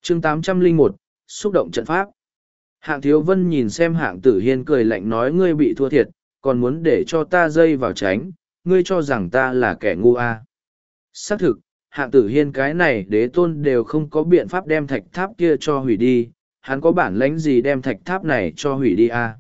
chương 801, xúc động trận pháp. Hạng Thiếu Vân nhìn xem Hạng Tử Hiên cười lạnh nói ngươi bị thua thiệt, còn muốn để cho ta dây vào tránh, ngươi cho rằng ta là kẻ ngu à. Xác thực, Hạng Tử Hiên cái này đế tôn đều không có biện pháp đem thạch tháp kia cho hủy đi, hắn có bản lãnh gì đem thạch tháp này cho hủy đi à.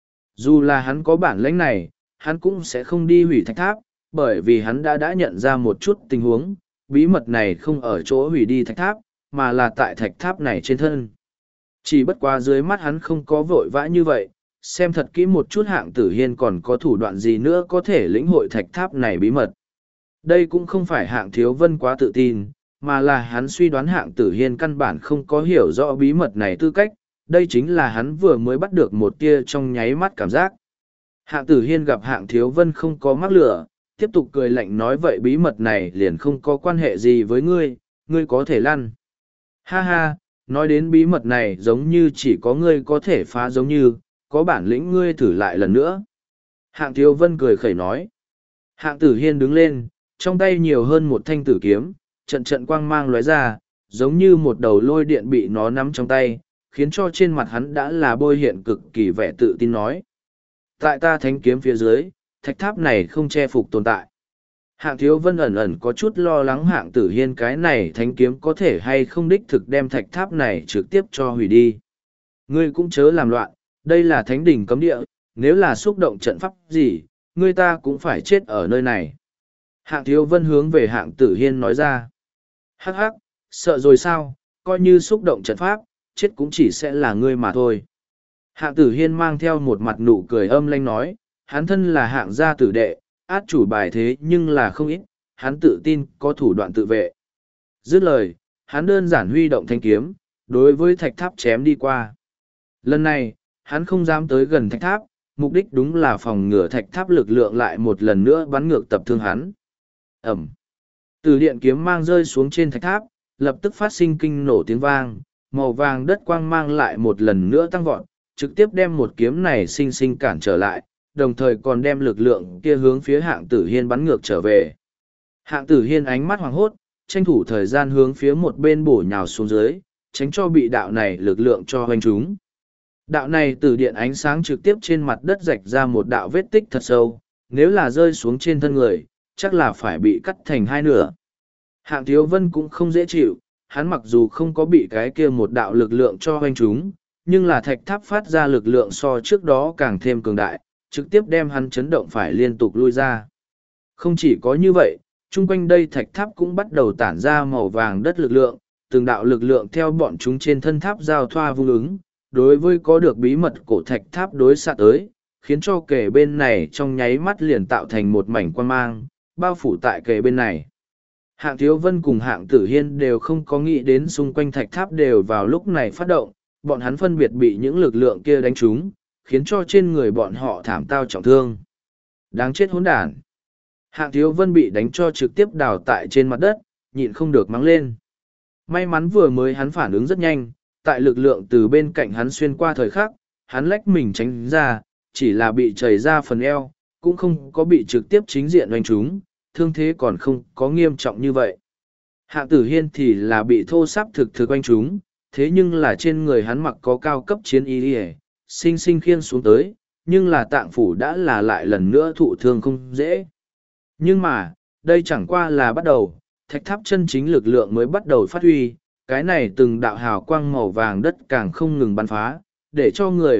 Dù là hắn có bản lãnh này, hắn cũng sẽ không đi hủy thạch tháp, bởi vì hắn đã nhận ra một chút tình huống, bí mật này không ở chỗ hủy đi thạch tháp, mà là tại thạch tháp này trên thân. Chỉ bất quá dưới mắt hắn không có vội vã như vậy, xem thật kỹ một chút Hạng Tử Hiên còn có thủ đoạn gì nữa có thể lĩnh hội thạch tháp này bí mật. Đây cũng không phải Hạng Thiếu Vân quá tự tin, mà là hắn suy đoán Hạng Tử Hiên căn bản không có hiểu rõ bí mật này tư cách, đây chính là hắn vừa mới bắt được một tia trong nháy mắt cảm giác. Hạng Tử Hiên gặp Hạng Thiếu Vân không có mắc lửa, tiếp tục cười lạnh nói vậy bí mật này liền không có quan hệ gì với ngươi, ngươi có thể lăn. Ha ha, nói đến bí mật này giống như chỉ có ngươi có thể phá giống như, có bản lĩnh ngươi thử lại lần nữa. Hạng Thiếu Vân cười khẩy nói. Hạng Tử Hiên đứng lên, trong tay nhiều hơn một thanh tử kiếm, trận trận quang mang lóe ra, giống như một đầu lôi điện bị nó nắm trong tay, khiến cho trên mặt hắn đã là bôi hiện cực kỳ vẻ tự tin nói. Tại ta thánh kiếm phía dưới, thạch tháp này không che phục tồn tại. Hạng Thiếu Vân ẩn ẩn có chút lo lắng Hạng Tử Hiên cái này thánh kiếm có thể hay không đích thực đem thạch tháp này trực tiếp cho hủy đi. Ngươi cũng chớ làm loạn, đây là thánh đỉnh cấm địa, nếu là xúc động trận pháp gì, ngươi ta cũng phải chết ở nơi này. Hạng Thiếu Vân hướng về Hạng Tử Hiên nói ra. Hắc hắc, sợ rồi sao, coi như xúc động trận pháp, chết cũng chỉ sẽ là ngươi mà thôi. Hạng Tử Hiên mang theo một mặt nụ cười âm lanh nói, hắn thân là hạng gia tử đệ, át chủ bài thế nhưng là không ít, hắn tự tin có thủ đoạn tự vệ. Dứt lời, hắn đơn giản huy động thanh kiếm, đối với thạch tháp chém đi qua. Lần này, hắn không dám tới gần thạch tháp, mục đích đúng là phòng ngừa thạch tháp lực lượng lại một lần nữa bắn ngược tập thương hắn. Ẩm. Từ điện kiếm mang rơi xuống trên thạch tháp, lập tức phát sinh kinh nổ tiếng vang, màu vàng đất quang mang lại một lần nữa tăng vọt, trực tiếp đem một kiếm này sinh sinh cản trở lại, đồng thời còn đem lực lượng kia hướng phía Hạng Tử Hiên bắn ngược trở về. Hạng Tử Hiên ánh mắt hoàng hốt, tranh thủ thời gian hướng phía một bên bổ nhào xuống dưới, tránh cho bị đạo này lực lượng cho hoành trúng. Đạo này từ điện ánh sáng trực tiếp trên mặt đất rạch ra một đạo vết tích thật sâu, nếu là rơi xuống trên thân người, chắc là phải bị cắt thành hai nửa. Hạng Thiếu Vân cũng không dễ chịu, hắn mặc dù không có bị cái kia một đạo lực lượng cho hoành trúng, nhưng là thạch tháp phát ra lực lượng so trước đó càng thêm cường đại, trực tiếp đem hắn chấn động phải liên tục lui ra. Không chỉ có như vậy, chung quanh đây thạch tháp cũng bắt đầu tản ra màu vàng đất lực lượng, từng đạo lực lượng theo bọn chúng trên thân tháp giao thoa vung ứng, đối với có được bí mật cổ thạch tháp đối xạ tới, khiến cho kề bên này trong nháy mắt liền tạo thành một mảnh quan mang, bao phủ tại kề bên này. Hạng Thiếu Vân cùng Hạng Tử Hiên đều không có nghĩ đến xung quanh thạch tháp đều vào lúc này phát động, bọn hắn phân biệt bị những lực lượng kia đánh trúng, khiến cho trên người bọn họ thảm tao trọng thương. Đáng chết hỗn đản. Hạng Thiếu Vân bị đánh cho trực tiếp đào tại trên mặt đất, nhịn không được mắng lên. May mắn vừa mới hắn phản ứng rất nhanh, tại lực lượng từ bên cạnh hắn xuyên qua thời khắc, hắn lách mình tránh ra, chỉ là bị chảy ra phần eo, cũng không có bị trực tiếp chính diện đánh trúng, thương thế còn không có nghiêm trọng như vậy. Hạng Tử Hiên thì là bị thô sáp thực đánh trúng, thế nhưng là trên người hắn mặc có cao cấp chiến y sinh sinh khiêng xuống tới, nhưng là tạng phủ đã là lại lần nữa thụ thương không dễ. Nhưng mà, đây chẳng qua là bắt đầu, thạch tháp chân chính lực lượng mới bắt đầu phát huy, cái này từng đạo hào quang màu vàng đất càng không ngừng bắn phá, để cho người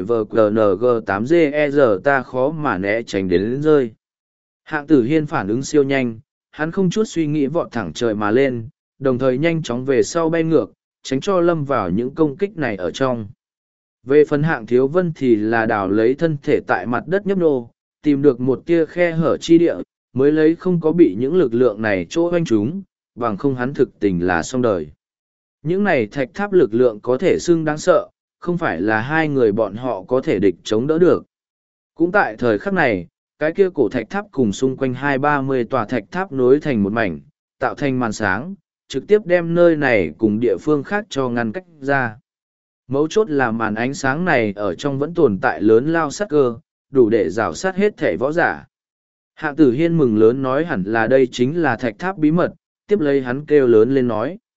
VQNG8GER ta khó mà né tránh đến rơi. Hạng Tử Hiên phản ứng siêu nhanh, hắn không chút suy nghĩ vọt thẳng trời mà lên, đồng thời nhanh chóng về sau bay ngược, tránh cho lâm vào những công kích này ở trong. Về phần Hạng Thiếu Vân thì là đào lấy thân thể tại mặt đất nhấp nô, tìm được một tia khe hở chi địa, mới lấy không có bị những lực lượng này chỗ hoanh chúng, bằng không hắn thực tình là xong đời. Những này thạch tháp lực lượng có thể xưng đáng sợ, không phải là hai người bọn họ có thể địch chống đỡ được. Cũng tại thời khắc này, cái kia cổ thạch tháp cùng xung quanh 2-30 tòa thạch tháp nối thành một mảnh, tạo thành màn sáng, trực tiếp đem nơi này cùng địa phương khác cho ngăn cách ra. Mấu chốt là màn ánh sáng này ở trong vẫn tồn tại lớn lao sát cơ, đủ để rào sát hết thể võ giả. Hạng Tử Hiên mừng lớn nói hẳn là đây chính là thạch tháp bí mật, tiếp lấy hắn kêu lớn lên nói.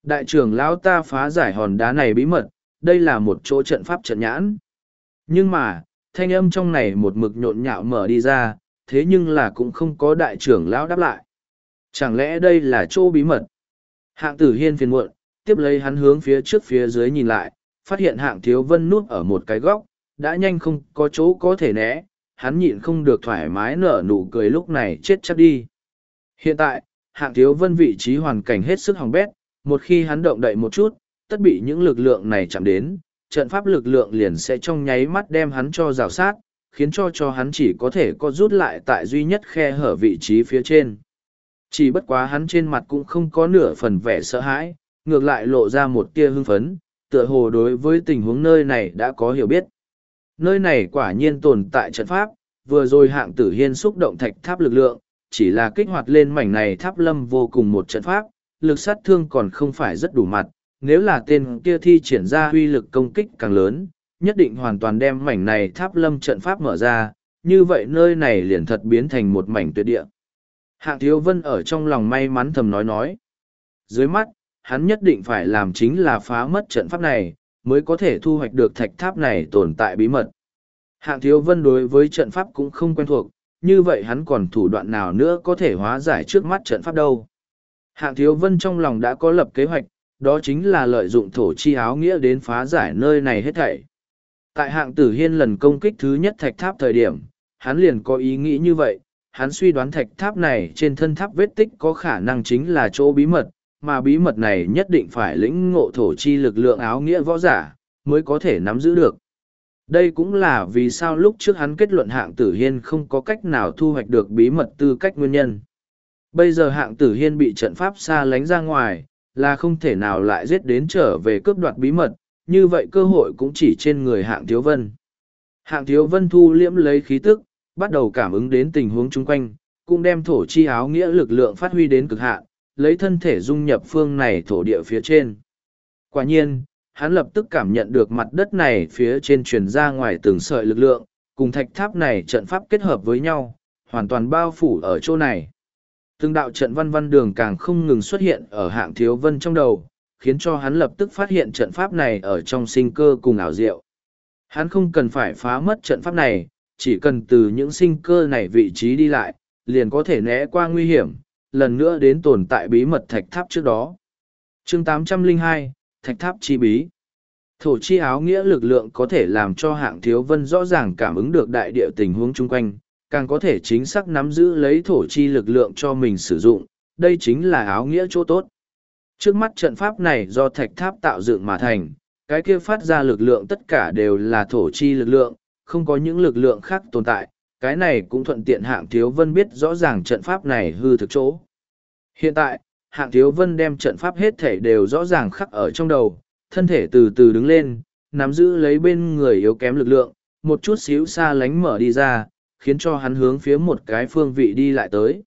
Đại trưởng lão ta phá giải hòn đá này bí mật, đây là một chỗ trận pháp trận nhãn. Nhưng mà, thanh âm trong này một mực nhộn nhạo mở đi ra, thế nhưng là cũng không có đại trưởng lão đáp lại. Chẳng lẽ đây là chỗ bí mật? Hạng Tử Hiên phiền muộn, tiếp lấy hắn hướng phía trước phía dưới nhìn lại, phát hiện Hạng Thiếu Vân núp ở một cái góc, đã nhanh không có chỗ có thể né, hắn nhịn không được thoải mái nở nụ cười lúc này chết chắc đi. Hiện tại, Hạng Thiếu Vân vị trí hoàn cảnh hết sức hỏng bét, một khi hắn động đậy một chút, tất bị những lực lượng này chạm đến, trận pháp lực lượng liền sẽ trong nháy mắt đem hắn cho rào sát, khiến cho hắn chỉ có thể có rút lại tại duy nhất khe hở vị trí phía trên. Chỉ bất quá hắn trên mặt cũng không có nửa phần vẻ sợ hãi, ngược lại lộ ra một tia hưng phấn, tựa hồ đối với tình huống nơi này đã có hiểu biết. Nơi này quả nhiên tồn tại trận pháp, vừa rồi Hạng Tử Hiên xúc động thạch tháp lực lượng, chỉ là kích hoạt lên mảnh này tháp lâm vô cùng một trận pháp, lực sát thương còn không phải rất đủ mặt, nếu là tên kia thi triển ra uy lực công kích càng lớn, nhất định hoàn toàn đem mảnh này tháp lâm trận pháp mở ra, như vậy nơi này liền thật biến thành một mảnh tuyệt địa. Hạng Thiếu Vân ở trong lòng may mắn thầm nói. Dưới mắt, hắn nhất định phải làm chính là phá mất trận pháp này, mới có thể thu hoạch được thạch tháp này tồn tại bí mật. Hạng Thiếu Vân đối với trận pháp cũng không quen thuộc, như vậy hắn còn thủ đoạn nào nữa có thể hóa giải trước mắt trận pháp đâu. Hạng Thiếu Vân trong lòng đã có lập kế hoạch, đó chính là lợi dụng thổ chi áo nghĩa đến phá giải nơi này hết thảy. Tại Hạng Tử Hiên lần công kích thứ nhất thạch tháp thời điểm, hắn liền có ý nghĩ như vậy, hắn suy đoán thạch tháp này trên thân tháp vết tích có khả năng chính là chỗ bí mật, mà bí mật này nhất định phải lĩnh ngộ thổ chi lực lượng áo nghĩa võ giả, mới có thể nắm giữ được. Đây cũng là vì sao lúc trước hắn kết luận Hạng Tử Hiên không có cách nào thu hoạch được bí mật tư cách nguyên nhân. Bây giờ Hạng Tử Hiên bị trận pháp xa lánh ra ngoài, là không thể nào lại giết đến trở về cướp đoạt bí mật, như vậy cơ hội cũng chỉ trên người Hạng Thiếu Vân. Hạng Thiếu Vân thu liễm lấy khí tức, bắt đầu cảm ứng đến tình huống chung quanh, cũng đem thổ chi áo nghĩa lực lượng phát huy đến cực hạn, lấy thân thể dung nhập phương này thổ địa phía trên. Quả nhiên, hắn lập tức cảm nhận được mặt đất này phía trên truyền ra ngoài từng sợi lực lượng, cùng thạch tháp này trận pháp kết hợp với nhau, hoàn toàn bao phủ ở chỗ này. Từng đạo trận văn văn đường càng không ngừng xuất hiện ở Hạng Thiếu Vân trong đầu, khiến cho hắn lập tức phát hiện trận pháp này ở trong sinh cơ cùng ảo diệu. Hắn không cần phải phá mất trận pháp này, chỉ cần từ những sinh cơ này vị trí đi lại, liền có thể né qua nguy hiểm, lần nữa đến tồn tại bí mật thạch tháp trước đó. Chương 802, Thạch tháp chi bí. Thổ chi áo nghĩa lực lượng có thể làm cho Hạng Thiếu Vân rõ ràng cảm ứng được đại địa tình huống chung quanh, càng có thể chính xác nắm giữ lấy thổ chi lực lượng cho mình sử dụng, đây chính là áo nghĩa chỗ tốt. Trước mắt trận pháp này do thạch tháp tạo dựng mà thành, cái kia phát ra lực lượng tất cả đều là thổ chi lực lượng, không có những lực lượng khác tồn tại, cái này cũng thuận tiện Hạng Thiếu Vân biết rõ ràng trận pháp này hư thực chỗ. Hiện tại, Hạng Thiếu Vân đem trận pháp hết thể đều rõ ràng khắc ở trong đầu, thân thể từ từ đứng lên, nắm giữ lấy bên người yếu kém lực lượng, một chút xíu xa lánh mở đi ra, khiến cho hắn hướng phía một cái phương vị đi lại tới.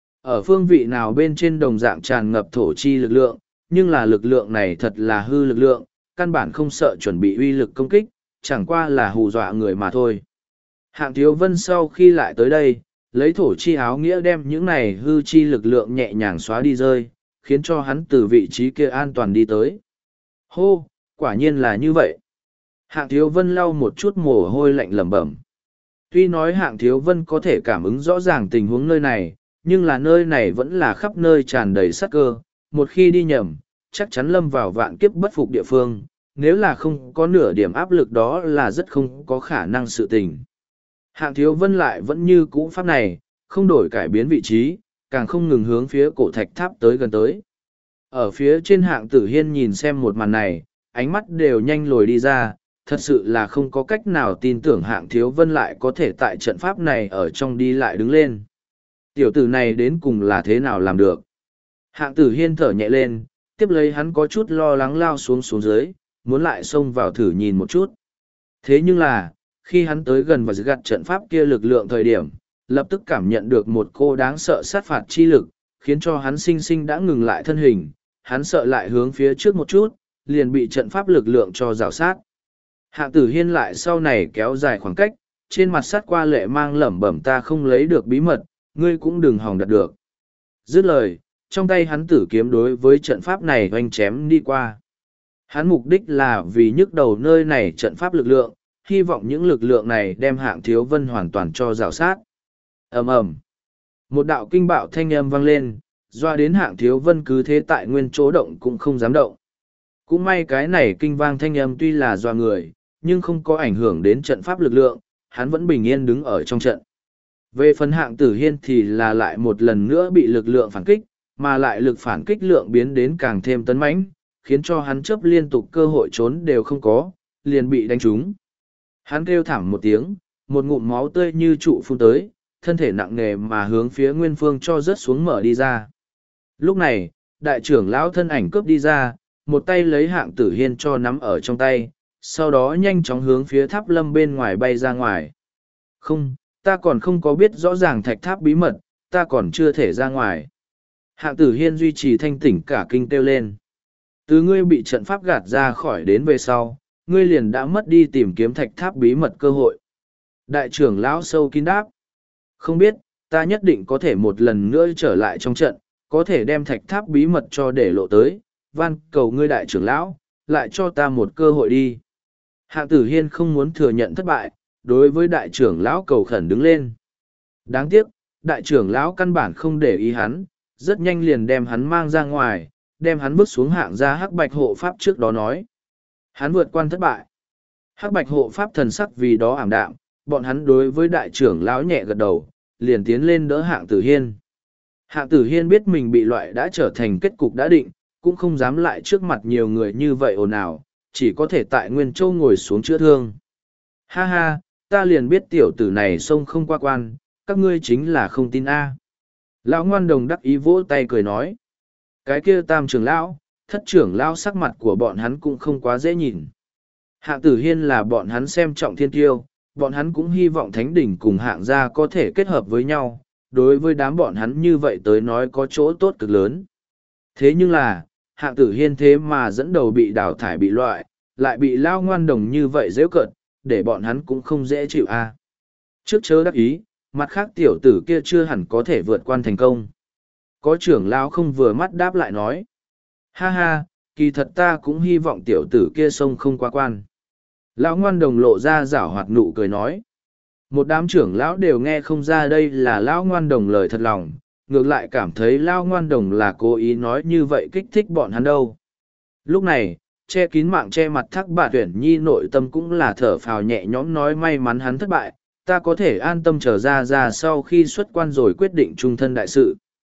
Ở phương vị nào bên trên đồng dạng tràn ngập thổ chi lực lượng, nhưng là lực lượng này thật là hư lực lượng, căn bản không sợ chuẩn bị uy lực công kích, chẳng qua là hù dọa người mà thôi. Hạng Thiếu Vân sau khi lại tới đây, lấy thổ chi áo nghĩa đem những này hư chi lực lượng nhẹ nhàng xóa đi rơi, khiến cho hắn từ vị trí kia an toàn đi tới. Hô, quả nhiên là như vậy. Hạng Thiếu Vân lau một chút mồ hôi lạnh lẩm bẩm. Tuy nói Hạng Thiếu Vân có thể cảm ứng rõ ràng tình huống nơi này, nhưng là nơi này vẫn là khắp nơi tràn đầy sát cơ, một khi đi nhầm, chắc chắn lâm vào vạn kiếp bất phục địa phương, nếu là không có nửa điểm áp lực đó là rất không có khả năng sự tình. Hạng Thiếu Vân lại vẫn như cũ pháp này, không đổi cải biến vị trí, càng không ngừng hướng phía cổ thạch tháp tới gần tới. Ở phía trên Hạng Tử Hiên nhìn xem một màn này, ánh mắt đều nhanh lồi đi ra, thật sự là không có cách nào tin tưởng Hạng Thiếu Vân lại có thể tại trận pháp này ở trong đi lại đứng lên. Tiểu tử này đến cùng là thế nào làm được? Hạng Tử Hiên thở nhẹ lên, tiếp lấy hắn có chút lo lắng lao xuống dưới, muốn lại xông vào thử nhìn một chút. Thế nhưng là, khi hắn tới gần và gặt trận pháp kia lực lượng thời điểm, lập tức cảm nhận được một cô đáng sợ sát phạt chi lực, khiến cho hắn sinh sinh đã ngừng lại thân hình, hắn sợ lại hướng phía trước một chút, liền bị trận pháp lực lượng cho rào sát. Hạng Tử Hiên lại sau này kéo dài khoảng cách, trên mặt sát qua lệ mang lẩm bẩm ta không lấy được bí mật, ngươi cũng đừng hòng đạt được. Dứt lời, trong tay hắn tử kiếm đối với trận pháp này oanh chém đi qua. Hắn mục đích là vì nhức đầu nơi này trận pháp lực lượng, hy vọng những lực lượng này đem Hạng Thiếu Vân hoàn toàn cho rào sát. Ầm ầm, một đạo kinh bạo thanh âm vang lên, doa đến Hạng Thiếu Vân cứ thế tại nguyên chỗ động cũng không dám động. Cũng may cái này kinh vang thanh âm tuy là doa người, nhưng không có ảnh hưởng đến trận pháp lực lượng, hắn vẫn bình yên đứng ở trong trận. Về phần Hạng Tử Hiên thì là lại một lần nữa bị lực lượng phản kích, mà lại lực phản kích lượng biến đến càng thêm tấn mãnh, khiến cho hắn chớp liên tục cơ hội trốn đều không có, liền bị đánh trúng. Hắn kêu thảm một tiếng, một ngụm máu tươi như trụ phun tới, thân thể nặng nề mà hướng phía Nguyên Phương cho rớt xuống mở đi ra. Lúc này, đại trưởng lão thân ảnh cướp đi ra, một tay lấy Hạng Tử Hiên cho nắm ở trong tay, sau đó nhanh chóng hướng phía tháp lâm bên ngoài bay ra ngoài. Không, ta còn không có biết rõ ràng thạch tháp bí mật, ta còn chưa thể ra ngoài. Hạng Tử Hiên duy trì thanh tỉnh cả kinh kêu lên. Từ ngươi bị trận pháp gạt ra khỏi đến về sau, ngươi liền đã mất đi tìm kiếm thạch tháp bí mật cơ hội. Đại trưởng lão sâu kín đáp. Không biết, ta nhất định có thể một lần nữa trở lại trong trận, có thể đem thạch tháp bí mật cho để lộ tới, van cầu ngươi đại trưởng lão, lại cho ta một cơ hội đi. Hạng Tử Hiên không muốn thừa nhận thất bại, đối với đại trưởng lão cầu khẩn đứng lên. Đáng tiếc, đại trưởng lão căn bản không để ý hắn, rất nhanh liền đem hắn mang ra ngoài, đem hắn bước xuống hạng gia hắc bạch hộ pháp trước đó nói. Hắn vượt qua thất bại. Hắc bạch hộ pháp thần sắc vì đó ảm đạm, bọn hắn đối với đại trưởng lão nhẹ gật đầu, liền tiến lên đỡ Hạng Tử Hiên. Hạng Tử Hiên biết mình bị loại đã trở thành kết cục đã định, cũng không dám lại trước mặt nhiều người như vậy ồn ào, chỉ có thể tại Nguyên Châu ngồi xuống chữa thương. Ha ha, ta liền biết tiểu tử này xông không qua quan, các ngươi chính là không tin a. Lão Ngoan Đồng đắc ý vỗ tay cười nói. Cái kia tam trưởng lão, thất trưởng lão sắc mặt của bọn hắn cũng không quá dễ nhìn. Hạng Tử Hiên là bọn hắn xem trọng thiên tiêu, bọn hắn cũng hy vọng Thánh Đỉnh cùng hạng gia có thể kết hợp với nhau, đối với đám bọn hắn như vậy tới nói có chỗ tốt cực lớn. Thế nhưng là, Hạng Tử Hiên thế mà dẫn đầu bị đào thải bị loại, lại bị Lão Ngoan Đồng như vậy dễ cợt, để bọn hắn cũng không dễ chịu a. Trước chớ đắc ý, mặt khác tiểu tử kia chưa hẳn có thể vượt qua thành công. Có trưởng lão không vừa mắt đáp lại nói. Ha ha, kỳ thật ta cũng hy vọng tiểu tử kia xông không qua quan. Lão Ngoan Đồng lộ ra giảo hoạt nụ cười nói. Một đám trưởng lão đều nghe không ra đây là Lão Ngoan Đồng lời thật lòng, ngược lại cảm thấy Lão Ngoan Đồng là cố ý nói như vậy kích thích bọn hắn đâu. Lúc này, che kín mạng che mặt Thác Bạt Tuyển Nhi nội tâm cũng là thở phào nhẹ nhõm nói may mắn hắn thất bại, ta có thể an tâm trở ra sau khi xuất quan rồi quyết định trung thân đại sự.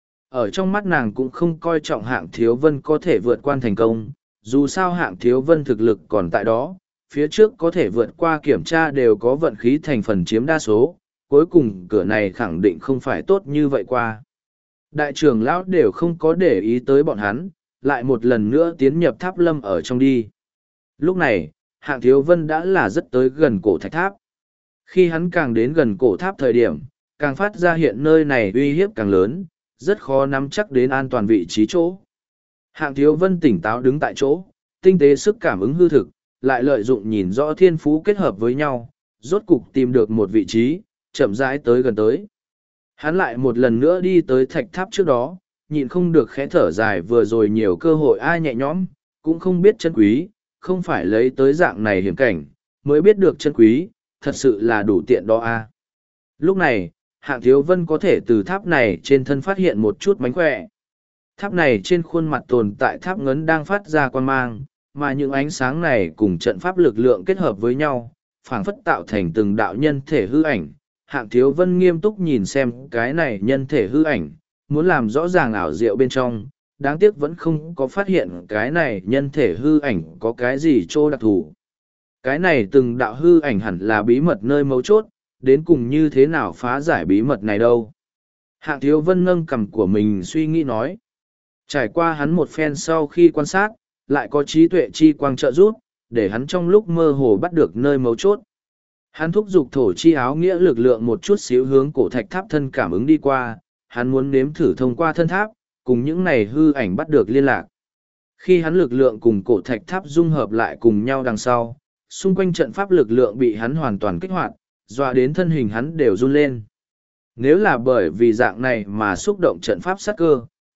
Ở trong mắt nàng cũng không coi trọng Hạng Thiếu Vân có thể vượt qua thành công, dù sao Hạng Thiếu Vân thực lực còn tại đó, phía trước có thể vượt qua kiểm tra đều có vận khí thành phần chiếm đa số, cuối cùng cửa này khẳng định không phải tốt như vậy qua. Đại trưởng lão đều không có để ý tới bọn hắn, lại một lần nữa tiến nhập tháp lâm ở trong đi. Lúc này, Hạng Thiếu Vân đã là rất tới gần cổ thạch tháp. Khi hắn càng đến gần cổ tháp thời điểm, càng phát ra hiện nơi này uy hiếp càng lớn, rất khó nắm chắc đến an toàn vị trí chỗ. Hạng Thiếu Vân tỉnh táo đứng tại chỗ, tinh tế sức cảm ứng hư thực, lại lợi dụng nhìn rõ thiên phú kết hợp với nhau, rốt cục tìm được một vị trí, chậm rãi tới gần tới. Hắn lại một lần nữa đi tới thạch tháp trước đó, nhịn không được khẽ thở dài vừa rồi nhiều cơ hội ai nhẹ nhõm, cũng không biết chân quý, không phải lấy tới dạng này hiểm cảnh, mới biết được chân quý, thật sự là đủ tiện đó a. Lúc này, Hạng Thiếu Vân có thể từ tháp này trên thân phát hiện một chút mánh khỏe. Tháp này trên khuôn mặt tồn tại tháp ngấn đang phát ra quan mang, mà những ánh sáng này cùng trận pháp lực lượng kết hợp với nhau, phảng phất tạo thành từng đạo nhân thể hư ảnh. Hạng Thiếu Vân nghiêm túc nhìn xem cái này nhân thể hư ảnh, muốn làm rõ ràng ảo diệu bên trong, đáng tiếc vẫn không có phát hiện cái này nhân thể hư ảnh có cái gì chỗ đặc thù. Cái này từng đạo hư ảnh hẳn là bí mật nơi mấu chốt, đến cùng như thế nào phá giải bí mật này đâu. Hạng Thiếu Vân nâng cằm của mình suy nghĩ nói. Trải qua hắn một phen sau khi quan sát, lại có trí tuệ chi quang trợ giúp, để hắn trong lúc mơ hồ bắt được nơi mấu chốt. Hắn thúc giục thổ chi áo nghĩa lực lượng một chút xíu hướng cổ thạch tháp thân cảm ứng đi qua, hắn muốn nếm thử thông qua thân tháp, cùng những này hư ảnh bắt được liên lạc. Khi hắn lực lượng cùng cổ thạch tháp dung hợp lại cùng nhau đằng sau, xung quanh trận pháp lực lượng bị hắn hoàn toàn kích hoạt, dọa đến thân hình hắn đều run lên. Nếu là bởi vì dạng này mà xúc động trận pháp sát cơ,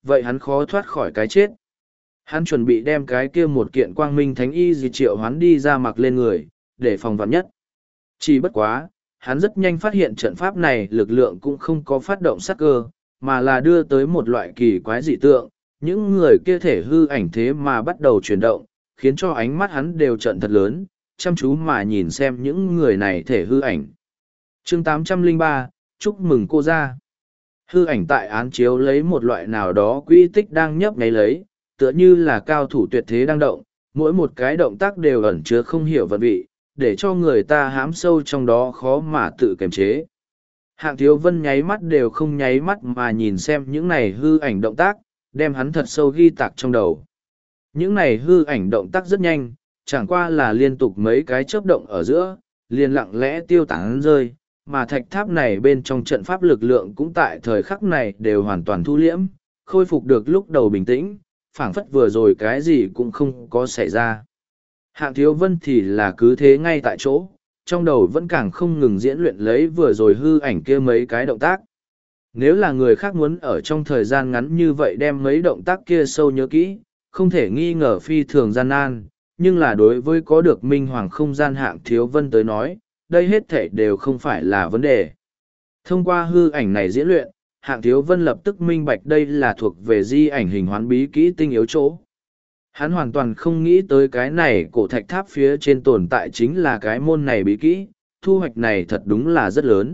vậy hắn khó thoát khỏi cái chết. Hắn chuẩn bị đem cái kia một kiện quang minh thánh y gì triệu hoán đi ra mặc lên người, để phòng vạn nhất. Chỉ bất quá, hắn rất nhanh phát hiện trận pháp này lực lượng cũng không có phát động sát cơ, mà là đưa tới một loại kỳ quái dị tượng, những người kia thể hư ảnh thế mà bắt đầu chuyển động, khiến cho ánh mắt hắn đều trận thật lớn, chăm chú mà nhìn xem những người này thể hư ảnh. Chương 803, chúc mừng cô ra. Hư ảnh tại án chiếu lấy một loại nào đó quỹ tích đang nhấp nháy lấy, tựa như là cao thủ tuyệt thế đang động, mỗi một cái động tác đều ẩn chứa không hiểu vận vị, để cho người ta hám sâu trong đó khó mà tự kiềm chế. Hạng Thiếu Vân nháy mắt đều không nháy mắt mà nhìn xem những này hư ảnh động tác, đem hắn thật sâu ghi tạc trong đầu. Những này hư ảnh động tác rất nhanh, chẳng qua là liên tục mấy cái chớp động ở giữa, liền lặng lẽ tiêu tán rơi, mà thạch tháp này bên trong trận pháp lực lượng cũng tại thời khắc này đều hoàn toàn thu liễm, khôi phục được lúc đầu bình tĩnh, phảng phất vừa rồi cái gì cũng không có xảy ra. Hạng Thiếu Vân thì là cứ thế ngay tại chỗ, trong đầu vẫn càng không ngừng diễn luyện lấy vừa rồi hư ảnh kia mấy cái động tác. Nếu là người khác muốn ở trong thời gian ngắn như vậy đem mấy động tác kia sâu nhớ kỹ, không thể nghi ngờ phi thường gian nan, nhưng là đối với có được minh hoàng không gian Hạng Thiếu Vân tới nói, đây hết thể đều không phải là vấn đề. Thông qua hư ảnh này diễn luyện, Hạng Thiếu Vân lập tức minh bạch đây là thuộc về di ảnh hình hoán bí kỹ tinh yếu chỗ. Hắn hoàn toàn không nghĩ tới cái này cổ thạch tháp phía trên tồn tại chính là cái môn này bí kỹ, thu hoạch này thật đúng là rất lớn.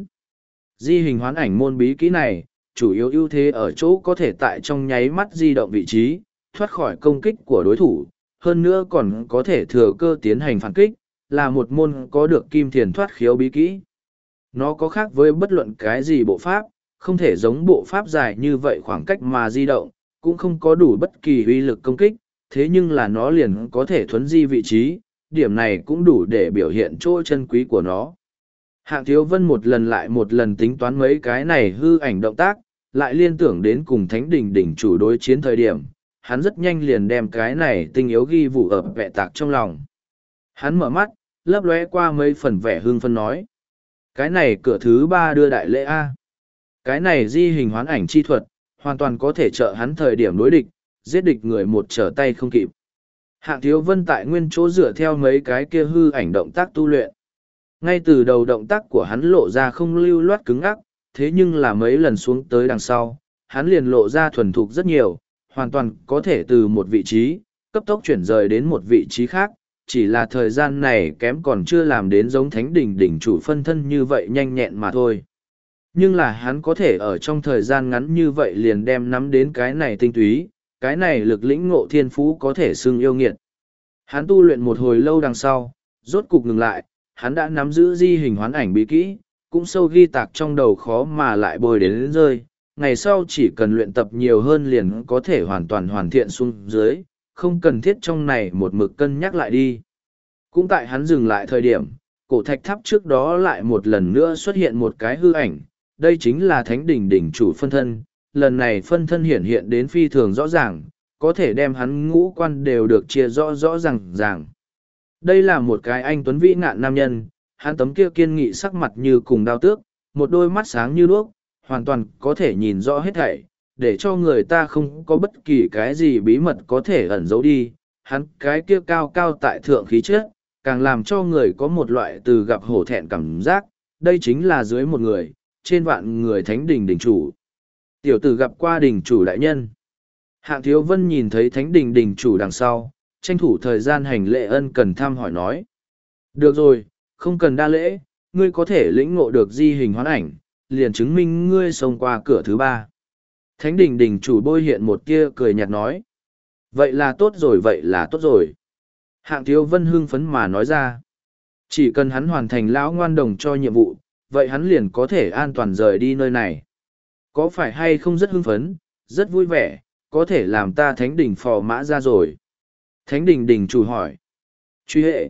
Di hình hoán ảnh môn bí kỹ này, chủ yếu ưu thế ở chỗ có thể tại trong nháy mắt di động vị trí, thoát khỏi công kích của đối thủ, hơn nữa còn có thể thừa cơ tiến hành phản kích, là một môn có được kim thiền thoát khiếu bí kỹ. Nó có khác với bất luận cái gì bộ pháp, không thể giống bộ pháp dài như vậy khoảng cách mà di động, cũng không có đủ bất kỳ uy lực công kích, thế nhưng là nó liền có thể thuấn di vị trí, điểm này cũng đủ để biểu hiện chỗ chân quý của nó. Hạng Thiếu Vân một lần lại một lần tính toán mấy cái này hư ảnh động tác, lại liên tưởng đến cùng Thánh Đình đỉnh chủ đối chiến thời điểm, hắn rất nhanh liền đem cái này tinh yếu ghi vụ ở vẹ tạc trong lòng. Hắn mở mắt, lấp lóe qua mấy phần vẻ hương phân nói. Cái này cửa thứ 3 đưa đại lễ A. Cái này di hình hoán ảnh chi thuật, hoàn toàn có thể trợ hắn thời điểm đối địch, giết địch người một trở tay không kịp. Hạng Thiếu Vân tại nguyên chỗ dựa theo mấy cái kia hư ảnh động tác tu luyện. Ngay từ đầu động tác của hắn lộ ra không lưu loát cứng ắc, thế nhưng là mấy lần xuống tới đằng sau, hắn liền lộ ra thuần thục rất nhiều, hoàn toàn có thể từ một vị trí, cấp tốc chuyển rời đến một vị trí khác, chỉ là thời gian này kém còn chưa làm đến giống Thánh Đình đỉnh chủ phân thân như vậy nhanh nhẹn mà thôi. Nhưng là hắn có thể ở trong thời gian ngắn như vậy liền đem nắm đến cái này tinh túy, cái này lực lĩnh ngộ thiên phú có thể xưng yêu nghiệt. Hắn tu luyện một hồi lâu đằng sau, rốt cục ngừng lại, hắn đã nắm giữ di hình hoán ảnh bí kỹ, cũng sâu ghi tạc trong đầu khó mà lại bồi đến rơi. Ngày sau chỉ cần luyện tập nhiều hơn liền có thể hoàn toàn hoàn thiện xuống dưới, không cần thiết trong này một mực cân nhắc lại đi. Cũng tại hắn dừng lại thời điểm, cổ thạch tháp trước đó lại một lần nữa xuất hiện một cái hư ảnh, đây chính là Thánh Đình đỉnh chủ phân thân. Lần này phân thân hiển hiện đến phi thường rõ ràng, có thể đem hắn ngũ quan đều được chia rõ rõ ràng. Đây là một cái anh tuấn vĩ ngạn nam nhân, hắn tấm kia kiên nghị sắc mặt như cùng đao tước, một đôi mắt sáng như đuốc, hoàn toàn có thể nhìn rõ hết thảy, để cho người ta không có bất kỳ cái gì bí mật có thể ẩn giấu đi. Hắn cái kia cao cao tại thượng khí chất, càng làm cho người có một loại từ gặp hổ thẹn cảm giác, đây chính là dưới một người, trên vạn người Thánh Đình đỉnh chủ. Tiểu tử gặp qua đỉnh chủ đại nhân. Hạng Thiếu Vân nhìn thấy Thánh Đình đỉnh chủ đằng sau, tranh thủ thời gian hành lễ ân cần thăm hỏi nói. Được rồi, không cần đa lễ, ngươi có thể lĩnh ngộ được di hình hoán ảnh, liền chứng minh ngươi xông qua cửa thứ 3. Thánh Đình đỉnh chủ bôi hiện một tia cười nhạt nói. Vậy là tốt rồi, vậy là tốt rồi. Hạng Thiếu Vân hưng phấn mà nói ra. Chỉ cần hắn hoàn thành lão ngoan đồng cho nhiệm vụ, vậy hắn liền có thể an toàn rời đi nơi này. Có phải hay không rất hưng phấn, rất vui vẻ, có thể làm ta Thánh Đình phò mã ra rồi. Thánh Đình đỉnh chủ hỏi. Truy hệ.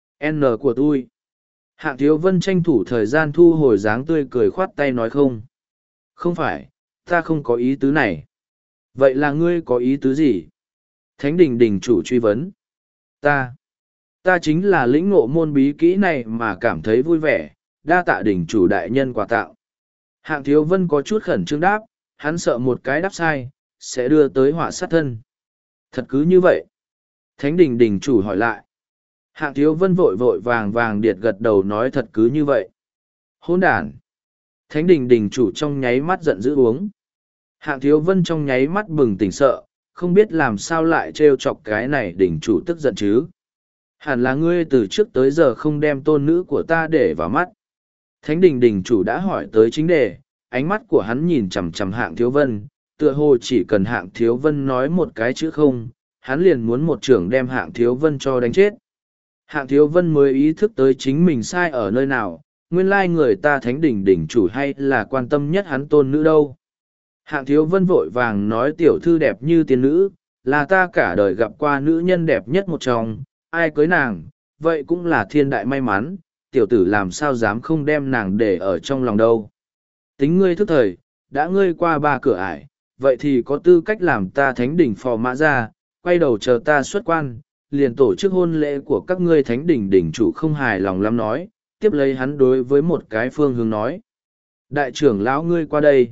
N của tôi. Hạng Thiếu Vân tranh thủ thời gian thu hồi dáng tươi cười khoát tay nói không. Không phải, ta không có ý tứ này. Vậy là ngươi có ý tứ gì? Thánh Đình đỉnh chủ truy vấn. Ta chính là lĩnh ngộ môn bí kỹ này mà cảm thấy vui vẻ, đa tạ đỉnh chủ đại nhân quà tặng. Hạng Thiếu Vân có chút khẩn trương đáp, hắn sợ một cái đáp sai, sẽ đưa tới họa sát thân. Thật cứ như vậy? Thánh đình đình chủ hỏi lại. Hạng Thiếu Vân vội vội vàng vàng điệt gật đầu nói thật cứ như vậy. Hỗn đản! Thánh đình đình chủ trong nháy mắt giận dữ uống. Hạng Thiếu Vân trong nháy mắt bừng tỉnh sợ, không biết làm sao lại trêu chọc cái này đình chủ tức giận chứ. Hẳn là ngươi từ trước tới giờ không đem tôn nữ của ta để vào mắt. Thánh đình đình chủ đã hỏi tới chính đề, ánh mắt của hắn nhìn chằm chằm Hạng Thiếu Vân, tựa hồ chỉ cần Hạng Thiếu Vân nói một cái chữ không, hắn liền muốn một trưởng đem Hạng Thiếu Vân cho đánh chết. Hạng Thiếu Vân mới ý thức tới chính mình sai ở nơi nào, nguyên lai người ta thánh đỉnh đỉnh chủ hay là quan tâm nhất hắn tôn nữ đâu. Hạng Thiếu Vân vội vàng nói tiểu thư đẹp như tiên nữ, là ta cả đời gặp qua nữ nhân đẹp nhất một trong, ai cưới nàng, vậy cũng là thiên đại may mắn, tiểu tử làm sao dám không đem nàng để ở trong lòng đâu. Tính ngươi thức thời, đã ngươi qua 3 cửa ải, vậy thì có tư cách làm ta thánh đỉnh phò mã ra, quay đầu chờ ta xuất quan, liền tổ chức hôn lễ của các ngươi thánh đỉnh đỉnh chủ không hài lòng lắm nói, tiếp lấy hắn đối với một cái phương hướng nói. Đại trưởng lão ngươi qua đây.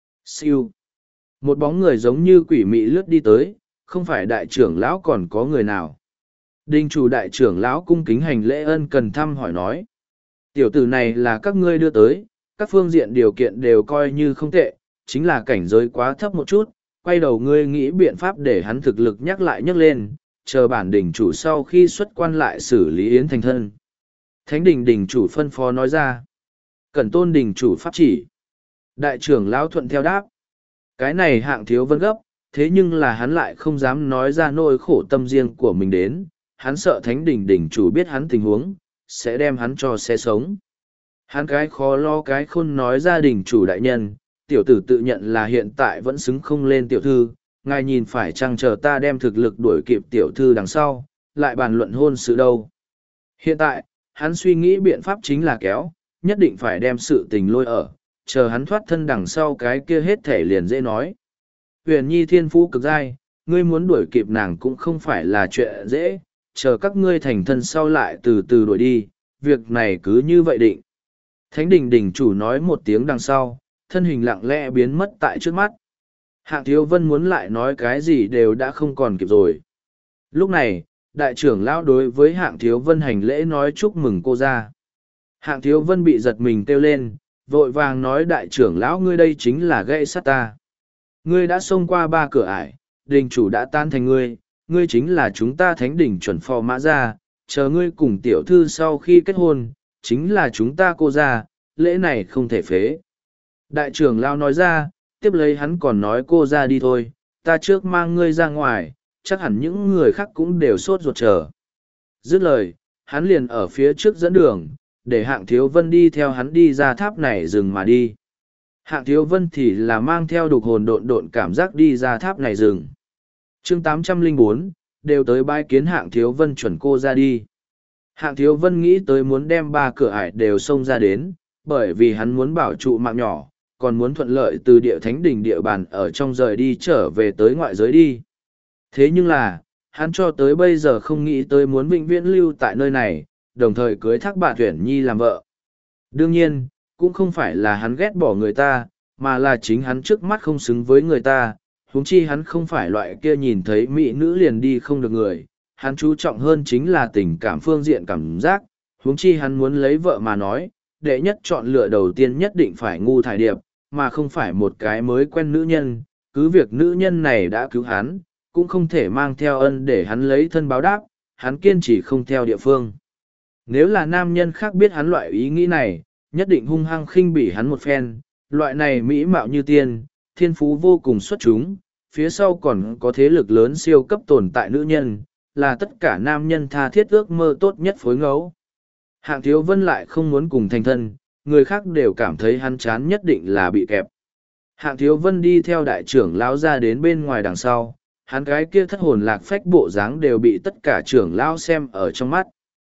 Siêu. Một bóng người giống như quỷ mị lướt đi tới, không phải đại trưởng lão còn có người nào. Đinh chủ đại trưởng lão cung kính hành lễ ân cần thăm hỏi nói. Tiểu tử này là các ngươi đưa tới, các phương diện điều kiện đều coi như không tệ, chính là cảnh giới quá thấp một chút, quay đầu ngươi nghĩ biện pháp để hắn thực lực nhắc lại nhắc lên, chờ bản đỉnh chủ sau khi xuất quan lại xử lý yến thành thân. Thánh đình đình chủ phân phó nói ra. Cẩn tôn đình chủ pháp chỉ. Đại trưởng lão thuận theo đáp. Cái này Hạng Thiếu Vân gấp, thế nhưng là hắn lại không dám nói ra nỗi khổ tâm riêng của mình đến, hắn sợ thánh đình đình chủ biết hắn tình huống, sẽ đem hắn cho xe sống. Hắn cái khó lo cái khôn nói ra đình chủ đại nhân, tiểu tử tự nhận là hiện tại vẫn xứng không lên tiểu thư, ngài nhìn phải chăng chờ ta đem thực lực đuổi kịp tiểu thư đằng sau, lại bàn luận hôn sự đâu. Hiện tại, hắn suy nghĩ biện pháp chính là kéo, nhất định phải đem sự tình lôi ở, chờ hắn thoát thân đằng sau cái kia hết thể liền dễ nói. Huyền Nhi thiên phú cực dai, ngươi muốn đuổi kịp nàng cũng không phải là chuyện dễ, chờ các ngươi thành thân sau lại từ từ đuổi đi, việc này cứ như vậy định. Thánh đình đình chủ nói một tiếng đằng sau, thân hình lặng lẽ biến mất tại trước mắt. Hạng Thiếu Vân muốn lại nói cái gì đều đã không còn kịp rồi. Lúc này, đại trưởng lão đối với Hạng Thiếu Vân hành lễ nói chúc mừng cô ra. Hạng Thiếu Vân bị giật mình kêu lên, vội vàng nói đại trưởng lão ngươi đây chính là gây sát ta. Ngươi đã xông qua 3 cửa ải, đình chủ đã tan thành ngươi, ngươi chính là chúng ta thánh đỉnh chuẩn phò mã ra, chờ ngươi cùng tiểu thư sau khi kết hôn, chính là chúng ta cô ra, lễ này không thể phế. Đại trưởng lão nói ra, tiếp lấy hắn còn nói cô ra đi thôi, ta trước mang ngươi ra ngoài, chắc hẳn những người khác cũng đều sốt ruột chờ. Dứt lời, hắn liền ở phía trước dẫn đường, để Hạng Thiếu Vân đi theo hắn đi ra tháp này dừng mà đi. Hạng Thiếu Vân thì là mang theo đục hồn độn độn cảm giác đi ra tháp này dừng. Chương 804, đều tới bái kiến Hạng Thiếu Vân chuẩn cô ra đi. Hạng Thiếu Vân nghĩ tới muốn đem 3 cửa ải đều xông ra đến, bởi vì hắn muốn bảo trụ mạng nhỏ, còn muốn thuận lợi từ địa thánh đỉnh địa bàn ở trong rời đi trở về tới ngoại giới đi. Thế nhưng là, hắn cho tới bây giờ không nghĩ tới muốn vĩnh viễn lưu tại nơi này, đồng thời cưới Thác Bạt Uyển Nhi làm vợ. Đương nhiên, cũng không phải là hắn ghét bỏ người ta, mà là chính hắn trước mắt không xứng với người ta, huống chi hắn không phải loại kia nhìn thấy mỹ nữ liền đi không được người, hắn chú trọng hơn chính là tình cảm phương diện cảm giác, huống chi hắn muốn lấy vợ mà nói, đệ nhất chọn lựa đầu tiên nhất định phải ngu thải điệp, mà không phải một cái mới quen nữ nhân, cứ việc nữ nhân này đã cứu hắn, cũng không thể mang theo ân để hắn lấy thân báo đáp, hắn kiên trì không theo địa phương. Nếu là nam nhân khác biết hắn loại ý nghĩ này, nhất định hung hăng khinh bỉ hắn một phen, loại này mỹ mạo như tiên, thiên phú vô cùng xuất chúng, phía sau còn có thế lực lớn siêu cấp tồn tại nữ nhân, là tất cả nam nhân tha thiết ước mơ tốt nhất phối ngẫu. Hạng Thiếu Vân lại không muốn cùng thành thân, người khác đều cảm thấy hắn chán nhất định là bị kẹp. Hạng Thiếu Vân đi theo đại trưởng lão ra đến bên ngoài đằng sau, hắn cái kia thất hồn lạc phách bộ dáng đều bị tất cả trưởng lão xem ở trong mắt.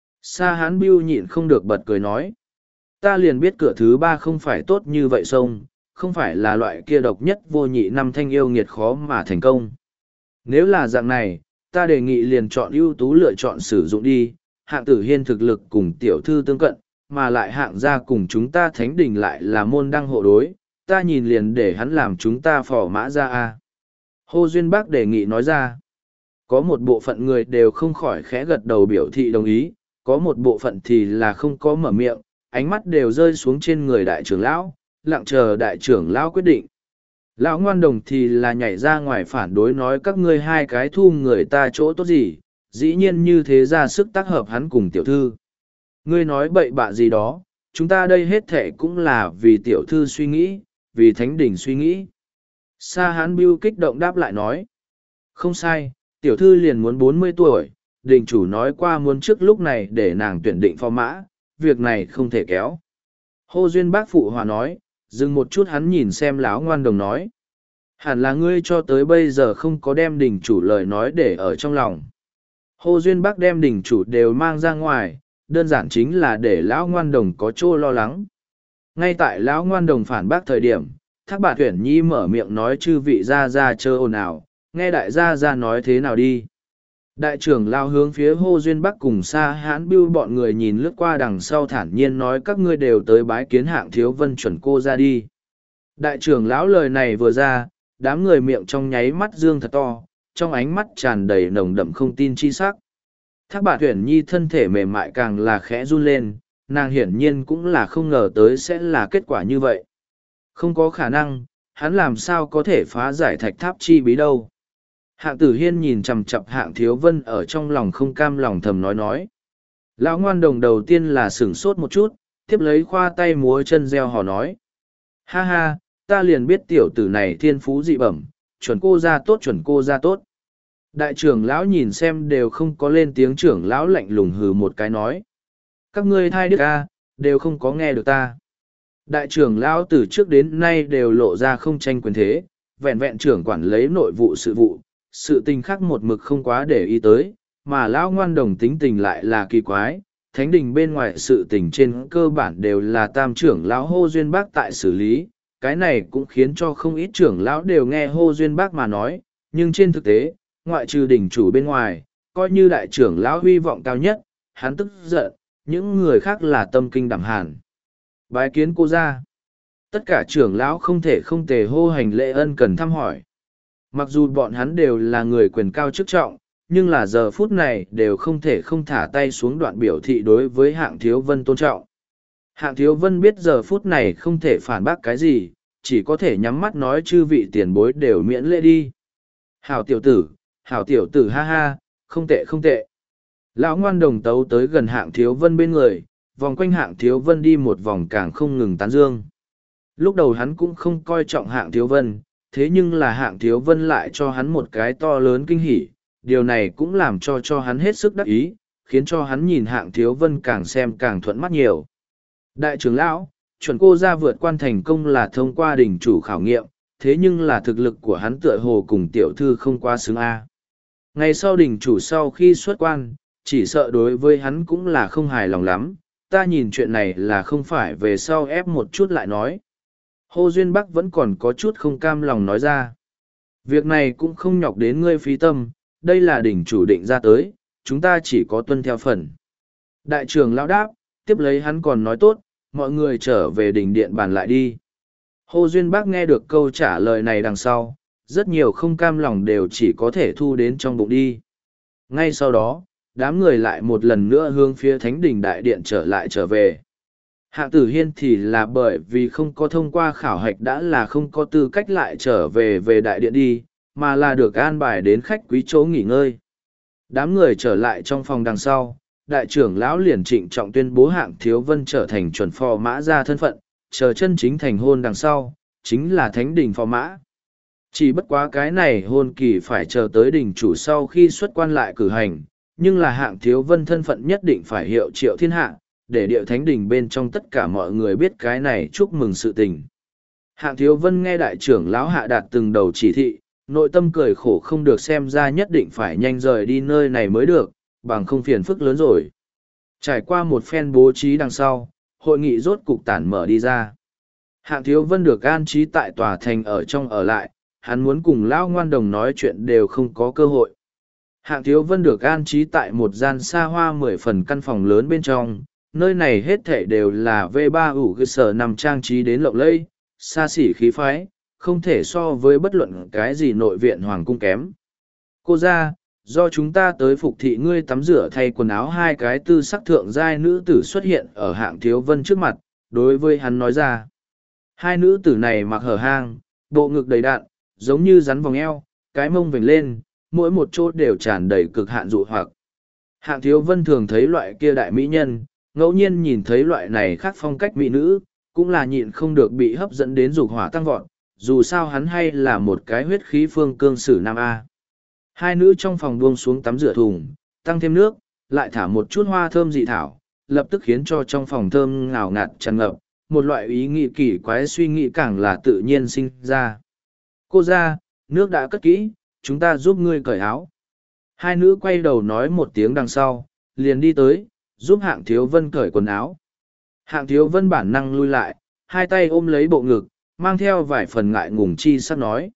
Sa Hán Bưu nhịn không được bật cười nói. Ta liền biết cửa thứ 3 không phải tốt như vậy sông, không phải là loại kia độc nhất vô nhị năm thanh yêu nghiệt khó mà thành công. Nếu là dạng này, ta đề nghị liền chọn ưu tú lựa chọn sử dụng đi, Hạng Tử Hiên thực lực cùng tiểu thư tương cận, mà lại Hạng gia cùng chúng ta thánh đình lại là môn đăng hộ đối, ta nhìn liền để hắn làm chúng ta phò mã ra a. Hồ Duyên Bác đề nghị nói ra. Có một bộ phận người đều không khỏi khẽ gật đầu biểu thị đồng ý, có một bộ phận thì là không có mở miệng, ánh mắt đều rơi xuống trên người đại trưởng lão, lặng chờ đại trưởng lão quyết định. Lão ngoan đồng thì là nhảy ra ngoài phản đối nói các ngươi hai cái thu người ta chỗ tốt gì, dĩ nhiên như thế ra sức tác hợp hắn cùng tiểu thư. Ngươi nói bậy bạ gì đó, chúng ta đây hết thệ cũng là vì tiểu thư suy nghĩ, vì thánh đỉnh suy nghĩ. Sa Hán Bưu kích động đáp lại nói. Không sai, tiểu thư liền muốn 40 tuổi, đình chủ nói qua muốn trước lúc này để nàng tuyển định phò mã, việc này không thể kéo. Hồ Duyên Bác phụ hòa nói, dừng một chút hắn nhìn xem lão ngoan đồng nói. Hẳn là ngươi cho tới bây giờ không có đem đình chủ lời nói để ở trong lòng. Hồ Duyên Bác đem đình chủ đều mang ra ngoài, đơn giản chính là để lão ngoan đồng có chỗ lo lắng. Ngay tại lão ngoan đồng phản bác thời điểm, Thác Bạt Tuyển Nhi mở miệng nói chư vị gia gia chớ ồn ào, nghe đại gia gia nói thế nào đi. Đại trưởng lao hướng phía Hồ Duyên Bắc cùng Sa Hán Bưu bọn người nhìn lướt qua đằng sau thản nhiên nói các ngươi đều tới bái kiến Hạng Thiếu Vân chuẩn cô ra đi. Đại trưởng lão lời này vừa ra, đám người miệng trong nháy mắt dương thật to, trong ánh mắt tràn đầy nồng đậm không tin chi sắc. Thác Bạt Tuyển Nhi thân thể mềm mại càng là khẽ run lên, nàng hiển nhiên cũng là không ngờ tới sẽ là kết quả như vậy. Không có khả năng, hắn làm sao có thể phá giải thạch tháp chi bí đâu. Hạng Tử Hiên nhìn chằm chằm Hạng Thiếu Vân ở trong lòng không cam lòng thầm nói. Lão ngoan đồng đầu tiên là sửng sốt một chút, tiếp lấy khoa tay múa chân reo hò nói. Ha ha, ta liền biết tiểu tử này thiên phú dị bẩm, chuẩn cô ra tốt chuẩn cô ra tốt. Đại trưởng lão nhìn xem đều không có lên tiếng trưởng lão lạnh lùng hừ một cái nói. Các ngươi thai đức a, đều không có nghe được ta. Đại trưởng lão từ trước đến nay đều lộ ra không tranh quyền thế, vẹn vẹn trưởng quản lấy nội vụ sự tình khác một mực không quá để ý tới, mà lão ngoan đồng tính tình lại là kỳ quái, thánh đình bên ngoài sự tình trên cơ bản đều là tam trưởng lão Hồ Duyên Bác tại xử lý, cái này cũng khiến cho không ít trưởng lão đều nghe Hồ Duyên Bác mà nói, nhưng trên thực tế, ngoại trừ đỉnh chủ bên ngoài, coi như đại trưởng lão hy vọng cao nhất, hắn tức giận, những người khác là tâm kinh đảm hàn. Bái kiến cô ra. Tất cả trưởng lão không thể không tề hô hành lễ ân cần thăm hỏi. Mặc dù bọn hắn đều là người quyền cao chức trọng, nhưng là giờ phút này đều không thể không thả tay xuống đoạn biểu thị đối với Hạng Thiếu Vân tôn trọng. Hạng Thiếu Vân biết giờ phút này không thể phản bác cái gì, chỉ có thể nhắm mắt nói chư vị tiền bối đều miễn lễ đi. Hảo tiểu tử ha ha, không tệ không tệ. Lão ngoan đồng tấu tới gần Hạng Thiếu Vân bên người, vòng quanh Hạng Thiếu Vân đi một vòng càng không ngừng tán dương. Lúc đầu hắn cũng không coi trọng Hạng Thiếu Vân, thế nhưng là Hạng Thiếu Vân lại cho hắn một cái to lớn kinh hỉ, điều này cũng làm cho hắn hết sức đắc ý, khiến cho hắn nhìn Hạng Thiếu Vân càng xem càng thuận mắt nhiều. Đại trưởng lão, chuẩn cô ra vượt quan thành công là thông qua đỉnh chủ khảo nghiệm, thế nhưng là thực lực của hắn tựa hồ cùng tiểu thư không quá xứng a. Ngày sau đỉnh chủ sau khi xuất quan, chỉ sợ đối với hắn cũng là không hài lòng lắm, ta nhìn chuyện này là không phải về sau ép một chút lại nói. Hồ Duyên Bắc vẫn còn có chút không cam lòng nói ra. Việc này cũng không nhọc đến ngươi phí tâm, đây là đỉnh chủ định ra tới, chúng ta chỉ có tuân theo phần. Đại trưởng lão đáp, tiếp lấy hắn còn nói tốt, mọi người trở về đỉnh điện bàn lại đi. Hồ Duyên Bắc nghe được câu trả lời này đằng sau, rất nhiều không cam lòng đều chỉ có thể thu đến trong bụng đi. Ngay sau đó, đám người lại một lần nữa hướng phía thánh đỉnh đại điện trở về. Hạng Tử Hiên thì là bởi vì không có thông qua khảo hạch đã là không có tư cách lại trở về đại điện đi, mà là được an bài đến khách quý chỗ nghỉ ngơi. Đám người trở lại trong phòng đằng sau, đại trưởng lão liền trịnh trọng tuyên bố Hạng Thiếu Vân trở thành chuẩn phò mã ra thân phận, chờ chân chính thành hôn đằng sau, chính là thánh đình phò mã. Chỉ bất quá cái này hôn kỳ phải chờ tới đỉnh chủ sau khi xuất quan lại cử hành, nhưng là Hạng Thiếu Vân thân phận nhất định phải hiệu triệu thiên hạ, để điệu thánh đình bên trong tất cả mọi người biết cái này chúc mừng sự tình. Hạng Thiếu Vân nghe đại trưởng lão hạ đạt từng đầu chỉ thị, nội tâm cười khổ không được xem ra nhất định phải nhanh rời đi nơi này mới được, bằng không phiền phức lớn rồi. Trải qua một phen bố trí đằng sau, hội nghị rốt cục tản mở đi ra. Hạng Thiếu Vân được an trí tại tòa thành ở trong ở lại, hắn muốn cùng lão ngoan đồng nói chuyện đều không có cơ hội. Hạng Thiếu Vân được an trí tại một gian xa hoa 10 phần căn phòng lớn bên trong, nơi này hết thảy đều là V3 ủ cơ sở nằm trang trí đến lộng lẫy, xa xỉ khí phái, không thể so với bất luận cái gì nội viện hoàng cung kém. Cô ra, do chúng ta tới phục thị ngươi tắm rửa thay quần áo, hai cái tư sắc thượng giai nữ tử xuất hiện ở Hạng Thiếu Vân trước mặt, đối với hắn nói ra. Hai nữ tử này mặc hở hang, bộ ngực đầy đặn, giống như rắn vòng eo, cái mông vểnh lên, mỗi một chỗ đều tràn đầy cực hạn dụ hoặc. Hạng Thiếu Vân thường thấy loại kia đại mỹ nhân, ngẫu nhiên nhìn thấy loại này khác phong cách mỹ nữ, cũng là nhịn không được bị hấp dẫn đến dục hỏa tăng vọt, dù sao hắn hay là một cái huyết khí phương cương sử nam A. Hai nữ trong phòng buông xuống tắm rửa thùng, tăng thêm nước, lại thả một chút hoa thơm dị thảo, lập tức khiến cho trong phòng thơm ngào ngạt tràn ngập, một loại ý nghĩ kỳ quái suy nghĩ càng là tự nhiên sinh ra. Cô ra, nước đã cất kỹ, chúng ta giúp ngươi cởi áo. Hai nữ quay đầu nói một tiếng đằng sau, liền đi tới, giúp Hạng Thiếu Vân cởi quần áo. Hạng Thiếu Vân bản năng lui lại, hai tay ôm lấy bộ ngực, mang theo vài phần ngại ngùng chi sắp nói.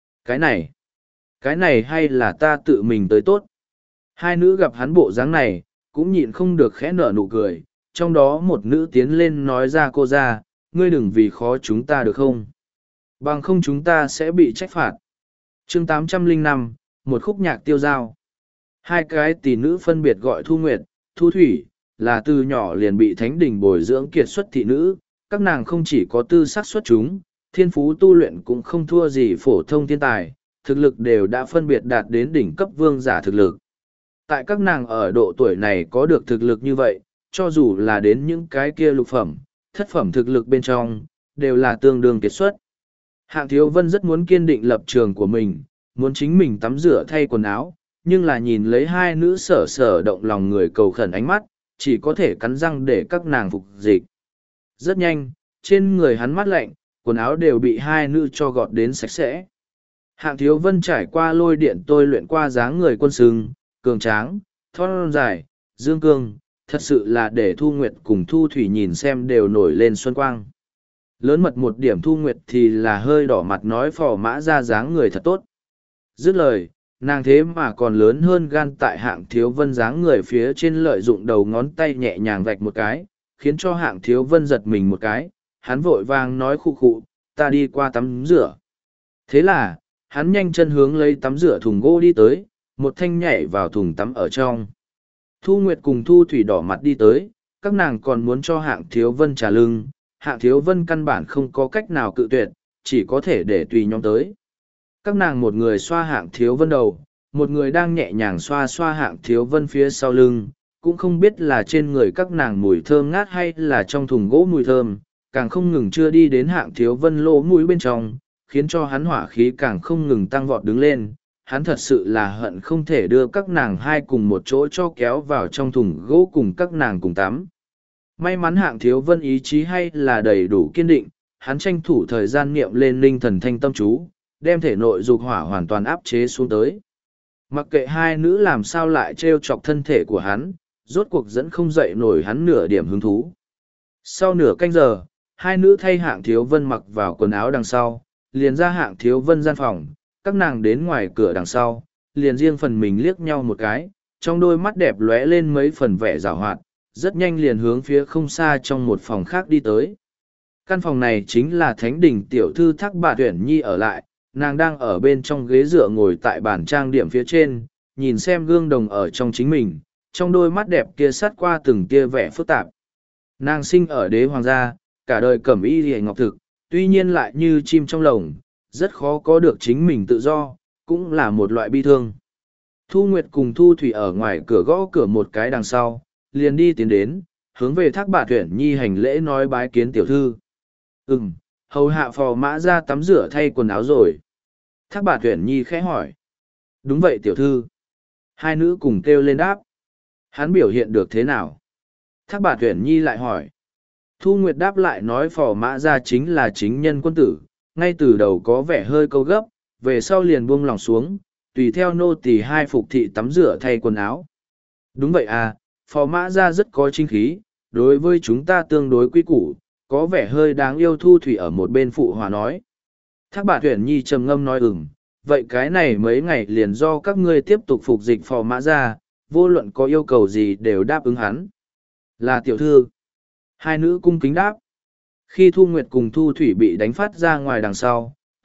Cái này hay là ta tự mình tới tốt. Hai nữ gặp hắn bộ dáng này, cũng nhịn không được khẽ nở nụ cười, trong đó một nữ tiến lên nói ra cô ra, ngươi đừng vì khó chúng ta được không? Bằng không chúng ta sẽ bị trách phạt. Chương 805, một khúc nhạc tiêu dao. Hai cái tỷ nữ phân biệt gọi Thu Nguyệt, Thu Thủy, là từ nhỏ liền bị thánh đình bồi dưỡng kiệt xuất thị nữ, các nàng không chỉ có tư sắc xuất chúng, thiên phú tu luyện cũng không thua gì phổ thông thiên tài, thực lực đều đã phân biệt đạt đến đỉnh cấp vương giả thực lực. Tại các nàng ở độ tuổi này có được thực lực như vậy, cho dù là đến những cái kia lục phẩm, thất phẩm thực lực bên trong, đều là tương đương kiệt xuất. Hạng Thiếu Vân rất muốn kiên định lập trường của mình, muốn chính mình tắm rửa thay quần áo, nhưng là nhìn lấy hai nữ sở sở động lòng người cầu khẩn ánh mắt, chỉ có thể cắn răng để các nàng phục dịch. Rất nhanh, trên người hắn mát lạnh, quần áo đều bị hai nữ cho gọt đến sạch sẽ. Hạng Thiếu Vân trải qua lôi điện tôi luyện qua dáng người quân sừng, cường tráng, thon dài, dương cương, thật sự là để Thu Nguyệt cùng Thu Thủy nhìn xem đều nổi lên xuân quang. Lớn mật một điểm Thu Nguyệt thì là hơi đỏ mặt nói Phò Mã ra dáng người thật tốt. Dứt lời, nàng thế mà còn lớn hơn gan tại Hạng Thiếu Vân dáng người phía trên, lợi dụng đầu ngón tay nhẹ nhàng vạch một cái, khiến cho Hạng Thiếu Vân giật mình một cái, hắn vội vàng nói khụ khụ, ta đi qua tắm rửa. Thế là, hắn nhanh chân hướng lấy tắm rửa thùng gỗ đi tới, một thanh nhảy vào thùng tắm ở trong. Thu Nguyệt cùng Thu Thủy đỏ mặt đi tới, các nàng còn muốn cho Hạng Thiếu Vân trả lưng, Hạng Thiếu Vân căn bản không có cách nào cự tuyệt, chỉ có thể để tùy nhóm tới. Các nàng một người xoa Hạng Thiếu Vân đầu, một người đang nhẹ nhàng xoa xoa Hạng Thiếu Vân phía sau lưng, cũng không biết là trên người các nàng mùi thơm ngát hay là trong thùng gỗ mùi thơm, càng không ngừng chưa đi đến Hạng Thiếu Vân lỗ mũi bên trong, khiến cho hắn hỏa khí càng không ngừng tăng vọt đứng lên. Hắn thật sự là hận không thể đưa các nàng hai cùng một chỗ cho kéo vào trong thùng gỗ cùng các nàng cùng tắm. May mắn Hạng Thiếu Vân ý chí hay là đầy đủ kiên định, hắn tranh thủ thời gian niệm lên linh thần thanh tâm chú, đem thể nội dục hỏa hoàn toàn áp chế xuống tới. Mặc kệ hai nữ làm sao lại trêu chọc thân thể của hắn, rốt cuộc dẫn không dậy nổi hắn nửa điểm hứng thú. Sau nửa canh giờ, hai nữ thay Hạng Thiếu Vân mặc vào quần áo đằng sau, liền ra Hạng Thiếu Vân gian phòng, các nàng đến ngoài cửa đằng sau, liền riêng phần mình liếc nhau một cái, trong đôi mắt đẹp lóe lên mấy phần vẻ giảo hoạt, rất nhanh liền hướng phía không xa trong một phòng khác đi tới. Căn phòng này chính là Thánh Đình tiểu thư Thác Bà Tuyển Nhi ở lại, nàng đang ở bên trong ghế dựa ngồi tại bàn trang điểm phía trên, nhìn xem gương đồng ở trong chính mình, trong đôi mắt đẹp kia sát qua từng tia vẻ phức tạp. Nàng sinh ở đế hoàng gia, cả đời cẩm y hề ngọc thực, tuy nhiên lại như chim trong lồng, rất khó có được chính mình tự do, cũng là một loại bi thương. Thu Nguyệt cùng Thu Thủy ở ngoài cửa gõ cửa một cái đằng sau, liền đi tiến đến, hướng về Thác Bà Tuyển Nhi hành lễ nói bái kiến tiểu thư. Hầu hạ Phò Mã ra tắm rửa thay quần áo rồi. Thác Bà Tuyển Nhi khẽ hỏi. Đúng vậy tiểu thư. Hai nữ cùng kêu lên đáp. Hắn biểu hiện được thế nào? Thác Bà Tuyển Nhi lại hỏi. Thu Nguyệt đáp lại nói Phò Mã ra chính là chính nhân quân tử, ngay từ đầu có vẻ hơi câu gấp, về sau liền buông lòng xuống, tùy theo nô tỳ hai phục thị tắm rửa thay quần áo. Đúng vậy à, Phò Mã ra rất có chính khí, đối với chúng ta tương đối quý củ, có vẻ hơi đáng yêu. Thu Thủy ở một bên phụ hòa nói. Thác Bà Tuyển Nhi trầm ngâm nói vậy cái này mấy ngày liền do các ngươi tiếp tục phục dịch Phò Mã ra, vô luận có yêu cầu gì đều đáp ứng hắn. Là tiểu thư. Hai nữ cung kính đáp. Khi Thu Nguyệt cùng Thu Thủy bị đánh phát ra ngoài đằng sau,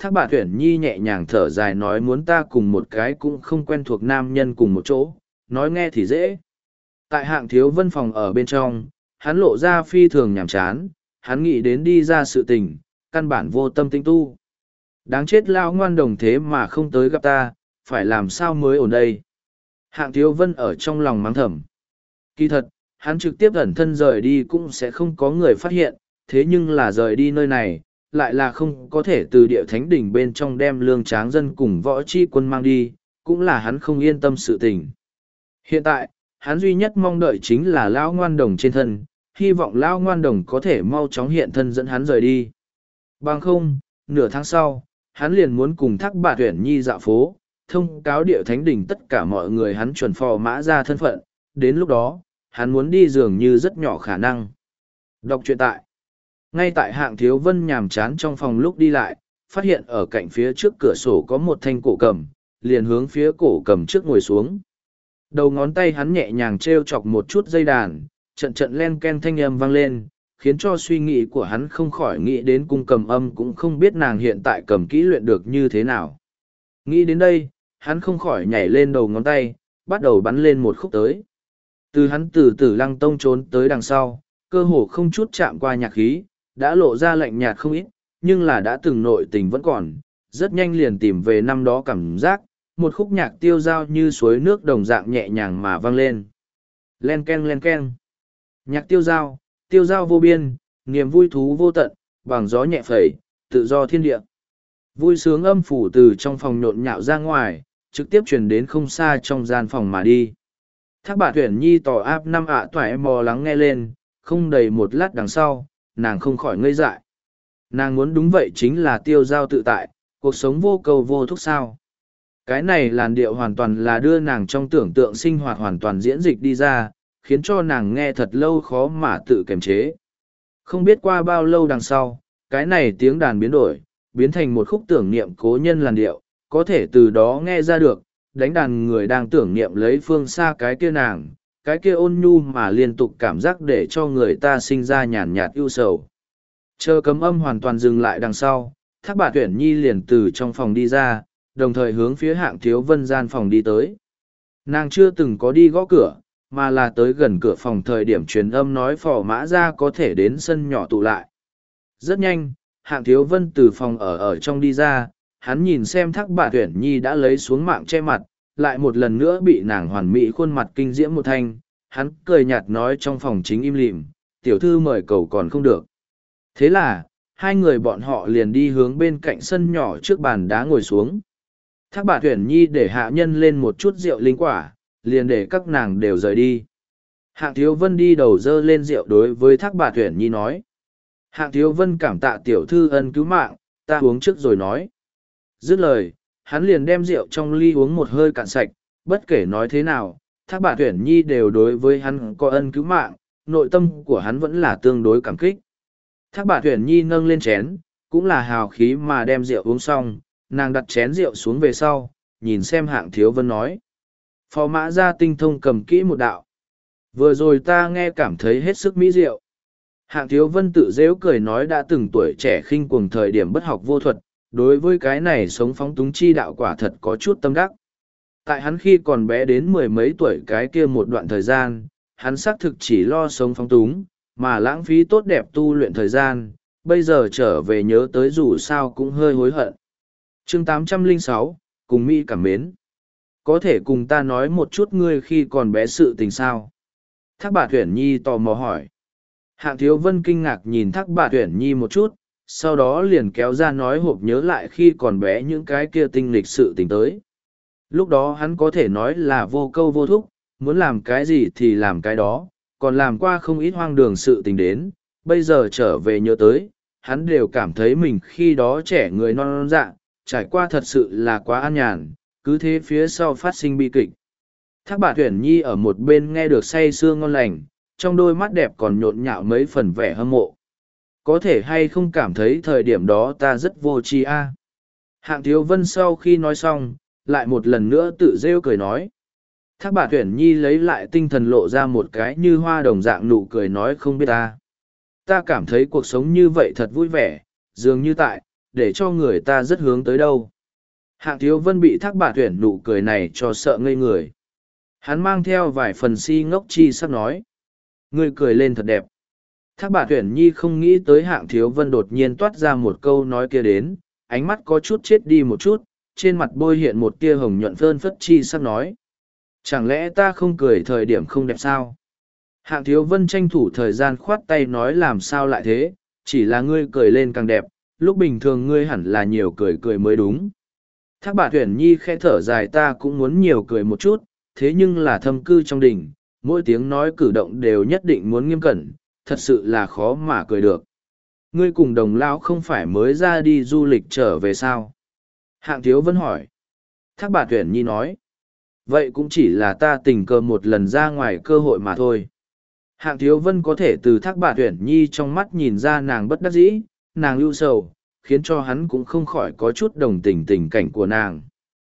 Thác Bạt Uyển Nhi nhẹ nhàng thở dài nói muốn ta cùng một cái cũng không quen thuộc nam nhân cùng một chỗ, nói nghe thì dễ. Tại Hạng Thiếu Vân phòng ở bên trong, hắn lộ ra phi thường nhàm chán, hắn nghĩ đến đi ra sự tình, căn bản vô tâm tinh tu. Đáng chết lao ngoan đồng thế mà không tới gặp ta, phải làm sao mới ổn đây. Hạng Thiếu Vân ở trong lòng mắng thầm. Kỳ thật, hắn trực tiếp ẩn thân rời đi cũng sẽ không có người phát hiện, thế nhưng là rời đi nơi này, lại là không có thể từ địa thánh đỉnh bên trong đem lương tráng dân cùng võ chi quân mang đi, cũng là hắn không yên tâm sự tình. Hiện tại, hắn duy nhất mong đợi chính là lão ngoan đồng trên thân, hy vọng lão ngoan đồng có thể mau chóng hiện thân dẫn hắn rời đi. Bằng không, nửa tháng sau, hắn liền muốn cùng Thác Bạt Uyển Nhi dạo phố, thông cáo địa thánh đỉnh tất cả mọi người hắn chuẩn phò mã ra thân phận, đến lúc đó, hắn muốn đi dường như rất nhỏ khả năng. Đọc truyện tại. Ngay tại Hạng Thiếu Vân nhàm chán trong phòng lúc đi lại, phát hiện ở cạnh phía trước cửa sổ có một thanh cổ cầm, liền hướng phía cổ cầm trước ngồi xuống. Đầu ngón tay hắn nhẹ nhàng treo chọc một chút dây đàn, trận trận len ken thanh âm vang lên, khiến cho suy nghĩ của hắn không khỏi nghĩ đến cung cầm âm cũng không biết nàng hiện tại cầm kỹ luyện được như thế nào. Nghĩ đến đây, hắn không khỏi nhảy lên đầu ngón tay, bắt đầu bắn lên một khúc tới. Từ hắn từ Tử Lăng Tông trốn tới đằng sau, cơ hồ không chút chạm qua nhạc khí, đã lộ ra lạnh nhạt không ít, nhưng là đã từng nội tình vẫn còn, rất nhanh liền tìm về năm đó cảm giác, một khúc nhạc tiêu dao như suối nước đồng dạng nhẹ nhàng mà vang lên. Len ken len ken. Nhạc tiêu dao vô biên, niềm vui thú vô tận, bằng gió nhẹ phẩy, tự do thiên địa. Vui sướng âm phủ từ trong phòng nhộn nhạo ra ngoài, trực tiếp truyền đến không xa trong gian phòng mà đi. Thác Bạt Uyển Nhi tỏ áp năm ạ toại mò lắng nghe lên, không đầy một lát đằng sau, nàng không khỏi ngây dại. Nàng muốn đúng vậy chính là tiêu giao tự tại, cuộc sống vô cầu vô thúc sao. Cái này làn điệu hoàn toàn là đưa nàng trong tưởng tượng sinh hoạt hoàn toàn diễn dịch đi ra, khiến cho nàng nghe thật lâu khó mà tự kiềm chế. Không biết qua bao lâu đằng sau, cái này tiếng đàn biến đổi, biến thành một khúc tưởng niệm cố nhân làn điệu, có thể từ đó nghe ra được, đánh đàn người đang tưởng niệm lấy phương xa cái kia nàng, cái kia ôn nhu mà liên tục cảm giác để cho người ta sinh ra nhàn nhạt ưu sầu. Chờ cấm âm hoàn toàn dừng lại đằng sau, Thác Bạt Uyển Nhi liền từ trong phòng đi ra, đồng thời hướng phía Hạng Thiếu Vân gian phòng đi tới. Nàng chưa từng có đi gõ cửa, mà là tới gần cửa phòng thời điểm truyền âm nói phò mã ra có thể đến sân nhỏ tụ lại. Rất nhanh, Hạng Thiếu Vân từ phòng ở trong đi ra, hắn nhìn xem Thác Bạt Uyển Nhi đã lấy xuống mạng che mặt, lại một lần nữa bị nàng hoàn mỹ khuôn mặt kinh diễm một thanh, hắn cười nhạt nói trong phòng chính im lìm, tiểu thư mời cầu còn không được. Thế là, hai người bọn họ liền đi hướng bên cạnh sân nhỏ trước bàn đá ngồi xuống. Thác Bạt Uyển Nhi để hạ nhân lên một chút rượu linh quả, liền để các nàng đều rời đi. Hạng Thiếu Vân đi đầu dơ lên rượu đối với Thác Bạt Uyển Nhi nói. Hạng Thiếu Vân cảm tạ tiểu thư ân cứu mạng, ta uống trước rồi nói. Dứt lời, hắn liền đem rượu trong ly uống một hơi cạn sạch, bất kể nói thế nào, Thác Bạt Uyển Nhi đều đối với hắn có ân cứu mạng, nội tâm của hắn vẫn là tương đối cảm kích. Thác Bạt Uyển Nhi nâng lên chén, cũng là hào khí mà đem rượu uống xong, nàng đặt chén rượu xuống về sau, nhìn xem Hạng Thiếu Vân nói. Phò mã ra tinh thông cầm kỹ một đạo. Vừa rồi ta nghe cảm thấy hết sức mỹ diệu. Hạng Thiếu Vân tự dễu cười nói đã từng tuổi trẻ khinh cuồng thời điểm bất học vô thuật, đối với cái này sống phóng túng chi đạo quả thật có chút tâm đắc. Tại hắn khi còn bé đến mười mấy tuổi cái kia một đoạn thời gian, hắn xác thực chỉ lo sống phóng túng, mà lãng phí tốt đẹp tu luyện thời gian, bây giờ trở về nhớ tới dù sao cũng hơi hối hận. Chương 806, cùng Mỹ cảm mến. Có thể cùng ta nói một chút ngươi khi còn bé sự tình sao? Thác Bạt Uyển Nhi tò mò hỏi. Hạng Thiếu Vân kinh ngạc nhìn Thác Bạt Uyển Nhi một chút, sau đó liền kéo ra nói hộp nhớ lại khi còn bé những cái kia tinh lịch sự tình tới. Lúc đó hắn có thể nói là vô câu vô thúc, muốn làm cái gì thì làm cái đó, còn làm qua không ít hoang đường sự tình đến, bây giờ trở về nhớ tới, hắn đều cảm thấy mình khi đó trẻ người non dạ, trải qua thật sự là quá an nhàn, cứ thế phía sau phát sinh bi kịch. Thác Bạt Uyển Nhi ở một bên nghe được say sưa ngon lành, trong đôi mắt đẹp còn nhộn nhạo mấy phần vẻ hâm mộ. Có thể hay không cảm thấy thời điểm đó ta rất vô tri a? Hạng Thiếu Vân sau khi nói xong, lại một lần nữa tự rêu cười nói. Thác Bạt Uyển Nhi lấy lại tinh thần lộ ra một cái như hoa đồng dạng nụ cười nói không biết ta. Ta cảm thấy cuộc sống như vậy thật vui vẻ, dường như tại, để cho người ta rất hướng tới đâu. Hạng Thiếu Vân bị Thác Bạt Uyển nụ cười này cho sợ ngây người. Hắn mang theo vài phần si ngốc chi sắp nói. Ngươi cười lên thật đẹp. Thác Bạt Uyển Nhi không nghĩ tới Hạng Thiếu Vân đột nhiên toát ra một câu nói kia đến, ánh mắt có chút chết đi một chút, trên mặt bôi hiện một tia hồng nhuận phơn phất chi sắp nói. Chẳng lẽ ta không cười thời điểm không đẹp sao? Hạng Thiếu Vân tranh thủ thời gian khoát tay nói làm sao lại thế, chỉ là ngươi cười lên càng đẹp, lúc bình thường ngươi hẳn là nhiều cười cười mới đúng. Thác Bạt Uyển Nhi khẽ thở dài ta cũng muốn nhiều cười một chút, thế nhưng là thâm cư trong đình, mỗi tiếng nói cử động đều nhất định muốn nghiêm cẩn, thật sự là khó mà cười được. Ngươi cùng Đồng lão không phải mới ra đi du lịch trở về sao? Hạng Thiếu Vân hỏi. Thác Bạt Uyển Nhi nói. Vậy cũng chỉ là ta tình cờ một lần ra ngoài cơ hội mà thôi. Hạng Thiếu Vân có thể từ Thác Bạt Uyển Nhi trong mắt nhìn ra nàng bất đắc dĩ, nàng ưu sầu, khiến cho hắn cũng không khỏi có chút đồng tình tình cảnh của nàng.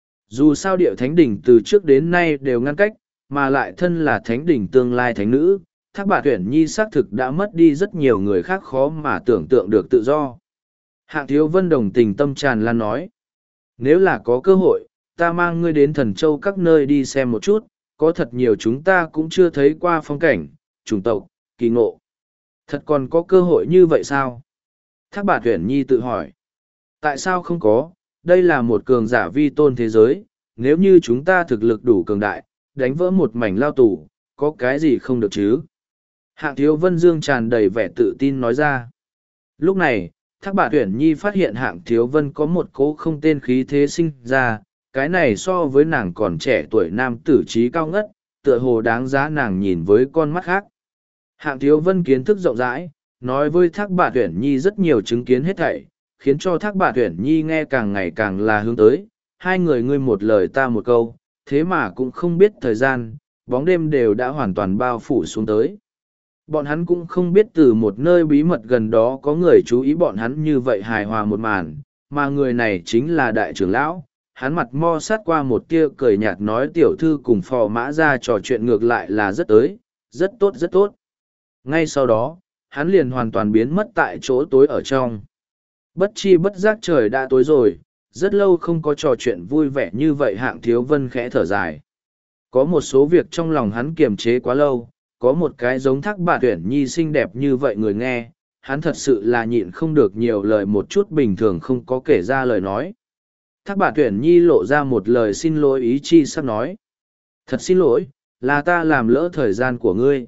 Dù sao Điệu Thánh Đình từ trước đến nay đều ngăn cách, mà lại thân là Thánh Đình tương lai Thánh Nữ, Thác Bạt Uyển Nhi xác thực đã mất đi rất nhiều người khác khó mà tưởng tượng được tự do. Hạng Thiếu Vân đồng tình tâm tràn lan nói. Nếu là có cơ hội, ta mang ngươi đến Thần Châu các nơi đi xem một chút, có thật nhiều chúng ta cũng chưa thấy qua phong cảnh, chủng tộc, kỳ ngộ. Thật còn có cơ hội như vậy sao? Thác Bạt Uyển Nhi tự hỏi. Tại sao không có? Đây là một cường giả vi tôn thế giới, nếu như chúng ta thực lực đủ cường đại, đánh vỡ một mảnh lao tù, có cái gì không được chứ? Hạng Thiếu Vân Dương tràn đầy vẻ tự tin nói ra. Lúc này, Thác Bạt Uyển Nhi phát hiện Hạng Thiếu Vân có một cỗ không tên khí thế sinh ra, cái này so với nàng còn trẻ tuổi nam tử trí cao ngất, tựa hồ đáng giá nàng nhìn với con mắt khác. Hạng Thiếu Vân kiến thức rộng rãi, nói với Thác Bạt Uyển Nhi rất nhiều chứng kiến hết thảy, khiến cho Thác Bạt Uyển Nhi nghe càng ngày càng là hướng tới, hai người ngươi một lời ta một câu, thế mà cũng không biết thời gian, bóng đêm đều đã hoàn toàn bao phủ xuống tới. Bọn hắn cũng không biết từ một nơi bí mật gần đó có người chú ý bọn hắn như vậy hài hòa một màn, mà người này chính là đại trưởng lão. Hắn mặt mo sát qua một tia cười nhạt nói tiểu thư cùng phò mã ra trò chuyện ngược lại là rất tới, rất tốt rất tốt. Ngay sau đó, hắn liền hoàn toàn biến mất tại chỗ tối ở trong. Bất chi bất giác trời đã tối rồi, rất lâu không có trò chuyện vui vẻ như vậy. Hạng Thiếu Vân khẽ thở dài. Có một số việc trong lòng hắn kiềm chế quá lâu, có một cái giống Thác Bạt Uyển Nhi xinh đẹp như vậy người nghe, hắn thật sự là nhịn không được nhiều lời một chút bình thường không có kể ra lời nói. Thác Bạt Uyển Nhi lộ ra một lời xin lỗi ý chi sắp nói. Thật xin lỗi, là ta làm lỡ thời gian của ngươi.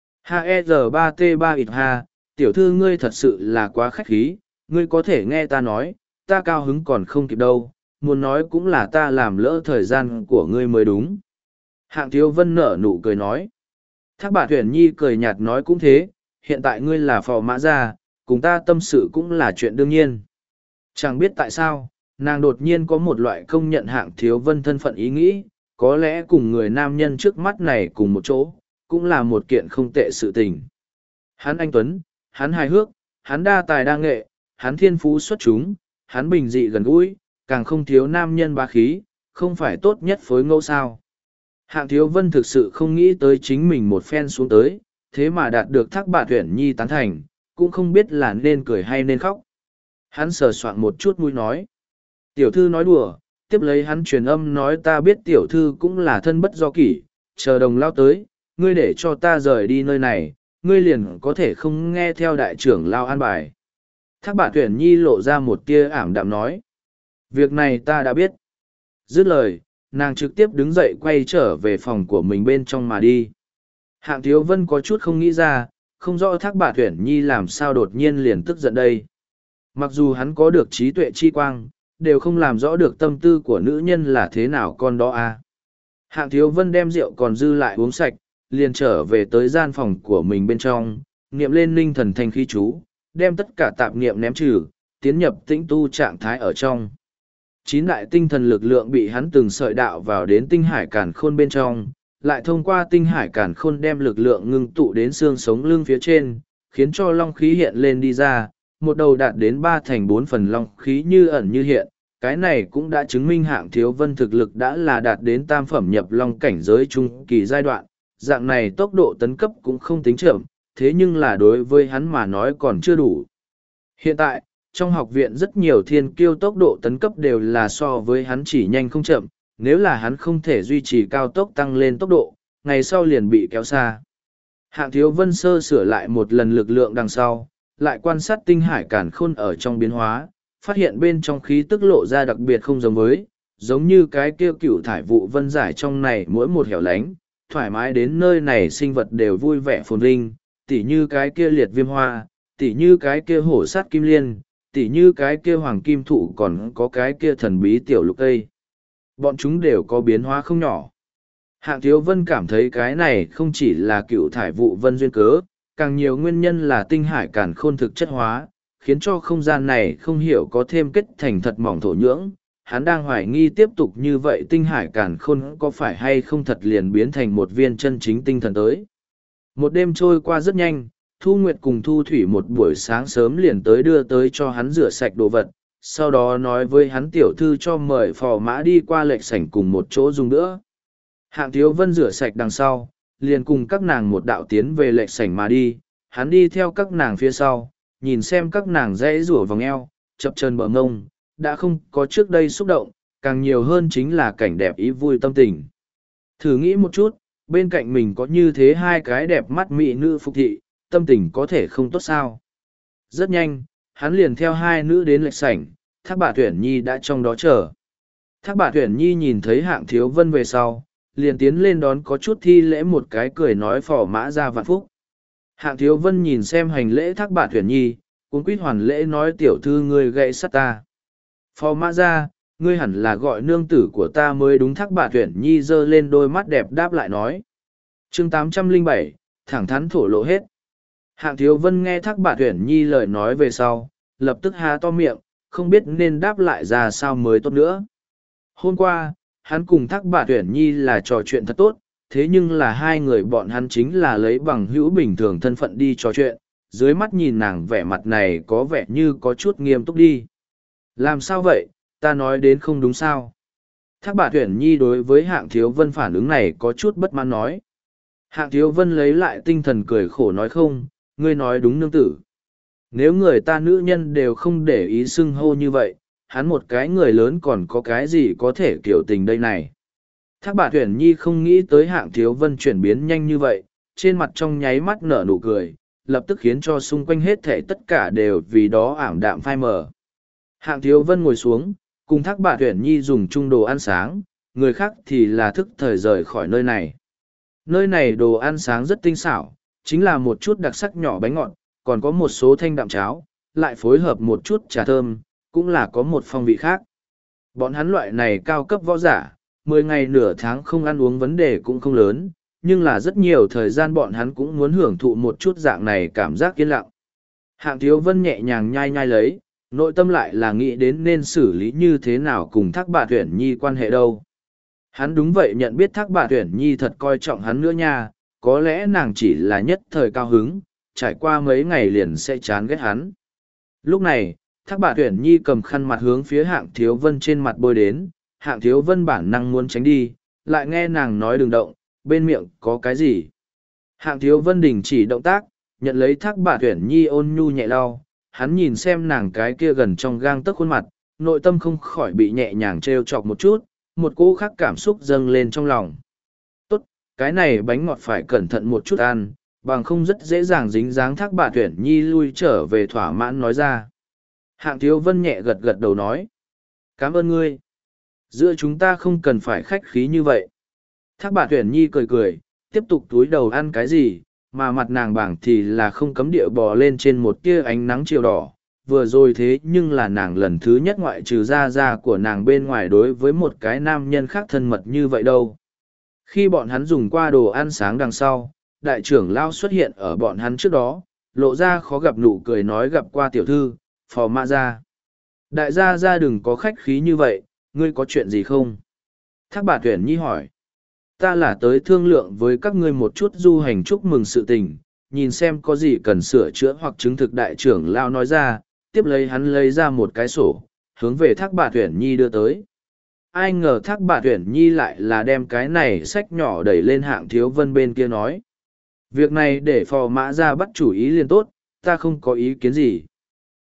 HER3T3ITH, tiểu thư ngươi thật sự là quá khách khí, ngươi có thể nghe ta nói, ta cao hứng còn không kịp đâu, muốn nói cũng là ta làm lỡ thời gian của ngươi mới đúng. Hạng Thiếu Vân nở nụ cười nói. Thác Bạt Uyển Nhi cười nhạt nói cũng thế, hiện tại ngươi là phò mã gia, cùng ta tâm sự cũng là chuyện đương nhiên. Chẳng biết tại sao, nàng đột nhiên có một loại công nhận Hạng Thiếu Vân thân phận ý nghĩ, có lẽ cùng người nam nhân trước mắt này cùng một chỗ, cũng là một kiện không tệ sự tình. Hắn anh tuấn, hắn hài hước, hắn đa tài đa nghệ, hắn thiên phú xuất chúng, hắn bình dị gần gũi, càng không thiếu nam nhân bá khí, không phải tốt nhất phối ngẫu sao. Hạng Thiếu Vân thực sự không nghĩ tới chính mình một phen xuống tới, thế mà đạt được Thác Bạt Uyển Nhi tán thành, cũng không biết là nên cười hay nên khóc. Hắn sờ soạn một chút mũi nói. Tiểu thư nói đùa, tiếp lấy hắn truyền âm nói ta biết tiểu thư cũng là thân bất do kỷ, chờ Đồng lao tới, ngươi để cho ta rời đi nơi này, ngươi liền có thể không nghe theo đại trưởng lao an bài. Thác Bạt Uyển Nhi lộ ra một tia ảm đạm nói. Việc này ta đã biết. Dứt lời, nàng trực tiếp đứng dậy quay trở về phòng của mình bên trong mà đi. Hạng Thiếu Vân có chút không nghĩ ra, không rõ Thác Bạt Uyển Nhi làm sao đột nhiên liền tức giận đây. Mặc dù hắn có được trí tuệ chi quang, đều không làm rõ được tâm tư của nữ nhân là thế nào con đó à. Hạng Thiếu Vân đem rượu còn dư lại uống sạch, liền trở về tới gian phòng của mình bên trong, niệm lên ninh thần thanh khí chú, đem tất cả tạp niệm ném trừ, tiến nhập tĩnh tu trạng thái ở trong. 9 đại tinh thần lực lượng bị hắn từng sợi đạo vào đến tinh hải càn khôn bên trong, lại thông qua tinh hải càn khôn đem lực lượng ngưng tụ đến xương sống lưng phía trên, khiến cho long khí hiện lên đi ra, một đầu đạt đến 3/4 long khí như ẩn như hiện. Cái này cũng đã chứng minh Hạng Thiếu Vân thực lực đã là đạt đến tam phẩm nhập long cảnh giới trung kỳ giai đoạn, dạng này tốc độ tấn cấp cũng không tính chậm, thế nhưng là đối với hắn mà nói còn chưa đủ. Hiện tại, Trong học viện rất nhiều thiên kiêu tốc độ tấn cấp đều là so với hắn chỉ nhanh không chậm, nếu là hắn không thể duy trì cao tốc tăng lên tốc độ, ngày sau liền bị kéo xa. Hạng Thiếu Vân sơ sửa lại một lần lực lượng đằng sau, lại quan sát tinh hải càn khôn ở trong biến hóa, phát hiện bên trong khí tức lộ ra đặc biệt không giống với, giống như cái kêu cựu thải vụ vân giải trong này mỗi một hẻo lánh, thoải mái đến nơi này sinh vật đều vui vẻ phồn vinh, tỉ như cái kia liệt viêm hoa, tỉ như cái kia hổ sát kim liên, tỉ như cái kia hoàng kim thụ còn có cái kia thần bí tiểu lục cây. Bọn chúng đều có biến hóa không nhỏ. Hạng Thiếu Vân cảm thấy cái này không chỉ là cựu thải vụ vân duyên cớ, càng nhiều nguyên nhân là tinh hải càn khôn thực chất hóa, khiến cho không gian này không hiểu có thêm kết thành thật mỏng thổ nhưỡng. Hắn đang hoài nghi tiếp tục như vậy tinh hải càn khôn có phải hay không thật liền biến thành một viên chân chính tinh thần tới. Một đêm trôi qua rất nhanh, Thu Nguyệt cùng Thu Thủy một buổi sáng sớm liền tới đưa tới cho hắn rửa sạch đồ vật, sau đó nói với hắn tiểu thư cho mời phò mã đi qua lệch sảnh cùng một chỗ dùng nữa. Hạng Thiếu Vân rửa sạch đằng sau, liền cùng các nàng một đạo tiến về lệch sảnh mà đi, hắn đi theo các nàng phía sau, nhìn xem các nàng dãy rủa vòng eo, chập chân bờ ngông, đã không có trước đây xúc động, càng nhiều hơn chính là cảnh đẹp ý vui tâm tình. Thử nghĩ một chút, bên cạnh mình có như thế hai cái đẹp mắt mỹ nữ phục thị, tâm tình có thể không tốt sao. Rất nhanh, hắn liền theo hai nữ đến lệch sảnh, Thác Bà Tuyển Nhi đã trong đó chờ. Thác Bà Tuyển Nhi nhìn thấy Hạng Thiếu Vân về sau, liền tiến lên đón có chút thi lễ một cái cười nói phò mã ra vạn phúc. Hạng Thiếu Vân nhìn xem hành lễ Thác Bà Tuyển Nhi, cuống quýt hoàn lễ nói tiểu thư ngươi gậy sắt ta. Phò mã ra, ngươi hẳn là gọi nương tử của ta mới đúng. Thác Bà Tuyển Nhi giơ lên đôi mắt đẹp đáp lại nói. Chương 807, thẳng thắn thổ lộ hết. Hạng Thiếu Vân nghe Thác Bà Tuyển Nhi lời nói về sau, lập tức há to miệng, không biết nên đáp lại ra sao mới tốt nữa. Hôm qua, hắn cùng Thác Bà Tuyển Nhi là trò chuyện thật tốt, thế nhưng là hai người bọn hắn chính là lấy bằng hữu bình thường thân phận đi trò chuyện, dưới mắt nhìn nàng vẻ mặt này có vẻ như có chút nghiêm túc đi. Làm sao vậy, ta nói đến không đúng sao? Thác Bà Tuyển Nhi đối với Hạng Thiếu Vân phản ứng này có chút bất mãn nói. Hạng Thiếu Vân lấy lại tinh thần cười khổ nói không, ngươi nói đúng nương tử. Nếu người ta nữ nhân đều không để ý xưng hô như vậy, hắn một cái người lớn còn có cái gì có thể kiểu tình đây này. Thác Bà Tuyển Nhi không nghĩ tới Hạng Thiếu Vân chuyển biến nhanh như vậy, trên mặt trong nháy mắt nở nụ cười, lập tức khiến cho xung quanh hết thể tất cả đều vì đó ảm đạm phai mờ. Hạng Thiếu Vân ngồi xuống, cùng Thác Bà Tuyển Nhi dùng chung đồ ăn sáng, người khác thì là thức thời rời khỏi nơi này. Nơi này đồ ăn sáng rất tinh xảo, chính là một chút đặc sắc nhỏ bánh ngọt, còn có một số thanh đạm cháo, lại phối hợp một chút trà thơm, cũng là có một phong vị khác. Bọn hắn loại này cao cấp võ giả, 10 ngày nửa tháng không ăn uống vấn đề cũng không lớn, nhưng là rất nhiều thời gian bọn hắn cũng muốn hưởng thụ một chút dạng này cảm giác yên lặng. Hạng Thiếu Vân nhẹ nhàng nhai nhai lấy, nội tâm lại là nghĩ đến nên xử lý như thế nào cùng Thác Bà Tuyển Nhi quan hệ đâu. Hắn đúng vậy nhận biết Thác Bà Tuyển Nhi thật coi trọng hắn nữa nha, có lẽ nàng chỉ là nhất thời cao hứng, trải qua mấy ngày liền sẽ chán ghét hắn. Lúc này, Thác Bà Tuyển Nhi cầm khăn mặt hướng phía Hạng Thiếu Vân trên mặt bôi đến, Hạng Thiếu Vân bản năng muốn tránh đi, lại nghe nàng nói đừng động, bên miệng có cái gì. Hạng Thiếu Vân đình chỉ động tác, nhận lấy Thác Bà Tuyển Nhi ôn nhu nhẹ lau, hắn nhìn xem nàng cái kia gần trong gang tấc khuôn mặt, nội tâm không khỏi bị nhẹ nhàng trêu chọc một chút, một cỗ khác cảm xúc dâng lên trong lòng. Tốt, cái này bánh ngọt phải cẩn thận một chút ăn, bằng không rất dễ dàng dính dáng. Thác Bà Tuyển Nhi lui trở về thỏa mãn nói ra. Hạng Thiếu Vân nhẹ gật gật đầu nói. Cảm ơn ngươi. Giữa chúng ta không cần phải khách khí như vậy. Thác Bà Tuyển Nhi cười cười, tiếp tục túi đầu ăn cái gì, mà mặt nàng bảng thì là không cấm địa bò lên trên một tia ánh nắng chiều đỏ. Vừa rồi thế nhưng là nàng lần thứ nhất ngoại trừ da của nàng bên ngoài đối với một cái nam nhân khác thân mật như vậy đâu. Khi bọn hắn dùng qua đồ ăn sáng đằng sau, đại trưởng lao xuất hiện ở bọn hắn trước đó, lộ ra khó gặp nụ cười nói gặp qua tiểu thư, phò mã ra. Đại gia ra đừng có khách khí như vậy, ngươi có chuyện gì không? Thác Bà Tuyển Nhi hỏi. Ta là tới thương lượng với các ngươi một chút du hành chúc mừng sự tình, nhìn xem có gì cần sửa chữa hoặc chứng thực. Đại trưởng lao nói ra, tiếp lấy hắn lấy ra một cái sổ, hướng về Thác Bà Tuyển Nhi đưa tới. Ai ngờ Thác Bà Tuyển Nhi lại là đem cái này sách nhỏ đẩy lên Hạng Thiếu Vân bên kia nói. Việc này để phò mã ra bắt chủ ý liền tốt, ta không có ý kiến gì.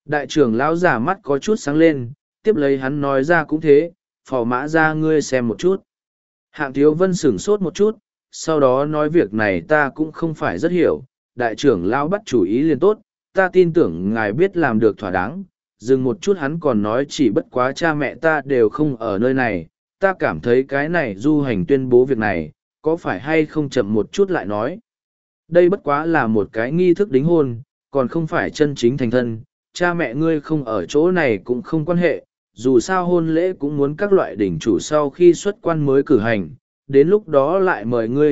Đại trưởng lão già mắt có chút sáng lên, tiếp lấy hắn nói ra cũng thế, phò mã ra ngươi xem một chút. Hạng Thiếu Vân sửng sốt một chút, sau đó nói việc này ta cũng không phải rất hiểu, đại trưởng lão bắt chủ ý liền tốt, ta tin tưởng ngài biết làm được thỏa đáng. Dừng một chút hắn còn nói chỉ bất quá cha mẹ ta đều không ở nơi này, ta cảm thấy cái này du hành tuyên bố việc này, có phải hay không chậm một chút lại nói. Đây bất quá là một cái nghi thức đính hôn, còn không phải chân chính thành thân, cha mẹ ngươi không ở chỗ này cũng không quan hệ, dù sao hôn lễ cũng muốn các loại đỉnh chủ sau khi xuất quan mới cử hành, đến lúc đó lại mời ngươi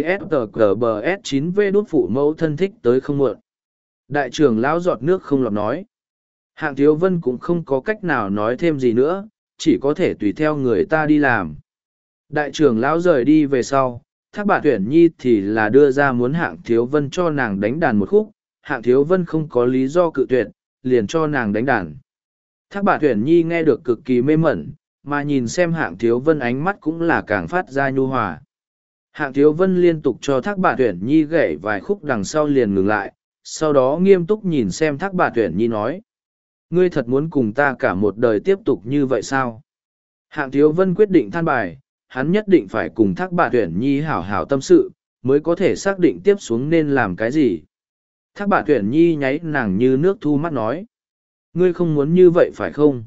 STGBS9V đốt phụ mẫu thân thích tới không muộn. Đại trưởng lão giọt nước không lọt nói. Hạng Thiếu Vân cũng không có cách nào nói thêm gì nữa, chỉ có thể tùy theo người ta đi làm. Đại trưởng lão rời đi về sau, Thác Bạt Tuyển Nhi thì là đưa ra muốn Hạng Thiếu Vân cho nàng đánh đàn một khúc, Hạng Thiếu Vân không có lý do cự tuyệt, liền cho nàng đánh đàn. Thác Bạt Tuyển Nhi nghe được cực kỳ mê mẩn, mà nhìn xem Hạng Thiếu Vân ánh mắt cũng là càng phát ra nhu hòa. Hạng Thiếu Vân liên tục cho Thác Bạt Tuyển Nhi gảy vài khúc đằng sau liền ngừng lại, sau đó nghiêm túc nhìn xem Thác Bạt Tuyển Nhi nói. Ngươi thật muốn cùng ta cả một đời tiếp tục như vậy sao? Hạng Thiếu Vân quyết định than bài, hắn nhất định phải cùng Thác Bạt Tuyển Nhi hảo hảo tâm sự, mới có thể xác định tiếp xuống nên làm cái gì. Thác Bạt Tuyển Nhi nháy nàng như nước thu mắt nói. Ngươi không muốn như vậy phải không?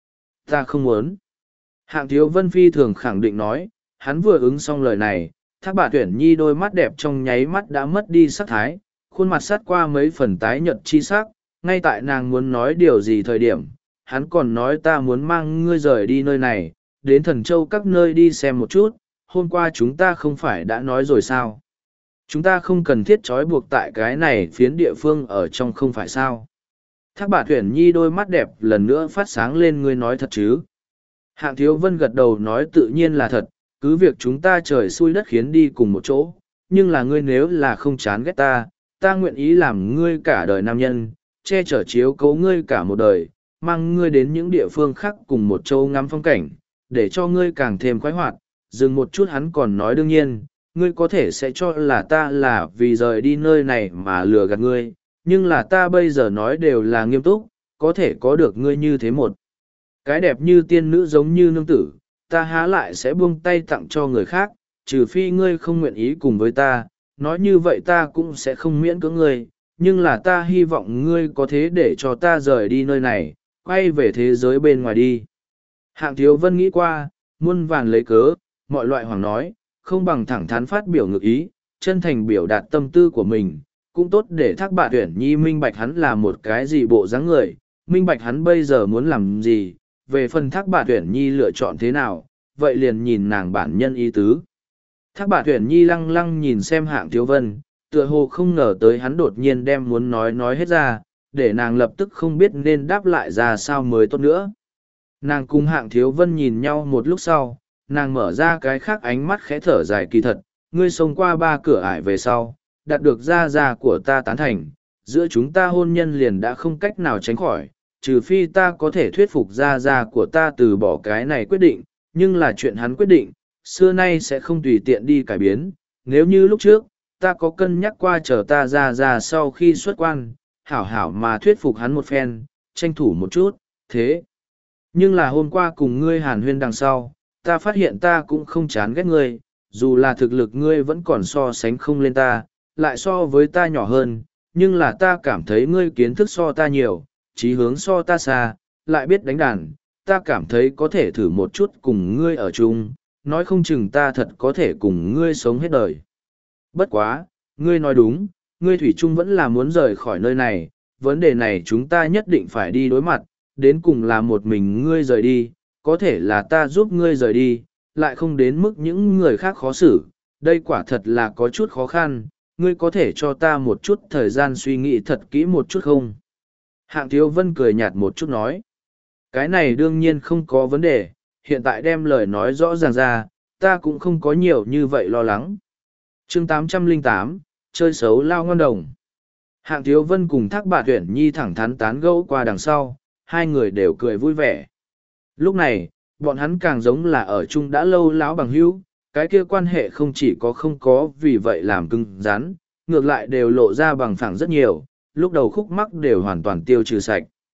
Ta không muốn. Hạng Thiếu Vân phi thường khẳng định nói, hắn vừa ứng xong lời này, Thác Bạt Tuyển Nhi đôi mắt đẹp trong nháy mắt đã mất đi sắc thái, khuôn mặt sát qua mấy phần tái nhợt chi sắc, ngay tại nàng muốn nói điều gì thời điểm, hắn còn nói ta muốn mang ngươi rời đi nơi này, đến Thần Châu các nơi đi xem một chút, hôm qua chúng ta không phải đã nói rồi sao? Chúng ta không cần thiết trói buộc tại cái này phiến địa phương ở trong không phải sao? Thác Bạt Tuyển Nhi đôi mắt đẹp lần nữa phát sáng lên, ngươi nói thật chứ? Hạng Thiếu Vân gật đầu nói tự nhiên là thật, cứ việc chúng ta trời xui đất khiến đi cùng một chỗ, nhưng là ngươi nếu là không chán ghét ta, ta nguyện ý làm ngươi cả đời nam nhân, che chở chiếu cố ngươi cả một đời, mang ngươi đến những địa phương khác cùng một châu ngắm phong cảnh, để cho ngươi càng thêm khoái hoạt. Dừng một chút hắn còn nói đương nhiên, ngươi có thể sẽ cho là ta là vì rời đi nơi này mà lừa gạt ngươi, nhưng là ta bây giờ nói đều là nghiêm túc, có thể có được ngươi như thế một. Cái đẹp như tiên nữ giống như nương tử, ta há lại sẽ buông tay tặng cho người khác, trừ phi ngươi không nguyện ý cùng với ta, nói như vậy ta cũng sẽ không miễn cưỡng ngươi, nhưng là ta hy vọng ngươi có thế để cho ta rời đi nơi này, quay về thế giới bên ngoài đi. Hạng Thiếu Vân nghĩ qua, muôn vàn lấy cớ, mọi loại hoàng nói, không bằng thẳng thắn phát biểu ngược ý, chân thành biểu đạt tâm tư của mình, cũng tốt để Thác Bạt Tuyển Nhi minh bạch hắn là một cái gì bộ dáng người, minh bạch hắn bây giờ muốn làm gì, về phần Thác Bạt Tuyển Nhi lựa chọn thế nào, vậy liền nhìn nàng bản nhân ý tứ. Thác Bạt Tuyển Nhi lăng lăng nhìn xem Hạng Thiếu Vân, tựa hồ không ngờ tới hắn đột nhiên đem muốn nói hết ra, để nàng lập tức không biết nên đáp lại ra sao mới tốt nữa. Nàng cùng Hạng Thiếu Vân nhìn nhau một lúc sau, nàng mở ra cái khác ánh mắt khẽ thở dài kỳ thật, ngươi xông qua 3 cửa ải về sau, đạt được gia của ta tán thành, giữa chúng ta hôn nhân liền đã không cách nào tránh khỏi, trừ phi ta có thể thuyết phục gia của ta từ bỏ cái này quyết định, nhưng là chuyện hắn quyết định, xưa nay sẽ không tùy tiện đi cải biến, nếu như lúc trước, ta có cân nhắc qua chờ ta ra sau khi xuất quan, hảo hảo mà thuyết phục hắn một phen, tranh thủ một chút, thế. Nhưng là hôm qua cùng ngươi hàn huyên đằng sau, ta phát hiện ta cũng không chán ghét ngươi, dù là thực lực ngươi vẫn còn so sánh không lên ta, lại so với ta nhỏ hơn, nhưng là ta cảm thấy ngươi kiến thức so ta nhiều, chí hướng so ta xa, lại biết đánh đàn, ta cảm thấy có thể thử một chút cùng ngươi ở chung, nói không chừng ta thật có thể cùng ngươi sống hết đời. Bất quá, ngươi nói đúng, ngươi thủy chung vẫn là muốn rời khỏi nơi này, vấn đề này chúng ta nhất định phải đi đối mặt, đến cùng là một mình ngươi rời đi, có thể là ta giúp ngươi rời đi, lại không đến mức những người khác khó xử, đây quả thật là có chút khó khăn, ngươi có thể cho ta một chút thời gian suy nghĩ thật kỹ một chút không? Hạng Thiếu Vân cười nhạt một chút nói, cái này đương nhiên không có vấn đề, hiện tại đem lời nói rõ ràng ra, ta cũng không có nhiều như vậy lo lắng. Chương 808, chơi xấu lao ngon đồng. Hạng Thiếu Vân cùng Thác Bạt Tuyển Nhi thẳng thắn tán gẫu qua đằng sau, hai người đều cười vui vẻ. Lúc này, bọn hắn càng giống là ở chung đã lâu lão bằng hữu, cái kia quan hệ không chỉ có không có vì vậy làm cứng rắn, ngược lại đều lộ ra bằng phẳng rất nhiều, lúc đầu khúc mắc đều hoàn toàn tiêu trừ sạch.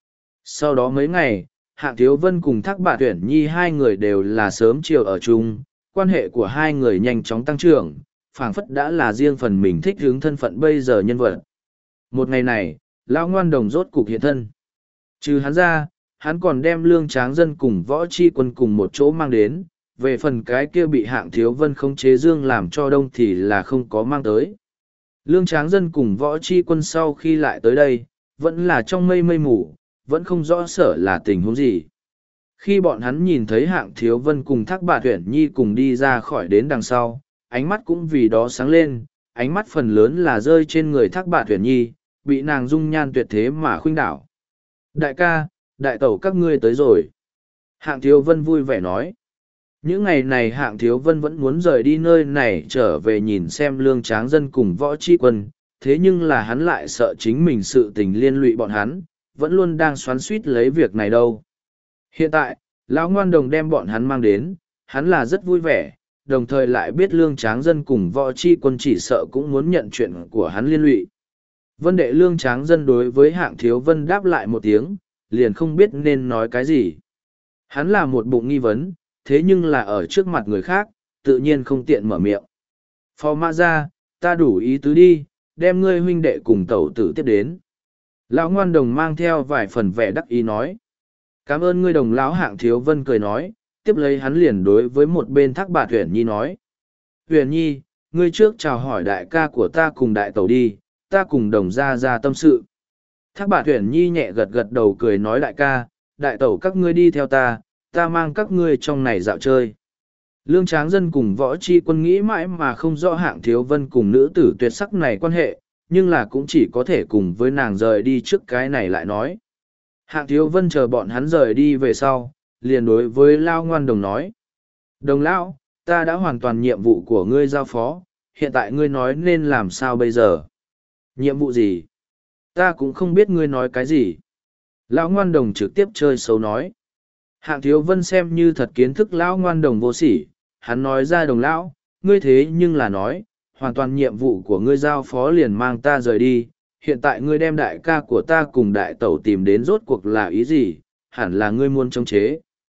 Sau đó mấy ngày, Hạng Thiếu Vân cùng Thác Bạt Uyển Nhi hai người đều là sớm chiều ở chung, quan hệ của hai người nhanh chóng tăng trưởng, phảng phất đã là riêng phần mình thích hướng thân phận bây giờ nhân vật. Một ngày này, Lão Ngoan Đồng rốt cục hiện thân. Trừ hắn ra, hắn còn đem Lương Tráng Dân cùng Võ Chi Quân cùng một chỗ mang đến, về phần cái kia bị Hạng Thiếu Vân khống chế dương làm cho đông thì là không có mang tới. Lương Tráng Dân cùng Võ Chi Quân sau khi lại tới đây, vẫn là trong mây mây mù, vẫn không rõ sở là tình huống gì. Khi bọn hắn nhìn thấy Hạng Thiếu Vân cùng Thác Bạt Uyển Nhi cùng đi ra khỏi đến đằng sau, ánh mắt cũng vì đó sáng lên, ánh mắt phần lớn là rơi trên người Thác Bạt Uyển Nhi, bị nàng dung nhan tuyệt thế mà khuynh đảo. Đại ca, đại tẩu các ngươi tới rồi. Hạng Thiếu Vân vui vẻ nói. Những ngày này Hạng Thiếu Vân vẫn muốn rời đi nơi này trở về nhìn xem Lương Tráng Dân cùng Võ Chi Quân, thế nhưng là hắn lại sợ chính mình sự tình liên lụy bọn hắn, vẫn luôn đang xoắn suýt lấy việc này đâu. Hiện tại, Lão Ngoan Đồng đem bọn hắn mang đến, hắn là rất vui vẻ, đồng thời lại biết Lương Tráng Dân cùng Võ Chi Quân chỉ sợ cũng muốn nhận chuyện của hắn liên lụy. Vân đệ Lương Tráng Dân đối với Hạng Thiếu Vân đáp lại một tiếng, liền không biết nên nói cái gì. Hắn là một bụng nghi vấn, thế nhưng là ở trước mặt người khác, tự nhiên không tiện mở miệng. Phò mã ra, ta đủ ý tứ đi, đem ngươi huynh đệ cùng tẩu tử tiếp đến. Lão Ngoan Đồng mang theo vài phần vẻ đắc ý nói. Cảm ơn ngươi đồng lão. Hạng Thiếu Vân cười nói, tiếp lấy hắn liền đối với một bên Thác Bạt Uyển Nhi nói. Uyển Nhi, ngươi trước chào hỏi đại ca của ta cùng đại tẩu đi, ta cùng đồng ra tâm sự. Thác Bạt Uyển Nhi nhẹ gật gật đầu cười nói đại ca, đại tẩu các ngươi đi theo ta mang các ngươi trong này dạo chơi. Lương Tráng Dân cùng Võ Chi Quân nghĩ mãi mà không rõ Hạng Thiếu Vân cùng nữ tử tuyệt sắc này quan hệ, nhưng là cũng chỉ có thể cùng với nàng rời đi trước cái này lại nói. Hạng Thiếu Vân chờ bọn hắn rời đi về sau, liền đối với Lão Ngoan Đồng nói. Đồng lão, ta đã hoàn toàn nhiệm vụ của ngươi giao phó, hiện tại ngươi nói nên làm sao bây giờ? Nhiệm vụ gì? Ta cũng không biết ngươi nói cái gì. Lão Ngoan Đồng trực tiếp chơi xấu nói. Hạng Thiếu Vân xem như thật kiến thức Lão Ngoan Đồng vô sỉ, hắn nói ra đồng lão, ngươi thế nhưng là nói, hoàn toàn nhiệm vụ của ngươi giao phó liền mang ta rời đi, hiện tại ngươi đem đại ca của ta cùng đại tẩu tìm đến rốt cuộc là ý gì, hẳn là ngươi muốn chống chế.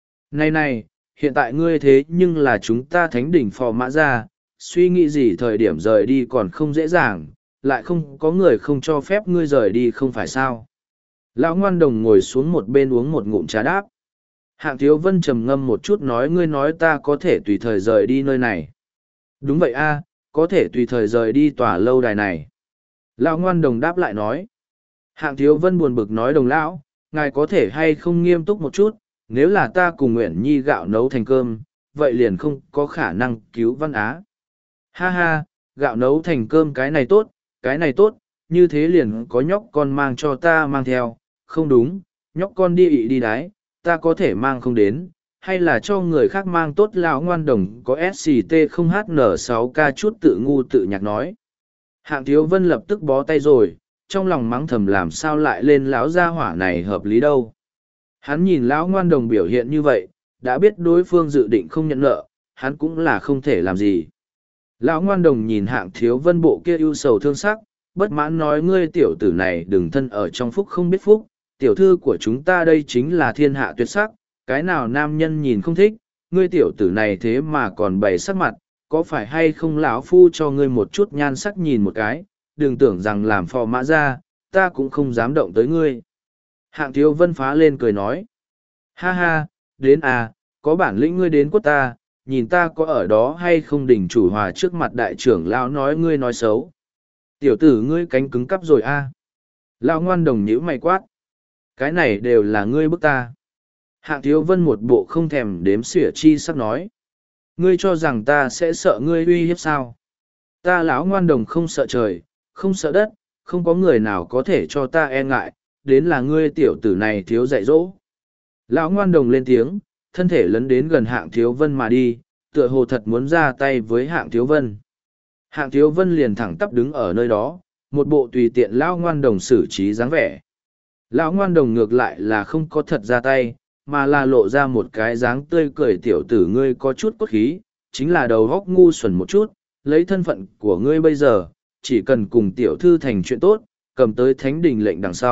Này, hiện tại ngươi thế nhưng là chúng ta thánh đỉnh phò mã ra, suy nghĩ gì thời điểm rời đi còn không dễ dàng, lại không có người không cho phép ngươi rời đi không phải sao. Lão Ngoan Đồng ngồi xuống một bên uống một ngụm trà đáp. Hạng Thiếu Vân trầm ngâm một chút nói ngươi nói ta có thể tùy thời rời đi nơi này. Đúng vậy a, có thể tùy thời rời đi tòa lâu đài này. Lão Ngoan Đồng đáp lại nói. Hạng Thiếu Vân buồn bực nói đồng lão, ngài có thể hay không nghiêm túc một chút, nếu là ta cùng Nguyễn Nhi gạo nấu thành cơm, vậy liền không có khả năng cứu Văn Á. Ha ha, gạo nấu thành cơm cái này tốt, như thế liền có nhóc con mang cho ta mang theo, không đúng, nhóc con đi ị đi đái, ta có thể mang không đến, hay là cho người khác mang tốt. Lão Ngoan Đồng có SCT không HN6K chút tự ngu tự nhạc nói. Hạng Thiếu Vân lập tức bó tay rồi, trong lòng mắng thầm làm sao lại lên lão gia hỏa này hợp lý đâu. Hắn nhìn Lão Ngoan Đồng biểu hiện như vậy, đã biết đối phương dự định không nhận nợ, hắn cũng là không thể làm gì. Lão Ngoan Đồng nhìn Hạng Thiếu Vân bộ kia ưu sầu thương sắc, bất mãn nói ngươi tiểu tử này đừng thân ở trong phúc không biết phúc, tiểu thư của chúng ta đây chính là thiên hạ tuyệt sắc, cái nào nam nhân nhìn không thích, ngươi tiểu tử này thế mà còn bày sắc mặt, có phải hay không lão phu cho ngươi một chút nhan sắc nhìn một cái, đừng tưởng rằng làm phò mã ra, ta cũng không dám động tới ngươi. Hạng Thiếu Vân phá lên cười nói, ha ha, đến à, có bản lĩnh ngươi đến quất ta, nhìn ta có ở đó hay không đỉnh chủ hòa trước mặt đại trưởng lão nói ngươi nói xấu. Tiểu tử ngươi cánh cứng cắp rồi a. Lão Ngoan Đồng nhíu mày quát. Cái này đều là ngươi bức ta. Hạng Thiếu Vân một bộ không thèm đếm xỉa chi sắp nói. Ngươi cho rằng ta sẽ sợ ngươi uy hiếp sao? Ta Lão Ngoan Đồng không sợ trời, không sợ đất, không có người nào có thể cho ta e ngại, đến là ngươi tiểu tử này thiếu dạy dỗ. Lão Ngoan Đồng lên tiếng, thân thể lấn đến gần Hạng Thiếu Vân mà đi, tựa hồ thật muốn ra tay với Hạng Thiếu Vân. Hạng Thiếu Vân liền thẳng tắp đứng ở nơi đó, một bộ tùy tiện Lão Ngoan Đồng xử trí dáng vẻ. Lão Ngoan Đồng ngược lại là không có thật ra tay, mà là lộ ra một cái dáng tươi cười tiểu tử ngươi có chút cốt khí, chính là đầu góc ngu xuẩn một chút, lấy thân phận của ngươi bây giờ, chỉ cần cùng tiểu thư thành chuyện tốt, cầm tới thánh đình lệnh đằng sau,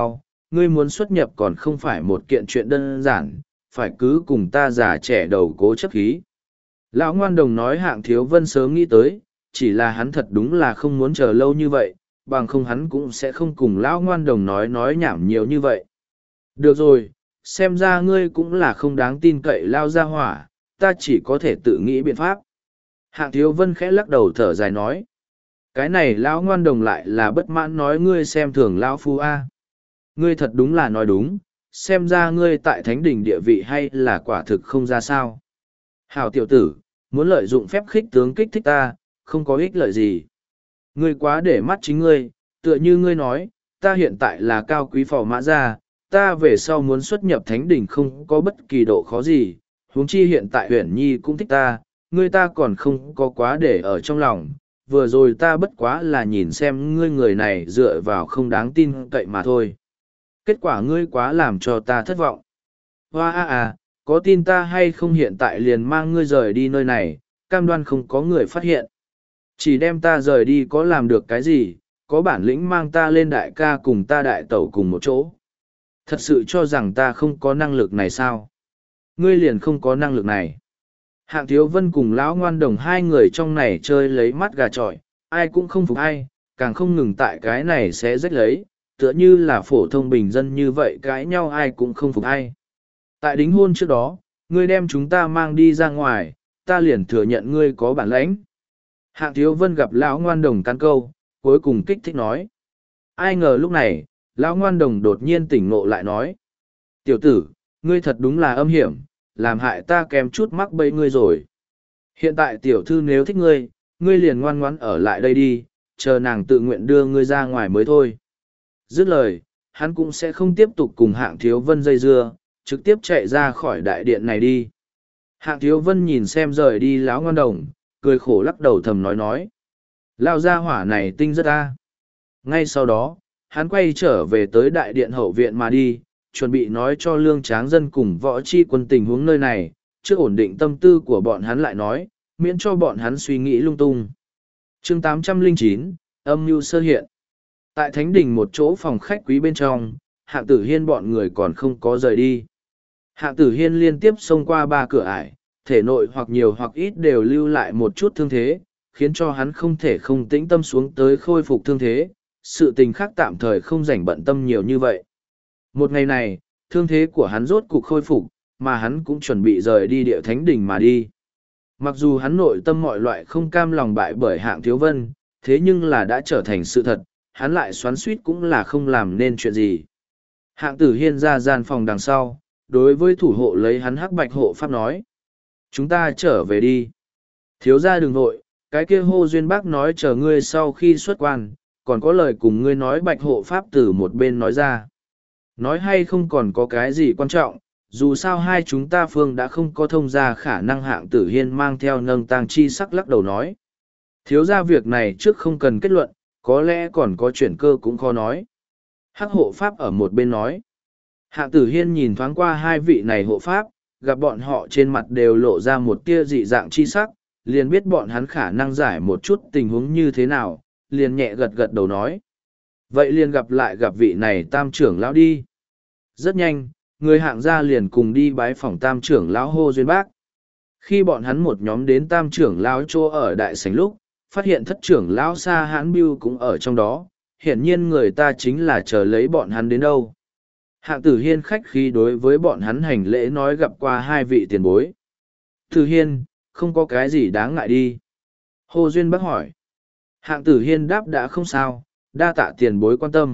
ngươi muốn xuất nhập còn không phải một kiện chuyện đơn giản, phải cứ cùng ta già trẻ đầu cố chấp khí. Lão ngoan đồng nói Hạng Thiếu Vân sớm nghĩ tới, chỉ là hắn thật đúng là không muốn chờ lâu như vậy, bằng không hắn cũng sẽ không cùng lão ngoan đồng nói nhảm nhiều như vậy. Được rồi, xem ra ngươi cũng là không đáng tin cậy lao ra hỏa, ta chỉ có thể tự nghĩ biện pháp. Hạng Thiếu Vân khẽ lắc đầu thở dài nói. Cái này lão ngoan đồng lại là bất mãn nói ngươi xem thường lão phu a. Ngươi thật đúng là nói đúng, xem ra ngươi tại thánh đỉnh địa vị hay là quả thực không ra sao. Hảo tiểu tử, muốn lợi dụng phép khích tướng kích thích ta, không có ích lợi gì. Ngươi quá để mắt chính ngươi, tựa như ngươi nói, ta hiện tại là cao quý phò mã gia, ta về sau muốn xuất nhập thánh đỉnh không có bất kỳ độ khó gì, huống chi hiện tại Huyền Nhi cũng thích ta, ngươi ta còn không có quá để ở trong lòng, vừa rồi ta bất quá là nhìn xem ngươi người này dựa vào không đáng tin cậy mà thôi. Kết quả ngươi quá làm cho ta thất vọng. Hoa có tin ta hay không hiện tại liền mang ngươi rời đi nơi này, cam đoan không có người phát hiện. Chỉ đem ta rời đi có làm được cái gì, có bản lĩnh mang ta lên đại ca cùng ta đại tẩu cùng một chỗ. Thật sự cho rằng ta không có năng lực này sao? Ngươi liền không có năng lực này. Hạng Thiếu Vân cùng lão ngoan đồng hai người trong này chơi lấy mắt gà trọi, ai cũng không phục ai, càng không ngừng tại cái này sẽ rách lấy, tựa như là phổ thông bình dân như vậy cãi nhau ai cũng không phục ai. Tại đính hôn trước đó, ngươi đem chúng ta mang đi ra ngoài, ta liền thừa nhận ngươi có bản lãnh. Hạng Thiếu Vân gặp lão ngoan đồng cắn câu, cuối cùng kích thích nói. Ai ngờ lúc này, lão ngoan đồng đột nhiên tỉnh ngộ lại nói. Tiểu tử, ngươi thật đúng là âm hiểm, làm hại ta kém chút mắc bẫy ngươi rồi. Hiện tại tiểu thư nếu thích ngươi, ngươi liền ngoan ngoãn ở lại đây đi, chờ nàng tự nguyện đưa ngươi ra ngoài mới thôi. Dứt lời, hắn cũng sẽ không tiếp tục cùng Hạng Thiếu Vân dây dưa, trực tiếp chạy ra khỏi đại điện này đi. Hạng Thiếu Vân nhìn xem rời đi lão ngoan đồng, cười khổ lắc đầu thầm nói. Lao ra hỏa này tinh rất ta. Ngay sau đó, hắn quay trở về tới đại điện hậu viện mà đi, chuẩn bị nói cho lương tráng dân cùng võ chi quân tình huống nơi này, trước ổn định tâm tư của bọn hắn lại nói, miễn cho bọn hắn suy nghĩ lung tung. Chương 809, âm mưu sơ hiện. Tại Thánh Đình một chỗ phòng khách quý bên trong, Hạng Tử Hiên bọn người còn không có rời đi. Hạng Tử Hiên liên tiếp xông qua 3 cửa ải, thể nội hoặc nhiều hoặc ít đều lưu lại một chút thương thế, khiến cho hắn không thể không tĩnh tâm xuống tới khôi phục thương thế, sự tình khác tạm thời không rảnh bận tâm nhiều như vậy. Một ngày này, thương thế của hắn rốt cục khôi phục, mà hắn cũng chuẩn bị rời đi địa Thánh Đình mà đi. Mặc dù hắn nội tâm mọi loại không cam lòng bại bởi Hạng Thiếu Vân, thế nhưng là đã trở thành sự thật, hắn lại xoắn suýt cũng là không làm nên chuyện gì. Hạng Tử Hiên ra gian phòng đằng sau, đối với thủ hộ lấy hắn hắc bạch hộ pháp nói. Chúng ta trở về đi. Thiếu ra đừng vội, cái kia Hô Duyên Bác nói chờ ngươi sau khi xuất quan, còn có lời cùng ngươi nói bạch hộ pháp từ một bên nói ra. Nói hay không còn có cái gì quan trọng, dù sao hai chúng ta phương đã không có thông ra khả năng. Hạng Tử Hiên mang theo nâng tang chi sắc lắc đầu nói. Thiếu ra việc này trước không cần kết luận, có lẽ còn có chuyển cơ cũng khó nói. Hắc hộ pháp ở một bên nói. Hạng Tử Hiên nhìn thoáng qua hai vị này hộ pháp, gặp bọn họ trên mặt đều lộ ra một tia dị dạng chi sắc, liền biết bọn hắn khả năng giải một chút tình huống như thế nào, liền nhẹ gật gật đầu nói. Vậy liền gặp vị này tam trưởng lão đi. Rất nhanh, người Hạng gia liền cùng đi bái phỏng tam trưởng lão Hô Duyên Bác. Khi bọn hắn một nhóm đến tam trưởng lão chỗ ở đại sảnh lúc, phát hiện thất trưởng lão Sa Hãn Bưu cũng ở trong đó, hiển nhiên người ta chính là chờ lấy bọn hắn đến đâu. Hạng Tử Hiên khách khí đối với bọn hắn hành lễ nói gặp qua hai vị tiền bối. Tử Hiên, không có cái gì đáng ngại đi. Hồ Duyên Bác hỏi. Hạng Tử Hiên đáp đã không sao, đa tạ tiền bối quan tâm.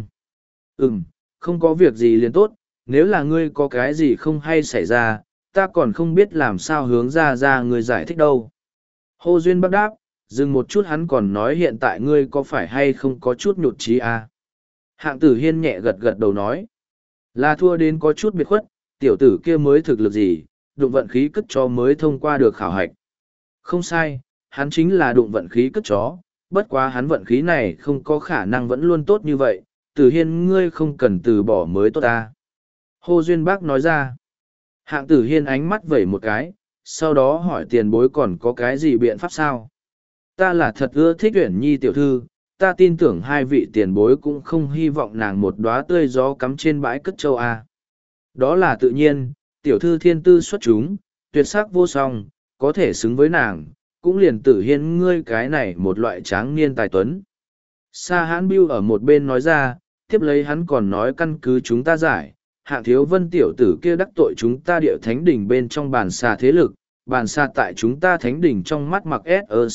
Không có việc gì liền tốt, nếu là ngươi có cái gì không hay xảy ra, ta còn không biết làm sao hướng ra ngươi giải thích đâu. Hồ Duyên Bác đáp, dừng một chút hắn còn nói hiện tại ngươi có phải hay không có chút nhụt chí à? Hạng Tử Hiên nhẹ gật gật đầu nói. Là thua đến có chút biệt khuất, tiểu tử kia mới thực lực gì, đụng vận khí cất chó mới thông qua được khảo hạch. Không sai, hắn chính là đụng vận khí cất chó, bất quá hắn vận khí này không có khả năng vẫn luôn tốt như vậy, Tử Hiên ngươi không cần từ bỏ mới tốt ta. Hồ Duyên Bác nói ra. Hạng Tử Hiên ánh mắt vẩy một cái, sau đó hỏi tiền bối còn có cái gì biện pháp sao? Ta là thật ưa thích Uyển Nhi tiểu thư, ta tin tưởng hai vị tiền bối cũng không hy vọng nàng một đóa tươi gió cắm trên bãi cất châu A. Đó là tự nhiên, tiểu thư thiên tư xuất chúng, tuyệt sắc vô song, có thể xứng với nàng, cũng liền Tử Hiên ngươi cái này một loại tráng niên tài tuấn. Sa Hãn Bưu ở một bên nói ra, tiếp lấy hắn còn nói căn cứ chúng ta giải, Hạng Thiếu Vân tiểu tử kia đắc tội chúng ta địa thánh đỉnh bên trong bàn xà thế lực, bàn xà tại chúng ta thánh đỉnh trong mắt mặc SE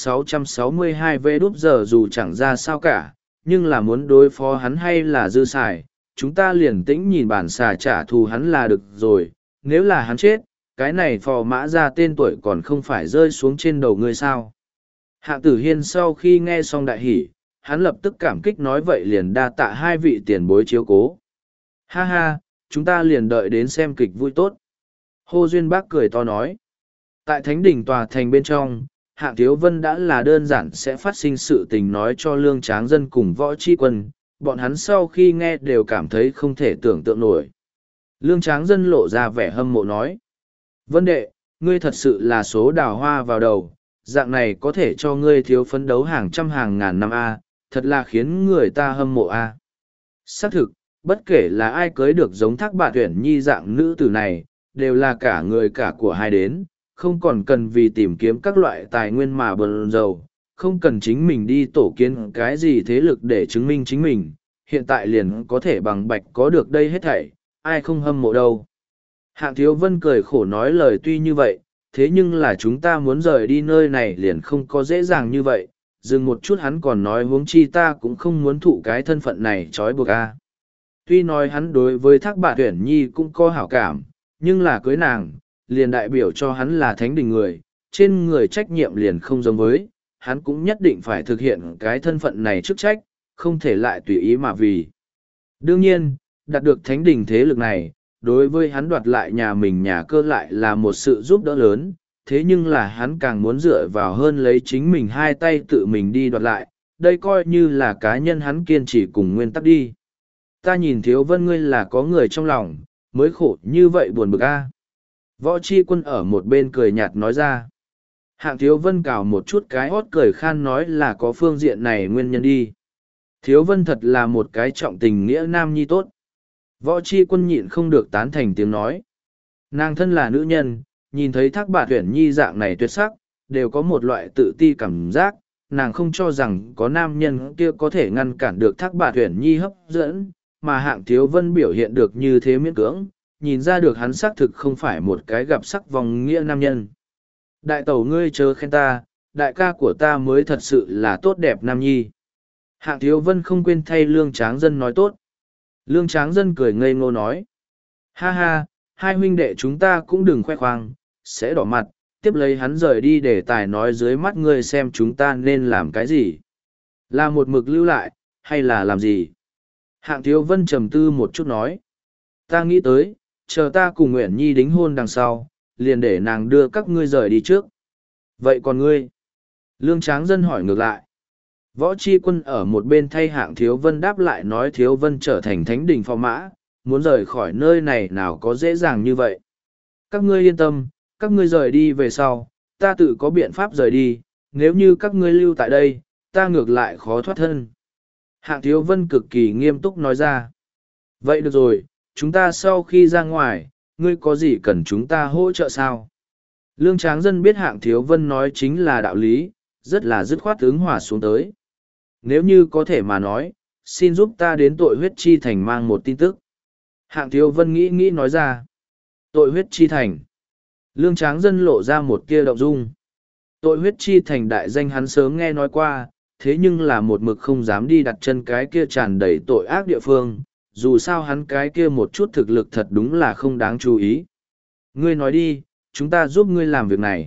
662 v đúp giờ dù chẳng ra sao cả, nhưng là muốn đối phó hắn hay là dư xài, chúng ta liền tĩnh nhìn bàn xà trả thù hắn là được rồi, nếu là hắn chết, cái này phò mã ra tên tuổi còn không phải rơi xuống trên đầu ngươi sao. Hạng Tử Hiên sau khi nghe xong đại hỉ, hắn lập tức cảm kích nói vậy liền đa tạ hai vị tiền bối chiếu cố. Ha ha, chúng ta liền đợi đến xem kịch vui tốt. Hồ Duyên Bác cười to nói. Tại thánh đỉnh tòa thành bên trong, Hạng Thiếu Vân đã là đơn giản sẽ phát sinh sự tình nói cho Lương Tráng Dân cùng Võ Chi Quân, bọn hắn sau khi nghe đều cảm thấy không thể tưởng tượng nổi. Lương Tráng Dân lộ ra vẻ hâm mộ nói. Vân đệ, ngươi thật sự là số đào hoa vào đầu, dạng này có thể cho ngươi thiếu phấn đấu hàng trăm hàng ngàn năm A, thật là khiến người ta hâm mộ A. Xác thực, bất kể là ai cưới được giống Thác Bạt Uyển Nhi dạng nữ tử này, đều là cả người cả của hai đến, không còn cần vì tìm kiếm các loại tài nguyên mà bần dầu, không cần chính mình đi tổ kiến cái gì thế lực để chứng minh chính mình, hiện tại liền có thể bằng bạch có được đây hết thảy, ai không hâm mộ đâu. Hạng Thiếu Vân cười khổ nói lời tuy như vậy, thế nhưng là chúng ta muốn rời đi nơi này liền không có dễ dàng như vậy, dừng một chút hắn còn nói huống chi ta cũng không muốn thụ cái thân phận này trói buộc a. Tuy nói hắn đối với Thác Bạt Uyển Nhi cũng có hảo cảm, nhưng là cưới nàng, liền đại biểu cho hắn là thánh đình người, trên người trách nhiệm liền không giống với, hắn cũng nhất định phải thực hiện cái thân phận này chức trách, không thể lại tùy ý mà vì. Đương nhiên, đạt được thánh đình thế lực này, đối với hắn đoạt lại nhà mình nhà cơ lại là một sự giúp đỡ lớn, thế nhưng là hắn càng muốn dựa vào hơn lấy chính mình hai tay tự mình đi đoạt lại, đây coi như là cá nhân hắn kiên trì cùng nguyên tắc đi. Ta nhìn Thiếu Vân ngươi là có người trong lòng, mới khổ như vậy buồn bực a. Võ Chi Quân ở một bên cười nhạt nói ra. Hạng Thiếu Vân cào một chút cái hót cười khan nói là có phương diện này nguyên nhân đi. Thiếu Vân thật là một cái trọng tình nghĩa nam nhi tốt. Võ Chi Quân nhịn không được tán thành tiếng nói. Nàng thân là nữ nhân, nhìn thấy Thác Bạt Uyển Nhi dạng này tuyệt sắc, đều có một loại tự ti cảm giác, nàng không cho rằng có nam nhân kia có thể ngăn cản được Thác Bạt Uyển Nhi hấp dẫn, mà Hạng Thiếu Vân biểu hiện được như thế miễn cưỡng, nhìn ra được hắn xác thực không phải một cái gặp sắc vòng nghĩa nam nhân. Đại tẩu ngươi chớ khen ta, đại ca của ta mới thật sự là tốt đẹp nam nhi. Hạng Thiếu Vân không quên thay Lương Tráng Dân nói tốt. Lương Tráng Dân cười ngây ngô nói. Ha ha, hai huynh đệ chúng ta cũng đừng khoe khoang, sẽ đỏ mặt, tiếp lấy hắn rời đi để tài nói dưới mắt ngươi xem chúng ta nên làm cái gì. Là một mực lưu lại, hay là làm gì? Hạng Thiếu Vân trầm tư một chút nói. Ta nghĩ tới, chờ ta cùng Nguyễn Nhi đính hôn đằng sau, liền để nàng đưa các ngươi rời đi trước. Vậy còn ngươi? Lương Tráng Dân hỏi ngược lại. Võ Chi Quân ở một bên thay Hạng Thiếu Vân đáp lại nói Thiếu Vân trở thành thánh đình phò mã, muốn rời khỏi nơi này nào có dễ dàng như vậy. Các ngươi yên tâm, các ngươi rời đi về sau, ta tự có biện pháp rời đi, nếu như các ngươi lưu tại đây, ta ngược lại khó thoát thân. Hạng Thiếu Vân cực kỳ nghiêm túc nói ra. Vậy được rồi, chúng ta sau khi ra ngoài, ngươi có gì cần chúng ta hỗ trợ sao? Lương Tráng Dân biết Hạng Thiếu Vân nói chính là đạo lý, rất là dứt khoát ứng hòa xuống tới. Nếu như có thể mà nói, xin giúp ta đến tội huyết chi thành mang một tin tức. Hạng Thiếu Vân nghĩ nói ra. Tội huyết chi thành. Lương Tráng Dân lộ ra một tia động dung. Tội huyết chi thành đại danh hắn sớm nghe nói qua, thế nhưng là một mực không dám đi đặt chân cái kia tràn đầy tội ác địa phương, dù sao hắn cái kia một chút thực lực thật đúng là không đáng chú ý. Ngươi nói đi, chúng ta giúp ngươi làm việc này.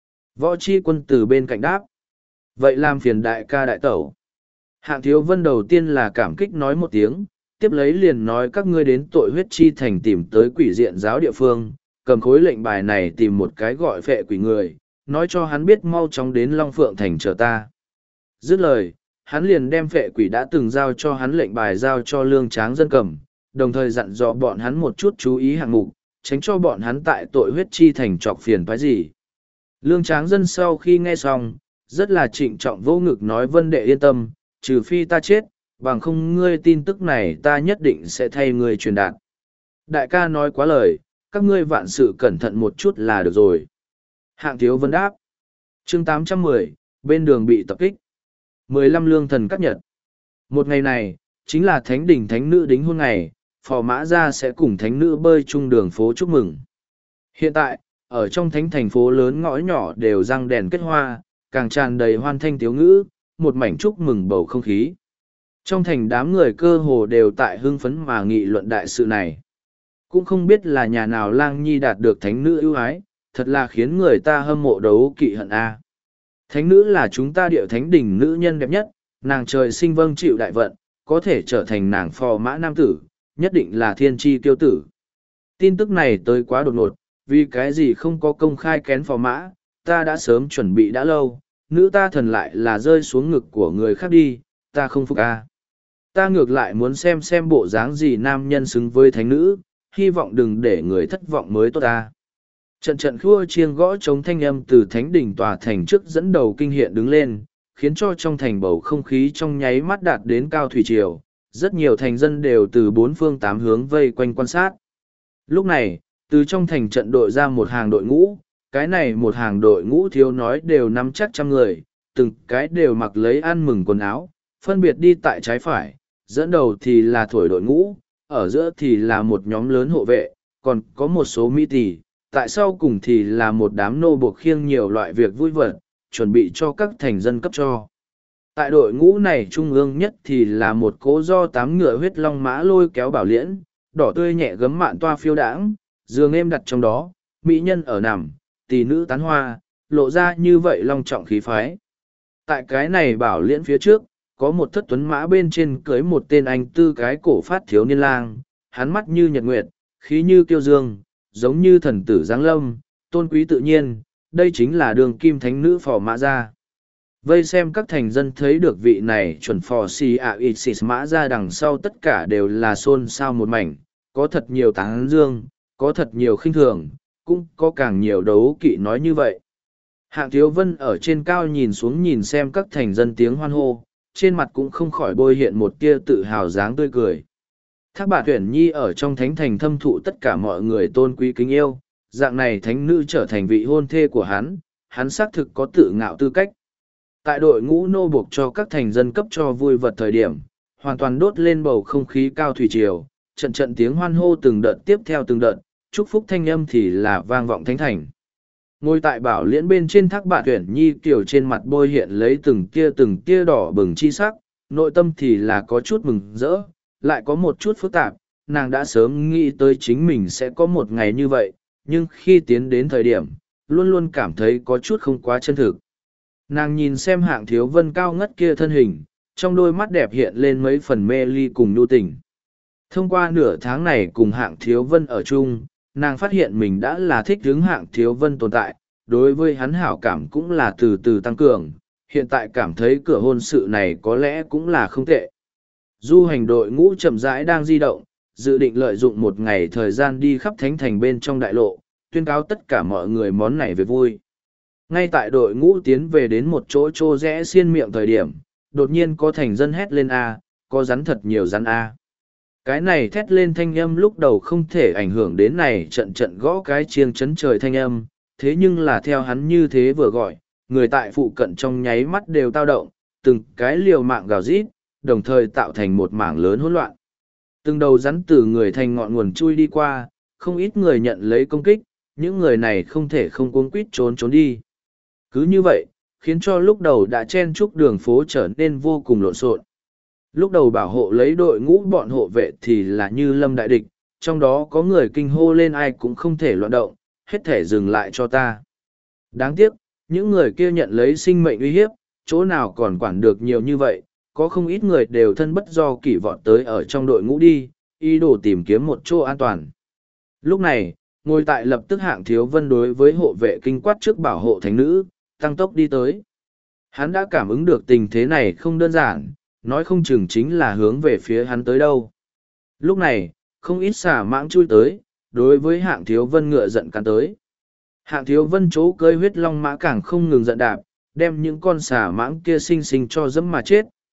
Võ Chi Quân từ bên cạnh đáp. Vậy làm phiền đại ca đại tẩu. Hạng Thiếu Vân đầu tiên là cảm kích nói một tiếng, tiếp lấy liền nói các ngươi đến tội huyết chi thành tìm tới quỷ diện giáo địa phương, cầm khối lệnh bài này tìm một cái gọi phệ quỷ người, nói cho hắn biết mau chóng đến Long Phượng thành chờ ta. Dứt lời, hắn liền đem phệ quỷ đã từng giao cho hắn lệnh bài giao cho Lương Tráng Dân cầm, đồng thời dặn dò bọn hắn một chút chú ý hạng mục, tránh cho bọn hắn tại tội huyết chi thành trọc phiền phái gì. Lương Tráng Dân sau khi nghe xong, rất là trịnh trọng vô ngực nói Vân đệ yên tâm, trừ phi ta chết, bằng không ngươi tin tức này ta nhất định sẽ thay ngươi truyền đạt. Đại ca nói quá lời, các ngươi vạn sự cẩn thận một chút là được rồi. Hạng Thiếu Vân đáp. Chương 810, bên đường bị tập kích. 15 lương thần cắt nhật. Một ngày này, chính là thánh đỉnh thánh nữ đính hôn ngày, phò mã gia sẽ cùng thánh nữ bơi chung đường phố chúc mừng. Hiện tại, ở trong thánh thành phố lớn ngõ nhỏ đều răng đèn kết hoa, càng tràn đầy hoan thanh tiếu ngữ, một mảnh chúc mừng bầu không khí. Trong thành đám người cơ hồ đều tại hưng phấn mà nghị luận đại sự này. Cũng không biết là nhà nào lang nhi đạt được thánh nữ ưu ái, thật là khiến người ta hâm mộ đấu kỵ hận a. Thánh nữ là chúng ta địa thánh đỉnh nữ nhân đẹp nhất, nàng trời sinh vâng chịu đại vận, có thể trở thành nàng phò mã nam tử, nhất định là thiên tri tiêu tử. Tin tức này tới quá đột ngột, vì cái gì không có công khai kén phò mã, ta đã sớm chuẩn bị đã lâu, nữ ta thần lại là rơi xuống ngực của người khác đi, ta không phục a. Ta ngược lại muốn xem bộ dáng gì nam nhân xứng với thánh nữ, hy vọng đừng để người thất vọng mới tốt ta. Trận trận khua chiêng gõ chống thanh âm từ thánh đỉnh tòa thành trước dẫn đầu kinh hiện đứng lên, khiến cho trong thành bầu không khí trong nháy mắt đạt đến cao thủy triều, rất nhiều thành dân đều từ bốn phương tám hướng vây quanh quan sát. Lúc này, từ trong thành trận đội ra một hàng đội ngũ, cái này một hàng đội ngũ thiếu nói đều nắm chắc trăm người, từng cái đều mặc lấy ăn mừng quần áo, phân biệt đi tại trái phải, dẫn đầu thì là thổi đội ngũ, ở giữa thì là một nhóm lớn hộ vệ, còn có một số mỹ tỷ, tại sau cùng thì là một đám nô buộc khiêng nhiều loại việc vui vật, chuẩn bị cho các thành dân cấp cho. Tại đội ngũ này trung ương nhất thì là một cỗ do 8 ngựa huyết long mã lôi kéo bảo liễn, đỏ tươi nhẹ gấm mạn toa phiêu đãng, giường êm đặt trong đó, mỹ nhân ở nằm, tỷ nữ tán hoa, lộ ra như vậy long trọng khí phái. Tại cái này bảo liễn phía trước, có một thất tuấn mã bên trên cưới một tên anh tư cái cổ phát thiếu niên lang, hắn mắt như nhật nguyệt, khí như kiêu dương, giống như thần tử giáng lâm, tôn quý tự nhiên, đây chính là đường kim thánh nữ phò mã gia. Vây xem các thành dân thấy được vị này chuẩn phò si ạ ít xịt mã ra đằng sau tất cả đều là xôn xao một mảnh, có thật nhiều tán dương, có thật nhiều khinh thường, cũng có càng nhiều đấu kỵ nói như vậy. Hạng Thiếu Vân ở trên cao nhìn xuống nhìn xem các thành dân tiếng hoan hô, trên mặt cũng không khỏi bôi hiện một tia tự hào dáng tươi cười. Thác Bà Tuyển Nhi ở trong thánh thành thâm thụ tất cả mọi người tôn quý kính yêu, dạng này thánh nữ trở thành vị hôn thê của hắn xác thực có tự ngạo tư cách. Tại đội ngũ nô buộc cho các thành dân cấp cho vui vật thời điểm, hoàn toàn đốt lên bầu không khí cao thủy triều, trận trận tiếng hoan hô từng đợt tiếp theo từng đợt, chúc phúc thanh âm thì là vang vọng thánh thành. Ngồi tại bảo liễn bên trên Thác Bà Tuyển Nhi kiểu trên mặt bôi hiện lấy từng tia đỏ bừng chi sắc, nội tâm thì là có chút mừng rỡ, lại có một chút phức tạp, nàng đã sớm nghĩ tới chính mình sẽ có một ngày như vậy, nhưng khi tiến đến thời điểm, luôn luôn cảm thấy có chút không quá chân thực. Nàng nhìn xem Hạng Thiếu Vân cao ngất kia thân hình, trong đôi mắt đẹp hiện lên mấy phần mê ly cùng nhu tình. Thông qua nửa tháng này cùng Hạng Thiếu Vân ở chung, nàng phát hiện mình đã là thích hứng Hạng Thiếu Vân tồn tại, đối với hắn hảo cảm cũng là từ từ tăng cường, hiện tại cảm thấy cửa hôn sự này có lẽ cũng là không tệ. Du hành đội ngũ chậm rãi đang di động, dự định lợi dụng một ngày thời gian đi khắp thánh thành bên trong đại lộ, tuyên cáo tất cả mọi người món này về vui. Ngay tại đội ngũ tiến về đến một chỗ rẽ xiên miệng thời điểm, đột nhiên có thành dân hét lên A, có rắn thật nhiều rắn A. Cái này thét lên thanh âm lúc đầu không thể ảnh hưởng đến này trận trận gõ cái chiêng chấn trời thanh âm, thế nhưng là theo hắn như thế vừa gọi, người tại phụ cận trong nháy mắt đều tao động, từng cái liều mạng gào rít, đồng thời tạo thành một mảng lớn hỗn loạn. Từng đầu rắn từ người thành ngọn nguồn chui đi qua, không ít người nhận lấy công kích, những người này không thể không cuống quýt trốn đi. Cứ như vậy, khiến cho lúc đầu đã chen chúc đường phố trở nên vô cùng lộn xộn. Lúc đầu bảo hộ lấy đội ngũ bọn hộ vệ thì là như lâm đại địch, trong đó có người kinh hô lên ai cũng không thể loạn động, hết thể dừng lại cho ta. Đáng tiếc, những người kia nhận lấy sinh mệnh uy hiếp, chỗ nào còn quản được nhiều như vậy, có không ít người đều thân bất do kỷ vọt tới ở trong đội ngũ đi, ý đồ tìm kiếm một chỗ an toàn. Lúc này, ngồi tại lập tức Hạng Thiếu Vân đối với hộ vệ kinh quát trước bảo hộ thánh nữ, tăng tốc đi tới. Hắn đã cảm ứng được tình thế này không đơn giản, nói không chừng chính là hướng về phía hắn tới đâu. Lúc này, không ít xà mãng chui tới, đối với Hạng Thiếu Vân ngựa giận cắn tới. Hạng Thiếu Vân chỗ cơi huyết long mã càng không ngừng giận đạp, đem những con xà mãng kia xinh xinh cho dẫm mà chết,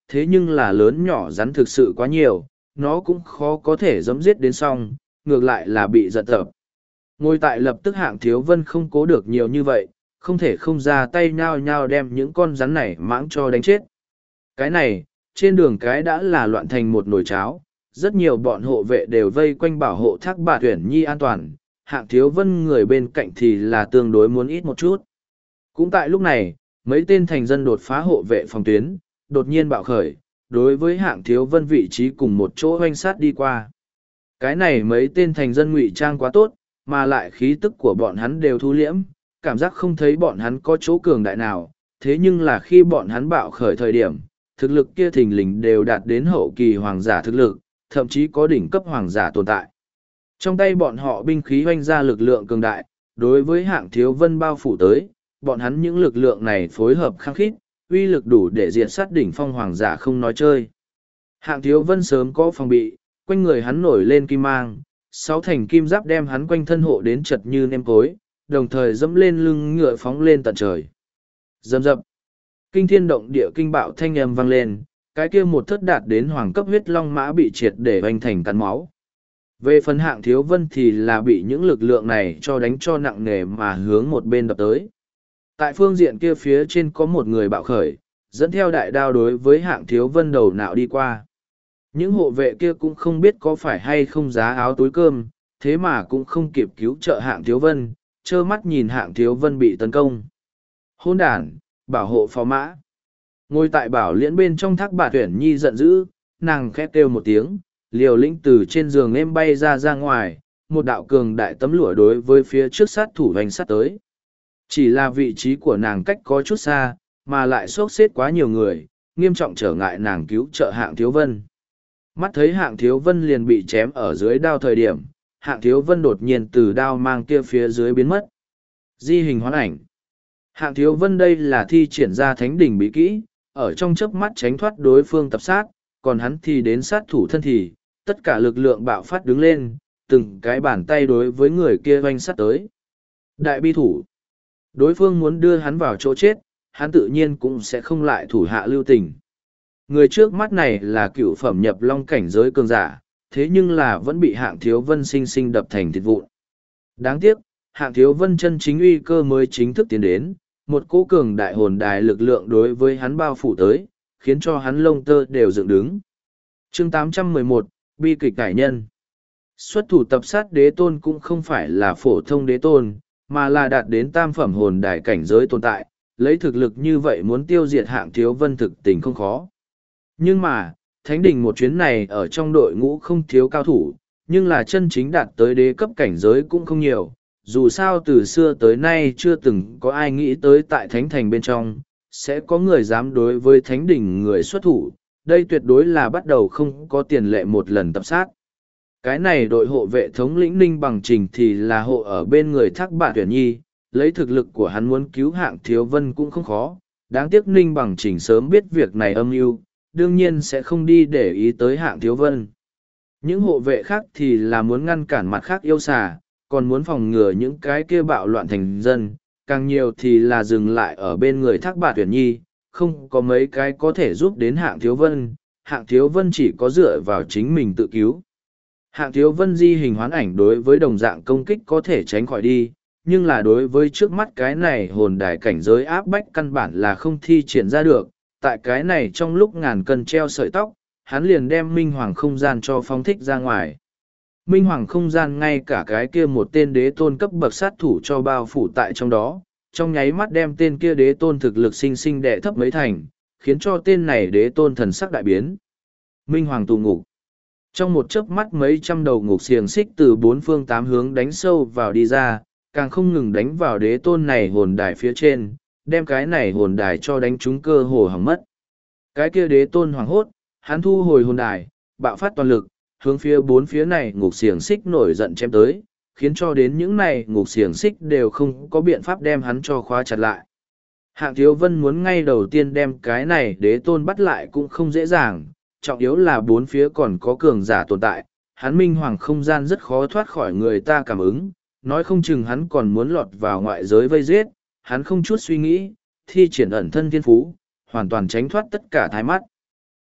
thế nhưng là lớn nhỏ rắn thực sự quá nhiều, nó cũng khó có thể giẫm giết đến xong, ngược lại là bị giật tập. Ngồi tại lập tức Hạng Thiếu Vân không cố được nhiều như vậy, không thể không ra tay nhao nhao đem những con rắn này mãng cho đánh chết. Cái này, trên đường cái đã là loạn thành một nồi cháo, rất nhiều bọn hộ vệ đều vây quanh bảo hộ Thác Bạt Uyển Nhi an toàn, Hạng Thiếu Vân người bên cạnh thì là tương đối muốn ít một chút. Cũng tại lúc này, mấy tên thành dân đột phá hộ vệ phòng tuyến, đột nhiên bạo khởi, đối với Hạng Thiếu Vân vị trí cùng một chỗ hoanh sát đi qua. Cái này mấy tên thành dân ngụy trang quá tốt, mà lại khí tức của bọn hắn đều thu liễm, cảm giác không thấy bọn hắn có chỗ cường đại nào, thế nhưng là khi bọn hắn bạo khởi thời điểm, thực lực kia thình lình đều đạt đến hậu kỳ hoàng giả thực lực, thậm chí có đỉnh cấp hoàng giả tồn tại. Trong tay bọn họ binh khí hoanh ra lực lượng cường đại, đối với Hạng Thiếu Vân bao phủ tới, bọn hắn những lực lượng này phối hợp khăng khít, uy lực đủ để diệt sát đỉnh phong hoàng giả không nói chơi. Hạng Thiếu Vân sớm có phòng bị, quanh người hắn nổi lên kim mang, sáu thành kim giáp đem hắn quanh thân hộ đến chật như nêm cối, đồng thời dẫm lên lưng ngựa phóng lên tận trời. Rầm rập, kinh thiên động địa kinh bạo thanh âm vang lên, cái kia một thất đạt đến hoàng cấp huyết long mã bị triệt để hoành thành cắn máu. Về phần Hạng Thiếu Vân thì là bị những lực lượng này cho đánh cho nặng nề mà hướng một bên đập tới. Tại phương diện kia phía trên có một người bạo khởi, dẫn theo đại đao đối với Hạng Thiếu Vân đầu nạo đi qua. Những hộ vệ kia cũng không biết có phải hay không giá áo túi cơm, thế mà cũng không kịp cứu trợ Hạng Thiếu Vân, trơ mắt nhìn Hạng Thiếu Vân bị tấn công. Hôn đản, bảo hộ phó mã. Ngồi tại bảo liễn bên trong Thác Bạt Uyển Nhi giận dữ, nàng khét kêu một tiếng, liều lĩnh từ trên giường êm bay ra ngoài, một đạo cường đại tấm lụa đối với phía trước sát thủ hoành sát tới. Chỉ là vị trí của nàng cách có chút xa, mà lại xốc xếp quá nhiều người, nghiêm trọng trở ngại nàng cứu trợ Hạng Thiếu Vân. Mắt thấy Hạng Thiếu Vân liền bị chém ở dưới đao thời điểm, Hạng Thiếu Vân đột nhiên từ đao mang kia phía dưới biến mất. Di hình hoán ảnh. Hạng Thiếu Vân đây là thi triển ra thánh đỉnh bí kỹ, ở trong chớp mắt tránh thoát đối phương tập sát, còn hắn thì đến sát thủ thân thì, tất cả lực lượng bạo phát đứng lên, từng cái bàn tay đối với người kia oanh sát tới. Đại bi thủ. Đối phương muốn đưa hắn vào chỗ chết, hắn tự nhiên cũng sẽ không lại thủ hạ lưu tình. Người trước mắt này là cựu phẩm nhập long cảnh giới cường giả, thế nhưng là vẫn bị Hạng Thiếu Vân sinh sinh đập thành thịt vụn. Đáng tiếc, Hạng Thiếu Vân chân chính uy cơ mới chính thức tiến đến, một cỗ cường đại hồn đài lực lượng đối với hắn bao phủ tới, khiến cho hắn lông tơ đều dựng đứng. Chương 811, bi kịch cải nhân. Xuất thủ tập sát đế tôn cũng không phải là phổ thông đế tôn, mà là đạt đến tam phẩm hồn đài cảnh giới tồn tại, lấy thực lực như vậy muốn tiêu diệt Hạng Thiếu Vân thực tình không khó. Nhưng mà, Thánh Đình một chuyến này ở trong đội ngũ không thiếu cao thủ, nhưng là chân chính đạt tới đế cấp cảnh giới cũng không nhiều. Dù sao từ xưa tới nay chưa từng có ai nghĩ tới tại Thánh Thành bên trong, sẽ có người dám đối với Thánh Đình người xuất thủ. Đây tuyệt đối là bắt đầu không có tiền lệ một lần tập sát. Cái này đội hộ vệ thống lĩnh Ninh Bằng Trình thì là hộ ở bên người Thác Bạt Uyển Nhi, lấy thực lực của hắn muốn cứu Hạng Thiếu Vân cũng không khó. Đáng tiếc Ninh Bằng Trình sớm biết việc này âm mưu, đương nhiên sẽ không đi để ý tới Hạng Thiếu Vân. Những hộ vệ khác thì là muốn ngăn cản mặt khác yêu xà, còn muốn phòng ngừa những cái kia bạo loạn thành dân, càng nhiều thì là dừng lại ở bên người Thác Bạt Uyển Nhi, không có mấy cái có thể giúp đến Hạng Thiếu Vân, Hạng Thiếu Vân chỉ có dựa vào chính mình tự cứu. Hạng Thiếu Vân di hình hoán ảnh đối với đồng dạng công kích có thể tránh khỏi đi, nhưng là đối với trước mắt cái này hồn đài cảnh giới áp bách căn bản là không thi triển ra được, tại cái này trong lúc ngàn cân treo sợi tóc, hắn liền đem Minh Hoàng không gian cho phóng thích ra ngoài. Minh Hoàng không gian ngay cả cái kia một tên đế tôn cấp bậc sát thủ cho bao phủ tại trong đó, trong nháy mắt đem tên kia đế tôn thực lực sinh sinh đè thấp mấy thành, khiến cho tên này đế tôn thần sắc đại biến. Minh Hoàng tù ngục. Trong một chớp mắt mấy trăm đầu ngục xiềng xích từ bốn phương tám hướng đánh sâu vào đi ra, càng không ngừng đánh vào đế tôn này hồn đài phía trên, đem cái này hồn đài cho đánh trúng cơ hồ hỏng mất. Cái kia đế tôn hoảng hốt, hắn thu hồi hồn đài, bạo phát toàn lực, hướng phía bốn phía này ngục xiềng xích nổi giận chém tới, khiến cho đến những này ngục xiềng xích đều không có biện pháp đem hắn cho khóa chặt lại. Hạng Thiếu Vân muốn ngay đầu tiên đem cái này đế tôn bắt lại cũng không dễ dàng, trọng yếu là bốn phía còn có cường giả tồn tại, hắn Minh Hoàng không gian rất khó thoát khỏi người ta cảm ứng, nói không chừng hắn còn muốn lọt vào ngoại giới vây giết, hắn không chút suy nghĩ, thi triển ẩn thân thiên phú, hoàn toàn tránh thoát tất cả thái mắt.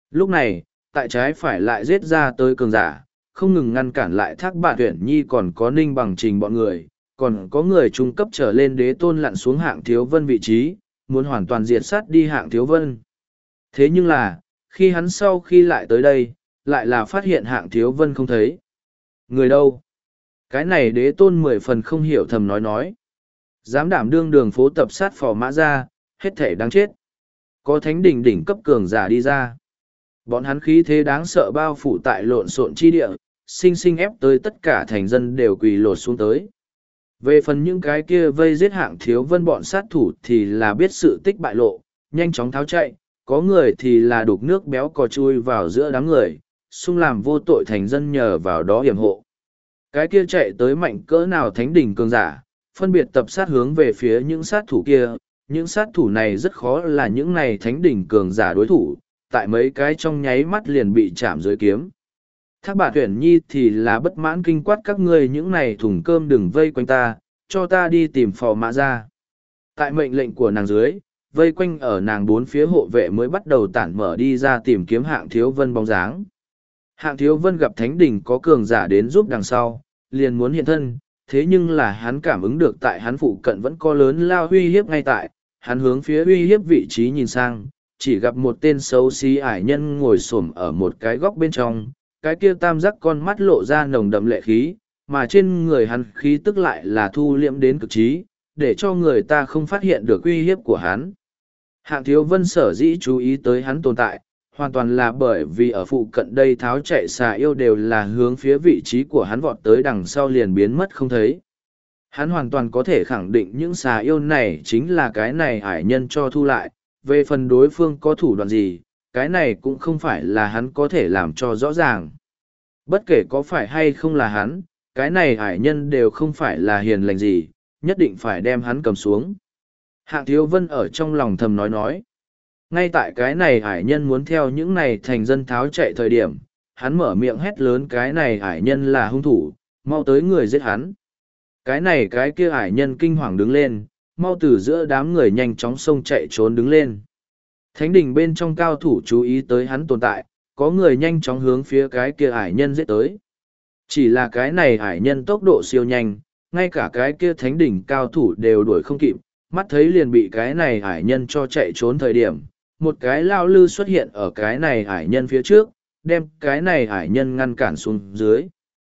Lúc này, tại trái phải lại giết ra tới cường giả, không ngừng ngăn cản lại Thác Bạt Tuyển Nhi, còn có Ninh Bằng Trình bọn người, còn có người trung cấp trở lên đế tôn lặn xuống Hạng Thiếu Vân vị trí, muốn hoàn toàn diệt sát đi Hạng Thiếu Vân. Thế nhưng là, khi hắn sau khi lại tới đây, lại là phát hiện Hạng Thiếu Vân không thấy. Người đâu? Cái này đế tôn 10 phần không hiểu thầm nói. Dám đảm đương đường phố tập sát phò mã ra, hết thể đáng chết. Có thánh đỉnh đỉnh cấp cường giả đi ra. Bọn hắn khí thế đáng sợ bao phủ tại lộn xộn chi địa, sinh sinh ép tới tất cả thành dân đều quỳ lột xuống tới. Về phần những cái kia vây giết Hạng Thiếu Vân bọn sát thủ thì là biết sự tích bại lộ, nhanh chóng tháo chạy, có người thì là đục nước béo cò chui vào giữa đám người, xung làm vô tội thành dân nhờ vào đó hiểm hộ. Cái kia chạy tới mạnh cỡ nào thánh đỉnh cường giả, phân biệt tập sát hướng về phía những sát thủ kia, những sát thủ này rất khó là những này thánh đỉnh cường giả đối thủ, tại mấy cái trong nháy mắt liền bị chạm dưới kiếm. Thác Bạt Tuyển Nhi thì là bất mãn kinh quát các ngươi những này thùng cơm đừng vây quanh ta, cho ta đi tìm phò mã ra. Tại mệnh lệnh của nàng dưới, vây quanh ở nàng bốn phía hộ vệ mới bắt đầu tản mở đi ra tìm kiếm Hạng Thiếu Vân bóng dáng. Hạng Thiếu Vân gặp thánh đỉnh có cường giả đến giúp đằng sau, liền muốn hiện thân, thế nhưng là hắn cảm ứng được tại hắn phụ cận vẫn có lớn lao uy hiếp ngay tại, hắn hướng phía uy hiếp vị trí nhìn sang, chỉ gặp một tên xấu xí ải nhân ngồi xổm ở một cái góc bên trong, cái kia tam giác con mắt lộ ra nồng đậm lệ khí, mà trên người hắn khí tức lại là thu liễm đến cực trí, để cho người ta không phát hiện được uy hiếp của hắn. Hạng Thiếu Vân sở dĩ chú ý tới hắn tồn tại, hoàn toàn là bởi vì ở phụ cận đây tháo chạy xà yêu đều là hướng phía vị trí của hắn vọt tới đằng sau liền biến mất không thấy. Hắn hoàn toàn có thể khẳng định những xà yêu này chính là cái này ải nhân cho thu lại, về phần đối phương có thủ đoạn gì, cái này cũng không phải là hắn có thể làm cho rõ ràng. Bất kể có phải hay không là hắn, cái này ải nhân đều không phải là hiền lành gì, nhất định phải đem hắn cầm xuống. Hạng Thiếu Vân ở trong lòng thầm nói. Ngay tại cái này ải nhân muốn theo những này thành dân tháo chạy thời điểm, hắn mở miệng hét lớn cái này ải nhân là hung thủ, mau tới người giết hắn. Cái này cái kia ải nhân kinh hoàng đứng lên, mau từ giữa đám người nhanh chóng xông chạy trốn đứng lên. Thánh đình bên trong cao thủ chú ý tới hắn tồn tại, có người nhanh chóng hướng phía cái kia ải nhân giết tới. Chỉ là cái này ải nhân tốc độ siêu nhanh, ngay cả cái kia thánh đỉnh cao thủ đều đuổi không kịp, mắt thấy liền bị cái này ải nhân cho chạy trốn thời điểm. Một cái lao lư xuất hiện ở cái này ải nhân phía trước, đem cái này ải nhân ngăn cản xuống dưới.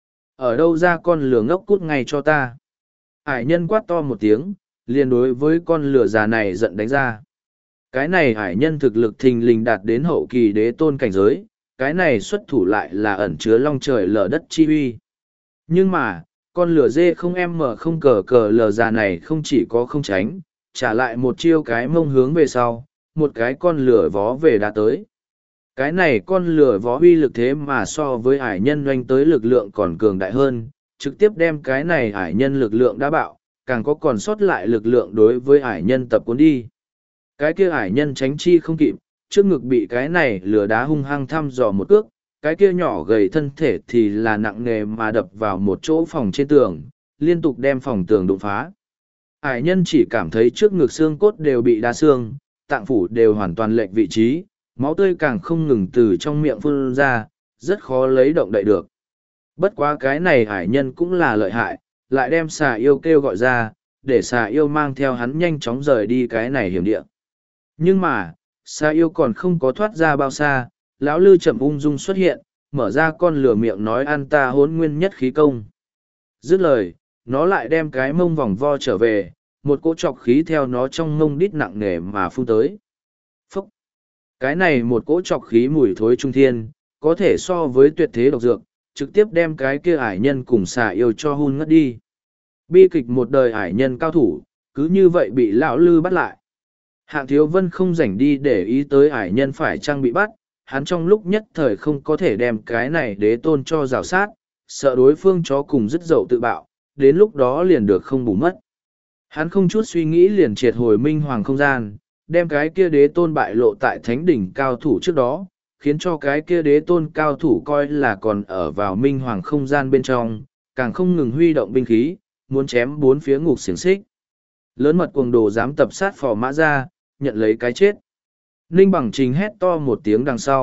Ở đâu ra con lừa ngốc cút ngay cho ta. Ải nhân quát to một tiếng, liền đối với con lừa già này giận đánh ra. Cái này ải nhân thực lực thình lình đạt đến hậu kỳ đế tôn cảnh giới, cái này xuất thủ lại là ẩn chứa long trời lở đất chi uy. Nhưng mà, con lửa dê không em mở không cờ cờ lờ già này không chỉ có không tránh, trả lại một chiêu cái mông hướng về sau, một cái con lửa vó về đã tới. Cái này con lửa vó uy lực thế mà so với ải nhân doanh tới lực lượng còn cường đại hơn, trực tiếp đem cái này ải nhân lực lượng đã bạo, càng có còn sót lại lực lượng đối với ải nhân tập cuốn đi. Cái kia ải nhân tránh chi không kịp, trước ngực bị cái này lửa đá hung hăng thăm dò một cước, cái kia nhỏ gầy thân thể thì là nặng nề mà đập vào một chỗ phòng trên tường, liên tục đem phòng tường đụng phá. Ải nhân chỉ cảm thấy trước ngực xương cốt đều bị đá xương, tạng phủ đều hoàn toàn lệch vị trí, máu tươi càng không ngừng từ trong miệng phun ra, rất khó lấy động đậy được. Bất quá cái này ải nhân cũng là lợi hại, lại đem xà yêu kêu gọi ra, để xà yêu mang theo hắn nhanh chóng rời đi cái này hiểm địa. Nhưng mà, xà yêu còn không có thoát ra bao xa, lão lư chậm ung dung xuất hiện, mở ra con lửa miệng nói ăn ta hỗn nguyên nhất khí công. Dứt lời, nó lại đem cái mông vòng vo trở về, một cỗ trọc khí theo nó trong mông đít nặng nề mà phun tới. Phúc! Cái này một cỗ trọc khí mùi thối trung thiên, có thể so với tuyệt thế độc dược, trực tiếp đem cái kia ải nhân cùng xà yêu cho hun ngất đi. Bi kịch một đời ải nhân cao thủ, cứ như vậy bị lão lư bắt lại. Hạng Thiếu Vân không rảnh đi để ý tới ải nhân phải chăng bị bắt, hắn trong lúc nhất thời không có thể đem cái này đế tôn cho rào sát, sợ đối phương chó cùng dứt dậu tự bạo, đến lúc đó liền được không bù mất. Hắn không chút suy nghĩ liền triệt hồi minh hoàng không gian, đem cái kia đế tôn bại lộ tại thánh đỉnh cao thủ trước đó, khiến cho cái kia đế tôn cao thủ coi là còn ở vào minh hoàng không gian bên trong, càng không ngừng huy động binh khí, muốn chém bốn phía ngục xiềng xích. Lớn mật cuồng đồ dám tập sát phò mã ra, nhận lấy cái chết. Ninh Bằng Trình hét to một tiếng đằng sau,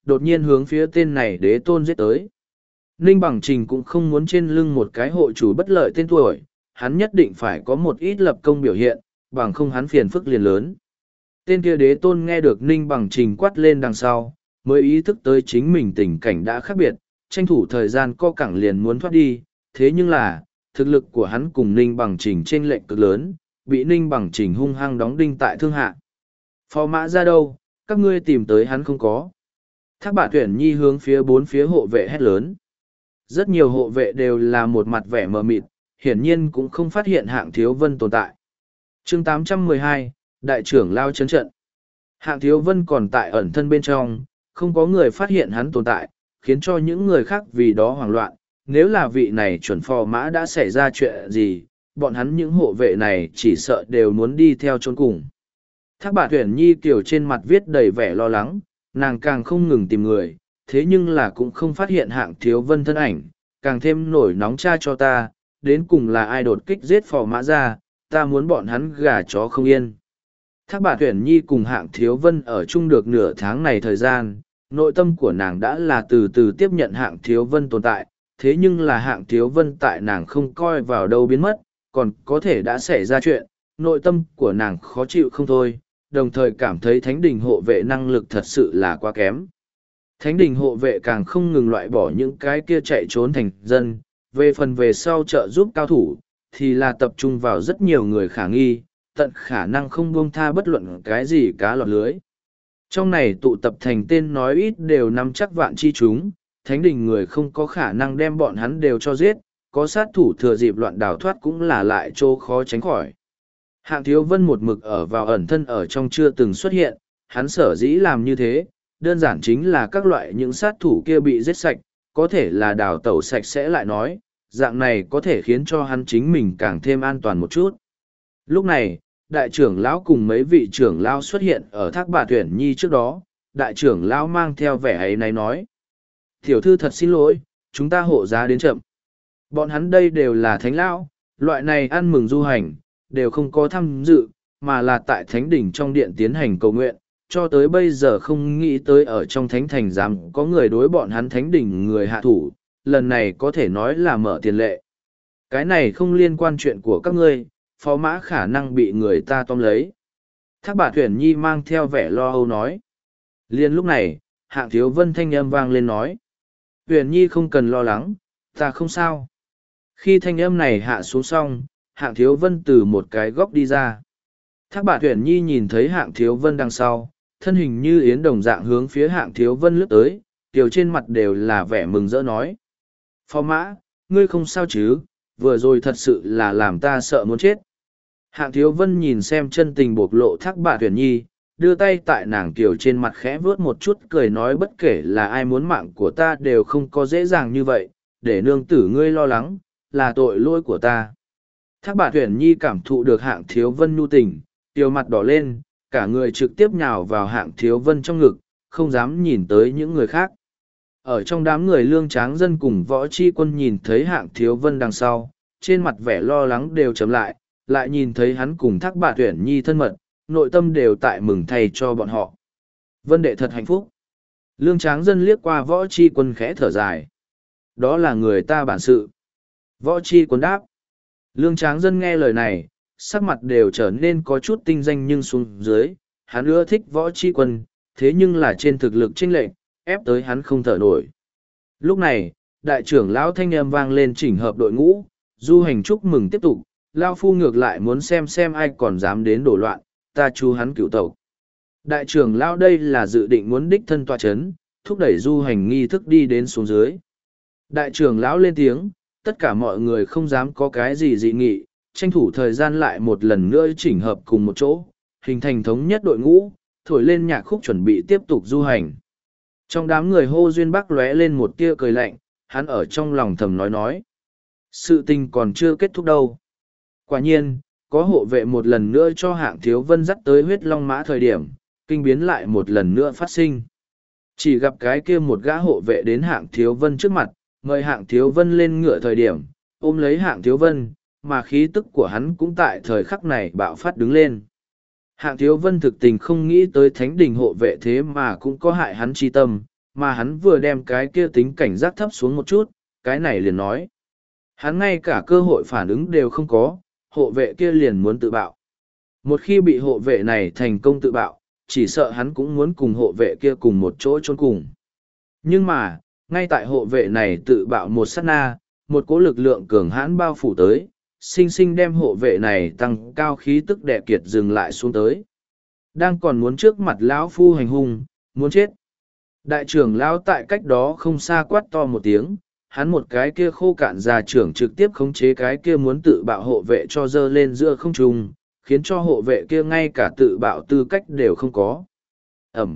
đột nhiên hướng phía tên này đế tôn giết tới. Ninh Bằng Trình cũng không muốn trên lưng một cái hộ chủ bất lợi tên tuổi, hắn nhất định phải có một ít lập công biểu hiện, bằng không hắn phiền phức liền lớn. Tên kia đế tôn nghe được Ninh Bằng Trình quát lên đằng sau, mới ý thức tới chính mình tình cảnh đã khác biệt, tranh thủ thời gian co cẳng liền muốn thoát đi, thế nhưng là, thực lực của hắn cùng Ninh Bằng Trình chênh lệch cực lớn, bị Ninh Bằng Trình hung hăng đóng đinh tại thương hạ. Phò mã ra đâu, các ngươi tìm tới hắn không có. Thác Bạt Tuyển Nhi hướng phía bốn phía hộ vệ hét lớn. Rất nhiều hộ vệ đều là một mặt vẻ mờ mịt, hiển nhiên cũng không phát hiện Hạng Thiếu Vân tồn tại. Chương 812, Đại trưởng lao chấn trận. Hạng Thiếu Vân còn tại ẩn thân bên trong, không có người phát hiện hắn tồn tại, khiến cho những người khác vì đó hoảng loạn. Nếu là vị này chuẩn phò mã đã xảy ra chuyện gì, bọn hắn những hộ vệ này chỉ sợ đều muốn đi theo chôn cùng. Thác Bạt Tuyển Nhi kiểu trên mặt viết đầy vẻ lo lắng, nàng càng không ngừng tìm người, thế nhưng là cũng không phát hiện Hạng Thiếu Vân thân ảnh, càng thêm nổi nóng tra cho ta, đến cùng là ai đột kích giết phò mã ra, ta muốn bọn hắn gà chó không yên. Thác Bạt Tuyển Nhi cùng Hạng Thiếu Vân ở chung được nửa tháng này thời gian, nội tâm của nàng đã là từ từ tiếp nhận Hạng Thiếu Vân tồn tại, thế nhưng là Hạng Thiếu Vân tại nàng không coi vào đâu biến mất, còn có thể đã xảy ra chuyện, nội tâm của nàng khó chịu không thôi, đồng thời cảm thấy thánh đình hộ vệ năng lực thật sự là quá kém. Thánh đình hộ vệ càng không ngừng loại bỏ những cái kia chạy trốn thành dân, về phần về sau trợ giúp cao thủ, thì là tập trung vào rất nhiều người khả nghi, tận khả năng không buông tha bất luận cái gì cá lọt lưới. Trong này tụ tập thành tên nói ít đều nắm chắc vạn chi chúng, thánh đình người không có khả năng đem bọn hắn đều cho giết, có sát thủ thừa dịp loạn đào thoát cũng là lại chỗ khó tránh khỏi. Hạng Thiếu Vân một mực ở vào ẩn thân ở trong chưa từng xuất hiện, hắn sở dĩ làm như thế, đơn giản chính là các loại những sát thủ kia bị giết sạch, có thể là đào tẩu sạch sẽ lại nói, dạng này có thể khiến cho hắn chính mình càng thêm an toàn một chút. Lúc này, đại trưởng lão cùng mấy vị trưởng lão xuất hiện ở Thác Bạt Tuyển Nhi trước đó, đại trưởng lão mang theo vẻ ấy này nói. Tiểu thư thật xin lỗi, chúng ta hộ giá đến chậm. Bọn hắn đây đều là thánh lão, loại này ăn mừng du hành, đều không có tham dự, mà là tại thánh đỉnh trong điện tiến hành cầu nguyện, cho tới bây giờ không nghĩ tới ở trong thánh thành dám có người đối bọn hắn thánh đỉnh người hạ thủ, lần này có thể nói là mở tiền lệ. Cái này không liên quan chuyện của các ngươi, phó mã khả năng bị người ta tóm lấy. Thác Bạt Tuyển Nhi mang theo vẻ lo âu nói. Liên lúc này, Hạng Thiếu Vân thanh âm vang lên nói. Tuyển Nhi không cần lo lắng, ta không sao. Khi thanh âm này hạ xuống xong, Hạng Thiếu Vân từ một cái góc đi ra. Thác Bạt Tuyển Nhi nhìn thấy Hạng Thiếu Vân đằng sau, thân hình như yến đồng dạng hướng phía Hạng Thiếu Vân lướt tới, tiểu trên mặt đều là vẻ mừng rỡ nói. Phó mã, ngươi không sao chứ, vừa rồi thật sự là làm ta sợ muốn chết. Hạng Thiếu Vân nhìn xem chân tình bộc lộ Thác Bạt Tuyển Nhi, đưa tay tại nàng tiểu trên mặt khẽ vớt một chút cười nói bất kể là ai muốn mạng của ta đều không có dễ dàng như vậy, để nương tử ngươi lo lắng, là tội lỗi của ta. Thác Bạt Tuyển Nhi cảm thụ được Hạng Thiếu Vân nhu tình, tiểu mặt đỏ lên, cả người trực tiếp nhào vào Hạng Thiếu Vân trong ngực, không dám nhìn tới những người khác. Ở trong đám người lương tráng dân cùng võ chi quân nhìn thấy Hạng Thiếu Vân đằng sau, trên mặt vẻ lo lắng đều chấm lại nhìn thấy hắn cùng Thác Bạt Tuyển Nhi thân mật, nội tâm đều tại mừng thay cho bọn họ. Vân đệ thật hạnh phúc. Lương tráng dân liếc qua võ chi quân khẽ thở dài. Đó là người ta bản sự. Võ chi quân đáp. Lương tráng dân nghe lời này, sắc mặt đều trở nên có chút tinh danh nhưng xuống dưới, hắn ưa thích võ chi quân, thế nhưng là trên thực lực chênh lệch, ép tới hắn không thở nổi. Lúc này, đại trưởng lão thanh âm vang lên chỉnh hợp đội ngũ, du hành chúc mừng tiếp tục, lao phu ngược lại muốn xem ai còn dám đến đổ loạn, ta chu hắn cửu tộc. Đại trưởng lão đây là dự định muốn đích thân tọa chấn, thúc đẩy du hành nghi thức đi đến xuống dưới. Đại trưởng lão lên tiếng, tất cả mọi người không dám có cái gì dị nghị, tranh thủ thời gian lại một lần nữa chỉnh hợp cùng một chỗ, hình thành thống nhất đội ngũ, thổi lên nhạc khúc chuẩn bị tiếp tục du hành. Trong đám người hô duyên bắc lóe lên một tia cười lạnh, hắn ở trong lòng thầm nói. Sự tình còn chưa kết thúc đâu. Quả nhiên, có hộ vệ một lần nữa cho Hạng Thiếu Vân dắt tới huyết long mã thời điểm, kinh biến lại một lần nữa phát sinh. Chỉ gặp cái kia một gã hộ vệ đến Hạng Thiếu Vân trước mặt, mời Hạng Thiếu Vân lên ngựa thời điểm, ôm lấy Hạng Thiếu Vân, mà khí tức của hắn cũng tại thời khắc này bạo phát đứng lên. Hạng Thiếu Vân thực tình không nghĩ tới thánh đình hộ vệ thế mà cũng có hại hắn chi tâm, mà hắn vừa đem cái kia tính cảnh giác thấp xuống một chút, cái này liền nói. Hắn ngay cả cơ hội phản ứng đều không có, hộ vệ kia liền muốn tự bạo. Một khi bị hộ vệ này thành công tự bạo, chỉ sợ hắn cũng muốn cùng hộ vệ kia cùng một chỗ chôn cùng. Nhưng mà, ngay tại hộ vệ này tự bạo một sát na, một cỗ lực lượng cường hãn bao phủ tới, sinh sinh đem hộ vệ này tăng cao khí tức đè kiệt dừng lại xuống tới. Đang còn muốn trước mặt lão phu hành hung, muốn chết. Đại trưởng lão tại cách đó không xa quát to một tiếng, hắn một cái kia khô cạn già trưởng trực tiếp khống chế cái kia muốn tự bạo hộ vệ cho dơ lên giữa không trung, khiến cho hộ vệ kia ngay cả tự bạo tư cách đều không có. Ẩm.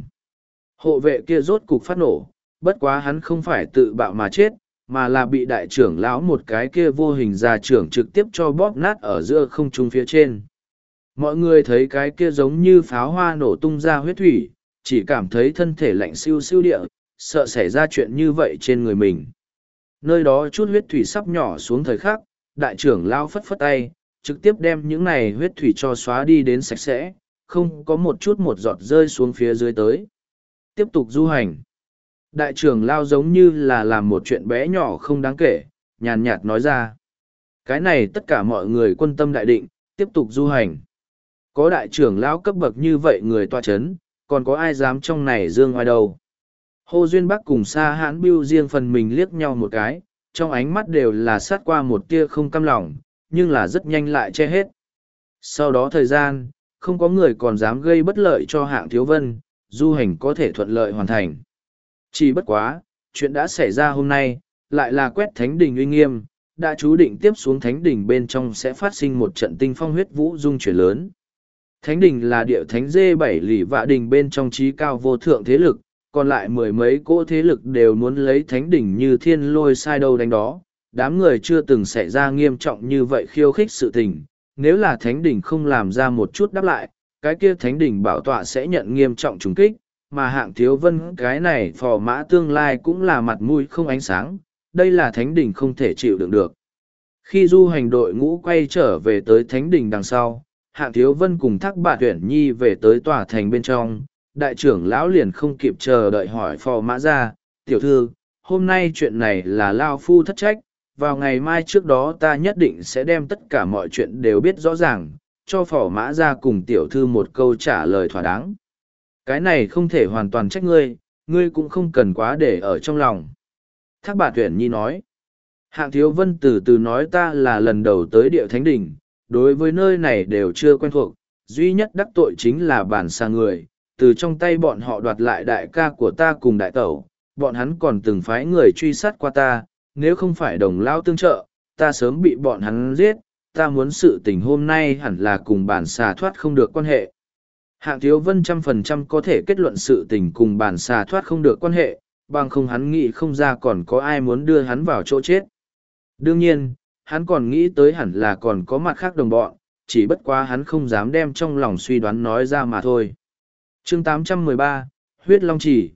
Hộ vệ kia rốt cục phát nổ, bất quá hắn không phải tự bạo mà chết, mà là bị đại trưởng lão một cái kia vô hình già trưởng trực tiếp cho bóp nát ở giữa không trung phía trên. Mọi người thấy cái kia giống như pháo hoa nổ tung ra huyết thủy, chỉ cảm thấy thân thể lạnh siêu siêu địa, sợ xảy ra chuyện như vậy trên người mình. Nơi đó chút huyết thủy sắp nhỏ xuống thời khắc, đại trưởng lão phất phất tay, trực tiếp đem những này huyết thủy cho xóa đi đến sạch sẽ, không có một chút một giọt rơi xuống phía dưới tới. Tiếp tục du hành. Đại trưởng lão giống như là làm một chuyện bé nhỏ không đáng kể, nhàn nhạt nói ra. Cái này tất cả mọi người quân tâm đại định, tiếp tục du hành. Có đại trưởng lão cấp bậc như vậy người tọa chấn, còn có ai dám trong này dương ngoài đâu. Hồ Duyên Bắc cùng Sa Hãn Bưu riêng phần mình liếc nhau một cái, trong ánh mắt đều là sát qua một tia không cam lòng, nhưng là rất nhanh lại che hết. Sau đó thời gian, không có người còn dám gây bất lợi cho Hạng Thiếu Vân, du hành có thể thuận lợi hoàn thành. Chỉ bất quá, chuyện đã xảy ra hôm nay, lại là quét thánh đỉnh uy nghiêm, đã chú định tiếp xuống thánh đỉnh bên trong sẽ phát sinh một trận tinh phong huyết vũ dung chuyển lớn. Thánh đỉnh là địa thánh dê 7 lỷ vạ đỉnh bên trong trí cao vô thượng thế lực, còn lại mười mấy cỗ thế lực đều muốn lấy thánh đỉnh như thiên lôi sai đâu đánh đó. Đám người chưa từng xảy ra nghiêm trọng như vậy khiêu khích sự tình, nếu là thánh đỉnh không làm ra một chút đáp lại, cái kia thánh đỉnh bảo tọa sẽ nhận nghiêm trọng trùng kích, mà Hạng Thiếu Vân cái này phò mã tương lai cũng là mặt mũi không ánh sáng, đây là thánh đỉnh không thể chịu đựng được. Khi du hành đội ngũ quay trở về tới thánh đỉnh đằng sau, Hạng Thiếu Vân cùng Thác Bạt Tuyển Nhi về tới tòa thành bên trong, đại trưởng lão liền không kịp chờ đợi hỏi phò mã ra, tiểu thư, hôm nay chuyện này là lao phu thất trách, vào ngày mai trước đó ta nhất định sẽ đem tất cả mọi chuyện đều biết rõ ràng, cho phò mã ra cùng tiểu thư một câu trả lời thỏa đáng. Cái này không thể hoàn toàn trách ngươi, ngươi cũng không cần quá để ở trong lòng. Thác Bạt Tuyển Nhi nói, Hạng Thiếu Vân từ từ nói ta là lần đầu tới địa thánh đỉnh, đối với nơi này đều chưa quen thuộc, duy nhất đắc tội chính là bản xa người, từ trong tay bọn họ đoạt lại đại ca của ta cùng đại tẩu, bọn hắn còn từng phái người truy sát qua ta, nếu không phải đồng lao tương trợ, ta sớm bị bọn hắn giết, ta muốn sự tình hôm nay hẳn là cùng bản xà thoát không được quan hệ. Hạng Thiếu Vân 100% có thể kết luận sự tình cùng bản xà thoát không được quan hệ, bằng không hắn nghĩ không ra còn có ai muốn đưa hắn vào chỗ chết. Đương nhiên, hắn còn nghĩ tới hẳn là còn có mặt khác đồng bọn, chỉ bất quá hắn không dám đem trong lòng suy đoán nói ra mà thôi. Chương 813, Huyết Long Chỉ.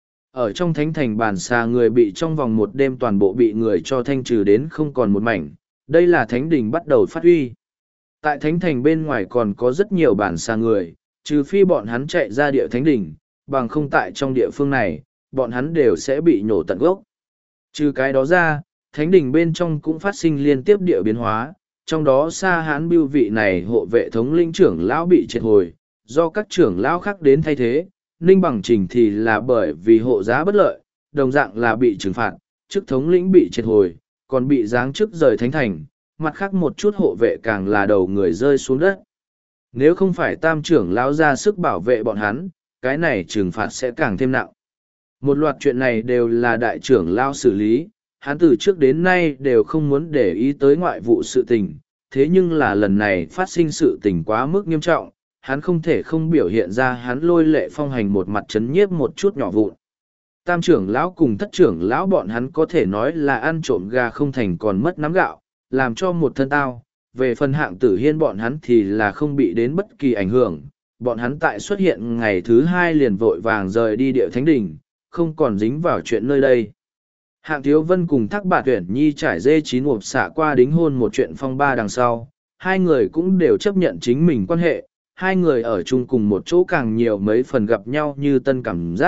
Ở trong thánh thành bản xà người bị trong vòng một đêm toàn bộ bị người cho thanh trừ đến không còn một mảnh, đây là thánh đình bắt đầu phát huy. Tại thánh thành bên ngoài còn có rất nhiều bản xà người, trừ phi bọn hắn chạy ra địa thánh đình, bằng không tại trong địa phương này, bọn hắn đều sẽ bị nhổ tận gốc. Trừ cái đó ra, thánh đình bên trong cũng phát sinh liên tiếp địa biến hóa, trong đó Sa Hãn Bưu vị này hộ vệ thống lĩnh trưởng lão bị triệt hồi, do các trưởng lão khác đến thay thế, Ninh Bằng Trình thì là bởi vì hộ giá bất lợi, đồng dạng là bị trừng phạt, chức thống lĩnh bị triệt hồi, còn bị giáng chức rời thánh thành, mặt khác một chút hộ vệ càng là đầu người rơi xuống đất. Nếu không phải tam trưởng lão ra sức bảo vệ bọn hắn, cái này trừng phạt sẽ càng thêm nặng. Một loạt chuyện này đều là đại trưởng lão xử lý, hắn từ trước đến nay đều không muốn để ý tới ngoại vụ sự tình, thế nhưng là lần này phát sinh sự tình quá mức nghiêm trọng, hắn không thể không biểu hiện ra hắn lôi lệ phong hành một mặt chấn nhiếp một chút nhỏ vụn. Tam trưởng lão cùng thất trưởng lão bọn hắn có thể nói là ăn trộm gà không thành còn mất nắm gạo, làm cho một thân tao. Về phần Hạng Tử Hiên bọn hắn thì là không bị đến bất kỳ ảnh hưởng, bọn hắn tại xuất hiện ngày thứ hai liền vội vàng rời đi địa thánh đỉnh, không còn dính vào chuyện nơi đây. Hạng Thiếu Vân cùng Thác Bạt Tuyển Nhi trải dê chín ngộp xạ qua đính hôn một chuyện phong ba đằng sau, hai người cũng đều chấp nhận chính mình quan hệ, hai người ở chung cùng một chỗ càng nhiều mấy phần gặp nhau như tân cảm giác,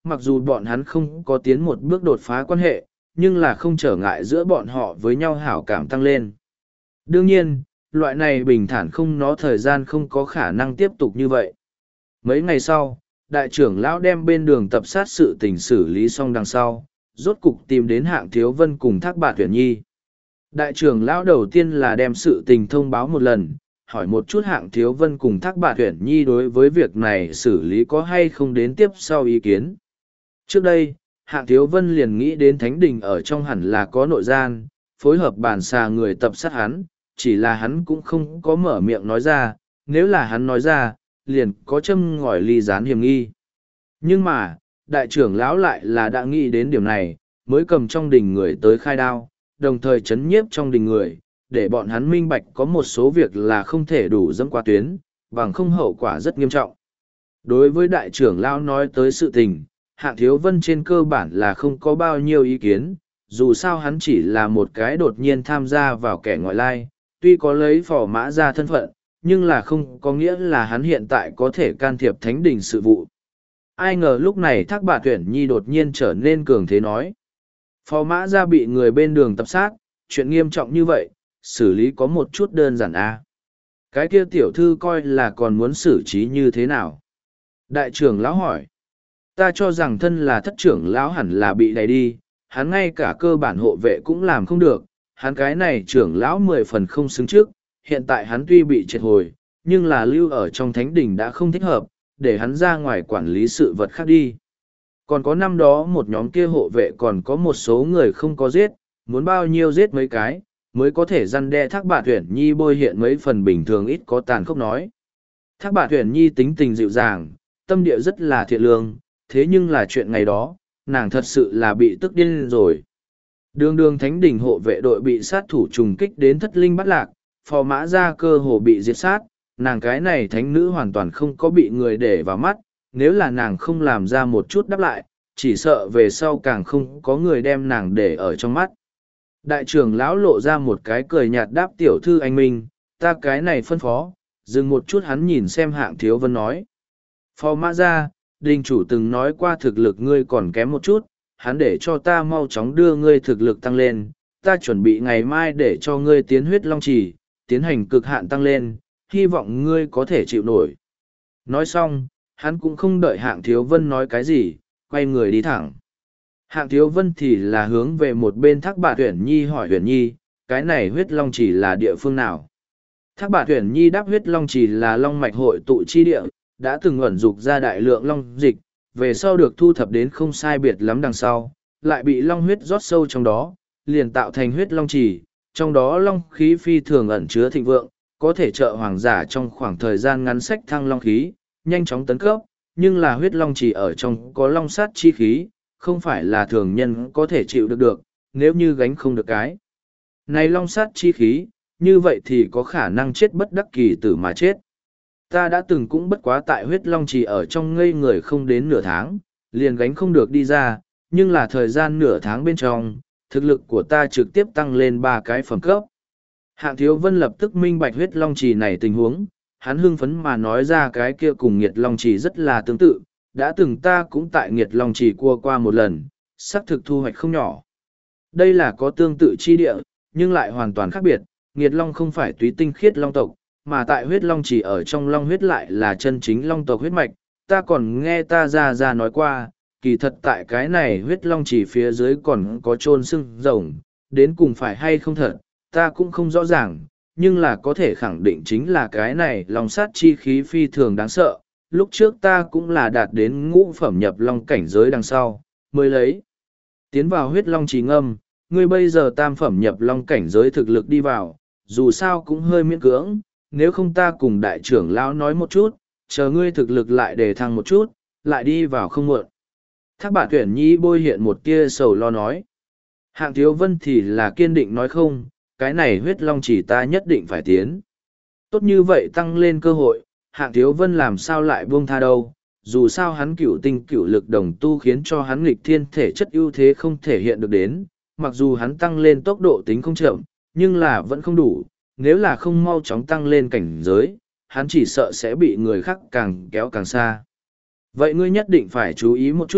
mặc dù bọn hắn không có tiến một bước đột phá quan hệ, nhưng là không trở ngại giữa bọn họ với nhau hảo cảm tăng lên. Đương nhiên, loại này bình thản không nó thời gian không có khả năng tiếp tục như vậy. Mấy ngày sau, đại trưởng lão đem bên đường tập sát sự tình xử lý xong đằng sau, rốt cục tìm đến Hạng Thiếu Vân cùng Thác Bạt Tuyển Nhi. Đại trưởng lão đầu tiên là đem sự tình thông báo một lần, hỏi một chút Hạng Thiếu Vân cùng Thác Bạt Tuyển Nhi đối với việc này xử lý có hay không đến tiếp sau ý kiến. Trước đây, Hạng Thiếu Vân liền nghĩ đến Thánh Đình ở trong hẳn là có nội gian, phối hợp bản xà người tập sát hắn, chỉ là hắn cũng không có mở miệng nói ra, nếu là hắn nói ra, liền có châm ngòi ly gián hiểm nghi. Nhưng mà, đại trưởng lão lại là đã nghĩ đến điểm này, mới cầm trong đình người tới khai đao, đồng thời chấn nhiếp trong đình người, để bọn hắn minh bạch có một số việc là không thể đủ dẫm qua tuyến, bằng không hậu quả rất nghiêm trọng. Đối với đại trưởng lão nói tới sự tình, Hạng Thiếu Vân trên cơ bản là không có bao nhiêu ý kiến, dù sao hắn chỉ là một cái đột nhiên tham gia vào kẻ ngoại lai, tuy có lấy Phò Mã ra thân phận, nhưng là không có nghĩa là hắn hiện tại có thể can thiệp Thánh Đình sự vụ. Ai ngờ lúc này Thác Bạt Tuyển Nhi đột nhiên trở nên cường thế nói. Phò Mã ra bị người bên đường tập sát, chuyện nghiêm trọng như vậy, xử lý có một chút đơn giản à. Cái kia tiểu thư coi là còn muốn xử trí như thế nào? Đại trưởng lão hỏi. Ta cho rằng thân là thất trưởng lão hẳn là bị đẩy đi, hắn ngay cả cơ bản hộ vệ cũng làm không được, hắn cái này trưởng lão 10 phần không xứng trước, hiện tại hắn tuy bị triệt hồi, nhưng là lưu ở trong thánh đình đã không thích hợp, để hắn ra ngoài quản lý sự vật khác đi. Còn có năm đó một nhóm kia hộ vệ còn có một số người không có giết, muốn bao nhiêu giết mấy cái, mới có thể răn đe Thác Bạt Tuyển Nhi bôi hiện mấy phần bình thường ít có tàn khốc nói. Thác Bạt Tuyển Nhi tính tình dịu dàng, tâm địa rất là thiện lương, thế nhưng là chuyện ngày đó, nàng thật sự là bị tức điên rồi. Đường đường thánh đỉnh hộ vệ đội bị sát thủ trùng kích đến thất linh bắt lạc, Phò Mã ra cơ hồ bị diệt sát, nàng cái này thánh nữ hoàn toàn không có bị người để vào mắt, nếu là nàng không làm ra một chút đáp lại, chỉ sợ về sau càng không có người đem nàng để ở trong mắt. Đại trưởng lão lộ ra một cái cười nhạt đáp tiểu thư anh minh, ta cái này phân phó, dừng một chút hắn nhìn xem Hạng Thiếu Vân nói. Phò Mã ra, đình chủ từng nói qua thực lực ngươi còn kém một chút, hắn để cho ta mau chóng đưa ngươi thực lực tăng lên, ta chuẩn bị ngày mai để cho ngươi tiến huyết long trì, tiến hành cực hạn tăng lên, hy vọng ngươi có thể chịu nổi. Nói xong, hắn cũng không đợi Hạng Thiếu Vân nói cái gì, quay người đi thẳng. Hạng Thiếu Vân thì là hướng về một bên Thác Bạt Tuyển Nhi hỏi Tuyển Nhi, cái này huyết long trì là địa phương nào? Thác Bạt Tuyển Nhi đáp huyết long trì là long mạch hội tụ chi địa, đã từng ẩn dục ra đại lượng long dịch, về sau được thu thập đến không sai biệt lắm đằng sau, lại bị long huyết rót sâu trong đó, liền tạo thành huyết long trì, trong đó long khí phi thường ẩn chứa thịnh vượng, có thể trợ hoàng giả trong khoảng thời gian ngắn sách thăng long khí, nhanh chóng tấn cấp, nhưng là huyết long trì ở trong có long sát chi khí, không phải là thường nhân có thể chịu được, nếu như gánh không được cái. Này long sát chi khí, như vậy thì có khả năng chết bất đắc kỳ tử mà chết. Ta đã từng cũng bất quá tại huyết long trì ở trong ngây người không đến nửa tháng, liền gánh không được đi ra, nhưng là thời gian nửa tháng bên trong, thực lực của ta trực tiếp tăng lên 3 cái phẩm cấp. Hạng Thiếu Vân lập tức minh bạch huyết long trì này tình huống, hắn hưng phấn mà nói ra cái kia cùng nghiệt long trì rất là tương tự, đã từng ta cũng tại nghiệt long trì cua qua một lần, xác thực thu hoạch không nhỏ. Đây là có tương tự chi địa, nhưng lại hoàn toàn khác biệt, nghiệt long không phải túy tinh khiết long tộc, mà tại huyết long trì ở trong long huyết lại là chân chính long tộc huyết mạch, ta còn nghe ta ra nói qua, kỳ thật tại cái này huyết long trì phía dưới còn có chôn xương rồng, đến cùng phải hay không thật, ta cũng không rõ ràng, nhưng là có thể khẳng định chính là cái này long sát chi khí phi thường đáng sợ, lúc trước ta cũng là đạt đến ngũ phẩm nhập long cảnh giới đằng sau, mới lấy tiến vào huyết long trì ngâm, ngươi bây giờ tam phẩm nhập long cảnh giới thực lực đi vào, dù sao cũng hơi miễn cưỡng, nếu không ta cùng đại trưởng lão nói một chút, chờ ngươi thực lực lại đề thăng một chút, lại đi vào không muộn. Thác Bạt Tuyển Nhi bôi hiện một tia sầu lo nói. Hạng Thiếu Vân thì là kiên định nói không, cái này huyết long chỉ ta nhất định phải tiến. Tốt như vậy tăng lên cơ hội, Hạng Thiếu Vân làm sao lại buông tha đâu, dù sao hắn cửu tinh cửu lực đồng tu khiến cho hắn nghịch thiên thể chất ưu thế không thể hiện được đến, mặc dù hắn tăng lên tốc độ tính không chậm, nhưng là vẫn không đủ, nếu là không mau chóng tăng lên cảnh giới, hắn chỉ sợ sẽ bị người khác càng kéo càng xa. Vậy ngươi nhất định phải chú ý một chút,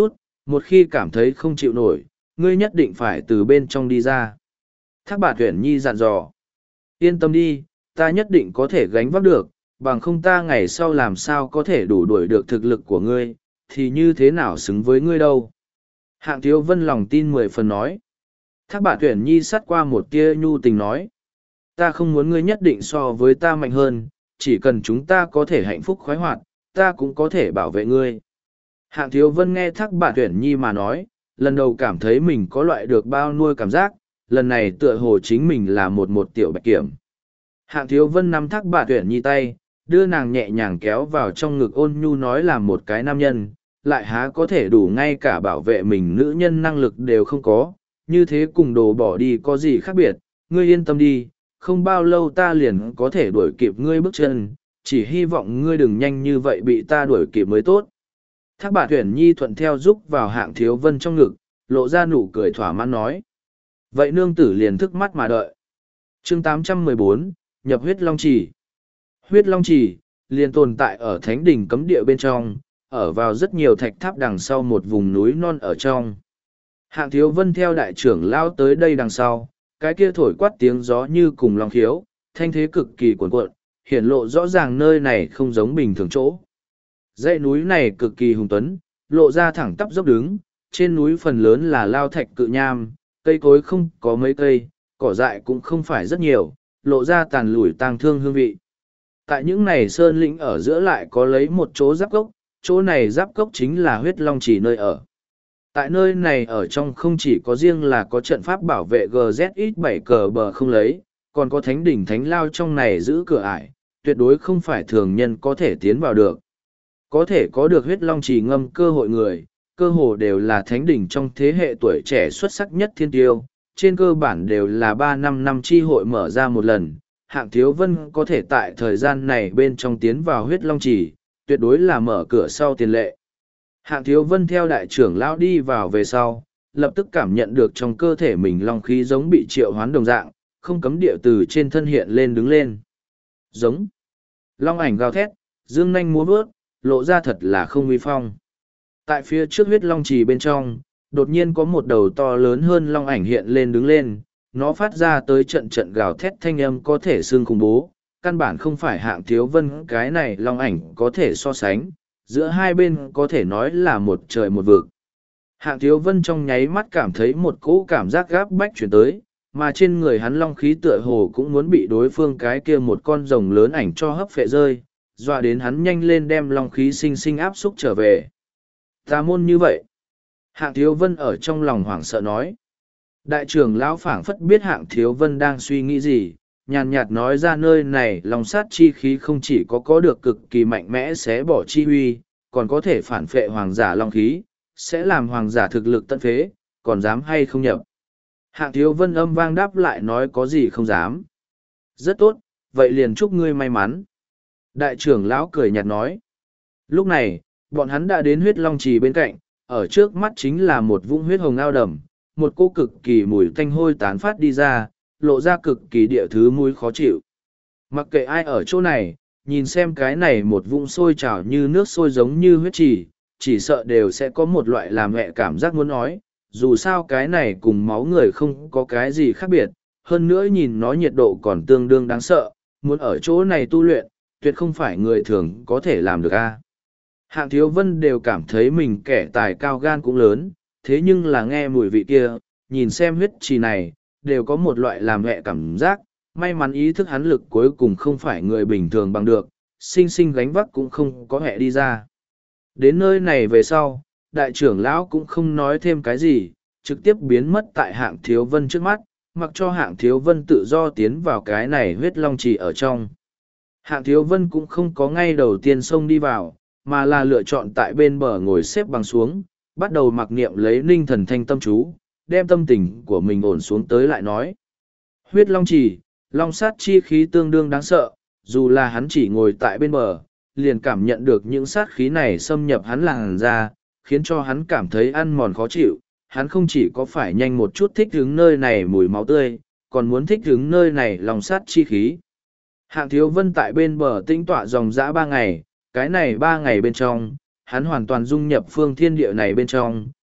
Một khi cảm thấy không chịu nổi, ngươi nhất định phải từ bên trong đi ra. Thác Bạt Uyển Nhi dặn dò. Yên tâm đi, ta nhất định có thể gánh vác được, bằng không ta ngày sau làm sao có thể đủ đuổi được thực lực của ngươi, thì như thế nào xứng với ngươi đâu. Hạng Thiếu Vân lòng tin 10 phần nói. Thác Bạt Uyển Nhi sắt qua một tia nhu tình nói. Ta không muốn ngươi nhất định so với ta mạnh hơn, chỉ cần chúng ta có thể hạnh phúc khoái hoạt, ta cũng có thể bảo vệ ngươi. Hạng Thiếu Vân nghe Thác Bạt Uyển Nhi mà nói, lần đầu cảm thấy mình có loại được bao nuôi cảm giác, lần này tựa hồ chính mình là một tiểu bạch kiểm. Hạng Thiếu Vân nắm Thác Bạt Uyển Nhi tay, đưa nàng nhẹ nhàng kéo vào trong ngực ôn nhu nói là một cái nam nhân, lại há có thể đủ ngay cả bảo vệ mình nữ nhân năng lực đều không có, như thế cùng đồ bỏ đi có gì khác biệt, ngươi yên tâm đi, không bao lâu ta liền có thể đuổi kịp ngươi bước chân, chỉ hy vọng ngươi đừng nhanh như vậy bị ta đuổi kịp mới tốt. Thác Bạt Uyển Nhi thuận theo giúp vào Hạng Thiếu Vân trong ngực, lộ ra nụ cười thỏa mãn nói. Vậy nương tử liền thức mắt mà đợi. Chương 814, nhập huyết long trì. Huyết long trì, liền tồn tại ở thánh đỉnh cấm địa bên trong, ở vào rất nhiều thạch tháp đằng sau một vùng núi non ở trong. Hạng Thiếu Vân theo đại trưởng lao tới đây đằng sau, cái kia thổi quát tiếng gió như cùng long khiếu, thanh thế cực kỳ cuồn cuộn, hiển lộ rõ ràng nơi này không giống bình thường chỗ. Dãy núi này cực kỳ hùng tuấn, lộ ra thẳng tắp dốc đứng, trên núi phần lớn là lao thạch cự nham, cây cối không có mấy cây, cỏ dại cũng không phải rất nhiều, lộ ra tàn lủi tang thương hương vị. Tại những này sơn lĩnh ở giữa lại có lấy một chỗ giáp gốc, chỗ này giáp gốc chính là huyết long chỉ nơi ở. Tại nơi này ở trong không chỉ có riêng là có trận pháp bảo vệ GZX7 cờ bờ không lấy, còn có thánh đỉnh thánh lao trong này giữ cửa ải, tuyệt đối không phải thường nhân có thể tiến vào được. Có thể có được huyết long chỉ ngâm cơ hội người, cơ hồ đều là thánh đỉnh trong thế hệ tuổi trẻ xuất sắc nhất thiên tiêu, trên cơ bản đều là 3-5 năm chi hội mở ra một lần. Hạng Thiếu Vân có thể tại thời gian này bên trong tiến vào huyết long chỉ, tuyệt đối là mở cửa sau tiền lệ. Hạng Thiếu Vân theo đại trưởng lão đi vào về sau, lập tức cảm nhận được trong cơ thể mình long khí giống bị triệu hoán đồng dạng, không cấm địa từ trên thân hiện lên đứng lên. Giống. Long ảnh gào thét, dương nanh múa vớt, lộ ra thật là không uy phong. Tại phía trước huyết long trì bên trong, đột nhiên có một đầu to lớn hơn long ảnh hiện lên đứng lên, nó phát ra tới trận trận gào thét thanh âm có thể xương khủng bố, căn bản không phải Hạng Thiếu Vân cái này long ảnh có thể so sánh, giữa hai bên có thể nói là một trời một vực. Hạng Thiếu Vân trong nháy mắt cảm thấy một cỗ cảm giác gáp bách chuyển tới, mà trên người hắn long khí tựa hồ cũng muốn bị đối phương cái kia một con rồng lớn ảnh cho hấp phệ rơi, dọa đến hắn nhanh lên đem long khí sinh sinh áp xúc trở về. Tà môn như vậy. Hạng Thiếu Vân ở trong lòng hoảng sợ nói. Đại trưởng lão phảng phất biết Hạng Thiếu Vân đang suy nghĩ gì, nhàn nhạt nói ra nơi này lòng sát chi khí không chỉ có được cực kỳ mạnh mẽ xé bỏ chi huy, còn có thể phản phệ hoàng giả long khí, sẽ làm hoàng giả thực lực tận phế, còn dám hay không nhập. Hạng Thiếu Vân âm vang đáp lại nói có gì không dám. Rất tốt, vậy liền chúc ngươi may mắn. Đại trưởng lão cười nhạt nói. Lúc này, bọn hắn đã đến huyết long trì bên cạnh, ở trước mắt chính là một vũng huyết hồng ao đầm, một cô cực kỳ mùi tanh hôi tán phát đi ra, lộ ra cực kỳ địa thứ mùi khó chịu. Mặc kệ ai ở chỗ này, nhìn xem cái này một vũng sôi trào như nước sôi giống như huyết trì, chỉ sợ đều sẽ có một loại làm mẹ cảm giác muốn nói, dù sao cái này cùng máu người không có cái gì khác biệt, hơn nữa nhìn nó nhiệt độ còn tương đương đáng sợ, muốn ở chỗ này tu luyện, tuyệt không phải người thường có thể làm được a. Hạng Thiếu Vân đều cảm thấy mình kẻ tài cao gan cũng lớn, thế nhưng là nghe mùi vị kia, nhìn xem huyết trì này, đều có một loại làm mẹ cảm giác, may mắn ý thức hắn lực cuối cùng không phải người bình thường bằng được, sinh sinh gánh vác cũng không có hẹ đi ra. Đến nơi này về sau, đại trưởng lão cũng không nói thêm cái gì, trực tiếp biến mất tại Hạng Thiếu Vân trước mắt, mặc cho Hạng Thiếu Vân tự do tiến vào cái này huyết long trì ở trong. Hạng Thiếu Vân cũng không có ngay đầu tiên xông đi vào, mà là lựa chọn tại bên bờ ngồi xếp bằng xuống, bắt đầu mặc niệm lấy ninh thần thanh tâm chú, đem tâm tình của mình ổn xuống tới lại nói. Huyết long trì, long sát chi khí tương đương đáng sợ, dù là hắn chỉ ngồi tại bên bờ, liền cảm nhận được những sát khí này xâm nhập hắn làn ra, khiến cho hắn cảm thấy ăn mòn khó chịu. Hắn không chỉ có phải nhanh một chút thích hứng nơi này mùi máu tươi, còn muốn thích hứng nơi này long sát chi khí. Hạng Thiếu Vân tại bên bờ tĩnh tọa dòng dã 3 ngày, cái này 3 ngày bên trong, hắn hoàn toàn dung nhập phương thiên địa này bên trong,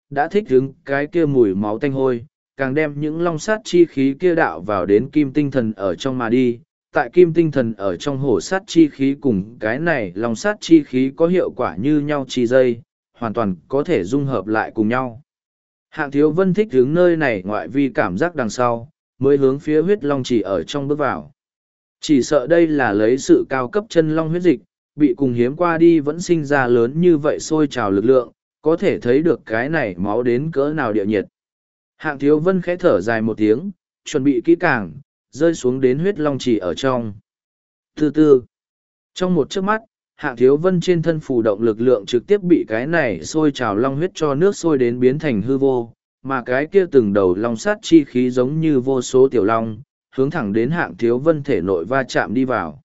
đã thích hứng cái kia mùi máu tanh hôi, càng đem những long sát chi khí kia đạo vào đến kim tinh thần ở trong mà đi. Tại kim tinh thần ở trong hổ sát chi khí cùng cái này long sát chi khí có hiệu quả như nhau chi dây, hoàn toàn có thể dung hợp lại cùng nhau. Hạng Thiếu Vân thích hướng nơi này ngoại vi cảm giác đằng sau, mới hướng phía huyết long chỉ ở trong bước vào. Chỉ sợ đây là lấy sự cao cấp chân long huyết dịch, bị cùng hiếm qua đi vẫn sinh ra lớn như vậy sôi trào lực lượng, có thể thấy được cái này máu đến cỡ nào địa nhiệt. Hạng Thiếu Vân khẽ thở dài một tiếng, chuẩn bị kỹ càng, rơi xuống đến huyết long chỉ ở trong. Từ từ, trong một chớp mắt, Hạng Thiếu Vân trên thân phù động lực lượng trực tiếp bị cái này sôi trào long huyết cho nước sôi đến biến thành hư vô, mà cái kia từng đầu long sát chi khí giống như vô số tiểu long, hướng thẳng đến Hạng Thiếu Vân thể nội va chạm đi vào.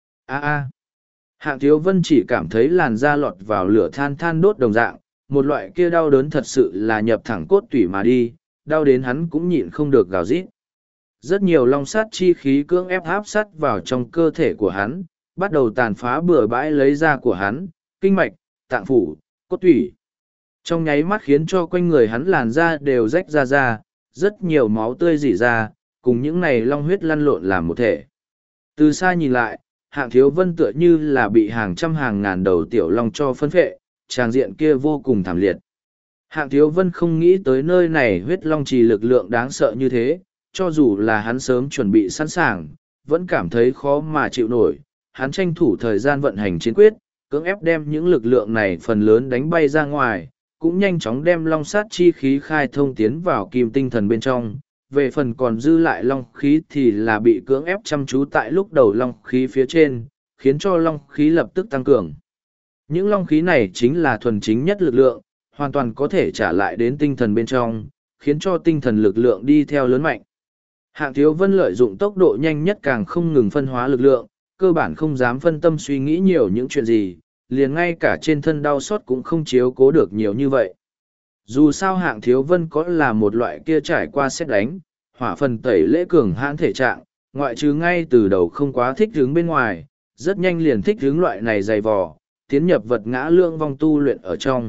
Hạng Thiếu Vân chỉ cảm thấy làn da lọt vào lửa than than đốt đồng dạng, một loại kia đau đớn thật sự là nhập thẳng cốt tủy mà đi, đau đến hắn cũng nhịn không được gào rít. Rất nhiều long sát chi khí cưỡng ép áp sát vào trong cơ thể của hắn, bắt đầu tàn phá bừa bãi lấy da của hắn, kinh mạch, tạng phủ, cốt tủy. Trong nháy mắt khiến cho quanh người hắn làn da đều rách ra, rất nhiều máu tươi rỉ ra, cùng những này long huyết lăn lộn làm một thể. Từ xa nhìn lại, Hạng Thiếu Vân tựa như là bị hàng trăm hàng ngàn đầu tiểu long cho phân phệ, tràng diện kia vô cùng thảm liệt. Hạng Thiếu Vân không nghĩ tới nơi này huyết long trì lực lượng đáng sợ như thế, cho dù là hắn sớm chuẩn bị sẵn sàng, vẫn cảm thấy khó mà chịu nổi. Hắn tranh thủ thời gian vận hành chiến quyết, cưỡng ép đem những lực lượng này phần lớn đánh bay ra ngoài, cũng nhanh chóng đem long sát chi khí khai thông tiến vào kim tinh thần bên trong. Về phần còn dư lại long khí thì là bị cưỡng ép chăm chú tại lúc đầu long khí phía trên, khiến cho long khí lập tức tăng cường. Những long khí này chính là thuần chính nhất lực lượng, hoàn toàn có thể trả lại đến tinh thần bên trong, khiến cho tinh thần lực lượng đi theo lớn mạnh. Hạng Thiếu Vân lợi dụng tốc độ nhanh nhất càng không ngừng phân hóa lực lượng, cơ bản không dám phân tâm suy nghĩ nhiều những chuyện gì, liền ngay cả trên thân đau xót cũng không chiếu cố được nhiều như vậy. Dù sao Hạng Thiếu Vân có là một loại kia trải qua xét đánh, hỏa phần tẩy lễ cường hãn thể trạng, ngoại trừ ngay từ đầu không quá thích hướng bên ngoài, rất nhanh liền thích hướng loại này dày vò, tiến nhập vật ngã lượng vong tu luyện ở trong.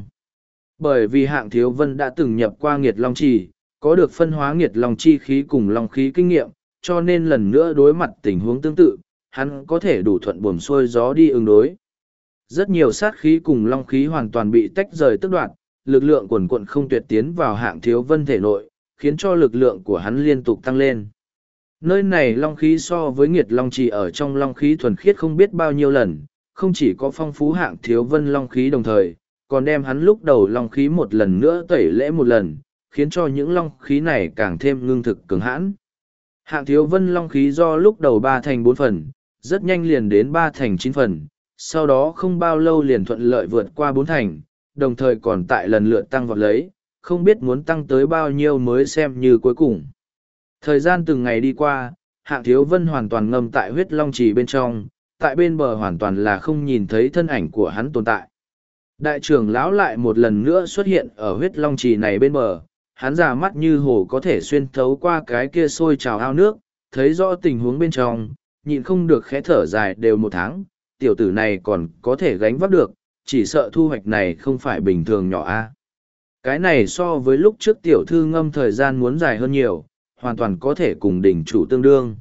Bởi vì Hạng Thiếu Vân đã từng nhập qua nghiệt long trì, có được phân hóa nghiệt long chi khí cùng long khí kinh nghiệm, cho nên lần nữa đối mặt tình huống tương tự, hắn có thể đủ thuận buồm xuôi gió đi ứng đối. Rất nhiều sát khí cùng long khí hoàn toàn bị tách rời tức đoạt, lực lượng quần quận không tuyệt tiến vào Hạng Thiếu Vân thể nội, khiến cho lực lượng của hắn liên tục tăng lên. Nơi này long khí so với nghiệt long trì ở trong long khí thuần khiết không biết bao nhiêu lần, không chỉ có phong phú Hạng Thiếu Vân long khí đồng thời, còn đem hắn lúc đầu long khí một lần nữa tẩy lễ một lần, khiến cho những long khí này càng thêm ngưng thực cứng hãn. Hạng Thiếu Vân long khí do lúc đầu 3 thành 4 phần, rất nhanh liền đến 3 thành 9 phần, sau đó không bao lâu liền thuận lợi vượt qua 4 thành, đồng thời còn tại lần lượt tăng vọt lấy, không biết muốn tăng tới bao nhiêu mới xem như cuối cùng. Thời gian từng ngày đi qua, Hạng Thiếu Vân hoàn toàn ngâm tại huyết long trì bên trong, tại bên bờ hoàn toàn là không nhìn thấy thân ảnh của hắn tồn tại. Đại trưởng lão lại một lần nữa xuất hiện ở huyết long trì này bên bờ, hắn già mắt như hồ có thể xuyên thấu qua cái kia sôi trào ao nước, thấy rõ tình huống bên trong, nhịn không được khẽ thở dài đều 1 tháng, tiểu tử này còn có thể gánh vác được, chỉ sợ thu hoạch này không phải bình thường nhỏ a. Cái này so với lúc trước tiểu thư ngâm thời gian muốn dài hơn nhiều, hoàn toàn có thể cùng đỉnh chủ tương đương.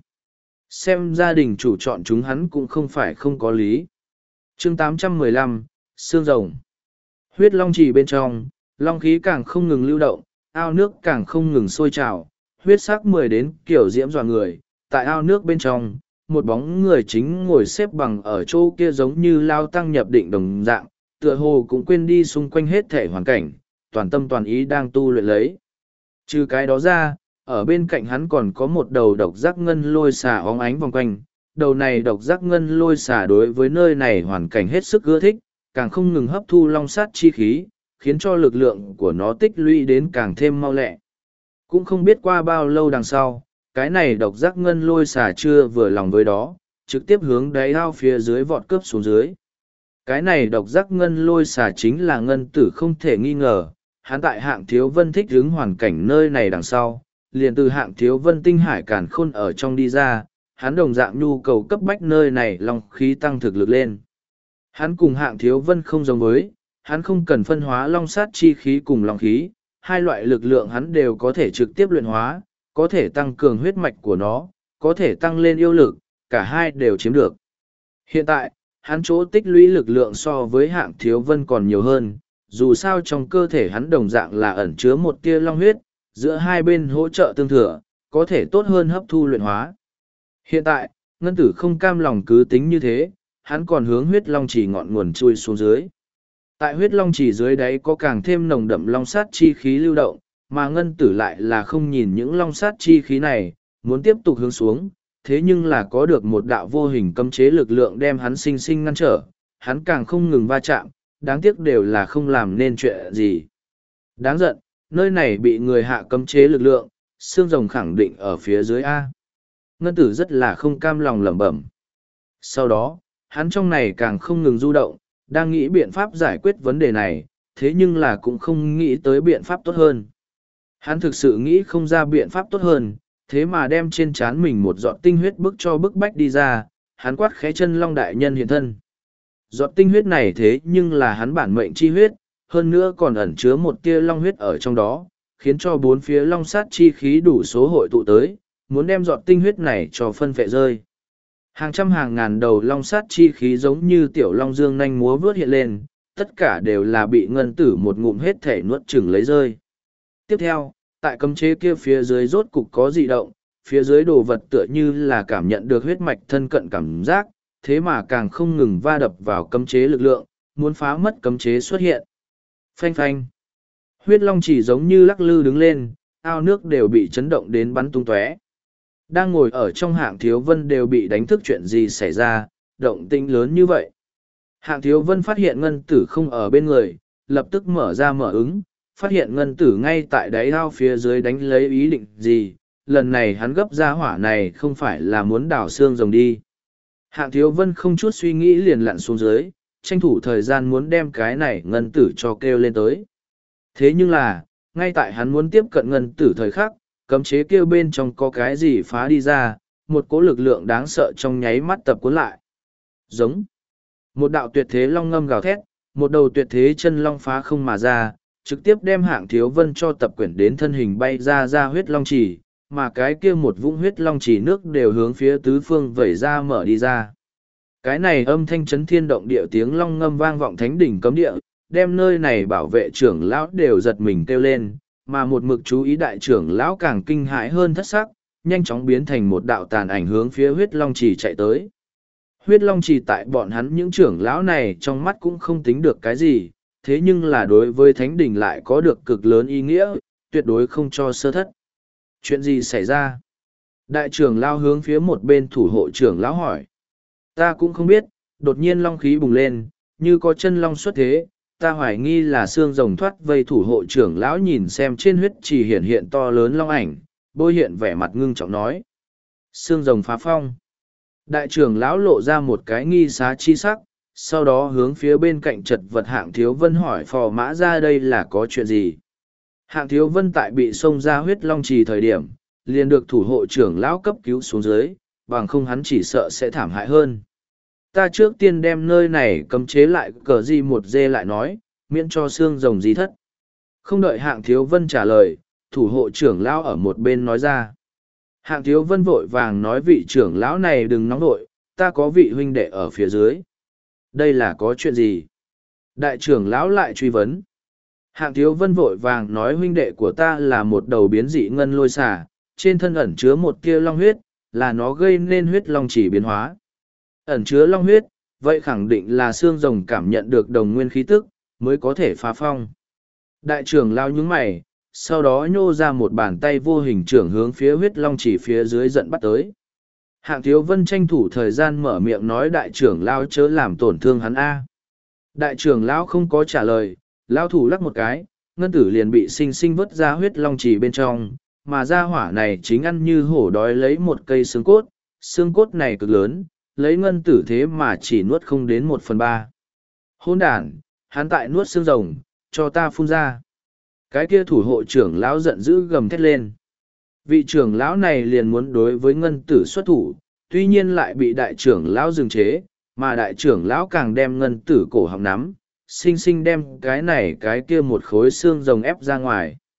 Xem gia đình chủ chọn chúng hắn cũng không phải không có lý. Chương 815, Xương Rồng. Huyết long trì bên trong, long khí càng không ngừng lưu động, ao nước càng không ngừng sôi trào, huyết sắc 10 đến kiểu diễm dọa người. Tại ao nước bên trong, một bóng người chính ngồi xếp bằng ở chỗ kia giống như lao tăng nhập định đồng dạng, tựa hồ cũng quên đi xung quanh hết thể hoàn cảnh, toàn tâm toàn ý đang tu luyện lấy. Trừ cái đó ra, ở bên cạnh hắn còn có một đầu độc giác ngân lôi xà óng ánh vòng quanh. Đầu này độc giác ngân lôi xà đối với nơi này hoàn cảnh hết sức ưa thích, càng không ngừng hấp thu long sát chi khí, khiến cho lực lượng của nó tích lũy đến càng thêm mau lẹ. Cũng không biết qua bao lâu đằng sau, cái này độc giác ngân lôi xà chưa vừa lòng với đó, trực tiếp hướng đáy ao phía dưới vọt cướp xuống dưới. Cái này độc giác ngân lôi xà chính là ngân tử không thể nghi ngờ, hắn tại Hạng Thiếu Vân thích hướng hoàn cảnh nơi này đằng sau, liền từ Hạng Thiếu Vân tinh hải càn khôn ở trong đi ra, hắn đồng dạng nhu cầu cấp bách nơi này long khí tăng thực lực lên. Hắn cùng Hạng Thiếu Vân không giống với, hắn không cần phân hóa long sát chi khí cùng long khí, hai loại lực lượng hắn đều có thể trực tiếp luyện hóa, có thể tăng cường huyết mạch của nó, có thể tăng lên yêu lực, cả hai đều chiếm được. Hiện tại, hắn chỗ tích lũy lực lượng so với Hạng Thiếu Vân còn nhiều hơn, dù sao trong cơ thể hắn đồng dạng là ẩn chứa một tia long huyết, giữa hai bên hỗ trợ tương thừa, có thể tốt hơn hấp thu luyện hóa. Hiện tại, Ngân Tử không cam lòng cứ tính như thế, hắn còn hướng huyết long chỉ ngọn nguồn chui xuống dưới. Tại huyết long chỉ dưới đáy có càng thêm nồng đậm long sát chi khí lưu động, mà Ngân Tử lại là không nhìn những long sát chi khí này, muốn tiếp tục hướng xuống, thế nhưng là có được một đạo vô hình cấm chế lực lượng đem hắn sinh sinh ngăn trở, hắn càng không ngừng va chạm, đáng tiếc đều là không làm nên chuyện gì. Đáng giận, nơi này bị người hạ cấm chế lực lượng, xương rồng khẳng định ở phía dưới A. Ngân Tử rất là không cam lòng lẩm bẩm. Sau đó, hắn trong này càng không ngừng du động, đang nghĩ biện pháp giải quyết vấn đề này, thế nhưng là cũng không nghĩ tới biện pháp tốt hơn. Hắn thực sự nghĩ không ra biện pháp tốt hơn, thế mà đem trên trán mình một giọt tinh huyết bức cho bức bách đi ra, hắn quát khẽ chân long đại nhân hiện thân. Giọt tinh huyết này thế nhưng là hắn bản mệnh chi huyết, hơn nữa còn ẩn chứa một tia long huyết ở trong đó, khiến cho bốn phía long sát chi khí đủ số hội tụ tới, muốn đem giọt tinh huyết này cho phân phệ rơi. Hàng trăm hàng ngàn đầu long sát chi khí giống như tiểu long dương nanh múa vướt hiện lên, tất cả đều là bị Ngân Tử một ngụm hết thể nuốt chửng lấy rơi. Tiếp theo, tại cấm chế kia phía dưới rốt cục có dị động, phía dưới đồ vật tựa như là cảm nhận được huyết mạch thân cận cảm giác, thế mà càng không ngừng va đập vào cấm chế lực lượng, muốn phá mất cấm chế xuất hiện. Phanh phanh. Huyết long chỉ giống như lắc lư đứng lên, ao nước đều bị chấn động đến bắn tung tóe. Đang ngồi ở trong Hạng Thiếu Vân đều bị đánh thức chuyện gì xảy ra, động tĩnh lớn như vậy. Hạng Thiếu Vân phát hiện Ngân Tử không ở bên người, lập tức mở ra mở ứng, phát hiện Ngân Tử ngay tại đáy ao phía dưới đánh lấy ý định gì, lần này hắn gấp ra hỏa này không phải là muốn đào xương rồng đi. Hạng Thiếu Vân không chút suy nghĩ liền lặn xuống dưới, tranh thủ thời gian muốn đem cái này Ngân Tử cho kêu lên tới. Thế nhưng là, ngay tại hắn muốn tiếp cận Ngân Tử thời khắc, cấm chế kêu bên trong có cái gì phá đi ra, một cỗ lực lượng đáng sợ trong nháy mắt tập cuốn lại. Giống. Một đạo tuyệt thế long ngâm gào thét, một đầu tuyệt thế chân long phá không mà ra, trực tiếp đem Hạng Thiếu Vân cho tập quyển đến thân hình bay ra huyết long chỉ, mà cái kia một vũng huyết long chỉ nước đều hướng phía tứ phương vẩy ra mở đi ra. Cái này âm thanh chấn thiên động địa tiếng long ngâm vang vọng thánh đỉnh cấm địa, đem nơi này bảo vệ trưởng lão đều giật mình kêu lên, mà một mực chú ý đại trưởng lão càng kinh hãi hơn thất sắc, nhanh chóng biến thành một đạo tàn ảnh hướng phía huyết long chỉ chạy tới. Huyết long chỉ tại bọn hắn những trưởng lão này trong mắt cũng không tính được cái gì, thế nhưng là đối với thánh đỉnh lại có được cực lớn ý nghĩa, tuyệt đối không cho sơ thất. Chuyện gì xảy ra? Đại trưởng lão hướng phía một bên thủ hộ trưởng lão hỏi. Ta cũng không biết, đột nhiên long khí bùng lên, như có chân long xuất thế, ta hoài nghi là xương rồng thoát vây. Thủ hộ trưởng lão nhìn xem trên huyết chỉ hiện hiện to lớn long ảnh, bôi hiện vẻ mặt ngưng trọng nói. Xương rồng phá phong. Đại trưởng lão lộ ra một cái nghi xá chi sắc, sau đó hướng phía bên cạnh chật vật Hạng Thiếu Vân hỏi phò mã ra đây là có chuyện gì. Hạng Thiếu Vân tại bị xông ra huyết long trì thời điểm, liền được thủ hộ trưởng lão cấp cứu xuống dưới, bằng không hắn chỉ sợ sẽ thảm hại hơn. Ta trước tiên đem nơi này cấm chế lại cờ gì một dê lại nói, miễn cho xương rồng gì thất. Không đợi Hạng Thiếu Vân trả lời, thủ hộ trưởng lão ở một bên nói ra. Hạng Thiếu Vân vội vàng nói vị trưởng lão này đừng nóng vội, ta có vị huynh đệ ở phía dưới. Đây là có chuyện gì? Đại trưởng lão lại truy vấn. Hạng Thiếu Vân vội vàng nói huynh đệ của ta là một đầu biến dị ngân lôi xà, trên thân ẩn chứa một tia long huyết, là nó gây nên huyết long chỉ biến hóa. Ẩn chứa long huyết, vậy khẳng định là xương rồng cảm nhận được đồng nguyên khí tức, mới có thể phá phong. Đại trưởng lão nhướng mày, sau đó nhô ra một bàn tay vô hình trưởng hướng phía huyết long chỉ phía dưới giận bắt tới. Hạng Thiếu Vân tranh thủ thời gian mở miệng nói đại trưởng lão chớ làm tổn thương hắn A. Đại trưởng lão không có trả lời, lão thủ lắc một cái, ngân tử liền bị sinh sinh vứt ra huyết long chỉ bên trong, mà ra hỏa này chính ăn như hổ đói lấy một cây xương cốt này cực lớn, lấy ngân tử thế mà chỉ nuốt không đến 1/3. Hôn đản, hắn tại nuốt xương rồng, cho ta phun ra. Cái kia thủ hộ trưởng lão giận dữ gầm thét lên. Vị trưởng lão này liền muốn đối với ngân tử xuất thủ, tuy nhiên lại bị đại trưởng lão dừng chế, mà đại trưởng lão càng đem ngân tử cổ họng nắm, sinh sinh đem cái này cái kia một khối xương rồng ép ra ngoài.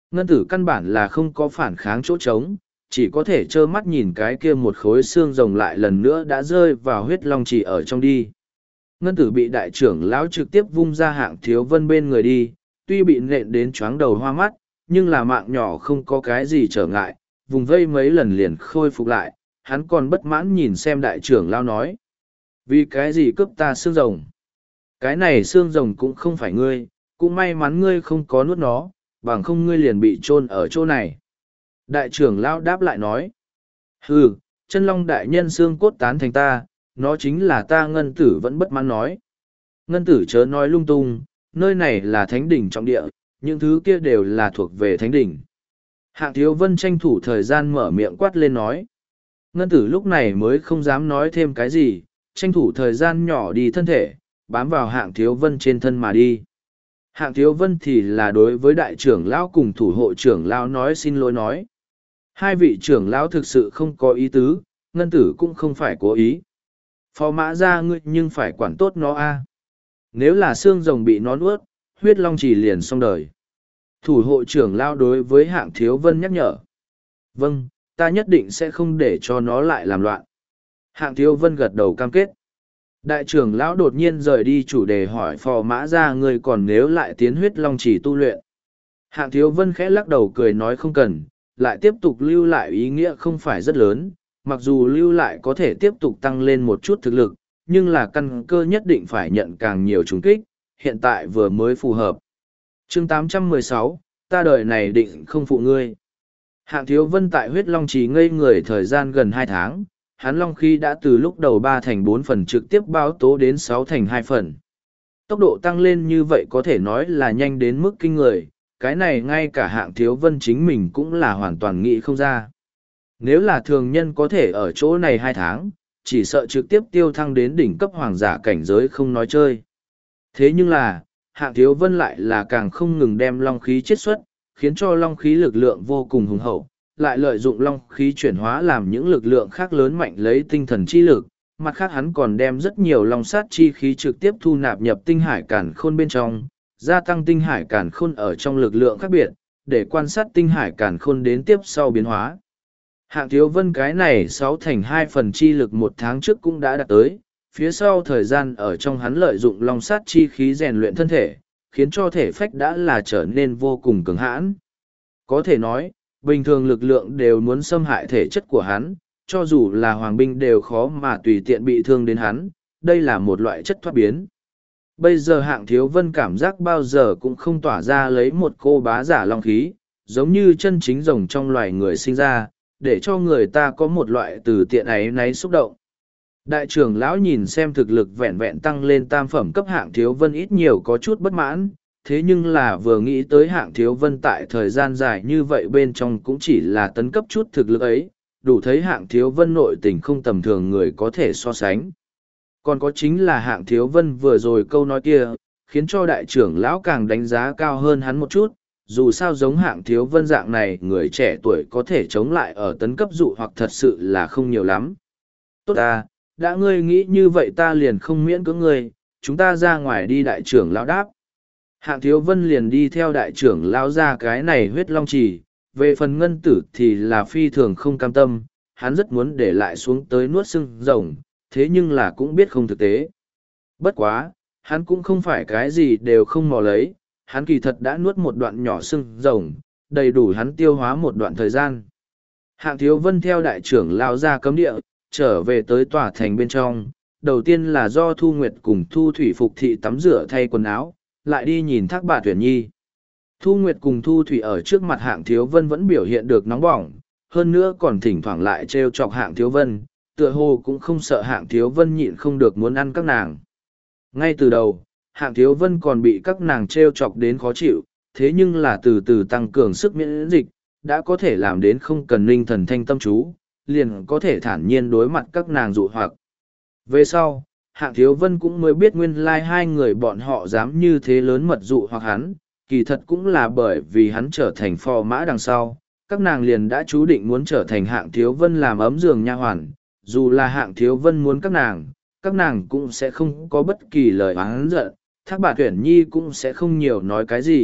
Ngân tử căn bản là không có phản kháng chỗ trống, chỉ có thể trơ mắt nhìn cái kia một khối xương rồng lại lần nữa đã rơi vào huyết long chỉ ở trong đi. Ngân tử bị đại trưởng lão trực tiếp vung ra Hạng Thiếu Vân bên người đi, tuy bị nện đến choáng đầu hoa mắt, nhưng là mạng nhỏ không có cái gì trở ngại, vùng vây mấy lần liền khôi phục lại, hắn còn bất mãn nhìn xem đại trưởng lão nói. Vì cái gì cướp ta xương rồng? Cái này xương rồng cũng không phải ngươi, cũng may mắn ngươi không có nuốt nó, bằng không ngươi liền bị chôn ở chỗ này. Đại trưởng lão đáp lại nói. Hừ, chân long đại nhân xương cốt tán thành ta, nó chính là ta. Ngân tử vẫn bất mãn nói. Ngân tử chớ nói lung tung, nơi này là thánh đỉnh trọng địa, những thứ kia đều là thuộc về thánh đỉnh. Hạng Thiếu Vân tranh thủ thời gian mở miệng quát lên nói. Ngân tử lúc này mới không dám nói thêm cái gì, tranh thủ thời gian nhỏ đi thân thể, bám vào Hạng Thiếu Vân trên thân mà đi. Hạng Thiếu Vân thì là đối với đại trưởng lão cùng thủ hộ trưởng lão nói xin lỗi nói. Hai vị trưởng lão thực sự không có ý tứ, Ngân tử cũng không phải cố ý. Phó mã ra ngươi nhưng phải quản tốt nó a. Nếu là xương rồng bị nó nuốt, huyết long chỉ liền xong đời. Thủ hộ trưởng lão đối với Hạng Thiếu Vân nhắc nhở. Vâng, ta nhất định sẽ không để cho nó lại làm loạn. Hạng Thiếu Vân gật đầu cam kết. Đại trưởng lão đột nhiên rời đi chủ đề hỏi phò mã ra ngươi còn nếu lại tiến huyết long chỉ tu luyện. Hạng Thiếu Vân khẽ lắc đầu cười nói không cần, lại tiếp tục lưu lại ý nghĩa không phải rất lớn, mặc dù lưu lại có thể tiếp tục tăng lên một chút thực lực, nhưng là căn cơ nhất định phải nhận càng nhiều trùng kích, hiện tại vừa mới phù hợp. Chương 816, ta đời này định không phụ ngươi. Hạng Thiếu Vân tại huyết long trì ngây người thời gian gần 2 tháng, hắn long khí đã từ lúc đầu 3 thành 4 phần trực tiếp báo tố đến 6 thành 2 phần. Tốc độ tăng lên như vậy có thể nói là nhanh đến mức kinh người, cái này ngay cả Hạng Thiếu Vân chính mình cũng là hoàn toàn nghĩ không ra. Nếu là thường nhân có thể ở chỗ này 2 tháng, chỉ sợ trực tiếp tiêu thăng đến đỉnh cấp hoàng giả cảnh giới không nói chơi. Thế nhưng là, Hạng Thiếu Vân lại là càng không ngừng đem long khí chiết xuất, khiến cho long khí lực lượng vô cùng hùng hậu, lại lợi dụng long khí chuyển hóa làm những lực lượng khác lớn mạnh lấy tinh thần chi lực. Mặt khác hắn còn đem rất nhiều long sát chi khí trực tiếp thu nạp nhập tinh hải càn khôn bên trong, gia tăng tinh hải càn khôn ở trong lực lượng khác biệt, để quan sát tinh hải càn khôn đến tiếp sau biến hóa. Hạng Thiếu Vân cái này 6 thành 2 phần chi lực 1 tháng trước cũng đã đạt tới, phía sau thời gian ở trong hắn lợi dụng long sát chi khí rèn luyện thân thể, khiến cho thể phách đã là trở nên vô cùng cứng hãn. Có thể nói, bình thường lực lượng đều muốn xâm hại thể chất của hắn, cho dù là hoàng binh đều khó mà tùy tiện bị thương đến hắn, đây là một loại chất thoát biến. Bây giờ Hạng Thiếu Vân cảm giác bao giờ cũng không tỏa ra lấy một cô bá giả long khí, giống như chân chính rồng trong loài người sinh ra, để cho người ta có một loại từ tiện ấy náy xúc động. Đại trưởng lão nhìn xem thực lực vẹn vẹn tăng lên tam phẩm cấp Hạng Thiếu Vân ít nhiều có chút bất mãn, thế nhưng là vừa nghĩ tới Hạng Thiếu Vân tại thời gian dài như vậy bên trong cũng chỉ là tấn cấp chút thực lực ấy, đủ thấy Hạng Thiếu Vân nội tình không tầm thường người có thể so sánh. Còn có chính là Hạng Thiếu Vân vừa rồi câu nói kia, khiến cho đại trưởng lão càng đánh giá cao hơn hắn một chút, dù sao giống Hạng Thiếu Vân dạng này người trẻ tuổi có thể chống lại ở tấn cấp dụ hoặc thật sự là không nhiều lắm. Tốt à, đã ngươi nghĩ như vậy ta liền không miễn cưỡng ngươi, chúng ta ra ngoài đi. Đại trưởng lão đáp. Hạng Thiếu Vân liền đi theo đại trưởng lão ra cái này huyết long trì, về phần Ngân tử thì là phi thường không cam tâm, hắn rất muốn để lại xuống tới nuốt sưng rồng, thế nhưng là cũng biết không thực tế. Bất quá, hắn cũng không phải cái gì đều không mò lấy, hắn kỳ thật đã nuốt một đoạn nhỏ sưng rồng, đầy đủ hắn tiêu hóa một đoạn thời gian. Hạng Thiếu Vân theo đại trưởng lão ra cấm địa, trở về tới tòa thành bên trong, đầu tiên là do Thu Nguyệt cùng Thu Thủy phục thị tắm rửa thay quần áo, lại đi nhìn Thác Bà Tuyển Nhi. Thu Nguyệt cùng Thu Thủy ở trước mặt Hạng Thiếu Vân vẫn biểu hiện được nóng bỏng, hơn nữa còn thỉnh thoảng lại trêu chọc Hạng Thiếu Vân, tựa hồ cũng không sợ Hạng Thiếu Vân nhịn không được muốn ăn các nàng. Ngay từ đầu, Hạng Thiếu Vân còn bị các nàng trêu chọc đến khó chịu, thế nhưng là từ từ tăng cường sức miễn dịch, đã có thể làm đến không cần ninh thần thanh tâm chú, liền có thể thản nhiên đối mặt các nàng dụ hoặc. Về sau, Hạng Thiếu Vân cũng mới biết nguyên lai hai người bọn họ dám như thế lớn mật dụ hoặc hắn, kỳ thật cũng là bởi vì hắn trở thành phò mã đằng sau, các nàng liền đã chú định muốn trở thành Hạng Thiếu Vân làm ấm giường nha hoàn, dù là Hạng Thiếu Vân muốn các nàng cũng sẽ không có bất kỳ lời oán giận, Thác Bà Tuyển Nhi cũng sẽ không nhiều nói cái gì,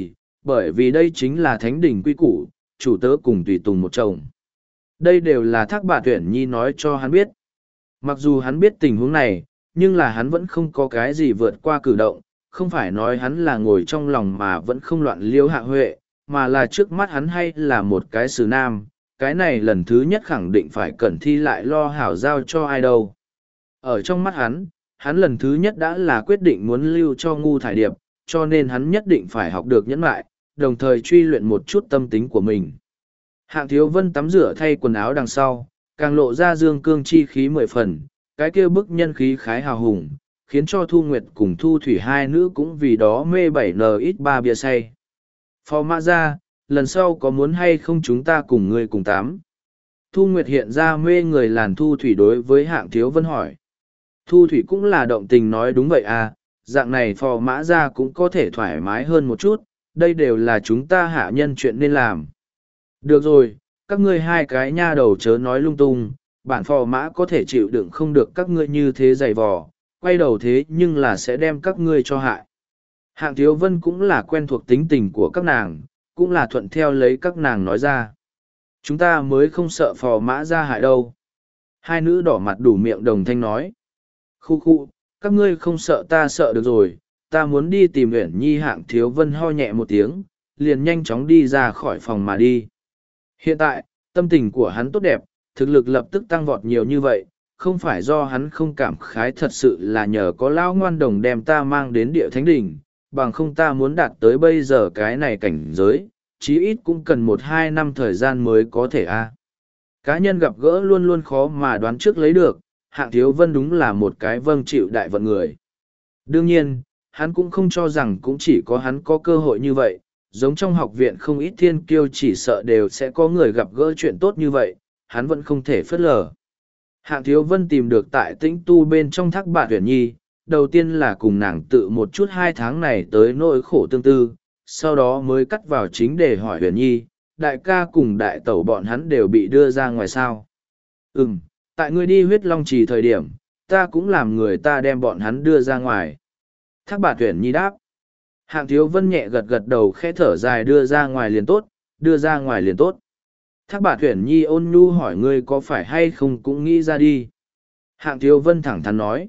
bởi vì đây chính là thánh đình quy củ, chủ tớ cùng tùy tùng một chồng. Đây đều là Thác Bạt Uyển Nhi nói cho hắn biết. Mặc dù hắn biết tình huống này, nhưng là hắn vẫn không có cái gì vượt qua cử động, không phải nói hắn là ngồi trong lòng mà vẫn không loạn liêu Hạ Huệ, mà là trước mắt hắn hay là một cái xử nam, cái này lần thứ nhất khẳng định phải cẩn thi lại lo hảo giao cho ai đâu. Ở trong mắt hắn lần thứ nhất đã là quyết định muốn lưu cho Ngu Thải Điệp, cho nên hắn nhất định phải học được nhẫn lại, đồng thời truy luyện một chút tâm tính của mình. Hạng Thiếu Vân tắm rửa thay quần áo đằng sau, càng lộ ra dương cương chi khí 10 phần, cái kia bức nhân khí khái hào hùng, khiến cho Thu Nguyệt cùng Thu Thủy hai nữ cũng vì đó mê 7N-3 bia say. Phò mã ra, lần sau có muốn hay không chúng ta cùng ngươi cùng tám? Thu Nguyệt hiện ra mê người làn Thu Thủy đối với Hạng Thiếu Vân hỏi. Thu Thủy cũng là động tình nói đúng vậy à, dạng này phò mã ra cũng có thể thoải mái hơn một chút, đây đều là chúng ta hạ nhân chuyện nên làm. Được rồi, các ngươi hai cái nha đầu chớ nói lung tung, bản phò mã có thể chịu đựng không được các ngươi như thế dày vò, quay đầu thế nhưng là sẽ đem các ngươi cho hại. Hạng Thiếu Vân cũng là quen thuộc tính tình của các nàng, cũng là thuận theo lấy các nàng nói ra. Chúng ta mới không sợ phò mã ra hại đâu. Hai nữ đỏ mặt đủ miệng đồng thanh nói. Khu khu, các ngươi không sợ ta sợ được rồi, ta muốn đi tìm Uyển Nhi. Hạng Thiếu Vân ho nhẹ một tiếng, liền nhanh chóng đi ra khỏi phòng mà đi. Hiện tại, tâm tình của hắn tốt đẹp, thực lực lập tức tăng vọt nhiều như vậy, không phải do hắn không cảm khái, thật sự là nhờ có lão ngoan đồng đem ta mang đến địa thánh đỉnh, bằng không ta muốn đạt tới bây giờ cái này cảnh giới, chí ít cũng cần 1-2 năm thời gian mới có thể a. Cá nhân gặp gỡ luôn luôn khó mà đoán trước lấy được, Hạng Thiếu Vân đúng là một cái vâng chịu đại vận người. Đương nhiên, hắn cũng không cho rằng cũng chỉ có hắn có cơ hội như vậy, giống trong học viện không ít thiên kiêu chỉ sợ đều sẽ có người gặp gỡ chuyện tốt như vậy, hắn vẫn không thể phớt lờ. Hạng Thiếu Vân tìm được tại Tĩnh Tu bên trong Thác Bạt Uyển Nhi, đầu tiên là cùng nàng tự một chút 2 tháng này tới nỗi khổ tương tư, sau đó mới cắt vào chính để hỏi Uyển Nhi, đại ca cùng đại tẩu bọn hắn đều bị đưa ra ngoài sao. Tại ngươi đi Huyết Long Trì thời điểm, ta cũng làm người ta đem bọn hắn đưa ra ngoài. Thác Bạt Uyển Nhi đáp. Hạng Thiếu Vân nhẹ gật gật đầu khẽ thở dài, đưa ra ngoài liền tốt, đưa ra ngoài liền tốt. Thác Bạt Uyển Nhi ôn nhu hỏi ngươi có phải hay không cũng nghĩ ra đi. Hạng Thiếu Vân thẳng thắn nói.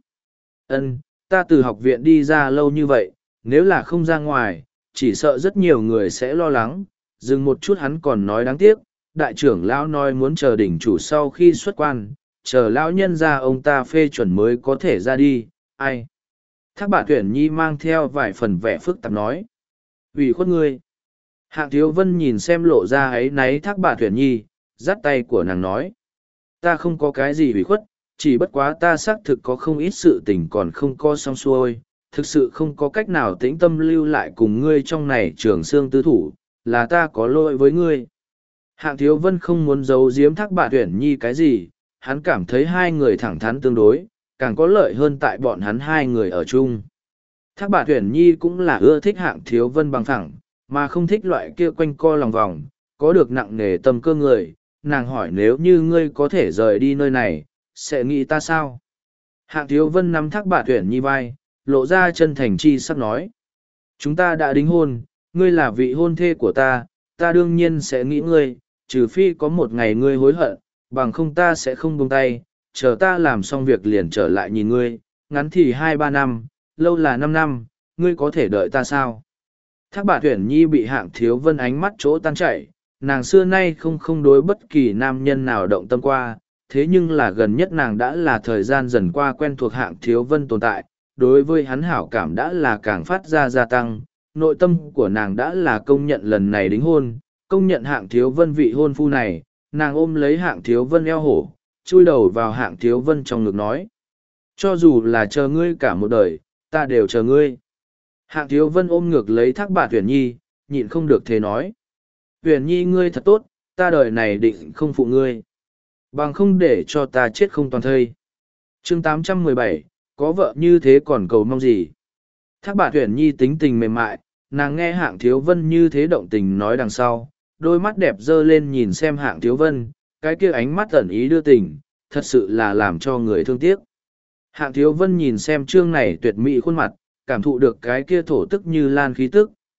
Ta từ học viện đi ra lâu như vậy, nếu là không ra ngoài, chỉ sợ rất nhiều người sẽ lo lắng. Dừng một chút hắn còn nói đáng tiếc, đại trưởng lão nói muốn chờ đỉnh chủ sau khi xuất quan, chờ lão nhân ra ông ta phê chuẩn mới có thể ra đi, ai. Thác Bạt Uyển Nhi mang theo vài phần vẻ phức tạp nói. Ủy khuất ngươi. Hạng Thiếu Vân nhìn xem lộ ra ấy náy Thác Bạt Uyển Nhi, dắt tay của nàng nói. Ta không có cái gì ủy khuất, chỉ bất quá ta xác thực có không ít sự tình còn không có xong xuôi, thực sự không có cách nào tĩnh tâm lưu lại cùng ngươi trong này Trường Xương tư thủ, là ta có lỗi với ngươi. Hạng Thiếu Vân không muốn giấu giếm Thác Bạt Uyển Nhi cái gì, hắn cảm thấy hai người thẳng thắn tương đối, càng có lợi hơn tại bọn hắn hai người ở chung. Thác Bạt Uyển Nhi cũng là ưa thích Hạng Thiếu Vân bằng thẳng, mà không thích loại kia quanh co lòng vòng, có được nặng nề tâm cơ người. Nàng hỏi nếu như ngươi có thể rời đi nơi này, sẽ nghĩ ta sao? Hạng Thiếu Vân nắm Thác Bạt Uyển Nhi vai, lộ ra chân thành chi sắp nói. Chúng ta đã đính hôn, ngươi là vị hôn thê của ta, ta đương nhiên sẽ nghĩ ngươi, trừ phi có một ngày ngươi hối hận, bằng không ta sẽ không buông tay, chờ ta làm xong việc liền trở lại nhìn ngươi, ngắn thì 2-3 năm, lâu là 5 năm, ngươi có thể đợi ta sao? Thác Bạt Uyển Nhi bị Hạng Thiếu Vân ánh mắt chỗ tan chảy, nàng xưa nay không đối bất kỳ nam nhân nào động tâm qua, thế nhưng là gần nhất nàng đã là thời gian dần qua quen thuộc Hạng Thiếu Vân tồn tại, đối với hắn hảo cảm đã là càng phát ra gia tăng, nội tâm của nàng đã là công nhận lần này đính hôn, công nhận Hạng Thiếu Vân vị hôn phu này, nàng ôm lấy Hạng Thiếu Vân eo hổ, chui đầu vào Hạng Thiếu Vân trong ngực nói. Cho dù là chờ ngươi cả một đời, ta đều chờ ngươi. Hạng Thiếu Vân ôm ngược lấy Thác Bạt Uyển Nhi, nhịn không được thế nói. Uyển Nhi ngươi thật tốt, ta đời này định không phụ ngươi. Bằng không để cho ta chết không toàn thây. Chương 817, có vợ như thế còn cầu mong gì? Thác Bạt Uyển Nhi tính tình mềm mại, nàng nghe Hạng Thiếu Vân như thế động tình nói đằng sau, đôi mắt đẹp dơ lên nhìn xem Hạng Thiếu Vân, cái kia ánh mắt ẩn ý đưa tình, thật sự là làm cho người thương tiếc. Hạng Thiếu Vân nhìn xem trương này tuyệt mỹ khuôn mặt, cảm thụ được cái kia thổ tức như lan khí tức,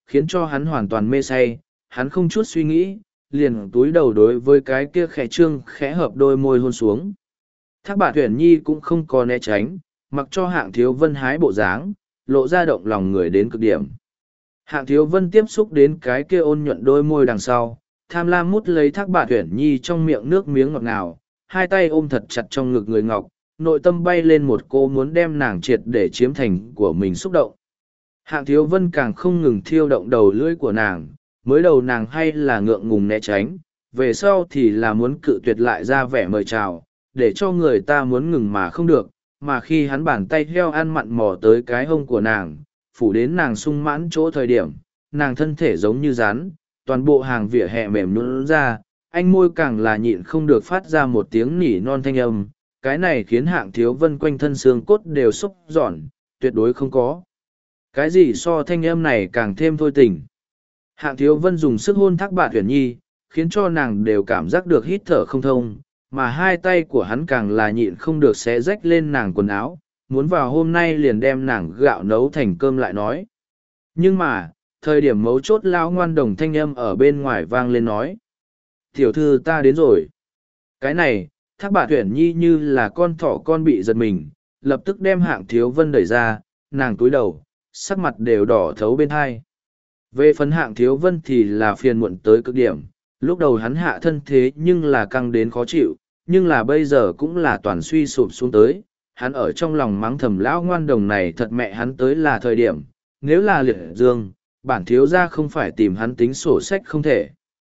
khiến cho hắn hoàn toàn mê say, hắn không chút suy nghĩ, liền túi đầu đối với cái kia khẽ trương khẽ hợp đôi môi hôn xuống. Thác Bạt Uyển Nhi cũng không có né tránh, mặc cho Hạng Thiếu Vân hái bộ dáng, lộ ra động lòng người đến cực điểm. Hạng Thiếu Vân tiếp xúc đến cái kia ôn nhuận đôi môi đằng sau, tham lam mút lấy Thác Bạt Uyển Nhi trong miệng nước miếng ngọt ngào, hai tay ôm thật chặt trong ngực người ngọc, nội tâm bay lên một cô muốn đem nàng triệt để chiếm thành của mình xúc động. Hạng Thiếu Vân càng không ngừng thiêu động đầu lưỡi của nàng, mới đầu nàng hay là ngượng ngùng né tránh, về sau thì là muốn cự tuyệt lại ra vẻ mời chào, để cho người ta muốn ngừng mà không được, mà khi hắn bàn tay heo ăn mặn mò tới cái hông của nàng, phủ đến nàng sung mãn chỗ thời điểm, nàng thân thể giống như rắn, toàn bộ hàng vỉa hè mềm nhũn ra, anh môi càng là nhịn không được phát ra một tiếng nỉ non thanh âm, cái này khiến Hạng Thiếu Vân quanh thân xương cốt đều xúc giòn, tuyệt đối không có. Cái gì so thanh âm này càng thêm thôi tình. Hạng Thiếu Vân dùng sức hôn Thác Bạt Uyển Nhi, khiến cho nàng đều cảm giác được hít thở không thông, mà hai tay của hắn càng là nhịn không được xé rách lên nàng quần áo, muốn vào hôm nay liền đem nàng gạo nấu thành cơm lại nói. Nhưng mà, thời điểm mấu chốt lão ngoan đồng thanh âm ở bên ngoài vang lên nói. Tiểu thư ta đến rồi. Cái này, Thác Bạt Uyển Nhi như là con thỏ con bị giật mình, lập tức đem Hạng Thiếu Vân đẩy ra, nàng cúi đầu, sắc mặt đều đỏ thấu bên hai. Về phần Hạng Thiếu Vân thì là phiền muộn tới cực điểm, lúc đầu hắn hạ thân thế nhưng là căng đến khó chịu, nhưng là bây giờ cũng là toàn suy sụp xuống tới, hắn ở trong lòng mắng thầm lão ngoan đồng này thật mẹ hắn tới là thời điểm, nếu là liệt dương, bản thiếu gia không phải tìm hắn tính sổ sách không thể.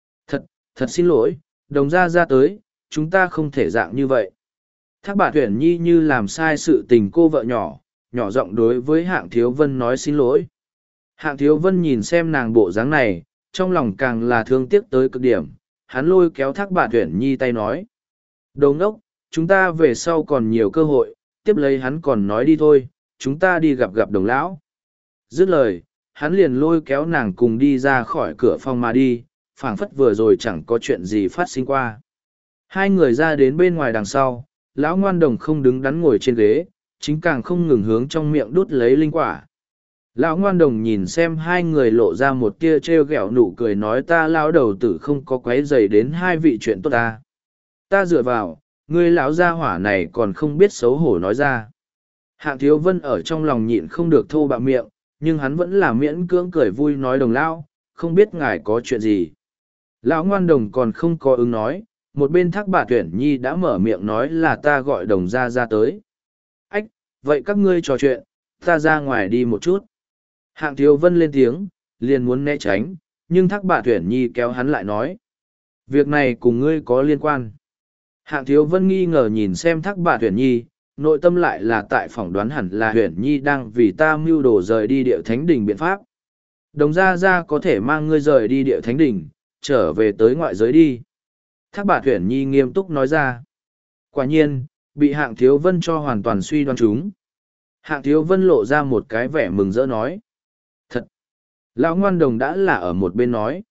Thật xin lỗi, đồng gia ra tới, chúng ta không thể dạng như vậy. Thác Bạt Uyển Nhi như làm sai sự tình cô vợ nhỏ, nhỏ giọng đối với Hạng Thiếu Vân nói xin lỗi. Hạng Thiếu Vân nhìn xem nàng bộ dáng này, trong lòng càng là thương tiếc tới cực điểm, hắn lôi kéo Thác Bạt Uyển Nhi tay nói. Đồ ngốc, chúng ta về sau còn nhiều cơ hội, tiếp lấy hắn còn nói đi thôi, chúng ta đi gặp đồng lão. Dứt lời, hắn liền lôi kéo nàng cùng đi ra khỏi cửa phòng mà đi, phảng phất vừa rồi chẳng có chuyện gì phát sinh qua. Hai người ra đến bên ngoài đằng sau, lão ngoan đồng không đứng đắn ngồi trên ghế, chính càng không ngừng hướng trong miệng đút lấy linh quả. Lão ngoan đồng nhìn xem hai người lộ ra một tia trêu ghẹo nụ cười nói ta lão đầu tử không có quấy dày đến hai vị chuyện tốt ta. Ta dựa vào, ngươi lão gia hỏa này còn không biết xấu hổ nói ra. Hạng Thiếu Vân ở trong lòng nhịn không được thô bạo miệng, nhưng hắn vẫn là miễn cưỡng cười vui nói đồng lão, không biết ngài có chuyện gì. Lão ngoan đồng còn không có ứng nói, một bên Thác Bạt Uyển Nhi đã mở miệng nói là ta gọi đồng gia ra tới. Ách, vậy các ngươi trò chuyện, ta ra ngoài đi một chút. Hạng Thiếu Vân lên tiếng, liền muốn né tránh, nhưng Thác Bạt Uyển Nhi kéo hắn lại nói. Việc này cùng ngươi có liên quan. Hạng Thiếu Vân nghi ngờ nhìn xem Thác Bạt Uyển Nhi, nội tâm lại là tại phỏng đoán hẳn là Uyển Nhi đang vì ta mưu đồ rời đi Điệu Thánh Đình biện pháp. Đồng gia gia có thể mang ngươi rời đi Điệu Thánh Đình, trở về tới ngoại giới đi. Thác Bạt Uyển Nhi nghiêm túc nói ra. Quả nhiên, bị Hạng Thiếu Vân cho hoàn toàn suy đoán chúng. Hạng Thiếu Vân lộ ra một cái vẻ mừng rỡ nói. Thật! Lão ngoan đồng đã là ở một bên nói.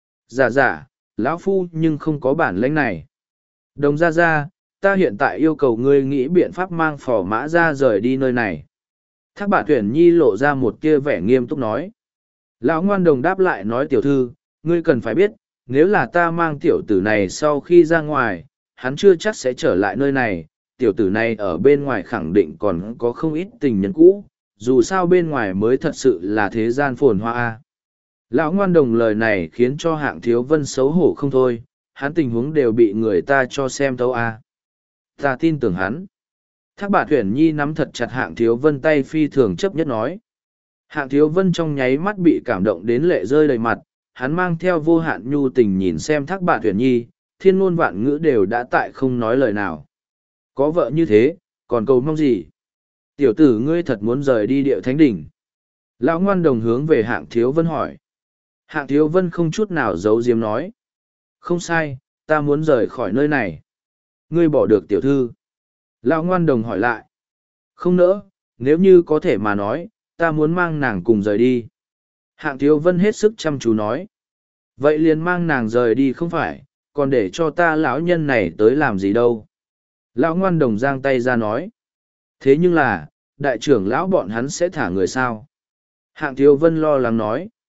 Dạ, lão phu nhưng không có bản lĩnh này. Đồng gia gia, ta hiện tại yêu cầu ngươi nghĩ biện pháp mang phò mã ra rời đi nơi này. Thác Bạt Uyển Nhi lộ ra một kia vẻ nghiêm túc nói. Lão ngoan đồng đáp lại nói tiểu thư, ngươi cần phải biết, nếu là ta mang tiểu tử này sau khi ra ngoài, hắn chưa chắc sẽ trở lại nơi này, tiểu tử này ở bên ngoài khẳng định còn có không ít tình nhân cũ, dù sao bên ngoài mới thật sự là thế gian phồn hoa. Lão ngoan đồng lời này khiến cho Hạng Thiếu Vân xấu hổ không thôi, hắn tình huống đều bị người ta cho xem thấu a. Ta tin tưởng hắn. Thác Bạt Uyển Nhi nắm thật chặt Hạng Thiếu Vân tay phi thường chấp nhất nói. Hạng Thiếu Vân trong nháy mắt bị cảm động đến lệ rơi đầy mặt, hắn mang theo vô hạn nhu tình nhìn xem Thác Bạt Uyển Nhi, thiên ngôn vạn ngữ đều đã tại không nói lời nào. Có vợ như thế, còn cầu mong gì? Tiểu tử ngươi thật muốn rời đi Điệu Thánh Đỉnh. Lão ngoan đồng hướng về Hạng Thiếu Vân hỏi. Hạng Thiếu Vân không chút nào giấu giếm nói. Không sai, ta muốn rời khỏi nơi này. Ngươi bỏ được tiểu thư. Lão ngoan đồng hỏi lại. Không nỡ, nếu như có thể mà nói, ta muốn mang nàng cùng rời đi. Hạng Thiếu Vân hết sức chăm chú nói. Vậy liền mang nàng rời đi không phải, còn để cho ta lão nhân này tới làm gì đâu. Lão ngoan đồng giang tay ra nói. Thế nhưng là, đại trưởng lão bọn hắn sẽ thả người sao? Hạng Thiếu Vân lo lắng nói.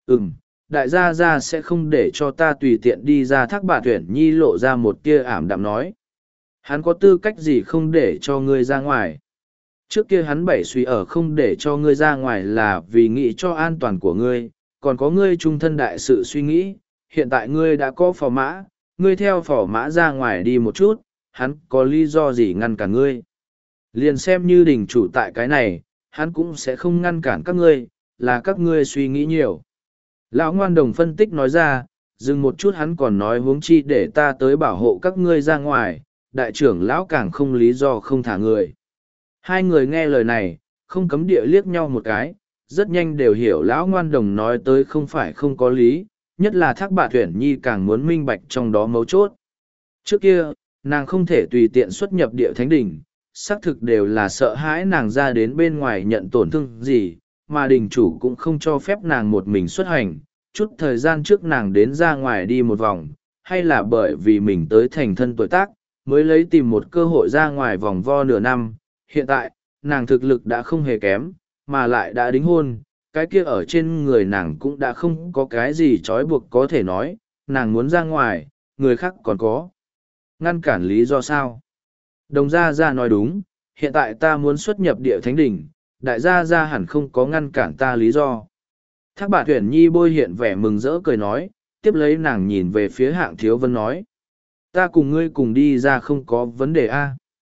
Đại gia gia sẽ không để cho ta tùy tiện đi ra. Thác Bạt Uyển Nhi lộ ra một tia ảm đạm nói. Hắn có tư cách gì không để cho ngươi ra ngoài? Trước kia hắn bảy suy ở không để cho ngươi ra ngoài là vì nghĩ cho an toàn của ngươi, còn có ngươi trung thân đại sự suy nghĩ. Hiện tại ngươi đã có phò mã, ngươi theo phò mã ra ngoài đi một chút, hắn có lý do gì ngăn cản ngươi? Liền xem như đình chủ tại cái này, hắn cũng sẽ không ngăn cản các ngươi, là các ngươi suy nghĩ nhiều. Lão Ngoan Đồng phân tích nói ra, dừng một chút hắn còn nói huống chi để ta tới bảo hộ các ngươi ra ngoài, đại trưởng lão càng không lý do không thả người. Hai người nghe lời này, không cấm địa liếc nhau một cái, rất nhanh đều hiểu Lão Ngoan Đồng nói tới không phải không có lý, nhất là Thác Bạt Uyển Nhi càng muốn minh bạch trong đó mấu chốt. Trước kia, nàng không thể tùy tiện xuất nhập địa thánh đỉnh, xác thực đều là sợ hãi nàng ra đến bên ngoài nhận tổn thương gì, mà đình chủ cũng không cho phép nàng một mình xuất hành. Chút thời gian trước nàng đến ra ngoài đi một vòng, hay là bởi vì mình tới thành thân tuổi tác, mới lấy tìm một cơ hội ra ngoài vòng vo nửa năm. Hiện tại, nàng thực lực đã không hề kém, mà lại đã đính hôn, cái kia ở trên người nàng cũng đã không có cái gì trói buộc có thể nói, nàng muốn ra ngoài, người khác còn có. Ngăn cản lý do sao? Đồng gia gia nói đúng, hiện tại ta muốn xuất nhập địa thánh đỉnh, đại gia gia hẳn không có ngăn cản ta lý do. Thác Bạt Uyển Nhi bôi hiện vẻ mừng rỡ cười nói, tiếp lấy nàng nhìn về phía Hạng Thiếu Vân nói. Ta cùng ngươi cùng đi ra không có vấn đề a.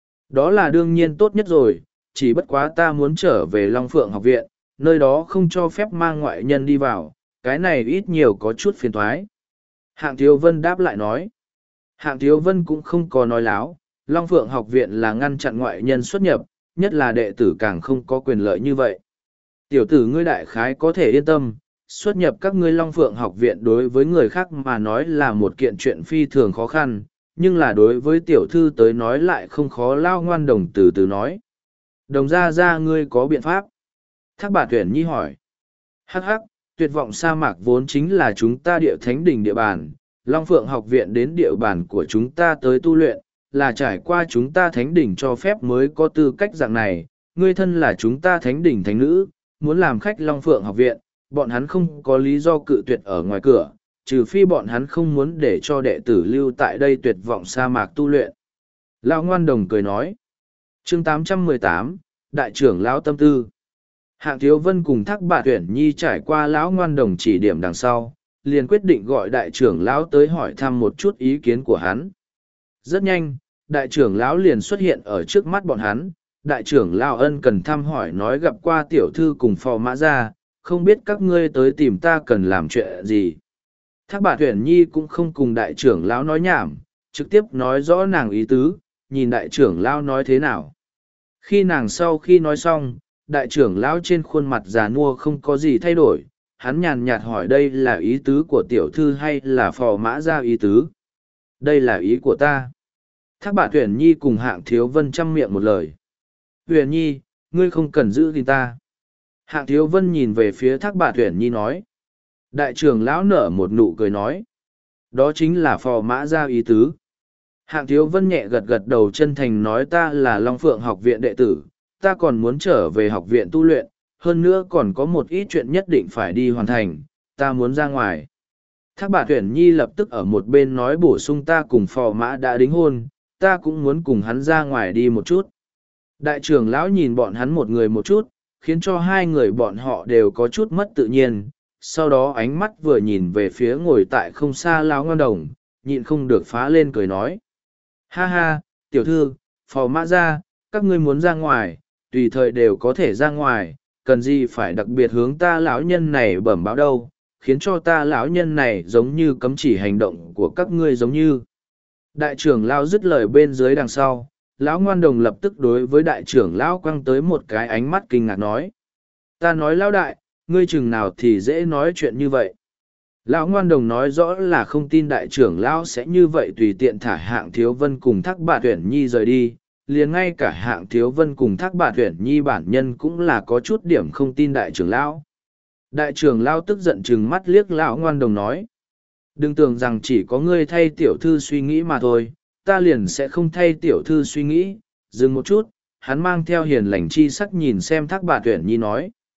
Đó là đương nhiên tốt nhất rồi, chỉ bất quá ta muốn trở về Long Phượng học viện, nơi đó không cho phép mang ngoại nhân đi vào, cái này ít nhiều có chút phiền toái. Hạng Thiếu Vân đáp lại nói. Hạng Thiếu Vân cũng không có nói láo, Long Phượng học viện là ngăn chặn ngoại nhân xuất nhập, nhất là đệ tử càng không có quyền lợi như vậy. Tiểu tử ngươi đại khái có thể yên tâm, xuất nhập các ngươi Long Phượng học viện đối với người khác mà nói là một kiện chuyện phi thường khó khăn, nhưng là đối với tiểu thư tới nói lại không khó. Lao Ngoan Đồng từ từ nói. Đồng gia gia ngươi có biện pháp? Thác Bạt Uyển Nhi hỏi. Hắc hắc, tuyệt vọng sa mạc vốn chính là chúng ta địa thánh đỉnh địa bàn, Long Phượng học viện đến địa bàn của chúng ta tới tu luyện, là trải qua chúng ta thánh đỉnh cho phép mới có tư cách dạng này, ngươi thân là chúng ta thánh đỉnh thánh nữ, muốn làm khách Long Phượng học viện, bọn hắn không có lý do cự tuyệt ở ngoài cửa, trừ phi bọn hắn không muốn để cho đệ tử lưu tại đây tuyệt vọng sa mạc tu luyện. Lão Ngoan Đồng cười nói. Chương 818, Đại trưởng Lão Tâm Tư. Hạng Thiếu Vân cùng Thác Bạt Uyển Nhi trải qua Lão Ngoan Đồng chỉ điểm đằng sau, liền quyết định gọi đại trưởng lão tới hỏi thăm một chút ý kiến của hắn. Rất nhanh, đại trưởng lão liền xuất hiện ở trước mắt bọn hắn. Đại trưởng lão ân cần thăm hỏi nói gặp qua tiểu thư cùng phò mã gia, không biết các ngươi tới tìm ta cần làm chuyện gì. Thác Bạt Uyển Nhi cũng không cùng đại trưởng lão nói nhảm, trực tiếp nói rõ nàng ý tứ, nhìn đại trưởng lão nói thế nào. Khi nàng sau khi nói xong, đại trưởng lão trên khuôn mặt già nua không có gì thay đổi, hắn nhàn nhạt hỏi đây là ý tứ của tiểu thư hay là phò mã gia ý tứ. Đây là ý của ta. Thác Bạt Uyển Nhi cùng Hạng Thiếu Vân chăm miệng một lời. Uyển Nhi, ngươi không cần giữ gìn ta. Hạng Thiếu Vân nhìn về phía Thác Bạt Uyển Nhi nói. Đại trưởng lão nở một nụ cười nói. Đó chính là phò mã gia ý tứ. Hạng Thiếu Vân nhẹ gật gật đầu chân thành nói ta là Long Phượng học viện đệ tử, ta còn muốn trở về học viện tu luyện, hơn nữa còn có một ít chuyện nhất định phải đi hoàn thành, ta muốn ra ngoài. Thác Bạt Uyển Nhi lập tức ở một bên nói bổ sung ta cùng phò mã đã đính hôn, ta cũng muốn cùng hắn ra ngoài đi một chút. Đại trưởng lão nhìn bọn hắn một người một chút, khiến cho hai người bọn họ đều có chút mất tự nhiên, sau đó ánh mắt vừa nhìn về phía ngồi tại không xa Lão Ngoan Đồng, nhịn không được phá lên cười nói. Ha ha, tiểu thư, phò mã ra, các ngươi muốn ra ngoài, tùy thời đều có thể ra ngoài, cần gì phải đặc biệt hướng ta lão nhân này bẩm báo đâu, khiến cho ta lão nhân này giống như cấm chỉ hành động của các ngươi giống như. Đại trưởng lão dứt lời bên dưới đằng sau, Lão Ngoan Đồng lập tức đối với đại trưởng lão quăng tới một cái ánh mắt kinh ngạc nói. Ta nói lão đại, ngươi chừng nào thì dễ nói chuyện như vậy. Lão Ngoan Đồng nói rõ là không tin đại trưởng lão sẽ như vậy tùy tiện thả Hạng Thiếu Vân cùng Thác Bạt Uyển Nhi rời đi, liền ngay cả Hạng Thiếu Vân cùng Thác Bạt Uyển Nhi bản nhân cũng là có chút điểm không tin đại trưởng lão. Đại trưởng lão tức giận chừng mắt liếc Lão Ngoan Đồng nói. Đừng tưởng rằng chỉ có ngươi thay tiểu thư suy nghĩ mà thôi, ta liền sẽ không thay tiểu thư suy nghĩ. Dừng một chút, hắn mang theo hiền lành chi sắc nhìn xem Thác Bạt Uyển Nhi nói.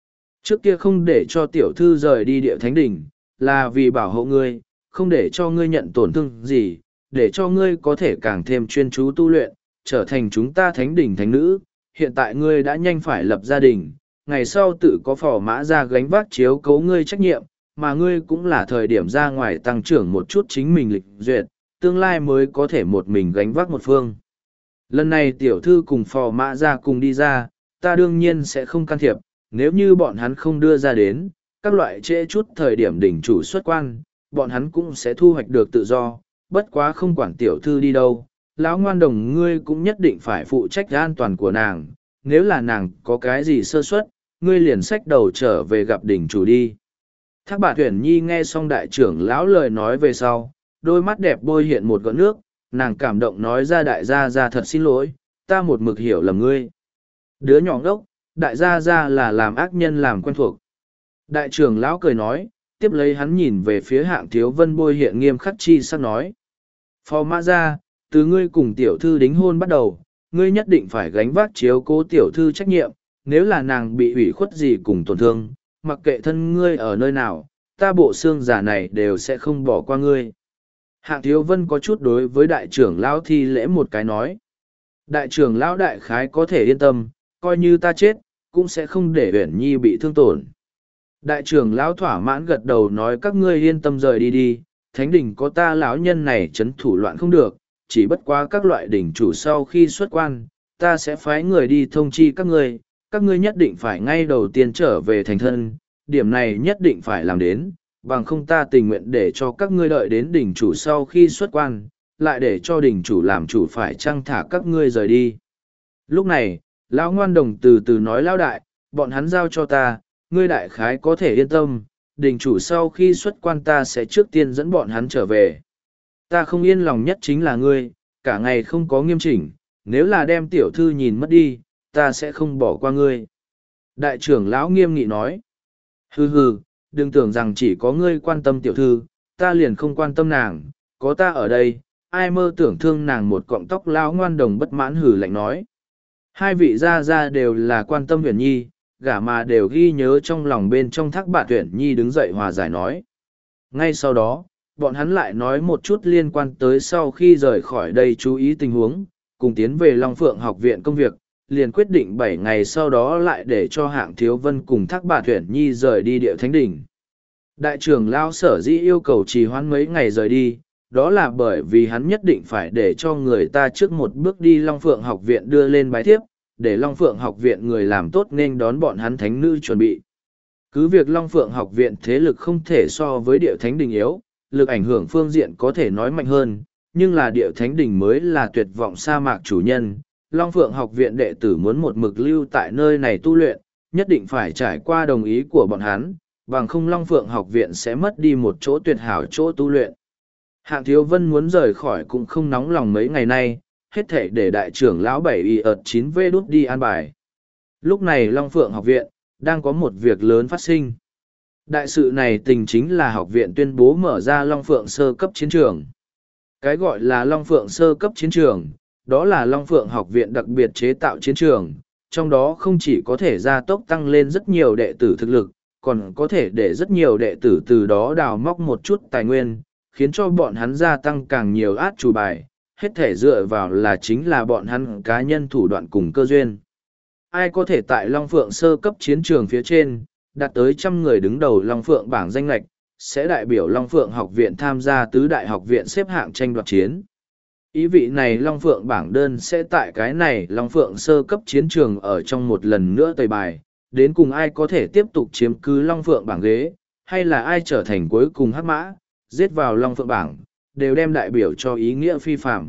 Trước kia không để cho tiểu thư rời đi địa thánh đỉnh, là vì bảo hộ ngươi, không để cho ngươi nhận tổn thương gì, để cho ngươi có thể càng thêm chuyên chú tu luyện, trở thành chúng ta thánh đỉnh thánh nữ. Hiện tại ngươi đã nhanh phải lập gia đình, ngày sau tự có phò mã ra gánh vác chiếu cố ngươi trách nhiệm, mà ngươi cũng là thời điểm ra ngoài tăng trưởng một chút chính mình lịch duyệt, tương lai mới có thể một mình gánh vác một phương. Lần này tiểu thư cùng phò mã ra cùng đi ra, ta đương nhiên sẽ không can thiệp, nếu như bọn hắn không đưa ra đến, các loại trễ chút thời điểm đỉnh chủ xuất quan, bọn hắn cũng sẽ thu hoạch được tự do, bất quá không quản tiểu thư đi đâu, lão ngoan đồng ngươi cũng nhất định phải phụ trách an toàn của nàng, nếu là nàng có cái gì sơ suất, ngươi liền xách đầu trở về gặp đỉnh chủ đi. Thác Bạt Uyển Nhi nghe xong đại trưởng lão lời nói về sau, đôi mắt đẹp bôi hiện một gợn nước, nàng cảm động nói ra đại gia ra thật xin lỗi, ta một mực hiểu lầm ngươi. Đứa nhỏ ngốc, đại gia ra là làm ác nhân làm quen thuộc. Đại trưởng lão cười nói, tiếp lấy hắn nhìn về phía Hạng Thiếu Vân bôi hiện nghiêm khắc chi sắc nói. Phò mã ra, từ ngươi cùng tiểu thư đính hôn bắt đầu, ngươi nhất định phải gánh vác chiếu cố tiểu thư trách nhiệm, nếu là nàng bị ủy khuất gì cùng tổn thương, mặc kệ thân ngươi ở nơi nào, ta bộ xương giả này đều sẽ không bỏ qua ngươi. Hạng Thiếu Vân có chút đối với đại trưởng lão thi lễ một cái nói. Đại trưởng lão đại khái có thể yên tâm, coi như ta chết, cũng sẽ không để Uyển Nhi bị thương tổn. Đại trưởng lão thỏa mãn gật đầu nói các ngươi yên tâm rời đi đi, thánh đỉnh có ta lão nhân này chấn thủ loạn không được, chỉ bất quá các loại đỉnh chủ sau khi xuất quan, ta sẽ phái người đi thông chi các ngươi nhất định phải ngay đầu tiên trở về thành thân, điểm này nhất định phải làm đến, bằng không ta tình nguyện để cho các ngươi đợi đến đỉnh chủ sau khi xuất quan, lại để cho đỉnh chủ làm chủ phải trăng thả các ngươi rời đi. Lúc này, lão ngoan đồng từ từ nói lão đại, bọn hắn giao cho ta, ngươi đại khái có thể yên tâm, đỉnh chủ sau khi xuất quan ta sẽ trước tiên dẫn bọn hắn trở về. Ta không yên lòng nhất chính là ngươi, cả ngày không có nghiêm chỉnh, nếu là đem tiểu thư nhìn mất đi, ta sẽ không bỏ qua ngươi. Đại trưởng lão nghiêm nghị nói, hừ hừ, đừng tưởng rằng chỉ có ngươi quan tâm tiểu thư, ta liền không quan tâm nàng, có ta ở đây, ai mơ tưởng thương nàng một cọng tóc. Lão ngoan đồng bất mãn hừ lạnh nói. Hai vị gia gia đều là quan tâm Uyển Nhi, gả mà đều ghi nhớ trong lòng bên trong. Thác Bạt Uyển Nhi đứng dậy hòa giải nói. Ngay sau đó, bọn hắn lại nói một chút liên quan tới sau khi rời khỏi đây chú ý tình huống, cùng tiến về Long Phượng học viện công việc, liền quyết định 7 ngày sau đó lại để cho Hạng Thiếu Vân cùng Thác Bạt Uyển Nhi rời đi địa thánh đỉnh. Đại trưởng lão sở dĩ yêu cầu trì hoãn mấy ngày rời đi, đó là bởi vì hắn nhất định phải để cho người ta trước một bước đi Long Phượng học viện đưa lên bái thiếp, để Long Phượng học viện người làm tốt nên đón bọn hắn thánh nữ chuẩn bị. Cứ việc Long Phượng học viện thế lực không thể so với địa thánh đỉnh yếu, lực ảnh hưởng phương diện có thể nói mạnh hơn, nhưng là địa thánh đỉnh mới là tuyệt vọng sa mạc chủ nhân. Long Phượng học viện đệ tử muốn một mực lưu tại nơi này tu luyện, nhất định phải trải qua đồng ý của bọn hắn, bằng không Long Phượng học viện sẽ mất đi một chỗ tuyệt hảo chỗ tu luyện. Hạng Thiếu Vân muốn rời khỏi cũng không nóng lòng mấy ngày nay, hết thể để đại trưởng lão 7Y9V đút đi an bài. Lúc này Long Phượng học viện, đang có một việc lớn phát sinh. Đại sự này tình chính là học viện tuyên bố mở ra Long Phượng sơ cấp chiến trường. Cái gọi là Long Phượng sơ cấp chiến trường, đó là Long Phượng học viện đặc biệt chế tạo chiến trường, trong đó không chỉ có thể gia tốc tăng lên rất nhiều đệ tử thực lực, còn có thể để rất nhiều đệ tử từ đó đào móc một chút tài nguyên, khiến cho bọn hắn gia tăng càng nhiều át chủ bài, hết thể dựa vào là chính là bọn hắn cá nhân thủ đoạn cùng cơ duyên. Ai có thể tại Long Phượng sơ cấp chiến trường phía trên, đạt tới 100 người đứng đầu Long Phượng bảng danh lệch, sẽ đại biểu Long Phượng học viện tham gia tứ đại học viện xếp hạng tranh đoạt chiến. Ý vị này Long Phượng bảng đơn sẽ tại cái này Long Phượng sơ cấp chiến trường ở trong một lần nữa tẩy bài, đến cùng ai có thể tiếp tục chiếm cứ Long Phượng bảng ghế, hay là ai trở thành cuối cùng hắc mã, giết vào Long Phượng bảng, đều đem đại biểu cho ý nghĩa phi phạm.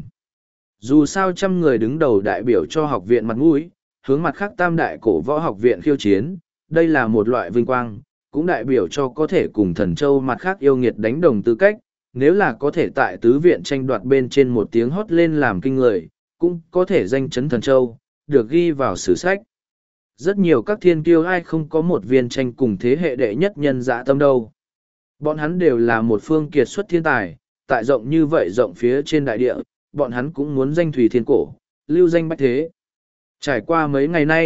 Dù sao 100 người đứng đầu đại biểu cho học viện mặt mũi, hướng mặt khác tam đại cổ võ học viện khiêu chiến, đây là một loại vinh quang, cũng đại biểu cho có thể cùng thần châu mặt khác yêu nghiệt đánh đồng tư cách, nếu là có thể tại tứ viện tranh đoạt bên trên một tiếng hót lên làm kinh người, cũng có thể danh chấn thần châu, được ghi vào sử sách. Rất nhiều các thiên kiêu ai không có một viên tranh cùng thế hệ đệ nhất nhân dã tâm đâu. Bọn hắn đều là một phương kiệt xuất thiên tài, tại rộng như vậy rộng phía trên đại địa, bọn hắn cũng muốn danh thủy thiên cổ, lưu danh bách thế. Trải qua mấy ngày nay,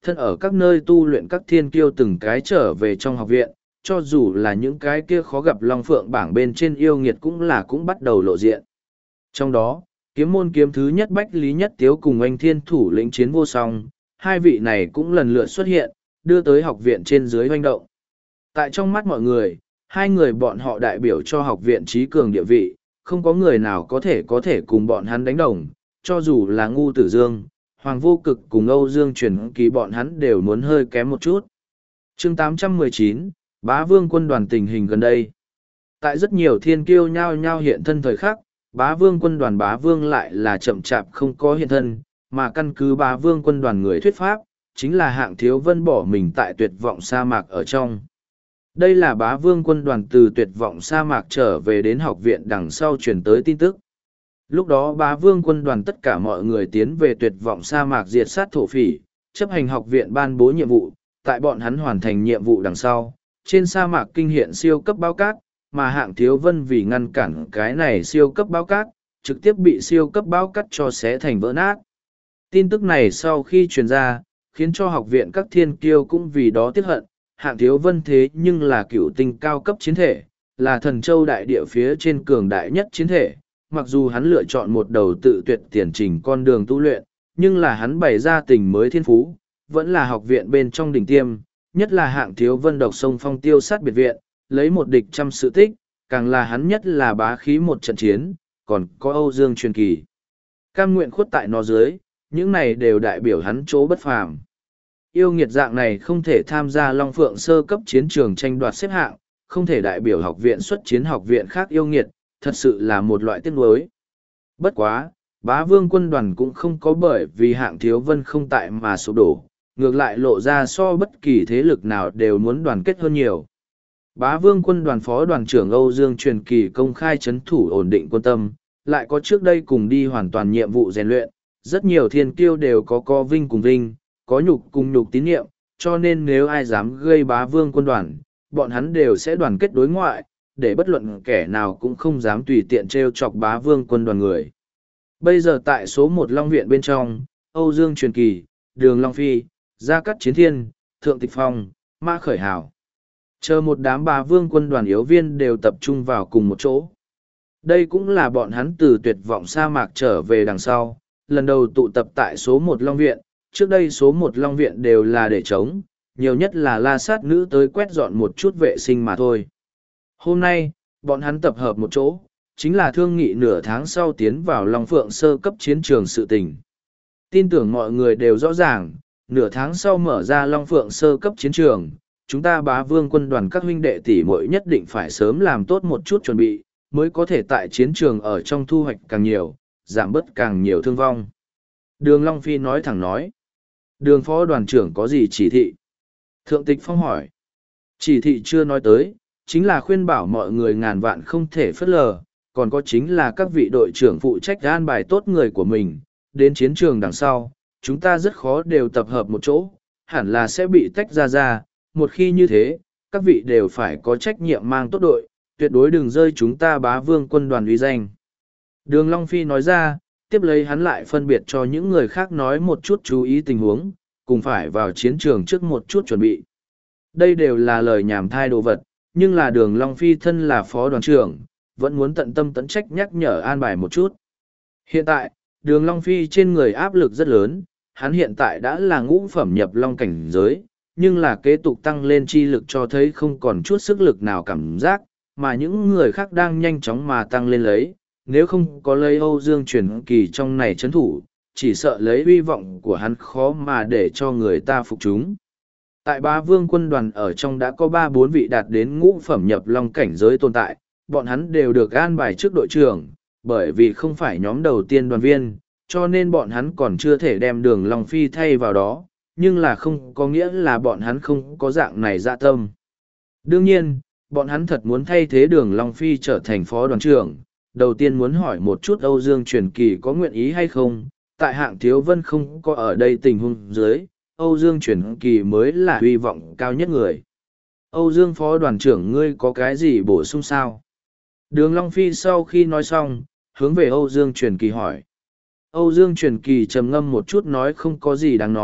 thân ở các nơi tu luyện các thiên kiêu từng cái trở về trong học viện, cho dù là những cái kia khó gặp long phượng bảng bên trên yêu nghiệt cũng bắt đầu lộ diện. Trong đó, kiếm môn kiếm thứ nhất Bách Lý Nhất Tiếu cùng anh thiên thủ lĩnh chiến vô song, hai vị này cũng lần lượt xuất hiện, đưa tới học viện trên dưới hoành động. Tại trong mắt mọi người, hai người bọn họ đại biểu cho học viện trí cường địa vị, không có người nào có thể cùng bọn hắn đánh đồng, cho dù là Ngu Tử Dương, Hoàng Vô Cực cùng Âu Dương Truyền Kỳ bọn hắn đều muốn hơi kém một chút. Chương 819, Bá Vương quân đoàn tình hình gần đây. Tại rất nhiều thiên kiêu nhao nhao hiện thân thời khắc, Bá Vương quân đoàn Bá Vương lại là chậm chạp không có hiện thân, mà căn cứ Bá Vương quân đoàn người thuyết pháp, chính là Hạng Thiếu Vân bỏ mình tại tuyệt vọng sa mạc ở trong. Đây là Bá Vương quân đoàn từ tuyệt vọng sa mạc trở về đến học viện đằng sau truyền tới tin tức. Lúc đó Bá Vương quân đoàn tất cả mọi người tiến về tuyệt vọng sa mạc diệt sát thổ phỉ, chấp hành học viện ban bố nhiệm vụ, tại bọn hắn hoàn thành nhiệm vụ đằng sau. Trên sa mạc kinh hiện siêu cấp báo cát, mà Hạng Thiếu Vân vì ngăn cản cái này siêu cấp báo cát, trực tiếp bị siêu cấp báo cát cho xé thành vỡ nát. Tin tức này sau khi truyền ra, khiến cho học viện các thiên kiêu cũng vì đó tiếc hận. Hạng Thiếu Vân thế nhưng là cựu tinh cao cấp chiến thể, là thần châu đại địa phía trên cường đại nhất chiến thể. Mặc dù hắn lựa chọn một đầu tự tuyệt tiền trình con đường tu luyện, nhưng là hắn bày ra tình mới thiên phú, vẫn là học viện bên trong đỉnh tiêm, nhất là Hạng Thiếu Vân độc sông phong tiêu sát biệt viện, lấy một địch trăm sự tích, càng là hắn nhất là bá khí một trận chiến, còn có Âu Dương Truyền Kỳ. Cam nguyện khuất tại nó dưới, những này đều đại biểu hắn chỗ bất phàm. Yêu nghiệt dạng này không thể tham gia Long Phượng sơ cấp chiến trường tranh đoạt xếp hạng, không thể đại biểu học viện xuất chiến học viện khác yêu nghiệt, thật sự là một loại tiếc nuối. Bất quá, Bá Vương quân đoàn cũng không có bởi vì Hạng Thiếu Vân không tại mà sụp đổ, ngược lại lộ ra so bất kỳ thế lực nào đều muốn đoàn kết hơn nhiều. Bá Vương quân đoàn phó đoàn trưởng Âu Dương Truyền Kỳ công khai chấn thủ ổn định quân tâm, lại có trước đây cùng đi hoàn toàn nhiệm vụ rèn luyện, rất nhiều thiên kiêu đều có vinh cùng vinh, có nhục cùng nhục tín nhiệm, cho nên nếu ai dám gây Bá Vương quân đoàn, bọn hắn đều sẽ đoàn kết đối ngoại, để bất luận kẻ nào cũng không dám tùy tiện trêu chọc Bá Vương quân đoàn người. Bây giờ tại số 1 Long Viện bên trong, Âu Dương Truyền Kỳ, Đường Long Phi, Gia Cát Chiến Thiên, Thượng Tịch Phong, Mã Khởi Hào. Chờ một đám Bá Vương quân đoàn yếu viên đều tập trung vào cùng một chỗ. Đây cũng là bọn hắn từ tuyệt vọng sa mạc trở về đằng sau, lần đầu tụ tập tại số 1 Long Viện. Trước đây số 1 Long Viện đều là để trống, nhiều nhất là la sát nữ tới quét dọn một chút vệ sinh mà thôi. Hôm nay, bọn hắn tập hợp một chỗ, chính là thương nghị nửa tháng sau tiến vào Long Phượng sơ cấp chiến trường sự tình. Tin tưởng mọi người đều rõ ràng, nửa tháng sau mở ra Long Phượng sơ cấp chiến trường, chúng ta Bá Vương quân đoàn các huynh đệ tỷ muội nhất định phải sớm làm tốt một chút chuẩn bị, mới có thể tại chiến trường ở trong thu hoạch càng nhiều, giảm bớt càng nhiều thương vong. Đường Long Phi nói thẳng nói. Đường phó đoàn trưởng có gì chỉ thị? Thượng Tịch Phong hỏi. Chỉ thị chưa nói tới, chính là khuyên bảo mọi người ngàn vạn không thể phớt lờ, còn có chính là các vị đội trưởng phụ trách an bài tốt người của mình, đến chiến trường đằng sau, chúng ta rất khó đều tập hợp một chỗ, hẳn là sẽ bị tách ra, một khi như thế, các vị đều phải có trách nhiệm mang tốt đội, tuyệt đối đừng rơi chúng ta Bá Vương quân đoàn uy danh. Đường Long Phi nói ra, tiếp lấy hắn lại phân biệt cho những người khác nói một chút chú ý tình huống, cùng phải vào chiến trường trước một chút chuẩn bị. Đây đều là lời nhảm thai đồ vật, nhưng là Đường Long Phi thân là phó đoàn trưởng, vẫn muốn tận tâm tận trách nhắc nhở an bài một chút. Hiện tại, Đường Long Phi trên người áp lực rất lớn, hắn hiện tại đã là ngũ phẩm nhập long cảnh giới, nhưng là kế tục tăng lên chi lực cho thấy không còn chút sức lực nào cảm giác, mà những người khác đang nhanh chóng mà tăng lên lấy, nếu không có lấy Âu Dương Truyền Kỳ trong này chấn thủ, chỉ sợ lấy uy vọng của hắn khó mà để cho người ta phục chúng. Tại Bá Vương quân đoàn ở trong đã có 3-4 vị đạt đến ngũ phẩm nhập long cảnh giới tồn tại, bọn hắn đều được an bài trước đội trưởng, bởi vì không phải nhóm đầu tiên đoàn viên, cho nên bọn hắn còn chưa thể đem Đường Long Phi thay vào đó, nhưng là không có nghĩa là bọn hắn không có dạng này dạ tâm. Đương nhiên, bọn hắn thật muốn thay thế Đường Long Phi trở thành phó đoàn trưởng, đầu tiên muốn hỏi một chút Âu Dương Truyền Kỳ có nguyện ý hay không, tại Hạng Thiếu Vân không có ở đây tình huống dưới, Âu Dương Truyền Kỳ mới là hy vọng cao nhất người. Âu Dương phó đoàn trưởng ngươi có cái gì bổ sung sao? Đường Long Phi sau khi nói xong, hướng về Âu Dương Truyền Kỳ hỏi. Âu Dương Truyền Kỳ trầm ngâm một chút nói không có gì đáng nói,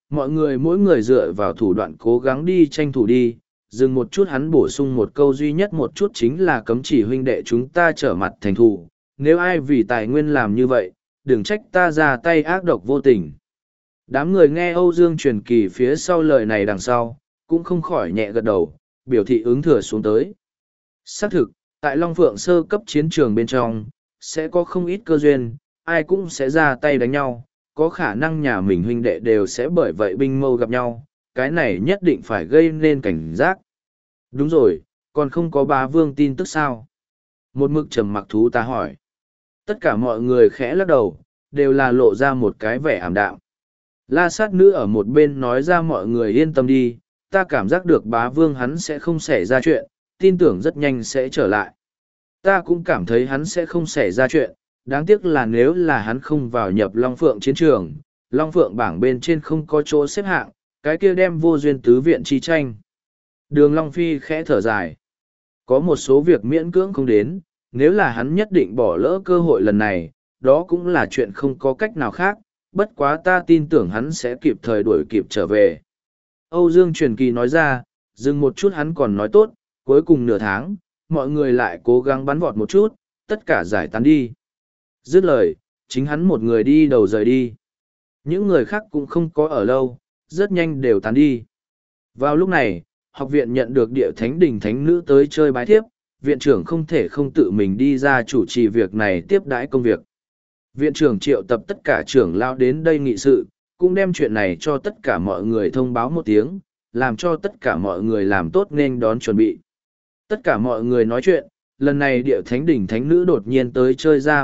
mọi người mỗi người dựa vào thủ đoạn cố gắng đi tranh thủ đi. Dừng một chút hắn bổ sung một câu duy nhất một chút chính là cấm chỉ huynh đệ chúng ta trở mặt thành thù. Nếu ai vì tài nguyên làm như vậy, đừng trách ta ra tay ác độc vô tình. Đám người nghe Âu Dương truyền kỳ phía sau lời này đằng sau, cũng không khỏi nhẹ gật đầu, biểu thị ứng thừa xuống tới. Xác thực, tại Long Phượng sơ cấp chiến trường bên trong, sẽ có không ít cơ duyên, ai cũng sẽ ra tay đánh nhau, có khả năng nhà mình huynh đệ đều sẽ bởi vậy binh mâu gặp nhau, cái này nhất định phải gây nên cảnh giác. Đúng rồi, còn không có bá vương tin tức sao? Một mực trầm mặc thú ta hỏi. Tất cả mọi người khẽ lắc đầu, đều là lộ ra một cái vẻ ảm đạm. La sát nữ ở một bên nói ra mọi người yên tâm đi, ta cảm giác được bá vương hắn sẽ không xảy ra chuyện, tin tưởng rất nhanh sẽ trở lại. Ta cũng cảm thấy hắn sẽ không xảy ra chuyện, đáng tiếc là nếu là hắn không vào nhập Long Phượng chiến trường, Long Phượng bảng bên trên không có chỗ xếp hạng, cái kia đem vô duyên tứ viện chi tranh. Đường Long Phi khẽ thở dài. Có một số việc miễn cưỡng không đến, nếu là hắn nhất định bỏ lỡ cơ hội lần này, đó cũng là chuyện không có cách nào khác, bất quá ta tin tưởng hắn sẽ kịp thời đuổi kịp trở về. Âu Dương Truyền Kỳ nói ra, dừng một chút hắn còn nói tốt, cuối cùng nửa tháng, mọi người lại cố gắng bắn vọt một chút, tất cả giải tán đi. Dứt lời, chính hắn một người đi đầu rời đi. Những người khác cũng không có ở lâu, rất nhanh đều tán đi. Vào lúc này, học viện nhận được địa thánh đình thánh nữ tới chơi bái thiếp, viện trưởng không thể không tự mình đi ra chủ trì việc này tiếp đãi công việc. Viện trưởng triệu tập tất cả trưởng lao đến đây nghị sự, cũng đem chuyện này cho tất cả mọi người thông báo một tiếng, làm cho tất cả mọi người làm tốt nên đón chuẩn bị. Tất cả mọi người nói chuyện, lần này địa thánh đỉnh thánh nữ đột nhiên tới chơi ra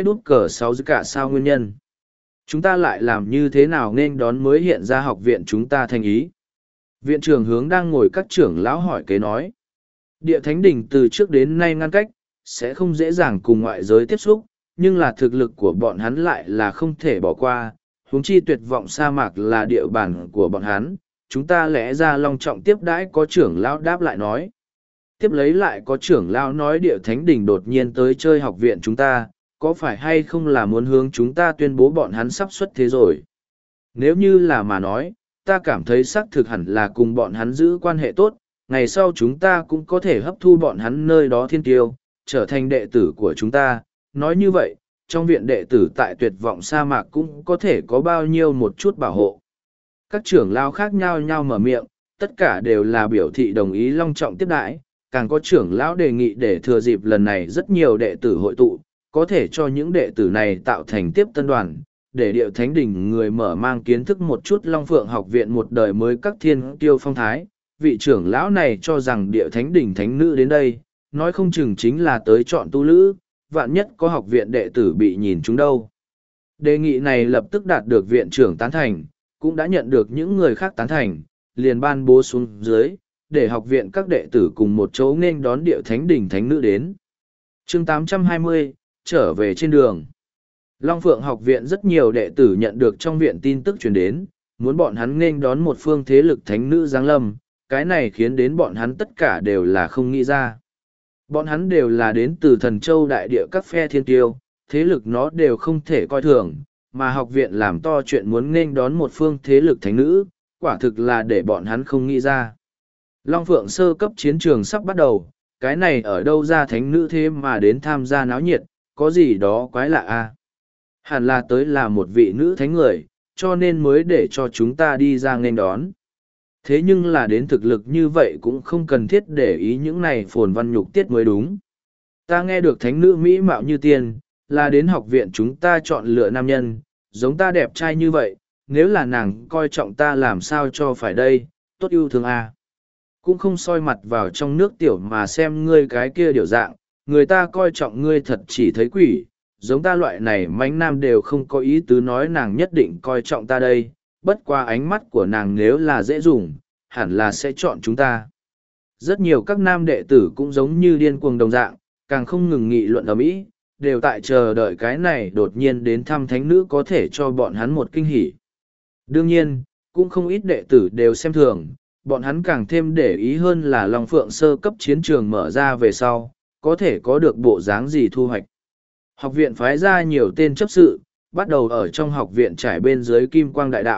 7v6 cả sao nguyên nhân. Chúng ta lại làm như thế nào nên đón mới hiện ra học viện chúng ta thành ý. Viện trưởng hướng đang ngồi các trưởng lão hỏi kế nói. Địa thánh đỉnh từ trước đến nay ngăn cách, sẽ không dễ dàng cùng ngoại giới tiếp xúc, nhưng là thực lực của bọn hắn lại là không thể bỏ qua. Huống chi tuyệt vọng sa mạc là địa bàn của bọn hắn, chúng ta lẽ ra long trọng tiếp đãi có trưởng lão đáp lại nói. Tiếp lấy lại có trưởng lão nói địa thánh đỉnh đột nhiên tới chơi học viện chúng ta, có phải hay không là muốn hướng chúng ta tuyên bố bọn hắn sắp xuất thế rồi? Nếu như là mà nói, ta cảm thấy xác thực hẳn là cùng bọn hắn giữ quan hệ tốt, ngày sau chúng ta cũng có thể hấp thu bọn hắn nơi đó thiên tiêu, trở thành đệ tử của chúng ta. Nói như vậy, trong viện đệ tử tại tuyệt vọng sa mạc cũng có thể có bao nhiêu một chút bảo hộ. Các trưởng lão khác nhau mở miệng, tất cả đều là biểu thị đồng ý long trọng tiếp đãi, càng có trưởng lão đề nghị để thừa dịp lần này rất nhiều đệ tử hội tụ, có thể cho những đệ tử này tạo thành tiếp tân đoàn, để điệu thánh đỉnh người mở mang kiến thức một chút Long Phượng học viện một đời mới các thiên tiêu phong thái. Vị trưởng lão này cho rằng điệu thánh đỉnh thánh nữ đến đây, nói không chừng chính là tới chọn tu lữ, vạn nhất có học viện đệ tử bị nhìn chúng đâu. Đề nghị này lập tức đạt được viện trưởng tán thành, cũng đã nhận được những người khác tán thành, liền ban bố xuống dưới, để học viện các đệ tử cùng một chỗ nên đón điệu thánh đỉnh thánh nữ đến. Chương 820, trở về trên đường. Long Phượng học viện rất nhiều đệ tử nhận được trong viện tin tức truyền đến, muốn bọn hắn nên đón một phương thế lực thánh nữ giáng lâm, cái này khiến đến bọn hắn tất cả đều là không nghĩ ra. Bọn hắn đều là đến từ thần châu đại địa các phe thiên tiêu, thế lực nó đều không thể coi thường, mà học viện làm to chuyện muốn nên đón một phương thế lực thánh nữ, quả thực là để bọn hắn không nghĩ ra. Long Phượng sơ cấp chiến trường sắp bắt đầu, cái này ở đâu ra thánh nữ thế mà đến tham gia náo nhiệt, có gì đó quái lạ a? Hẳn là tới là một vị nữ thánh người, cho nên mới để cho chúng ta đi ra nghênh đón. Thế nhưng là đến thực lực như vậy cũng không cần thiết để ý những này phồn văn nhục tiết mới đúng. Ta nghe được thánh nữ mỹ mạo như tiên, là đến học viện chúng ta chọn lựa nam nhân, giống ta đẹp trai như vậy, nếu là nàng coi trọng ta làm sao cho phải đây, tốt yêu thương a. Cũng không soi mặt vào trong nước tiểu mà xem ngươi cái kia điều dạng, người ta coi trọng ngươi thật chỉ thấy quỷ, giống ta loại này mánh nam đều không có ý tứ nói nàng nhất định coi trọng ta đây, bất qua ánh mắt của nàng nếu là dễ dùng, hẳn là sẽ chọn chúng ta. Rất nhiều các nam đệ tử cũng giống như điên cuồng đồng dạng, càng không ngừng nghị luận ầm ĩ, đều tại chờ đợi cái này đột nhiên đến thăm thánh nữ có thể cho bọn hắn một kinh hỉ. Đương nhiên, cũng không ít đệ tử đều xem thường, bọn hắn càng thêm để ý hơn là Long Phượng sơ cấp chiến trường mở ra về sau, có thể có được bộ dáng gì thu hoạch. Học viện phái ra nhiều tên chấp sự, bắt đầu ở trong học viện trải bên dưới kim quang đại đạo,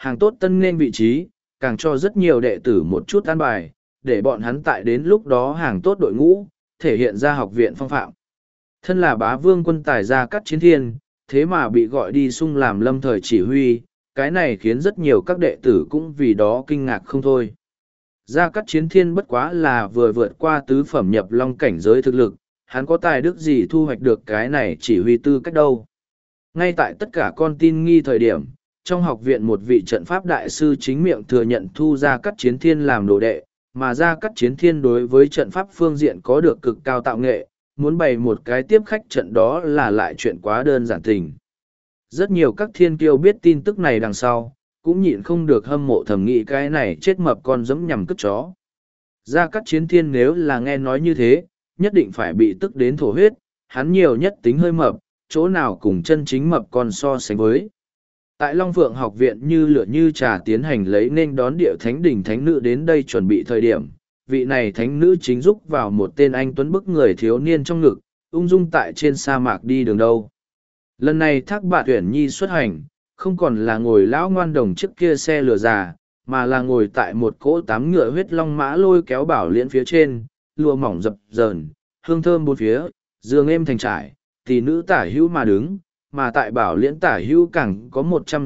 hàng tốt tân nên vị trí, càng cho rất nhiều đệ tử một chút an bài, để bọn hắn tại đến lúc đó hàng tốt đội ngũ, thể hiện ra học viện phong phạm. Thân là bá vương quân tài Gia Cát Chiến Thiên, thế mà bị gọi đi sung làm lâm thời chỉ huy, cái này khiến rất nhiều các đệ tử cũng vì đó kinh ngạc không thôi. Gia Cát Chiến Thiên bất quá là vừa vượt qua tứ phẩm nhập long cảnh giới thực lực, hắn có tài đức gì thu hoạch được cái này chỉ huy tư cách đâu. Ngay tại tất cả con tin nghi thời điểm, trong học viện một vị trận pháp đại sư chính miệng thừa nhận thu Gia Cát Chiến Thiên làm đồ đệ, mà Gia Cát Chiến Thiên đối với trận pháp phương diện có được cực cao tạo nghệ, muốn bày một cái tiếp khách trận đó là lại chuyện quá đơn giản tình. Rất nhiều các thiên kiêu biết tin tức này đằng sau, cũng nhịn không được hâm mộ thầm nghĩ cái này chết mập con dẫm nhằm cướp chó. Gia Cát Chiến Thiên nếu là nghe nói như thế, nhất định phải bị tức đến thổ huyết, hắn nhiều nhất tính hơi mập, chỗ nào cùng chân chính mập con so sánh với. Tại Long Phượng học viện như lửa như trà tiến hành lấy nên đón điệu thánh đỉnh thánh nữ đến đây chuẩn bị thời điểm, vị này thánh nữ chính giúp vào một tên anh tuấn bức người thiếu niên trong ngực, ung dung tại trên sa mạc đi đường đâu. Lần này Thác Bạt Uyển Nhi xuất hành, không còn là ngồi lão ngoan đồng trước kia xe lửa già, mà là ngồi tại một cỗ tám ngựa huyết long mã lôi kéo bảo liễn phía trên, lụa mỏng dập dờn, hương thơm bốn phía, giường êm thành trải, tỷ nữ tả hữu mà đứng, mà tại bảo liễn tả hữu càng có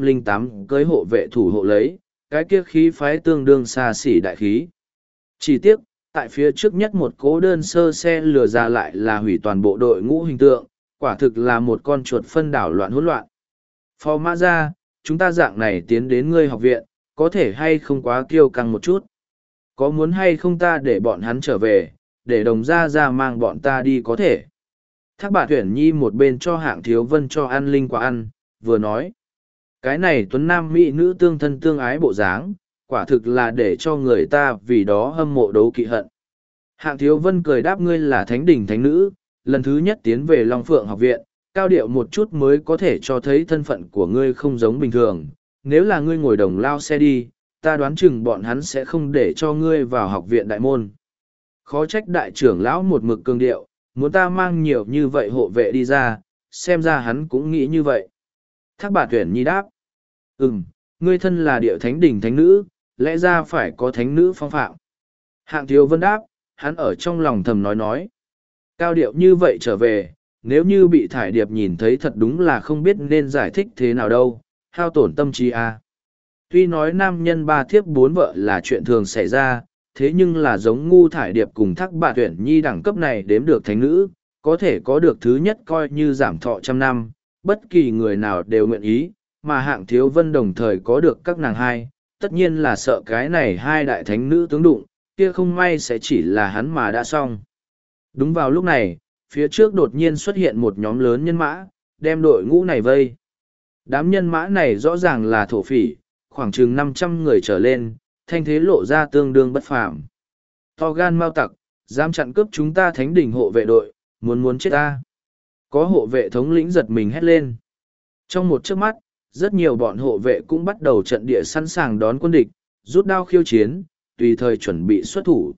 108 cưới hộ vệ thủ hộ lấy, cái kia khí phái tương đương xa xỉ đại khí. Chỉ tiếc, tại phía trước nhất một cố đơn sơ xe lừa ra lại là hủy toàn bộ đội ngũ hình tượng, quả thực là một con chuột phân đảo loạn hỗn loạn. Phò mã ra, chúng ta dạng này tiến đến ngươi học viện, có thể hay không quá kiêu căng một chút? Có muốn hay không ta để bọn hắn trở về, để đồng gia ra mang bọn ta đi có thể? Thác Bạt Uyển Nhi một bên cho Hạng Thiếu Vân cho ăn linh quả ăn, vừa nói. Cái này tuấn nam mỹ nữ tương thân tương ái bộ dáng, quả thực là để cho người ta vì đó hâm mộ đấu kỵ hận. Hạng Thiếu Vân cười đáp ngươi là thánh đỉnh thánh nữ, lần thứ nhất tiến về Long Phượng học viện, cao điệu một chút mới có thể cho thấy thân phận của ngươi không giống bình thường. Nếu là ngươi ngồi đồng lao xe đi, ta đoán chừng bọn hắn sẽ không để cho ngươi vào học viện đại môn. Khó trách đại trưởng lão một mực cường điệu, muốn ta mang nhiều như vậy hộ vệ đi ra, xem ra hắn cũng nghĩ như vậy. Thác Bạt Uyển Nhi đáp. Ngươi thân là địa thánh đỉnh thánh nữ, lẽ ra phải có thánh nữ phong phạm. Hạng Thiếu Vân đáp, hắn ở trong lòng thầm nói. Cao điệu như vậy trở về, nếu như bị thải điệp nhìn thấy thật đúng là không biết nên giải thích thế nào đâu, hao tổn tâm trí à. Tuy nói nam nhân ba thiếp bốn vợ là chuyện thường xảy ra, thế nhưng là giống ngu thải điệp cùng Thác Bạt Uyển Nhi đẳng cấp này đếm được thánh nữ, có thể có được thứ nhất coi như giảm thọ 100 năm, bất kỳ người nào đều nguyện ý, mà Hạng Thiếu Vân đồng thời có được các nàng hai, tất nhiên là sợ cái này hai đại thánh nữ tướng đụng, kia không may sẽ chỉ là hắn mà đã xong. Đúng vào lúc này, phía trước đột nhiên xuất hiện một nhóm lớn nhân mã, đem đội ngũ này vây. Đám nhân mã này rõ ràng là thổ phỉ, khoảng chừng 500 người trở lên, thanh thế lộ ra tương đương bất phàm. To gan mau tặc, dám chặn cướp chúng ta thánh đỉnh hộ vệ đội, muốn chết ta. Có hộ vệ thống lĩnh giật mình hét lên. Trong một chớp mắt, rất nhiều bọn hộ vệ cũng bắt đầu trận địa sẵn sàng đón quân địch, rút đao khiêu chiến, tùy thời chuẩn bị xuất thủ.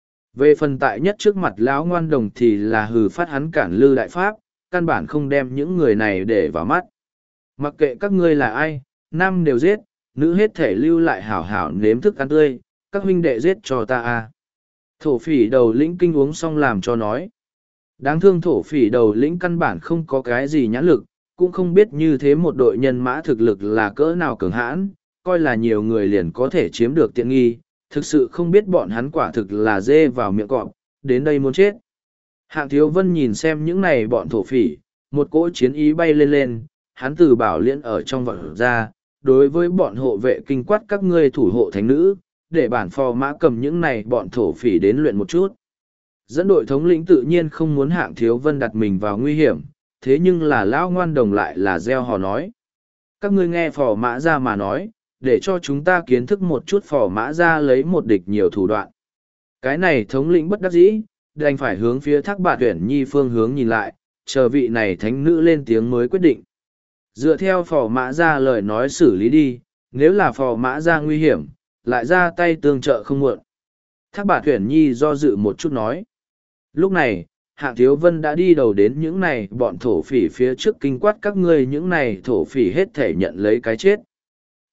Về phần tại nhất trước mặt lão ngoan đồng thì là hừ phát hắn cản lư đại pháp, căn bản không đem những người này để vào mắt. Mặc kệ các ngươi là ai, nam đều giết, nữ hết thể lưu lại hảo hảo nếm thức ăn tươi, các huynh đệ giết cho ta a. Thổ phỉ đầu lĩnh kinh uống xong làm cho nói. Đáng thương thổ phỉ đầu lĩnh căn bản không có cái gì nhãn lực, cũng không biết như thế một đội nhân mã thực lực là cỡ nào cường hãn, coi là nhiều người liền có thể chiếm được tiện nghi, thực sự không biết bọn hắn quả thực là dê vào miệng cọp, đến đây muốn chết. Hạng Thiếu Vân nhìn xem những này bọn thổ phỉ, một cỗ chiến ý bay lên, hắn từ bảo liễn ở trong vật ra, đối với bọn hộ vệ kinh quát các ngươi thủ hộ thánh nữ, để bản phò mã cầm những này bọn thổ phỉ đến luyện một chút. Dẫn đội thống lĩnh tự nhiên không muốn Hạng Thiếu Vân đặt mình vào nguy hiểm, thế nhưng là lão ngoan đồng lại là gieo hò nói. Các ngươi nghe phò mã ra mà nói, để cho chúng ta kiến thức một chút phò mã ra lấy một địch nhiều thủ đoạn. Cái này thống lĩnh bất đắc dĩ, đành phải hướng phía Thác Bạt Uyển Nhi phương hướng nhìn lại, chờ vị này thánh nữ lên tiếng mới quyết định. Dựa theo phò mã ra lời nói xử lý đi, nếu là phò mã ra nguy hiểm, lại ra tay tương trợ không muộn. Thác Bạt Uyển Nhi do dự một chút nói. Lúc này, Hạng Thiếu Vân đã đi đầu đến những này bọn thổ phỉ phía trước kinh quát các ngươi những này thổ phỉ hết thể nhận lấy cái chết.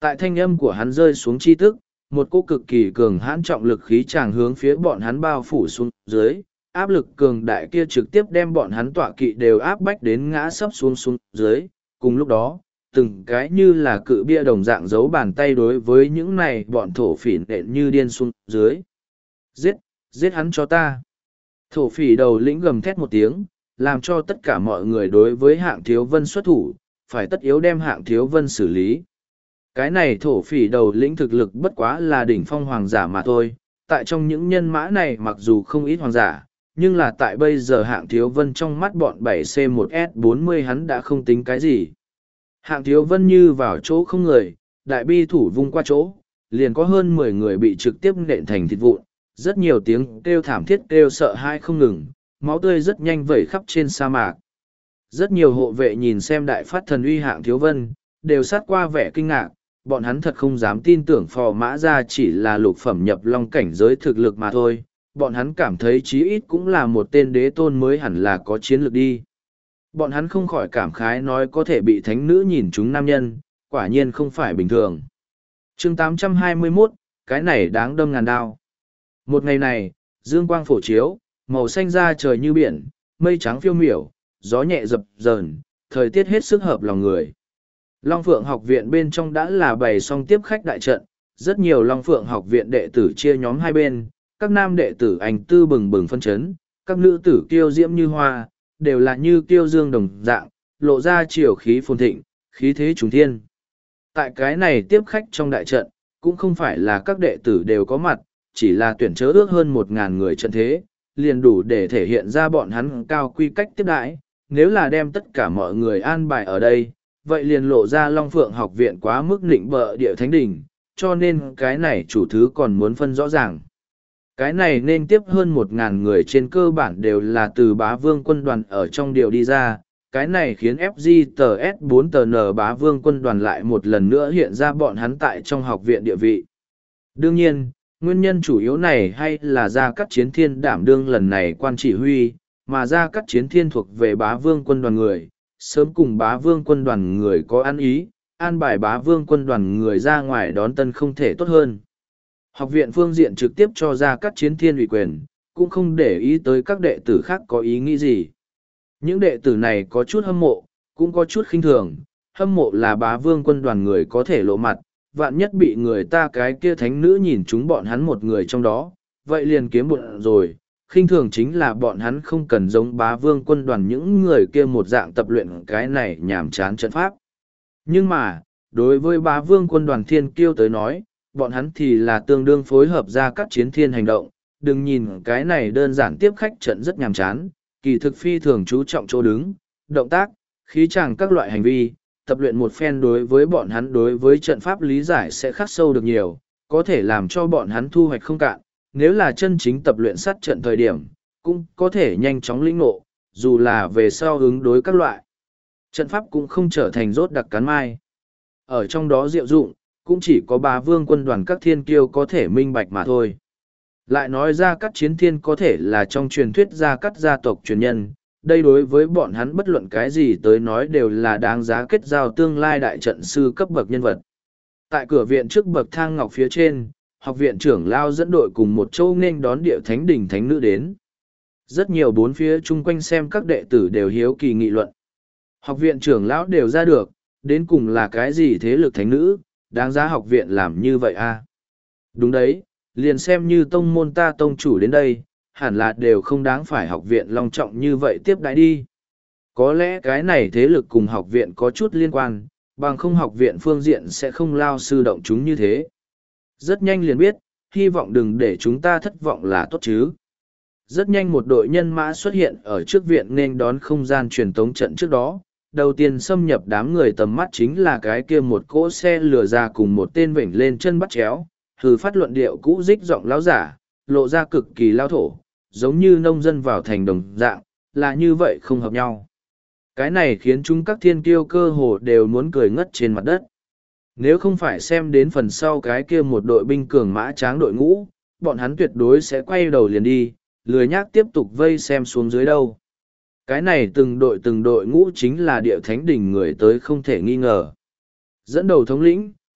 Tại thanh âm của hắn rơi xuống chi tức, một cô cực kỳ cường hãn trọng lực khí tràng hướng phía bọn hắn bao phủ xuống dưới, áp lực cường đại kia trực tiếp đem bọn hắn tọa kỵ đều áp bách đến ngã sấp xuống xuống dưới. Cùng lúc đó, từng cái như là cự bia đồng dạng giấu bàn tay đối với những này bọn thổ phỉ nện như điên xuống dưới. Giết, giết hắn cho ta. Thổ phỉ đầu lĩnh gầm thét một tiếng, làm cho tất cả mọi người đối với Hạng Thiếu Vân xuất thủ, phải tất yếu đem Hạng Thiếu Vân xử lý. Cái này thổ phỉ đầu lĩnh thực lực bất quá là đỉnh phong hoàng giả mà thôi, tại trong những nhân mã này mặc dù không ít hoàng giả, nhưng là tại bây giờ Hạng Thiếu Vân trong mắt bọn 7C1S40 hắn đã không tính cái gì. Hạng Thiếu Vân như vào chỗ không người, đại bi thủ vung qua chỗ, liền có hơn 10 người bị trực tiếp nện thành thịt vụn, rất nhiều tiếng kêu thảm thiết kêu sợ hãi không ngừng, máu tươi rất nhanh vẩy khắp trên sa mạc. Rất nhiều hộ vệ nhìn xem đại phát thần uy Hạng Thiếu Vân, đều sát qua vẻ kinh ngạc, bọn hắn thật không dám tin tưởng Phò Mã Gia chỉ là lục phẩm nhập long cảnh giới thực lực mà thôi, bọn hắn cảm thấy chí ít cũng là một tên đế tôn mới hẳn là có chiến lược đi. Bọn hắn không khỏi cảm khái nói có thể bị thánh nữ nhìn chúng nam nhân, quả nhiên không phải bình thường. Chương 821, cái này đáng đâm ngàn đao. Một ngày này, dương quang phổ chiếu, màu xanh da trời như biển, mây trắng phiêu miểu, gió nhẹ dập dờn, thời tiết hết sức hợp lòng người. Long Phượng học viện bên trong đã là bày xong tiếp khách đại trận, rất nhiều Long Phượng học viện đệ tử chia nhóm hai bên, các nam đệ tử anh tư bừng bừng phân chấn, các nữ tử kiêu diễm như hoa, đều là như kiêu dương đồng dạng, lộ ra chiều khí phồn thịnh, khí thế trùng thiên. Tại cái này tiếp khách trong đại trận, cũng không phải là các đệ tử đều có mặt, chỉ là tuyển chớ ước hơn 1.000 người trận thế, liền đủ để thể hiện ra bọn hắn cao quy cách tiếp đãi. Nếu là đem tất cả mọi người an bài ở đây, vậy liền lộ ra Long Phượng học viện quá mức nịnh bợ địa thánh đỉnh, cho nên cái này chủ thứ còn muốn phân rõ ràng. Cái này nên tiếp hơn 1.000 người trên cơ bản đều là từ bá vương quân đoàn ở trong điều đi ra, cái này khiến FGTS4TN bá vương quân đoàn lại một lần nữa hiện ra bọn hắn tại trong học viện địa vị. Đương nhiên, nguyên nhân chủ yếu này hay là Gia Cát Chiến Thiên đảm đương lần này quan chỉ huy, mà Gia Cát Chiến Thiên thuộc về bá vương quân đoàn người, sớm cùng bá vương quân đoàn người có ăn ý, an bài bá vương quân đoàn người ra ngoài đón tân không thể tốt hơn. Học viện phương diện trực tiếp cho Gia Cát Chiến Thiên ủy quyền, cũng không để ý tới các đệ tử khác có ý nghĩ gì. Những đệ tử này có chút hâm mộ, cũng có chút khinh thường, hâm mộ là bá vương quân đoàn người có thể lộ mặt, vạn nhất bị người ta cái kia thánh nữ nhìn chúng bọn hắn một người trong đó, vậy liền kiếm bụng rồi. Khinh thường chính là bọn hắn không cần giống bá vương quân đoàn những người kia một dạng tập luyện cái này nhàm chán trận pháp. Nhưng mà, đối với bá vương quân đoàn thiên kiêu tới nói, bọn hắn thì là tương đương phối hợp ra các chiến thiên hành động. Đừng nhìn cái này đơn giản tiếp khách trận rất nhàm chán, kỳ thực phi thường chú trọng chỗ đứng, động tác, khí chàng các loại hành vi, tập luyện một phen đối với bọn hắn đối với trận pháp lý giải sẽ khắc sâu được nhiều, có thể làm cho bọn hắn thu hoạch không cạn. Nếu là chân chính tập luyện sát trận thời điểm, cũng có thể nhanh chóng lĩnh ngộ, dù là về sau ứng đối các loại. Trận pháp cũng không trở thành rốt đặc cán mai. Ở trong đó diệu dụng, cũng chỉ có bá vương quân đoàn các thiên kiêu có thể minh bạch mà thôi. Lại nói ra các chiến thiên có thể là trong truyền thuyết gia cắt gia tộc truyền nhân, đây đối với bọn hắn bất luận cái gì tới nói đều là đáng giá kết giao tương lai đại trận sư cấp bậc nhân vật. Tại cửa viện trước bậc thang ngọc phía trên, học viện trưởng lao dẫn đội cùng một châu nghênh đón địa thánh đỉnh thánh nữ đến. Rất nhiều bốn phía chung quanh xem các đệ tử đều hiếu kỳ nghị luận. Học viện trưởng lão đều ra được, đến cùng là cái gì thế lực thánh nữ, đáng giá học viện làm như vậy à? Đúng đấy, liền xem như tông môn ta tông chủ đến đây, hẳn là đều không đáng phải học viện long trọng như vậy tiếp đãi đi. Có lẽ cái này thế lực cùng học viện có chút liên quan, bằng không học viện phương diện sẽ không lao sư động chúng như thế. Rất nhanh liền biết, hy vọng đừng để chúng ta thất vọng là tốt chứ. Rất nhanh một đội nhân mã xuất hiện ở trước viện nên đón không gian truyền tống trận trước đó. Đầu tiên xâm nhập đám người tầm mắt chính là cái kia một cỗ xe lửa ra cùng một tên vểnh lên chân bắt chéo, hừ phát luận điệu cũ dích giọng láo giả, lộ ra cực kỳ lao thổ, giống như nông dân vào thành đồng dạng, là như vậy không hợp nhau. Cái này khiến chúng các thiên kiêu cơ hồ đều muốn cười ngất trên mặt đất. Nếu không phải xem đến phần sau cái kia một đội binh cường mã tráng đội ngũ, bọn hắn tuyệt đối sẽ quay đầu liền đi, lười nhác tiếp tục vây xem xuống dưới đâu. Cái này từng đội ngũ chính là địa thánh đỉnh người tới không thể nghi ngờ. Dẫn đầu thống lĩnh,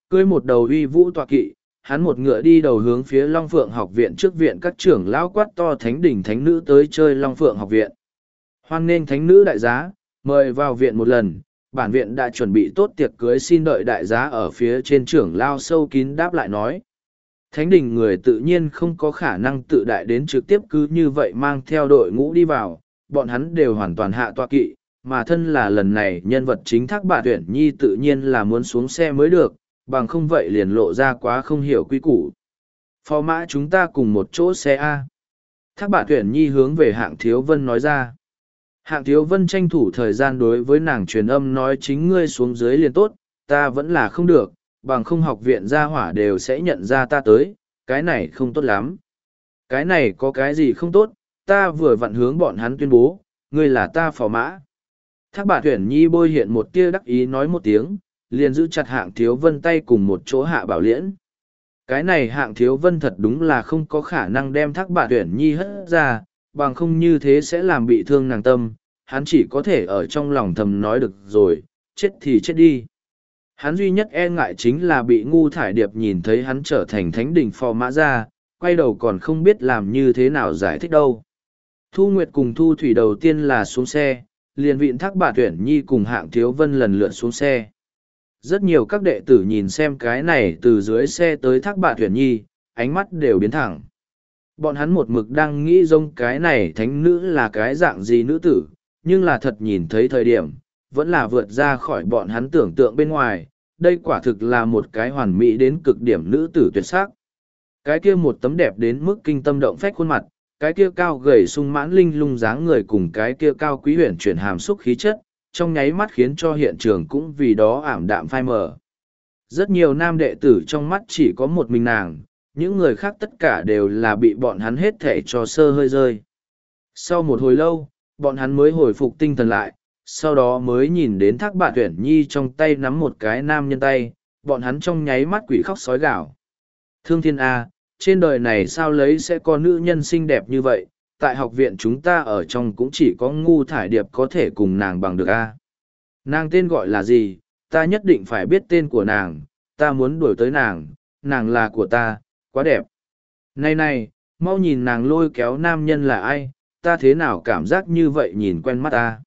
Cưới một đầu uy vũ tọa kỵ, hắn một ngựa đi đầu hướng phía Long Phượng học viện trước viện các trưởng lão quát to thánh đỉnh thánh nữ tới chơi Long Phượng học viện. Hoan nghênh thánh nữ đại giá, mời vào viện một lần, bản viện đã chuẩn bị tốt tiệc cưới xin đợi đại giá ở phía trên trưởng lao sâu kín đáp lại nói. Thánh đình người tự nhiên không có khả năng tự đại đến trực tiếp cứ như vậy mang theo đội ngũ đi vào, bọn hắn đều hoàn toàn hạ tọa kỵ, mà thân là lần này nhân vật chính Thác Bạt Uyển Nhi tự nhiên là muốn xuống xe mới được, bằng không vậy liền lộ ra quá không hiểu quy củ. Phò mã chúng ta cùng một chỗ xe A. Thác Bạt Uyển Nhi hướng về Hạng Thiếu Vân nói ra. Hạng Thiếu Vân tranh thủ thời gian đối với nàng truyền âm nói chính ngươi xuống dưới liền tốt, ta vẫn là không được, bằng không học viện gia hỏa đều sẽ nhận ra ta tới, cái này không tốt lắm. Cái này có cái gì không tốt, ta vừa vặn hướng bọn hắn tuyên bố, ngươi là ta phò mã. Thác Bạt Uyển Nhi bôi hiện một tia đắc ý nói một tiếng, liền giữ chặt Hạng Thiếu Vân tay cùng một chỗ hạ bảo liễn. Cái này Hạng Thiếu Vân thật đúng là không có khả năng đem Thác Bạt Uyển Nhi hất ra, bằng không như thế sẽ làm bị thương nàng tâm, hắn chỉ có thể ở trong lòng thầm nói được rồi, chết thì chết đi. Hắn duy nhất e ngại chính là bị Ngu Thải Điệp nhìn thấy hắn trở thành thánh đình phò mã ra, quay đầu còn không biết làm như thế nào giải thích đâu. Thu Nguyệt cùng Thu Thủy đầu tiên là xuống xe, liền vịn Thác Bạt Uyển Nhi cùng Hạng Thiếu Vân lần lượt xuống xe. Rất nhiều các đệ tử nhìn xem cái này từ dưới xe tới Thác Bạt Uyển Nhi, ánh mắt đều biến thẳng. Bọn hắn một mực đang nghĩ giống cái này thánh nữ là cái dạng gì nữ tử, nhưng là thật nhìn thấy thời điểm, vẫn là vượt ra khỏi bọn hắn tưởng tượng bên ngoài, đây quả thực là một cái hoàn mỹ đến cực điểm nữ tử tuyệt sắc. Cái kia một tấm đẹp đến mức kinh tâm động phách khuôn mặt, cái kia cao gầy sung mãn linh lung dáng người cùng cái kia cao quý huyền chuyển hàm xúc khí chất, trong nháy mắt khiến cho hiện trường cũng vì đó ảm đạm phai mờ. Rất nhiều nam đệ tử trong mắt chỉ có một mình nàng, những người khác tất cả đều là bị bọn hắn hết thể cho sơ hơi rơi. Sau một hồi lâu, bọn hắn mới hồi phục tinh thần lại, sau đó mới nhìn đến Thác Bạt Uyển Nhi trong tay nắm một cái nam nhân tay, bọn hắn trong nháy mắt quỷ khóc sói gào. Thương thiên A, trên đời này sao lấy sẽ có nữ nhân xinh đẹp như vậy, tại học viện chúng ta ở trong cũng chỉ có Ngu Thải Điệp có thể cùng nàng bằng được A. Nàng tên gọi là gì, ta nhất định phải biết tên của nàng, ta muốn đuổi tới nàng, nàng là của ta, quá đẹp. Này này, mau nhìn nàng lôi kéo nam nhân là ai, ta thế nào cảm giác như vậy nhìn quen mắt ta.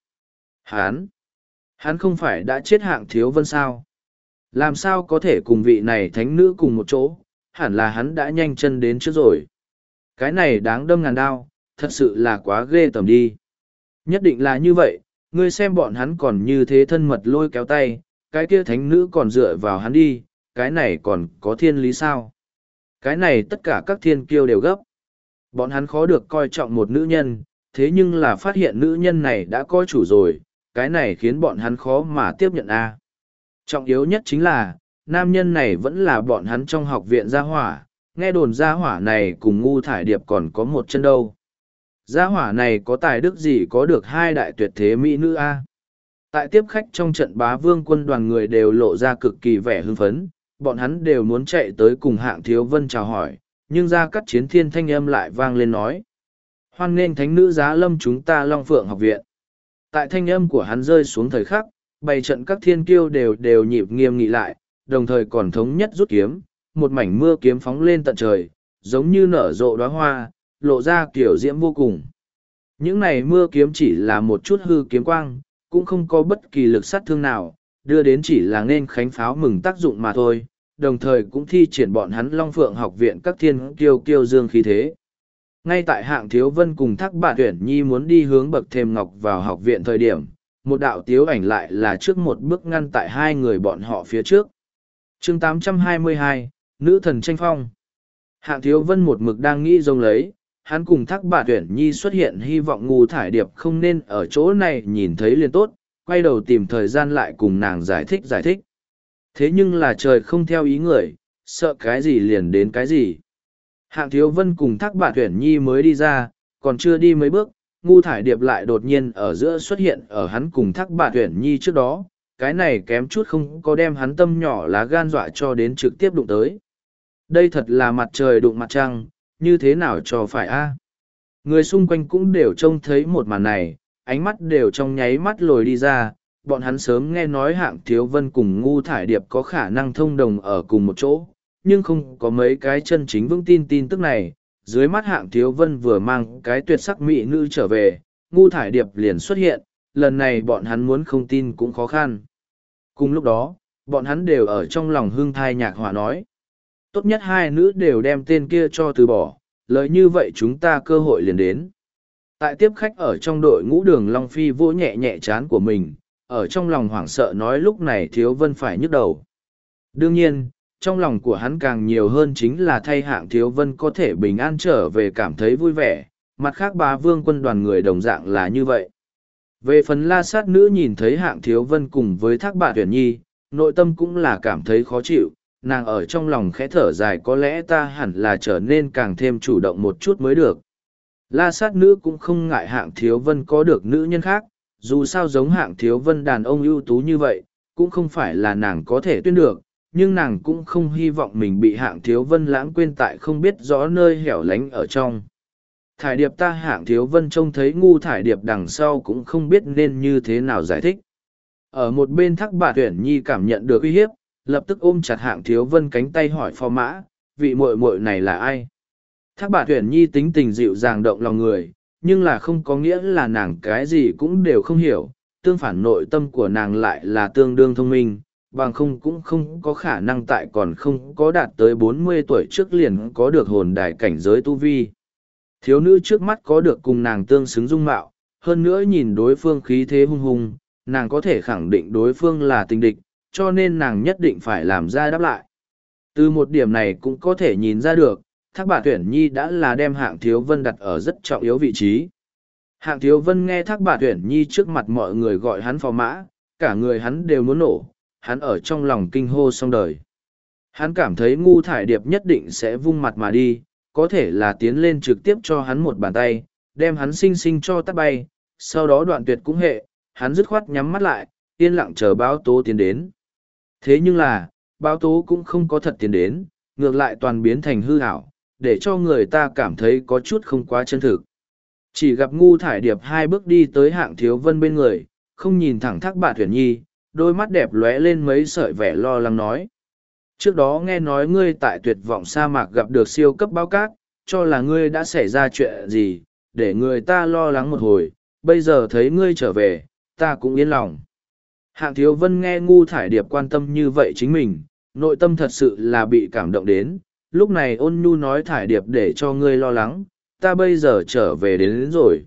Hắn không phải đã chết Hạng Thiếu Vân sao? Làm sao có thể cùng vị này thánh nữ cùng một chỗ, hẳn là hắn đã nhanh chân đến trước rồi. Cái này đáng đâm ngàn đao, thật sự là quá ghê tởm đi. Nhất định là như vậy, ngươi xem bọn hắn còn như thế thân mật lôi kéo tay, cái kia thánh nữ còn dựa vào hắn đi, cái này còn có thiên lý sao? Cái này tất cả các thiên kiêu đều gấp. Bọn hắn khó được coi trọng một nữ nhân, thế nhưng là phát hiện nữ nhân này đã có chủ rồi, cái này khiến bọn hắn khó mà tiếp nhận a. Trọng yếu nhất chính là, nam nhân này vẫn là bọn hắn trong học viện gia hỏa, nghe đồn gia hỏa này cùng Ngu Thải Điệp còn có một chân đâu. Gia hỏa này có tài đức gì có được hai đại tuyệt thế mỹ nữ a. Tại tiếp khách trong trận Bá Vương quân đoàn người đều lộ ra cực kỳ vẻ hưng phấn, bọn hắn đều muốn chạy tới cùng Hạng Thiếu Vân chào hỏi, nhưng Gia Cát Chiến Thiên thanh âm lại vang lên nói. Hoan nghênh thánh nữ giá lâm chúng ta Long Phượng học viện. Tại thanh âm của hắn rơi xuống thời khắc, bày trận các thiên kiêu đều nhịp nghiêm nghị lại, đồng thời còn thống nhất rút kiếm, một mảnh mưa kiếm phóng lên tận trời, giống như nở rộ đóa hoa, lộ ra kiểu diễm vô cùng. Những này mưa kiếm chỉ là một chút hư kiếm quang, cũng không có bất kỳ lực sát thương nào, đưa đến chỉ là nên khánh pháo mừng tác dụng mà thôi, đồng thời cũng thi triển bọn hắn Long Phượng học viện các thiên kiêu kiêu dương khí thế. Ngay tại Hạng Thiếu Vân cùng Thác Bạt Uyển Nhi muốn đi hướng bậc thềm ngọc vào học viện thời điểm, một đạo tiếu ảnh lại là trước một bước ngăn tại hai người bọn họ phía trước. Chương 822, Nữ thần tranh phong. Hạng Thiếu Vân một mực đang nghĩ rông lấy, hắn cùng Thác Bạt Uyển Nhi xuất hiện hy vọng Ngu Thải Điệp không nên ở chỗ này nhìn thấy liền tốt, quay đầu tìm thời gian lại cùng nàng giải thích. Thế nhưng là trời không theo ý người, sợ cái gì liền đến cái gì. Hạng Thiếu Vân cùng Thác Bạt Uyển Nhi mới đi ra, còn chưa đi mấy bước, Ngu Thải Điệp lại đột nhiên ở giữa xuất hiện ở hắn cùng Thác Bạt Uyển Nhi trước đó, cái này kém chút không có đem hắn tâm nhỏ lá gan dọa cho đến trực tiếp đụng tới. Đây thật là mặt trời đụng mặt trăng, như thế nào cho phải a? Người xung quanh cũng đều trông thấy một màn này, ánh mắt đều trong nháy mắt lồi đi ra, bọn hắn sớm nghe nói Hạng Thiếu Vân cùng Ngu Thải Điệp có khả năng thông đồng ở cùng một chỗ, nhưng không có mấy cái chân chính vững tin tức này. Dưới mắt Hạng Thiếu Vân vừa mang cái tuyệt sắc mỹ nữ trở về, Ngu Thải Điệp liền xuất hiện, lần này bọn hắn muốn không tin cũng khó khăn. Cùng lúc đó, bọn hắn đều ở trong lòng hương thai nhạc họa nói. Tốt nhất hai nữ đều đem tên kia cho từ bỏ, lợi như vậy chúng ta cơ hội liền đến. Tại tiếp khách ở trong đội ngũ Đường Long Phi vỗ nhẹ nhẹ chán của mình, ở trong lòng hoảng sợ nói lúc này Thiếu Vân phải nhức đầu. Đương nhiên, trong lòng của hắn càng nhiều hơn chính là thay Hạng Thiếu Vân có thể bình an trở về cảm thấy vui vẻ, mặt khác Bá Vương quân đoàn người đồng dạng là như vậy. Về phần La Sát nữ nhìn thấy Hạng Thiếu Vân cùng với Thác Bạt Uyển Nhi, nội tâm cũng là cảm thấy khó chịu, nàng ở trong lòng khẽ thở dài có lẽ ta hẳn là trở nên càng thêm chủ động một chút mới được. La Sát nữ cũng không ngại Hạng Thiếu Vân có được nữ nhân khác, dù sao giống Hạng Thiếu Vân đàn ông ưu tú như vậy, cũng không phải là nàng có thể tuyên được, nhưng nàng cũng không hy vọng mình bị Hạng Thiếu Vân lãng quên tại không biết rõ nơi hẻo lánh ở trong. Thải Điệp ta Hạng Thiếu Vân trông thấy Ngu Thải Điệp đằng sau cũng không biết nên như thế nào giải thích. Ở một bên Thác Bạt Uyển Nhi cảm nhận được uy hiếp, lập tức ôm chặt Hạng Thiếu Vân cánh tay hỏi Phò Mã, vị muội muội này là ai? Thác Bạt Uyển Nhi tính tình dịu dàng động lòng người, nhưng là không có nghĩa là nàng cái gì cũng đều không hiểu, tương phản nội tâm của nàng lại là tương đương thông minh, bằng không cũng không có khả năng tại còn không có đạt tới 40 tuổi trước liền có được hồn đài cảnh giới tu vi. Thiếu nữ trước mắt có được cùng nàng tương xứng dung mạo, hơn nữa nhìn đối phương khí thế hung hùng, nàng có thể khẳng định đối phương là tình địch, cho nên nàng nhất định phải làm ra đáp lại. Từ một điểm này cũng có thể nhìn ra được, Thác Bạt Uyển Nhi đã là đem Hạng Thiếu Vân đặt ở rất trọng yếu vị trí. Hạng Thiếu Vân nghe Thác Bạt Uyển Nhi trước mặt mọi người gọi hắn Phò Mã, cả người hắn đều muốn nổ, hắn ở trong lòng kinh hô xong đời. Hắn cảm thấy Ngu Thải Điệp nhất định sẽ vung mặt mà đi, có thể là tiến lên trực tiếp cho hắn một bàn tay, đem hắn xinh xinh cho tát bay, sau đó đoạn tuyệt cũng hệ, hắn dứt khoát nhắm mắt lại, yên lặng chờ báo tố tiến đến. Thế nhưng là, báo tố cũng không có thật tiến đến, ngược lại toàn biến thành hư ảo, để cho người ta cảm thấy có chút không quá chân thực. Chỉ gặp Ngu Thải Điệp hai bước đi tới Hạng Thiếu Vân bên người, không nhìn thẳng Thác Bạt Uyển Nhi, đôi mắt đẹp lóe lên mấy sợi vẻ lo lắng nói. Trước đó nghe nói ngươi tại tuyệt vọng sa mạc gặp được siêu cấp báo cát, cho là ngươi đã xảy ra chuyện gì, để người ta lo lắng một hồi, bây giờ thấy ngươi trở về, ta cũng yên lòng. Hạng Thiếu Vân nghe Ngu Thải Điệp quan tâm như vậy chính mình, nội tâm thật sự là bị cảm động đến, lúc này ôn nhu nói Thải Điệp để cho ngươi lo lắng, ta bây giờ trở về đến rồi.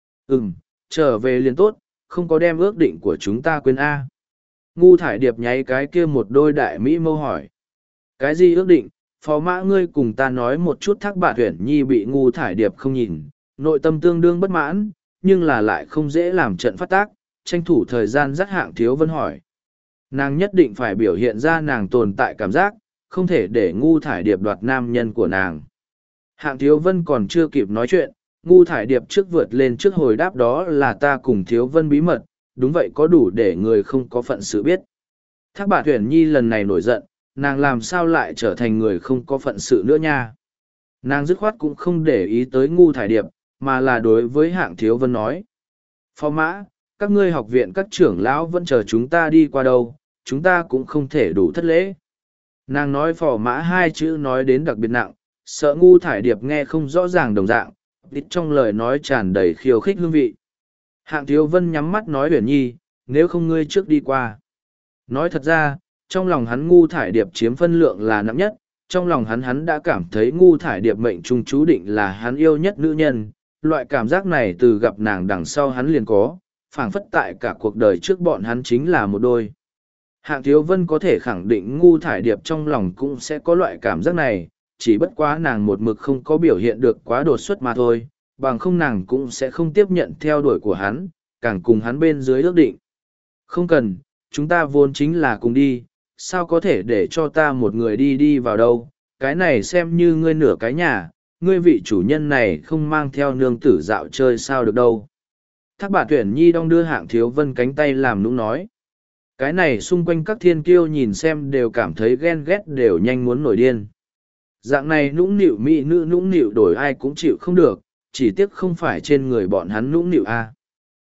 Trở về liền tốt, không có đem ước định của chúng ta quên A. Ngu Thải Điệp nháy cái kia một đôi đại mỹ mâu hỏi. Cái gì ước định, Phó Mã ngươi cùng ta nói một chút. Thác Bạt Uyển Nhi bị Ngu Thải Điệp không nhìn, nội tâm tương đương bất mãn, nhưng là lại không dễ làm trận phát tác, tranh thủ thời gian dắt Hạng Thiếu Vân hỏi. Nàng nhất định phải biểu hiện ra nàng tồn tại cảm giác, không thể để Ngu Thải Điệp đoạt nam nhân của nàng. Hạng Thiếu Vân còn chưa kịp nói chuyện, Ngu Thải Điệp trước vượt lên trước hồi đáp đó là ta cùng Thiếu Vân bí mật, đúng vậy có đủ để người không có phận sự biết. Thác Bạt Uyển Nhi lần này nổi giận, nàng làm sao lại trở thành người không có phận sự nữa nha. Nàng dứt khoát cũng không để ý tới Ngu Thải Điệp, mà là đối với Hạng Thiếu Vân nói. Phó Mã, các ngươi học viện các trưởng lão vẫn chờ chúng ta đi qua đâu, chúng ta cũng không thể đủ thất lễ. Nàng nói Phò Mã hai chữ nói đến đặc biệt nặng, sợ Ngu Thải Điệp nghe không rõ ràng đồng dạng, ít trong lời nói tràn đầy khiêu khích hương vị. Hạng Thiếu Vân nhắm mắt nói Uyển Nhi, nếu không ngươi trước đi qua. Nói thật ra, trong lòng hắn Ngu Thải Điệp chiếm phân lượng là nặng nhất, trong lòng hắn đã cảm thấy Ngu Thải Điệp mệnh trung chú định là hắn yêu nhất nữ nhân, loại cảm giác này từ gặp nàng đằng sau hắn liền có, phảng phất tại cả cuộc đời trước bọn hắn chính là một đôi. Hạng Thiếu Vân có thể khẳng định Ngu Thải Điệp trong lòng cũng sẽ có loại cảm giác này, chỉ bất quá nàng một mực không có biểu hiện được quá đột xuất mà thôi, bằng không nàng cũng sẽ không tiếp nhận theo đuổi của hắn, càng cùng hắn bên dưới ước định. Không cần, chúng ta vốn chính là cùng đi, sao có thể để cho ta một người đi vào đâu, cái này xem như ngươi nửa cái nhà, ngươi vị chủ nhân này không mang theo nương tử dạo chơi sao được đâu. Thác Bạt Uyển Nhi đong đưa Hạng Thiếu Vân cánh tay làm nũng nói. Cái này xung quanh các thiên kiêu nhìn xem đều cảm thấy ghen ghét đều nhanh muốn nổi điên. Dạng này nũng nịu mỹ nữ nũng nịu đổi ai cũng chịu không được, chỉ tiếc không phải trên người bọn hắn nũng nịu a.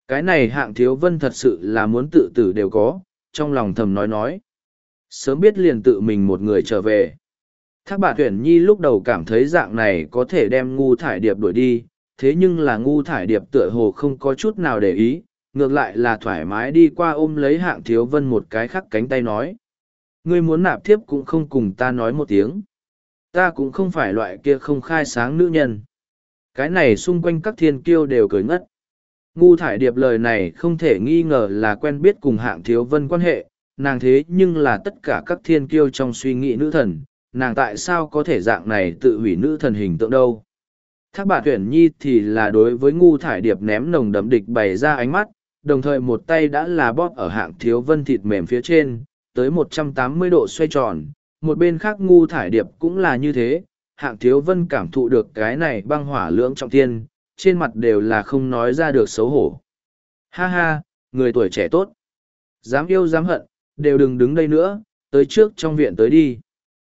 Cái này Hạng Thiếu Vân thật sự là muốn tự tử đều có, trong lòng thầm nói. Sớm biết liền tự mình một người trở về. Thác Bạt Tuyển Nhi lúc đầu cảm thấy dạng này có thể đem Ngu Thải Điệp đuổi đi, thế nhưng là Ngu Thải Điệp tựa hồ không có chút nào để ý, ngược lại là thoải mái đi qua ôm lấy Hạng Thiếu Vân một cái khắc cánh tay nói. Ngươi muốn nạp thiếp cũng không cùng ta nói một tiếng. Ta cũng không phải loại kia không khai sáng nữ nhân. Cái này xung quanh các thiên kiêu đều cười ngất. Ngu Thải Điệp lời này không thể nghi ngờ là quen biết cùng Hạng Thiếu Vân quan hệ, nàng thế nhưng là tất cả các thiên kiêu trong suy nghĩ nữ thần, nàng tại sao có thể dạng này tự hủy nữ thần hình tượng đâu. Thác Bạt Tuyển Nhi thì là đối với Ngu Thải Điệp ném nồng đậm địch bày ra ánh mắt, đồng thời một tay đã là bóp ở Hạng Thiếu Vân thịt mềm phía trên, tới 180 độ xoay tròn, một bên khác Ngu Thải Điệp cũng là như thế. Hạng Thiếu Vân cảm thụ được cái này băng hỏa lưỡng trọng thiên, trên mặt đều là không nói ra được xấu hổ. Ha ha, người tuổi trẻ tốt. Dám yêu dám hận, đều đừng đứng đây nữa, tới trước trong viện tới đi.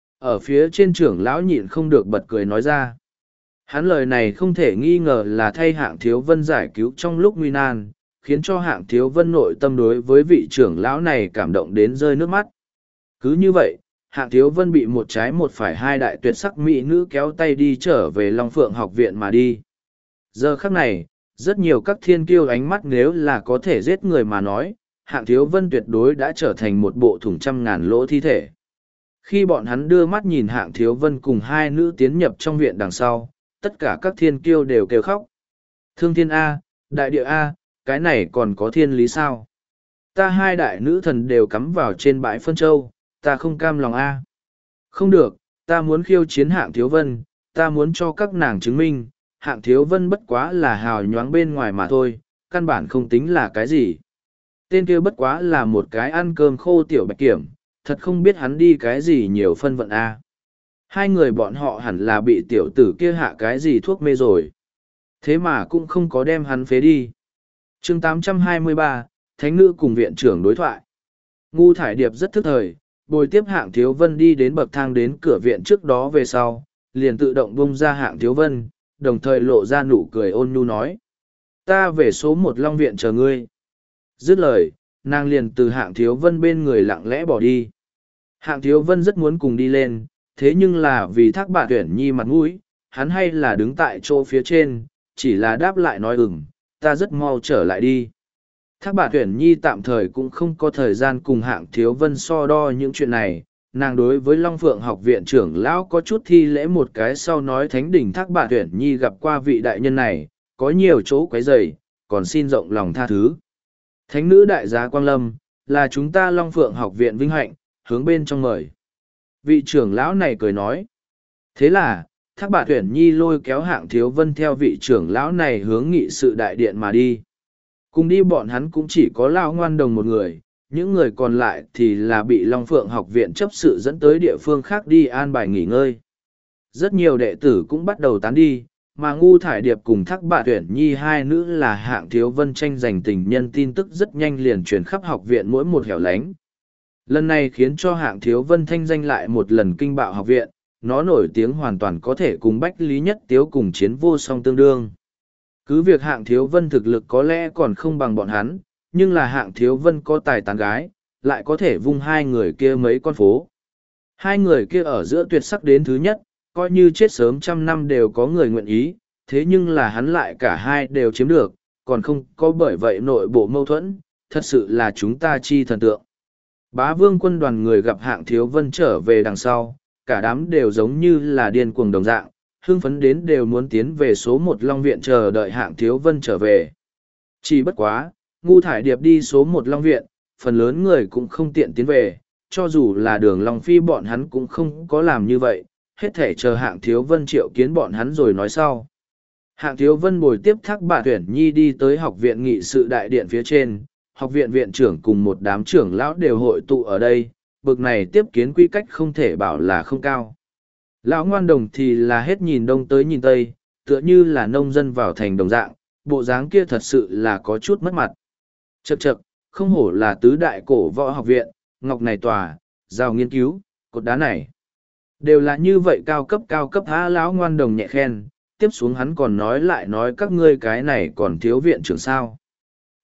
Ở phía trên trưởng lão nhịn không được bật cười nói ra. Hắn lời này không thể nghi ngờ là thay Hạng Thiếu Vân giải cứu trong lúc nguy nan, khiến cho Hạng Thiếu Vân nội tâm đối với vị trưởng lão này cảm động đến rơi nước mắt. Cứ như vậy, Hạng Thiếu Vân bị một trái một phải hai đại tuyệt sắc mỹ nữ kéo tay đi trở về Long Phượng học viện mà đi. Giờ khắc này, rất nhiều các thiên kiêu ánh mắt nếu là có thể giết người mà nói, Hạng Thiếu Vân tuyệt đối đã trở thành một bộ thủng trăm ngàn lỗ thi thể. Khi bọn hắn đưa mắt nhìn Hạng Thiếu Vân cùng hai nữ tiến nhập trong viện đằng sau, tất cả các thiên kiêu đều kêu khóc. Thương thiên A, đại địa A, cái này còn có thiên lý sao? Ta hai đại nữ thần đều cắm vào trên bãi phân châu, ta không cam lòng A. Không được, ta muốn khiêu chiến Hạng Thiếu Vân, ta muốn cho các nàng chứng minh, Hạng Thiếu Vân bất quá là hào nhoáng bên ngoài mà thôi, căn bản không tính là cái gì. Tên kia bất quá là một cái ăn cơm khô tiểu bạch kiểm, thật không biết hắn đi cái gì nhiều phân vận A. Hai người bọn họ hẳn là bị tiểu tử kia hạ cái gì thuốc mê rồi. Thế mà cũng không có đem hắn phế đi. chương 823, Thánh nữ cùng viện trưởng đối thoại. Ngu Thải Điệp rất thức thời, bồi tiếp Hạng Thiếu Vân đi đến bậc thang đến cửa viện trước đó về sau, liền tự động bung ra Hạng Thiếu Vân, đồng thời lộ ra nụ cười ôn nhu nói. Ta về số 1 Long Viện chờ ngươi. Dứt lời, nàng liền từ Hạng Thiếu Vân bên người lặng lẽ bỏ đi. Hạng Thiếu Vân rất muốn cùng đi lên, thế nhưng là vì Thác Bạt Tuyển Nhi mặt mũi, hắn hay là đứng tại chỗ phía trên, chỉ là đáp lại nói ta rất mau trở lại đi. Thác Bạt Tuyển Nhi tạm thời cũng không có thời gian cùng Hạng Thiếu Vân so đo những chuyện này, nàng đối với Long Phượng học viện trưởng lão có chút thi lễ một cái sau nói Thánh đỉnh Thác Bạt Tuyển Nhi gặp qua vị đại nhân này, có nhiều chỗ quấy rầy, còn xin rộng lòng tha thứ. Thánh nữ đại giá Quang Lâm, là chúng ta Long Phượng học viện vinh hạnh, hướng bên trong mời. Vị trưởng lão này cười nói. Thế là, Thác Bạt Tuyển Nhi lôi kéo Hạng Thiếu Vân theo vị trưởng lão này hướng nghị sự đại điện mà đi. Cùng đi bọn hắn cũng chỉ có Lão Ngoan Đồng một người, những người còn lại thì là bị Long Phượng học viện chấp sự dẫn tới địa phương khác đi an bài nghỉ ngơi. Rất nhiều đệ tử cũng bắt đầu tán đi, mà Ngu Thải Điệp cùng Thác Bạt Tuyển Nhi hai nữ là Hạng Thiếu Vân tranh giành tình nhân tin tức rất nhanh liền truyền khắp học viện mỗi một hẻo lánh. Lần này khiến cho Hạng Thiếu Vân thanh danh lại một lần kinh bạo học viện, nó nổi tiếng hoàn toàn có thể cùng Bách Lý Nhất Tiếu cùng chiến vô song tương đương. Cứ việc Hạng Thiếu Vân thực lực có lẽ còn không bằng bọn hắn, nhưng là Hạng Thiếu Vân có tài tán gái, lại có thể vung hai người kia mấy con phố. Hai người kia ở giữa tuyệt sắc đến thứ nhất, coi như chết sớm 100 năm đều có người nguyện ý, thế nhưng là hắn lại cả hai đều chiếm được, còn không có bởi vậy nội bộ mâu thuẫn, thật sự là chúng ta chi thần tượng. Bá Vương quân đoàn người gặp Hạng Thiếu Vân trở về đằng sau, cả đám đều giống như là điên cuồng đồng dạng, hưng phấn đến đều muốn tiến về số 1 Long Viện chờ đợi Hạng Thiếu Vân trở về. Chỉ bất quá, Ngu Thải Điệp đi số 1 Long Viện, phần lớn người cũng không tiện tiến về, cho dù là Đường Long Phi bọn hắn cũng không có làm như vậy, hết thể chờ Hạng Thiếu Vân triệu kiến bọn hắn rồi nói sau. Hạng Thiếu Vân bồi tiếp Thác Bạt Tuyển Nhi đi tới học viện nghị sự đại điện phía trên, học viện viện trưởng cùng một đám trưởng lão đều hội tụ ở đây, bực này tiếp kiến quy cách không thể bảo là không cao. Lão Ngoan Đồng thì là hết nhìn đông tới nhìn tây, tựa như là nông dân vào thành đồng dạng, bộ dáng kia thật sự là có chút mất mặt. Chậc chậc, không hổ là tứ đại cổ võ học viện, ngọc này tòa, rào nghiên cứu, cột đá này. Đều là như vậy cao cấp há. Lão Ngoan Đồng nhẹ khen, tiếp xuống hắn còn nói lại nói các ngươi cái này còn thiếu viện trưởng sao.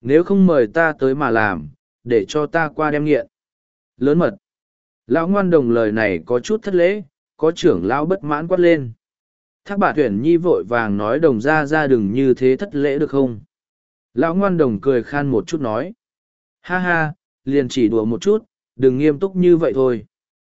Nếu không mời ta tới mà làm, để cho ta qua đem nghiện. Lớn mật. Lão ngoan đồng lời này có chút thất lễ, có trưởng lão bất mãn quát lên. Thác bà Tuyển Nhi vội vàng nói đồng ra đừng như thế thất lễ được không? Lão ngoan đồng cười khan một chút nói. Ha ha, liền chỉ đùa một chút, đừng nghiêm túc như vậy thôi.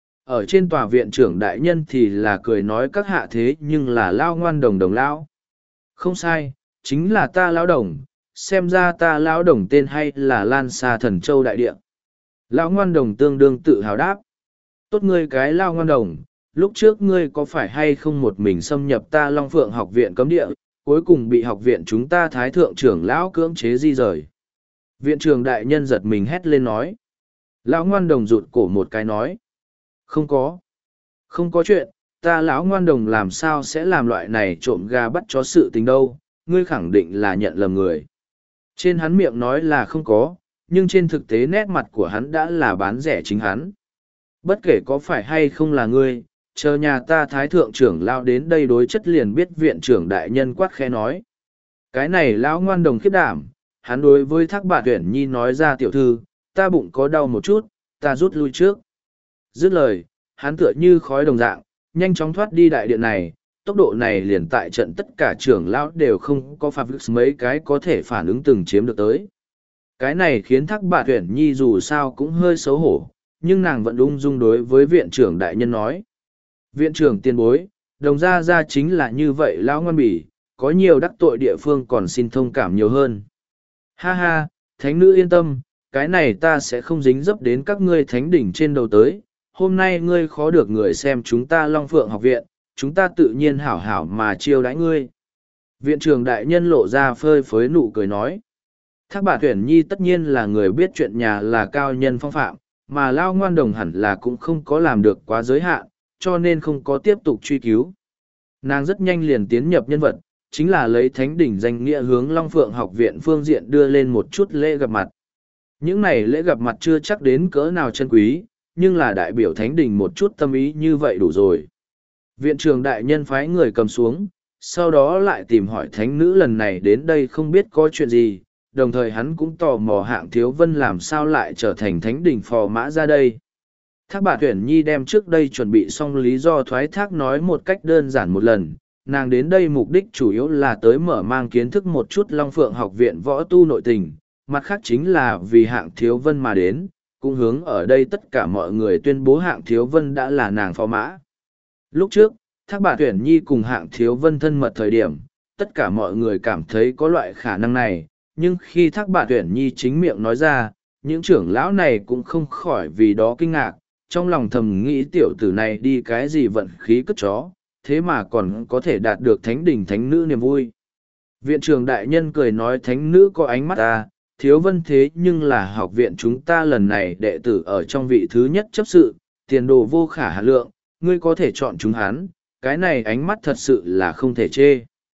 Ở trên tòa viện trưởng đại nhân thì là cười nói các hạ thế nhưng là lão ngoan đồng đồng lão. Không sai, chính là ta lão đồng, xem ra ta lão đồng tên hay là Lan Sa Thần Châu Đại Địa. Lão ngoan đồng tương đương tự hào đáp. Tốt ngươi cái lão ngoan đồng, lúc trước ngươi có phải hay không một mình xâm nhập ta Long Phượng học viện cấm địa, cuối cùng bị học viện chúng ta thái thượng trưởng lão cưỡng chế di rời. Viện trưởng đại nhân giật mình hét lên nói. Lão ngoan đồng rụt cổ một cái nói. Không có. Không có chuyện, ta lão ngoan đồng làm sao sẽ làm loại này trộm gà bắt chó sự tình đâu, ngươi khẳng định là nhận lầm người. Trên hắn miệng nói là không có, nhưng trên thực tế nét mặt của hắn đã là bán rẻ chính hắn. Bất kể có phải hay không là ngươi, chờ nhà ta thái thượng trưởng lao đến đây đối chất liền biết viện trưởng đại nhân quát khẽ nói. Cái này lão ngoan đồng khiếp đảm, hắn đối với Thác Bà Tuyển Nhi nói ra tiểu thư, ta bụng có đau một chút, ta rút lui trước. Dứt lời, hắn tựa như khói đồng dạng, nhanh chóng thoát đi đại điện này, tốc độ này liền tại trận tất cả trưởng lão đều không có phạm mấy cái có thể phản ứng từng chiếm được tới. Cái này khiến Thác Bà Tuyển Nhi dù sao cũng hơi xấu hổ, nhưng nàng vẫn ung dung đối với viện trưởng đại nhân nói. Viện trưởng tiền bối, đồng ra chính là như vậy lão ngoan bỉ, có nhiều đắc tội địa phương còn xin thông cảm nhiều hơn. Ha ha, thánh nữ yên tâm, cái này ta sẽ không dính dấp đến các ngươi thánh đỉnh trên đầu tới. Hôm nay ngươi khó được người xem chúng ta Long Phượng học viện, chúng ta tự nhiên hảo hảo mà chiêu đãi ngươi. Viện trưởng đại nhân lộ ra phơi phới nụ cười nói. Thác Bà Tuyển Nhi tất nhiên là người biết chuyện nhà là cao nhân phong phạm, mà lao ngoan đồng hẳn là cũng không có làm được quá giới hạn, cho nên không có tiếp tục truy cứu. Nàng rất nhanh liền tiến nhập nhân vật, chính là lấy thánh đỉnh danh nghĩa hướng Long Phượng học viện phương diện đưa lên một chút lễ gặp mặt. Những này lễ gặp mặt chưa chắc đến cỡ nào chân quý, nhưng là đại biểu thánh đỉnh một chút tâm ý như vậy đủ rồi. Viện trưởng đại nhân phái người cầm xuống, sau đó lại tìm hỏi thánh nữ lần này đến đây không biết có chuyện gì, đồng thời hắn cũng tò mò Hạng Thiếu Vân làm sao lại trở thành thánh đỉnh phò mã ra đây. Thác Bà Tuyển Nhi đem trước đây chuẩn bị xong lý do thoái thác nói một cách đơn giản một lần, nàng đến đây mục đích chủ yếu là tới mở mang kiến thức một chút Long Phượng học viện võ tu nội tình, mặt khác chính là vì Hạng Thiếu Vân mà đến, cũng hướng ở đây tất cả mọi người tuyên bố Hạng Thiếu Vân đã là nàng phò mã. Lúc trước, Thác Bà Tuyển Nhi cùng Hạng Thiếu Vân thân mật thời điểm, tất cả mọi người cảm thấy có loại khả năng này, nhưng khi Thác Bà Tuyển Nhi chính miệng nói ra, những trưởng lão này cũng không khỏi vì đó kinh ngạc, trong lòng thầm nghĩ tiểu tử này đi cái gì vận khí cất chó, thế mà còn có thể đạt được thánh đỉnh thánh nữ niềm vui. Viện trưởng đại nhân cười nói thánh nữ có ánh mắt ta, Thiếu Vân thế nhưng là học viện chúng ta lần này đệ tử ở trong vị thứ nhất chấp sự, tiền đồ vô khả hạn lượng, ngươi có thể chọn chúng hắn, cái này ánh mắt thật sự là không thể chê.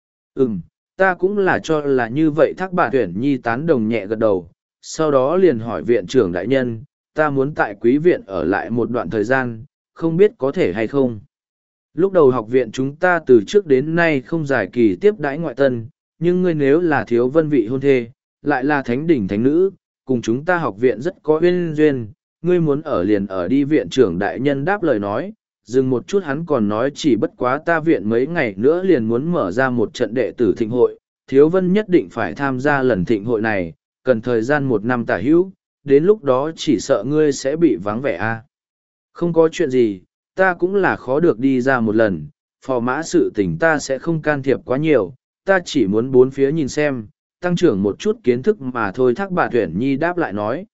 Ta cũng là cho là như vậy. Thác Bà Tuyển Nhi tán đồng nhẹ gật đầu, sau đó liền hỏi viện trưởng đại nhân, ta muốn tại quý viện ở lại một đoạn thời gian, không biết có thể hay không. Lúc đầu học viện chúng ta từ trước đến nay không giải kỳ tiếp đãi ngoại tân, nhưng ngươi nếu là Thiếu Vân vị hôn thê, lại là thánh đỉnh thánh nữ, cùng chúng ta học viện rất có uyên duyên, ngươi muốn ở liền ở đi. Viện trưởng đại nhân đáp lời nói, dừng một chút hắn còn nói chỉ bất quá ta viện mấy ngày nữa liền muốn mở ra một trận đệ tử thịnh hội, Thiếu Vân nhất định phải tham gia lần thịnh hội này, cần thời gian 1 năm tả hữu, đến lúc đó chỉ sợ ngươi sẽ bị vắng vẻ a. Không có chuyện gì, ta cũng là khó được đi ra một lần, phò mã sự tình ta sẽ không can thiệp quá nhiều, ta chỉ muốn bốn phía nhìn xem, tăng trưởng một chút kiến thức mà thôi. Thác Bà Tuyển Nhi đáp lại nói.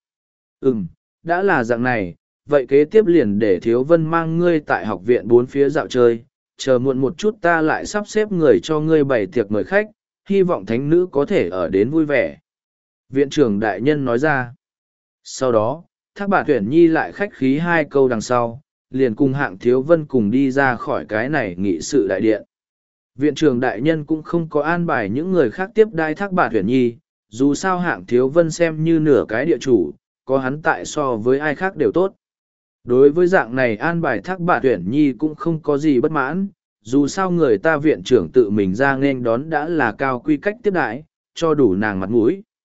Đã là dạng này, vậy kế tiếp liền để Thiếu Vân mang ngươi tại học viện bốn phía dạo chơi, chờ muộn một chút ta lại sắp xếp người cho ngươi bày tiệc mời khách, hy vọng thánh nữ có thể ở đến vui vẻ. Viện trưởng đại nhân nói ra. Sau đó, Thác Bà Tuyển Nhi lại khách khí 2 câu đằng sau, liền cùng Hạng Thiếu Vân cùng đi ra khỏi cái này nghị sự đại điện. Viện trưởng đại nhân cũng không có an bài những người khác tiếp đai Thác Bà Tuyển Nhi, dù sao Hạng Thiếu Vân xem như nửa cái địa chủ, có hắn tại so với ai khác đều tốt. Đối với dạng này an bài Thác Bà Tuyển Nhi cũng không có gì bất mãn, dù sao người ta viện trưởng tự mình ra nghênh đón đã là cao quy cách tiếp đãi, cho đủ nàng mặt mũi.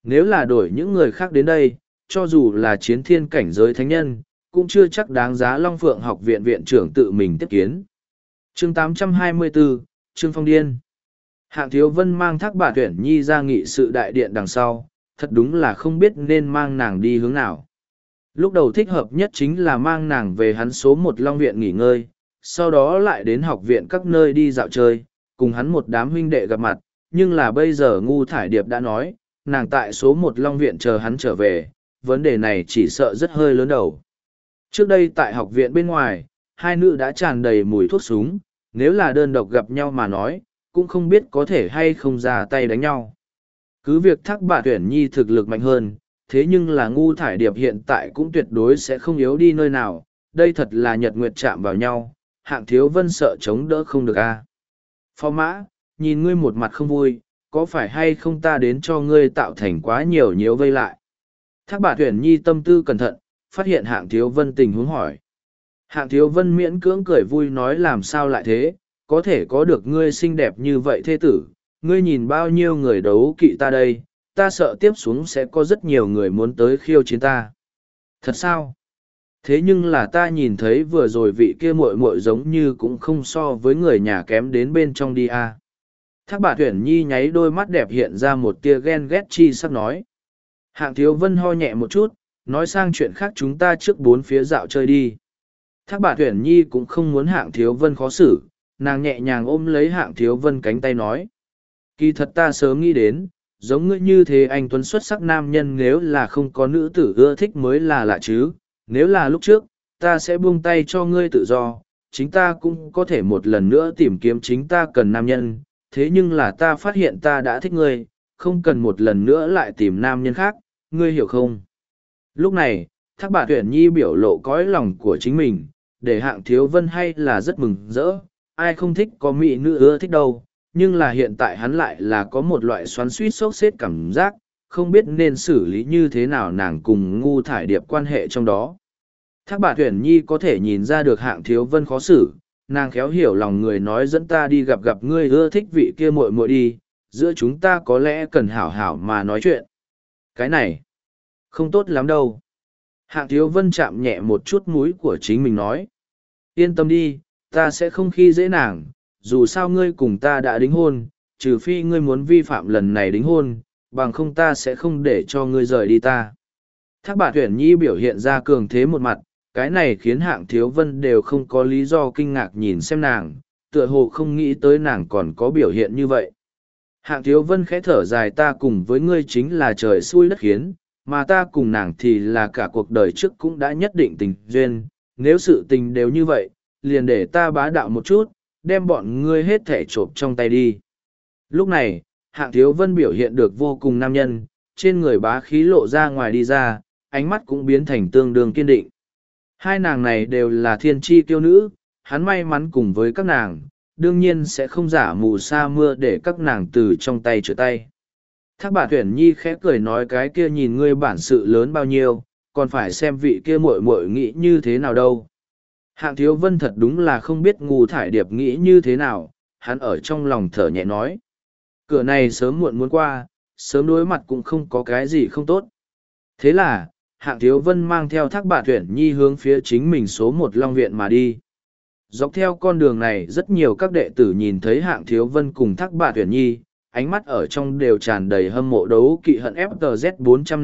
Nếu là đổi những người khác đến đây, cho dù là chiến thiên cảnh giới thánh nhân, cũng chưa chắc đáng giá Long Phượng học viện viện trưởng tự mình tiếp kiến. Chương 824, Trương Phong Điên. Hạng Thiếu Vân mang Thác Bà Tuyển Nhi ra nghị sự đại điện đằng sau, thật đúng là không biết nên mang nàng đi hướng nào. Lúc đầu thích hợp nhất chính là mang nàng về hắn số một Long Viện nghỉ ngơi, sau đó lại đến học viện các nơi đi dạo chơi, cùng hắn một đám huynh đệ gặp mặt, nhưng là bây giờ Ngu Thải Điệp đã nói, nàng tại số một Long Viện chờ hắn trở về, vấn đề này chỉ sợ rất hơi lớn đầu. Trước đây tại học viện bên ngoài, hai nữ đã tràn đầy mùi thuốc súng, nếu là đơn độc gặp nhau mà nói, cũng không biết có thể hay không ra tay đánh nhau. Cứ việc Thác Bà Tuyển Nhi thực lực mạnh hơn, thế nhưng là Ngu Thải Điệp hiện tại cũng tuyệt đối sẽ không yếu đi nơi nào, đây thật là nhật nguyệt chạm vào nhau, Hạng Thiếu Vân sợ chống đỡ không được a. Phó Mã, nhìn ngươi một mặt không vui, có phải hay không ta đến cho ngươi tạo thành quá nhiều nhiễu vây lại. Thác Bà Tuyển Nhi tâm tư cẩn thận, phát hiện Hạng Thiếu Vân tình huống hỏi. Hạng Thiếu Vân miễn cưỡng cười vui nói làm sao lại thế, có thể có được ngươi xinh đẹp như vậy thê tử, ngươi nhìn bao nhiêu người đấu kỵ ta đây, ta sợ tiếp xuống sẽ có rất nhiều người muốn tới khiêu chiến ta. Thật sao? Thế nhưng là ta nhìn thấy vừa rồi vị kia muội muội giống như cũng không so với người nhà kém đến bên trong đi à. Thác Bà Tuyển Nhi nháy đôi mắt đẹp hiện ra một tia ghen ghét chi sắc nói. Hạng Thiếu Vân ho nhẹ một chút, nói sang chuyện khác chúng ta trước bốn phía dạo chơi đi. Thác Bà Tuyển Nhi cũng không muốn Hạng Thiếu Vân khó xử, nàng nhẹ nhàng ôm lấy Hạng Thiếu Vân cánh tay nói. Kỳ thật ta sớm nghĩ đến, giống ngươi như thế anh tuấn xuất sắc nam nhân nếu là không có nữ tử ưa thích mới là lạ chứ, nếu là lúc trước, ta sẽ buông tay cho ngươi tự do, chính ta cũng có thể một lần nữa tìm kiếm chính ta cần nam nhân, thế nhưng là ta phát hiện ta đã thích ngươi, không cần một lần nữa lại tìm nam nhân khác, ngươi hiểu không? Lúc này, Thác Bà Tuyển Nhi biểu lộ cõi lòng của chính mình, để Hạng Thiếu Vân hay là rất mừng rỡ, ai không thích có mỹ nữ ưa thích đâu, nhưng là hiện tại hắn lại là có một loại xoắn suýt sốt xếp cảm giác, không biết nên xử lý như thế nào nàng cùng Ngu Thải Điệp quan hệ trong đó. Thác Bà Tuyển Nhi có thể nhìn ra được Hạng Thiếu Vân khó xử, nàng khéo hiểu lòng người nói dẫn ta đi gặp ngươi ưa thích vị kia muội muội đi, giữa chúng ta có lẽ cần hảo hảo mà nói chuyện. Cái này, không tốt lắm đâu. Hạng Thiếu Vân chạm nhẹ một chút mũi của chính mình nói. Yên tâm đi, ta sẽ không khi dễ nàng, dù sao ngươi cùng ta đã đính hôn, trừ phi ngươi muốn vi phạm lần này đính hôn, bằng không ta sẽ không để cho ngươi rời đi ta. Thác Bà Tuyển Nhi biểu hiện ra cường thế một mặt, cái này khiến Hạng Thiếu Vân đều không có lý do kinh ngạc nhìn xem nàng, tựa hồ không nghĩ tới nàng còn có biểu hiện như vậy. Hạng Thiếu Vân khẽ thở dài ta cùng với ngươi chính là trời xui đất khiến, mà ta cùng nàng thì là cả cuộc đời trước cũng đã nhất định tình duyên, nếu sự tình đều như vậy, liền để ta bá đạo một chút, đem bọn ngươi hết thể trộm trong tay đi. Lúc này, Hạng Thiếu Vân biểu hiện được vô cùng nam nhân, trên người bá khí lộ ra ngoài đi ra, ánh mắt cũng biến thành tương đương kiên định. Hai nàng này đều là thiên tri kiêu nữ, hắn may mắn cùng với các nàng, đương nhiên sẽ không giả mù sa mưa để các nàng từ trong tay trở tay. Thác Bà Tuyển Nhi khẽ cười nói cái kia nhìn ngươi bản sự lớn bao nhiêu, còn phải xem vị kia muội muội nghĩ như thế nào đâu. Hạng Thiếu Vân thật đúng là không biết Ngu Thải Điệp nghĩ như thế nào, hắn ở trong lòng thở nhẹ nói. Cửa này sớm muộn muốn qua, sớm đối mặt cũng không có cái gì không tốt. Thế là, Hạng Thiếu Vân mang theo Thác Bà Tuyển Nhi hướng phía chính mình số một Long Viện mà đi. Dọc theo con đường này rất nhiều các đệ tử nhìn thấy Hạng Thiếu Vân cùng Thác Bà Tuyển Nhi, ánh mắt ở trong đều tràn đầy hâm mộ đấu kỵ hận FTZ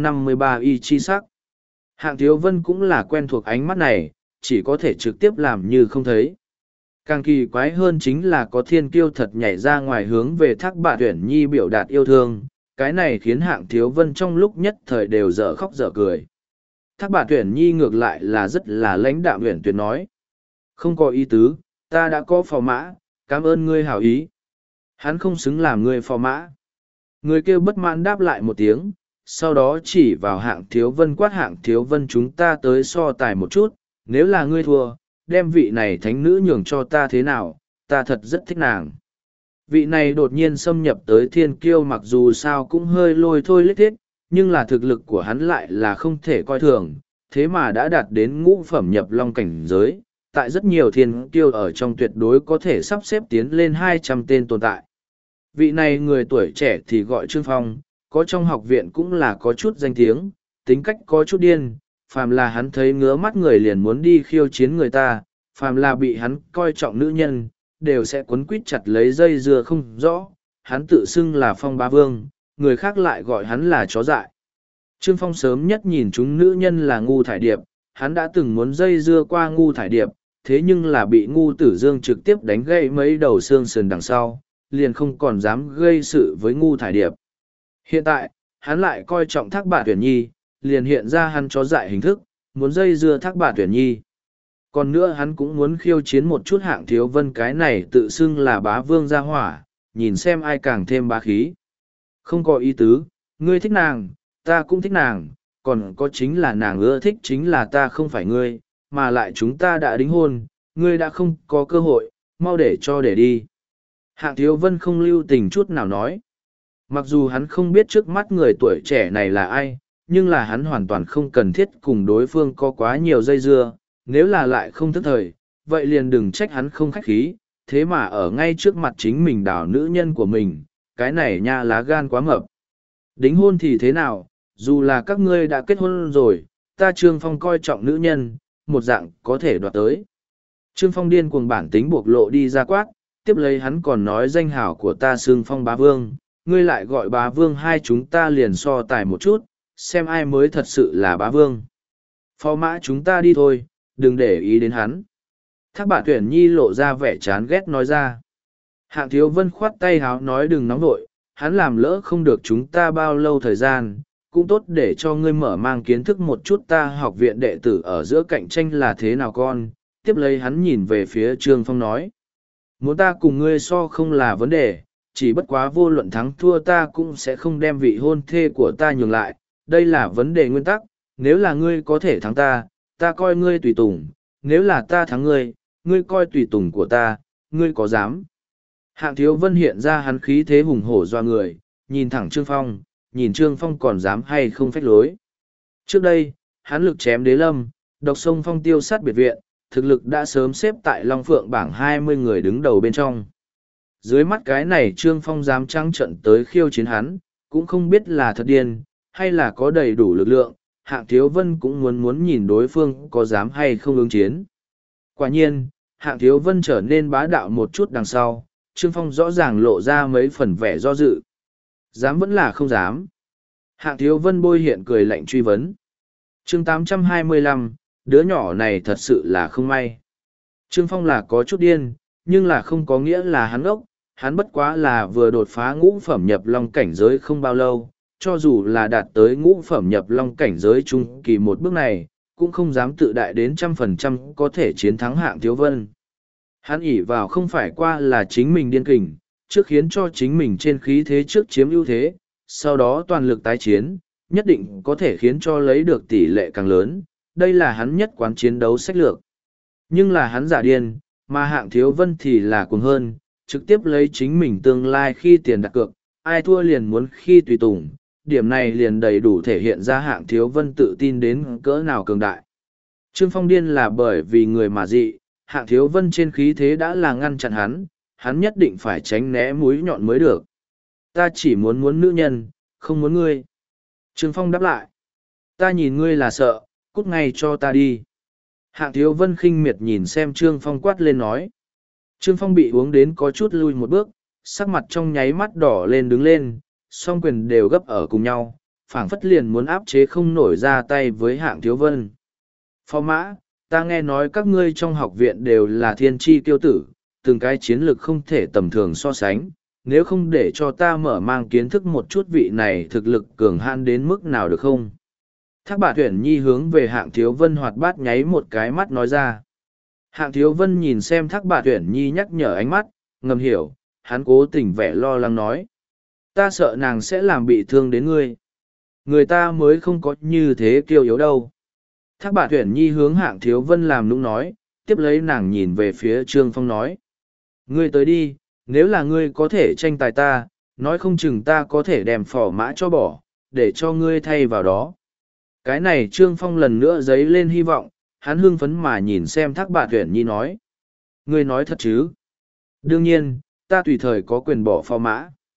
453Y chi sắc. Hạng Thiếu Vân cũng là quen thuộc ánh mắt này, chỉ có thể trực tiếp làm như không thấy. Càng kỳ quái hơn chính là có thiên kiêu thật nhảy ra ngoài hướng về Thác Bà Tuyển Nhi biểu đạt yêu thương, cái này khiến Hạng Thiếu Vân trong lúc nhất thời đều dở khóc dở cười. Thác Bà Tuyển Nhi ngược lại là rất là lãnh đạm uyển tuyệt nói. Không có ý tứ, ta đã có phò mã, cảm ơn ngươi hảo ý. Hắn không xứng làm ngươi phò mã. Người kêu bất mãn đáp lại một tiếng, sau đó chỉ vào Hạng Thiếu Vân quát Hạng Thiếu Vân chúng ta tới so tài một chút, nếu là ngươi thua, đem vị này thánh nữ nhường cho ta thế nào, ta thật rất thích nàng. Vị này đột nhiên xâm nhập tới thiên kiêu mặc dù sao cũng hơi lôi thôi lết thiết, nhưng là thực lực của hắn lại là không thể coi thường, thế mà đã đạt đến ngũ phẩm nhập long cảnh giới, tại rất nhiều thiên kiêu ở trong tuyệt đối có thể sắp xếp tiến lên 200 tên tồn tại. Vị này người tuổi trẻ thì gọi Trương Phong, có trong học viện cũng là có chút danh tiếng, tính cách có chút điên, phàm là hắn thấy ngứa mắt người liền muốn đi khiêu chiến người ta, phàm là bị hắn coi trọng nữ nhân, đều sẽ quấn quýt chặt lấy dây dưa không rõ. Hắn tự xưng là Phong Bá Vương, người khác lại gọi hắn là chó dại. Trương Phong sớm nhất nhìn chúng nữ nhân là Ngu Thải Điệp, hắn đã từng muốn dây dưa qua Ngu Thải Điệp, thế nhưng là bị Ngu Tử Dương trực tiếp đánh gãy mấy đầu xương sườn đằng sau, liền không còn dám gây sự với Ngu Thải Điệp. Hiện tại, hắn lại coi trọng Thác Bạt Tuyển Nhi, liền hiện ra hắn chó dại hình thức, muốn dây dưa Thác Bạt Tuyển Nhi. Còn nữa hắn cũng muốn khiêu chiến một chút Hạng Thiếu Vân, cái này tự xưng là bá vương gia hỏa, nhìn xem ai càng thêm bá khí. Không có ý tứ, ngươi thích nàng, ta cũng thích nàng, còn có chính là nàng ưa thích chính là ta không phải ngươi, mà lại chúng ta đã đính hôn, ngươi đã không có cơ hội, mau để đi. Hạng Thiếu Vân không lưu tình chút nào nói. Mặc dù hắn không biết trước mắt người tuổi trẻ này là ai, nhưng là hắn hoàn toàn không cần thiết cùng đối phương có quá nhiều dây dưa, nếu là lại không thức thời, vậy liền đừng trách hắn không khách khí, thế mà ở ngay trước mặt chính mình đảo nữ nhân của mình, cái này nha lá gan quá mập. Đính hôn thì thế nào, dù là các ngươi đã kết hôn rồi, ta Trương Phong coi trọng nữ nhân, một dạng có thể đoạt tới. Trương Phong điên cuồng bản tính buộc lộ đi ra quát, tiếp lấy hắn còn nói danh hảo của ta xưng Phong Bá Vương, ngươi lại gọi Bá Vương, hai chúng ta liền so tài một chút, xem ai mới thật sự là Bá Vương. Phó mã chúng ta đi thôi, đừng để ý đến hắn. Thác Bạt Tuyển Nhi lộ ra vẻ chán ghét nói ra. Hạng Thiếu Vân khoát tay háo nói đừng nóng vội, hắn làm lỡ không được chúng ta bao lâu thời gian, cũng tốt để cho ngươi mở mang kiến thức một chút ta học viện đệ tử ở giữa cạnh tranh là thế nào con. Tiếp lấy hắn nhìn về phía Trương Phong nói. Muốn ta cùng ngươi so không là vấn đề, chỉ bất quá vô luận thắng thua ta cũng sẽ không đem vị hôn thê của ta nhường lại, đây là vấn đề nguyên tắc, nếu là ngươi có thể thắng ta, ta coi ngươi tùy tùng, nếu là ta thắng ngươi, ngươi coi tùy tùng của ta, ngươi có dám? Hạng Thiếu Vân hiện ra hắn khí thế hùng hổ doa người, nhìn thẳng Trương Phong, nhìn Trương Phong còn dám hay không phách lối. Trước đây, hắn lực chém Đế Lâm, độc sông phong tiêu sát biệt viện, thực lực đã sớm xếp tại Long Phượng bảng 20 người đứng đầu bên trong. Dưới mắt cái này Trương Phong dám trắng trận tới khiêu chiến hắn, cũng không biết là thật điên, hay là có đầy đủ lực lượng, Hạng Thiếu Vân cũng muốn nhìn đối phương có dám hay không ứng chiến. Quả nhiên, Hạng Thiếu Vân trở nên bá đạo một chút đằng sau, Trương Phong rõ ràng lộ ra mấy phần vẻ do dự. Dám vẫn là không dám. Hạng Thiếu Vân bôi hiện cười lạnh truy vấn. Chương 825, đứa nhỏ này thật sự là không may. Trương Phong là có chút điên, nhưng là không có nghĩa là hắn ốc, hắn bất quá là vừa đột phá ngũ phẩm nhập long cảnh giới không bao lâu, cho dù là đạt tới ngũ phẩm nhập long cảnh giới trung kỳ một bước này, cũng không dám tự đại đến 100% có thể chiến thắng Hạng Thiếu Vân. Hắn ỷ vào không phải qua là chính mình điên kình, trước khiến cho chính mình trên khí thế trước chiếm ưu thế, sau đó toàn lực tái chiến, nhất định có thể khiến cho lấy được tỷ lệ càng lớn, đây là hắn nhất quán chiến đấu sách lược. Nhưng là hắn giả điên, mà Hạng Thiếu Vân thì là cuồng hơn, trực tiếp lấy chính mình tương lai khi tiền đặt cược, ai thua liền muốn khi tùy tùng, điểm này liền đầy đủ thể hiện ra Hạng Thiếu Vân tự tin đến cỡ nào cường đại. Trương Phong điên là bởi vì người mà dị, Hạng Thiếu Vân trên khí thế đã là ngăn chặn hắn nhất định phải tránh né mũi nhọn mới được. Ta chỉ muốn nữ nhân, không muốn ngươi. Trương Phong đáp lại. Ta nhìn ngươi là sợ, cút ngay cho ta đi. Hạng Thiếu Vân khinh miệt nhìn xem Trương Phong quát lên nói. Trương Phong bị uống đến có chút lui một bước, sắc mặt trong nháy mắt đỏ lên đứng lên, song quyền đều gấp ở cùng nhau, phảng phất liền muốn áp chế không nổi ra tay với Hạng Thiếu Vân. Phó mã, ta nghe nói các ngươi trong học viện đều là thiên tri kiêu tử, từng cái chiến lược không thể tầm thường so sánh, nếu không để cho ta mở mang kiến thức một chút vị này thực lực cường hãn đến mức nào được không? Thác Bạt Tuyển Nhi hướng về Hạng Thiếu Vân hoạt bát nháy một cái mắt nói ra. Hạng Thiếu Vân nhìn xem Thác Bạt Tuyển Nhi nhắc nhở ánh mắt, ngầm hiểu, hắn cố tình vẻ lo lắng nói. Ta sợ nàng sẽ làm bị thương đến ngươi. Người ta mới không có như thế kiêu yếu đâu. Thác Bạt Tuyển Nhi hướng Hạng Thiếu Vân làm nũng nói, tiếp lấy nàng nhìn về phía Trương Phong nói. Ngươi tới đi, nếu là ngươi có thể tranh tài ta, nói không chừng ta có thể đem phỏ mã cho bỏ, để cho ngươi thay vào đó. Cái này Trương Phong lần nữa dấy lên hy vọng, hắn hưng phấn mà nhìn xem Thác Bạt Tuyển Nhi nói. Ngươi nói thật chứ? Đương nhiên, ta tùy thời có quyền bỏ phò mã.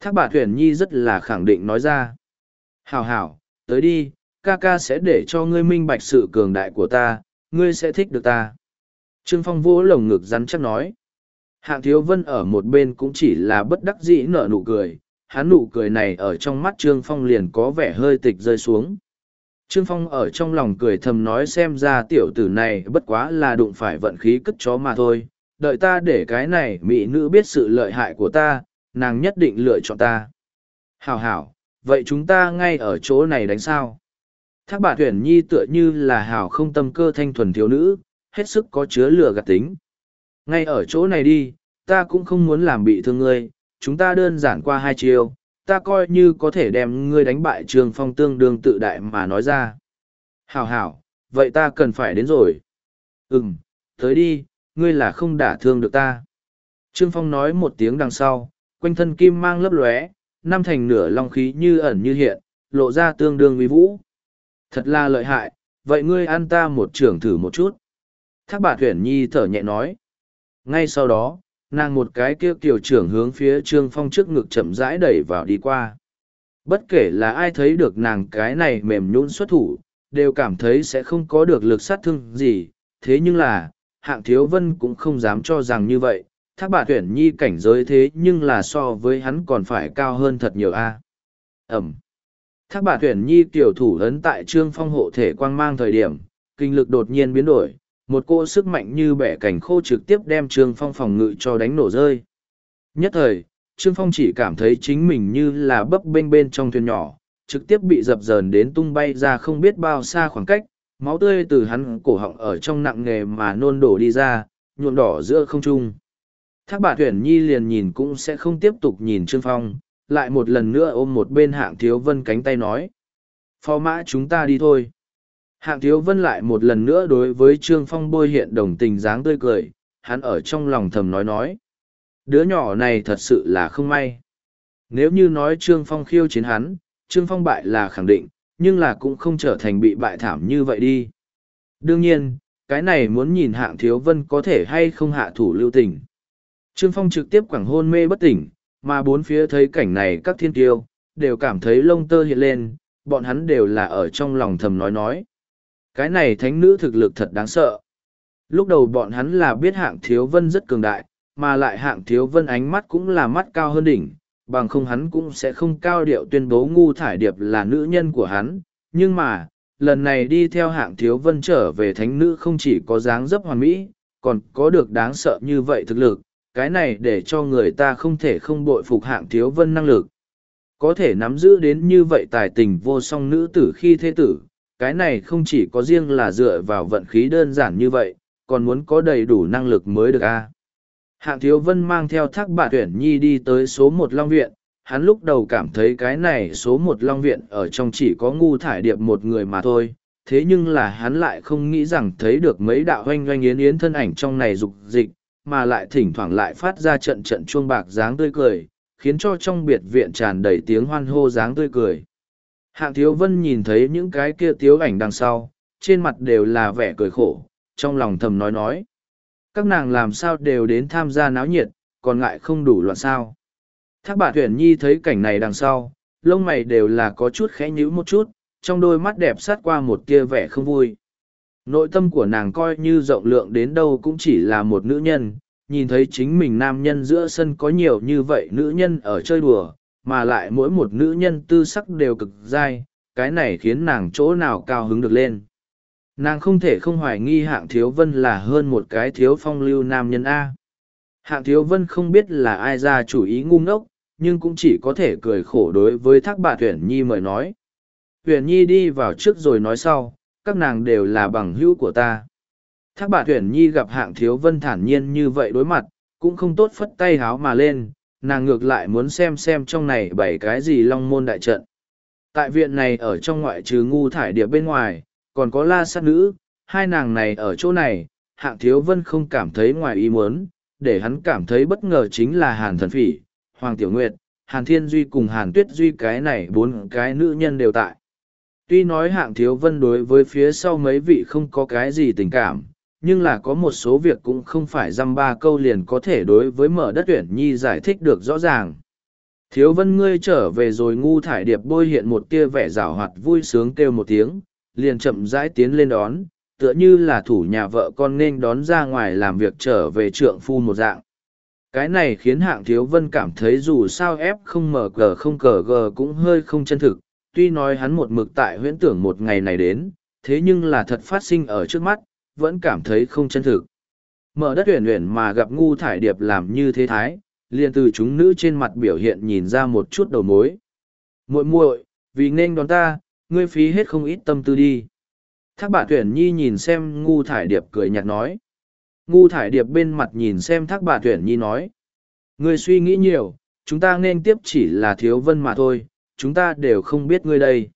Thác Bạt Huyền Nhi rất là khẳng định nói ra. Hảo hảo, tới đi, ca ca sẽ để cho ngươi minh bạch sự cường đại của ta, ngươi sẽ thích được ta. Trương Phong vỗ lồng ngực rắn chắc nói. Hạng Thiếu Vân ở một bên cũng chỉ là bất đắc dĩ nở nụ cười, hắn nụ cười này ở trong mắt Trương Phong liền có vẻ hơi tịch rơi xuống. Trương Phong ở trong lòng cười thầm nói xem ra tiểu tử này bất quá là đụng phải vận khí cất chó mà thôi, đợi ta để cái này mỹ nữ biết sự lợi hại của ta, nàng nhất định lựa chọn ta. Hảo hảo, vậy chúng ta ngay ở chỗ này đánh sao? Thác Bạt Huyền Nhi tựa như là hảo không tâm cơ thanh thuần thiếu nữ, hết sức có chứa lửa gạt tính. Ngay ở chỗ này đi, ta cũng không muốn làm bị thương ngươi, chúng ta đơn giản qua hai chiều, ta coi như có thể đem ngươi đánh bại Trương Phong tương đương tự đại mà nói ra. Hảo hảo, vậy ta cần phải đến rồi. Tới đi, ngươi là không đả thương được ta. Trương Phong nói một tiếng đằng sau, quanh thân kim mang lấp lóe, năm thành nửa long khí như ẩn như hiện, lộ ra tương đương uy vũ. Thật là lợi hại, vậy ngươi ăn ta một trưởng thử một chút. Thác Bạt Huyền Nhi thở nhẹ nói. Ngay sau đó, nàng một cái kêu tiểu trưởng hướng phía Trương Phong trước ngực chậm rãi đẩy vào đi qua. Bất kể là ai thấy được nàng cái này mềm nhũn xuất thủ, đều cảm thấy sẽ không có được lực sát thương gì. Thế nhưng là, Hạng Thiếu Vân cũng không dám cho rằng như vậy. Thác Bạt Huyền Nhi cảnh giới thế nhưng là so với hắn còn phải cao hơn thật nhiều a. Thác Bạt Huyền Nhi tiểu thủ ấn tại Trương Phong hộ thể quang mang thời điểm, kinh lực đột nhiên biến đổi, một cỗ sức mạnh như bẻ cảnh khô trực tiếp đem Trương Phong phòng ngự cho đánh nổ rơi. Nhất thời, Trương Phong chỉ cảm thấy chính mình như là bấp bênh bên trong thuyền nhỏ, trực tiếp bị dập dờn đến tung bay ra không biết bao xa khoảng cách, máu tươi từ hắn cổ họng ở trong nặng nề mà nôn đổ đi ra, nhuộm đỏ giữa không trung. Thác Bạt Huyền Nhi liền nhìn cũng sẽ không tiếp tục nhìn Trương Phong, lại một lần nữa ôm một bên Hạng Thiếu Vân cánh tay nói. Phó mã chúng ta đi thôi. Hạng Thiếu Vân lại một lần nữa đối với Trương Phong bôi hiện đồng tình dáng tươi cười, hắn ở trong lòng thầm nói. Đứa nhỏ này thật sự là không may. Nếu như nói Trương Phong khiêu chiến hắn, Trương Phong bại là khẳng định, nhưng là cũng không trở thành bị bại thảm như vậy đi. Đương nhiên, cái này muốn nhìn Hạng Thiếu Vân có thể hay không hạ thủ lưu tình. Trương Phong trực tiếp quẳng hôn mê bất tỉnh, mà bốn phía thấy cảnh này các thiên tiêu, đều cảm thấy lông tơ hiện lên, bọn hắn đều là ở trong lòng thầm nói. Cái này thánh nữ thực lực thật đáng sợ. Lúc đầu bọn hắn là biết Hạng Thiếu Vân rất cường đại, mà lại Hạng Thiếu Vân ánh mắt cũng là mắt cao hơn đỉnh, bằng không hắn cũng sẽ không cao điệu tuyên bố Ngu Thải Điệp là nữ nhân của hắn. Nhưng mà, lần này đi theo Hạng Thiếu Vân trở về thánh nữ không chỉ có dáng dấp hoàn mỹ, còn có được đáng sợ như vậy thực lực, cái này để cho người ta không thể không bội phục Hạng Thiếu Vân năng lực. Có thể nắm giữ đến như vậy tài tình vô song nữ tử khi thế tử, cái này không chỉ có riêng là dựa vào vận khí đơn giản như vậy, còn muốn có đầy đủ năng lực mới được a. Hạng Thiếu Vân mang theo Thác Bạt Huyền Nhi đi tới số 1 Long Viện, hắn lúc đầu cảm thấy cái này số 1 Long Viện ở trong chỉ có Ngu Thải Điệp một người mà thôi, thế nhưng là hắn lại không nghĩ rằng thấy được mấy đạo hoanh hoanh yến yến thân ảnh trong này dục dịch, mà lại thỉnh thoảng lại phát ra trận trận chuông bạc dáng tươi cười, khiến cho trong biệt viện tràn đầy tiếng hoan hô dáng tươi cười. Hạng Thiếu Vân nhìn thấy những cái kia tiếu ảnh đằng sau, trên mặt đều là vẻ cười khổ, trong lòng thầm nói. Các nàng làm sao đều đến tham gia náo nhiệt, còn ngại không đủ loạn sao. Thác Bạt Huyền Nhi thấy cảnh này đằng sau, lông mày đều là có chút khẽ nhíu một chút, trong đôi mắt đẹp sát qua một tia vẻ không vui. Nội tâm của nàng coi như rộng lượng đến đâu cũng chỉ là một nữ nhân, nhìn thấy chính mình nam nhân giữa sân có nhiều như vậy nữ nhân ở chơi đùa, mà lại mỗi một nữ nhân tư sắc đều cực dai, cái này khiến nàng chỗ nào cao hứng được lên. Nàng không thể không hoài nghi Hạng Thiếu Vân là hơn một cái thiếu phong lưu nam nhân A. Hạng Thiếu Vân không biết là ai ra chủ ý ngu ngốc, nhưng cũng chỉ có thể cười khổ đối với Thác Bạt Huyền Nhi mời nói. Huyền Nhi đi vào trước rồi nói sau, các nàng đều là bằng hữu của ta. Thác Bạt Huyền Nhi gặp Hạng Thiếu Vân thản nhiên như vậy đối mặt, cũng không tốt phất tay háo mà lên, nàng ngược lại muốn xem trong này bảy cái gì long môn đại trận. Tại viện này ở trong ngoại trừ Ngu Thải Điệp bên ngoài, còn có La Sát Nữ, hai nàng này ở chỗ này, Hạng Thiếu Vân không cảm thấy ngoài ý muốn, để hắn cảm thấy bất ngờ chính là Hàn Thần Phỉ, Hoàng Tiểu Nguyệt, Hàn Thiên Duy cùng Hàn Tuyết Duy cái này bốn cái nữ nhân đều tại. Tuy nói Hạng Thiếu Vân đối với phía sau mấy vị không có cái gì tình cảm, nhưng là có một số việc cũng không phải dăm ba câu liền có thể đối với Mở Đất Uyển Nhi giải thích được rõ ràng. Thiếu Vân ngươi trở về rồi. Ngu Thải Điệp bôi hiện một tia vẻ giảo hoạt vui sướng kêu một tiếng, liền chậm rãi tiến lên đón, tựa như là thủ nhà vợ con nên đón ra ngoài làm việc trở về trượng phu một dạng. Cái này khiến Hạng Thiếu Vân cảm thấy dù sao ép không mở cờ không cờ gờ cũng hơi không chân thực, tuy nói hắn một mực tại huyễn tưởng một ngày này đến, thế nhưng là thật phát sinh ở trước mắt, vẫn cảm thấy không chân thực. Mở đất uyển uyển mà gặp Ngu Thải Điệp làm như thế thái, liền từ chúng nữ trên mặt biểu hiện nhìn ra một chút đầu mối. Muội muội, vì nên đón ta, ngươi phí hết không ít tâm tư đi. Thác Bạt Uyển Nhi nhìn xem Ngu Thải Điệp cười nhạt nói. Ngu Thải Điệp bên mặt nhìn xem Thác Bạt Uyển Nhi nói. Ngươi suy nghĩ nhiều, chúng ta nên tiếp chỉ là Thiếu Vân mà thôi, chúng ta đều không biết ngươi đây.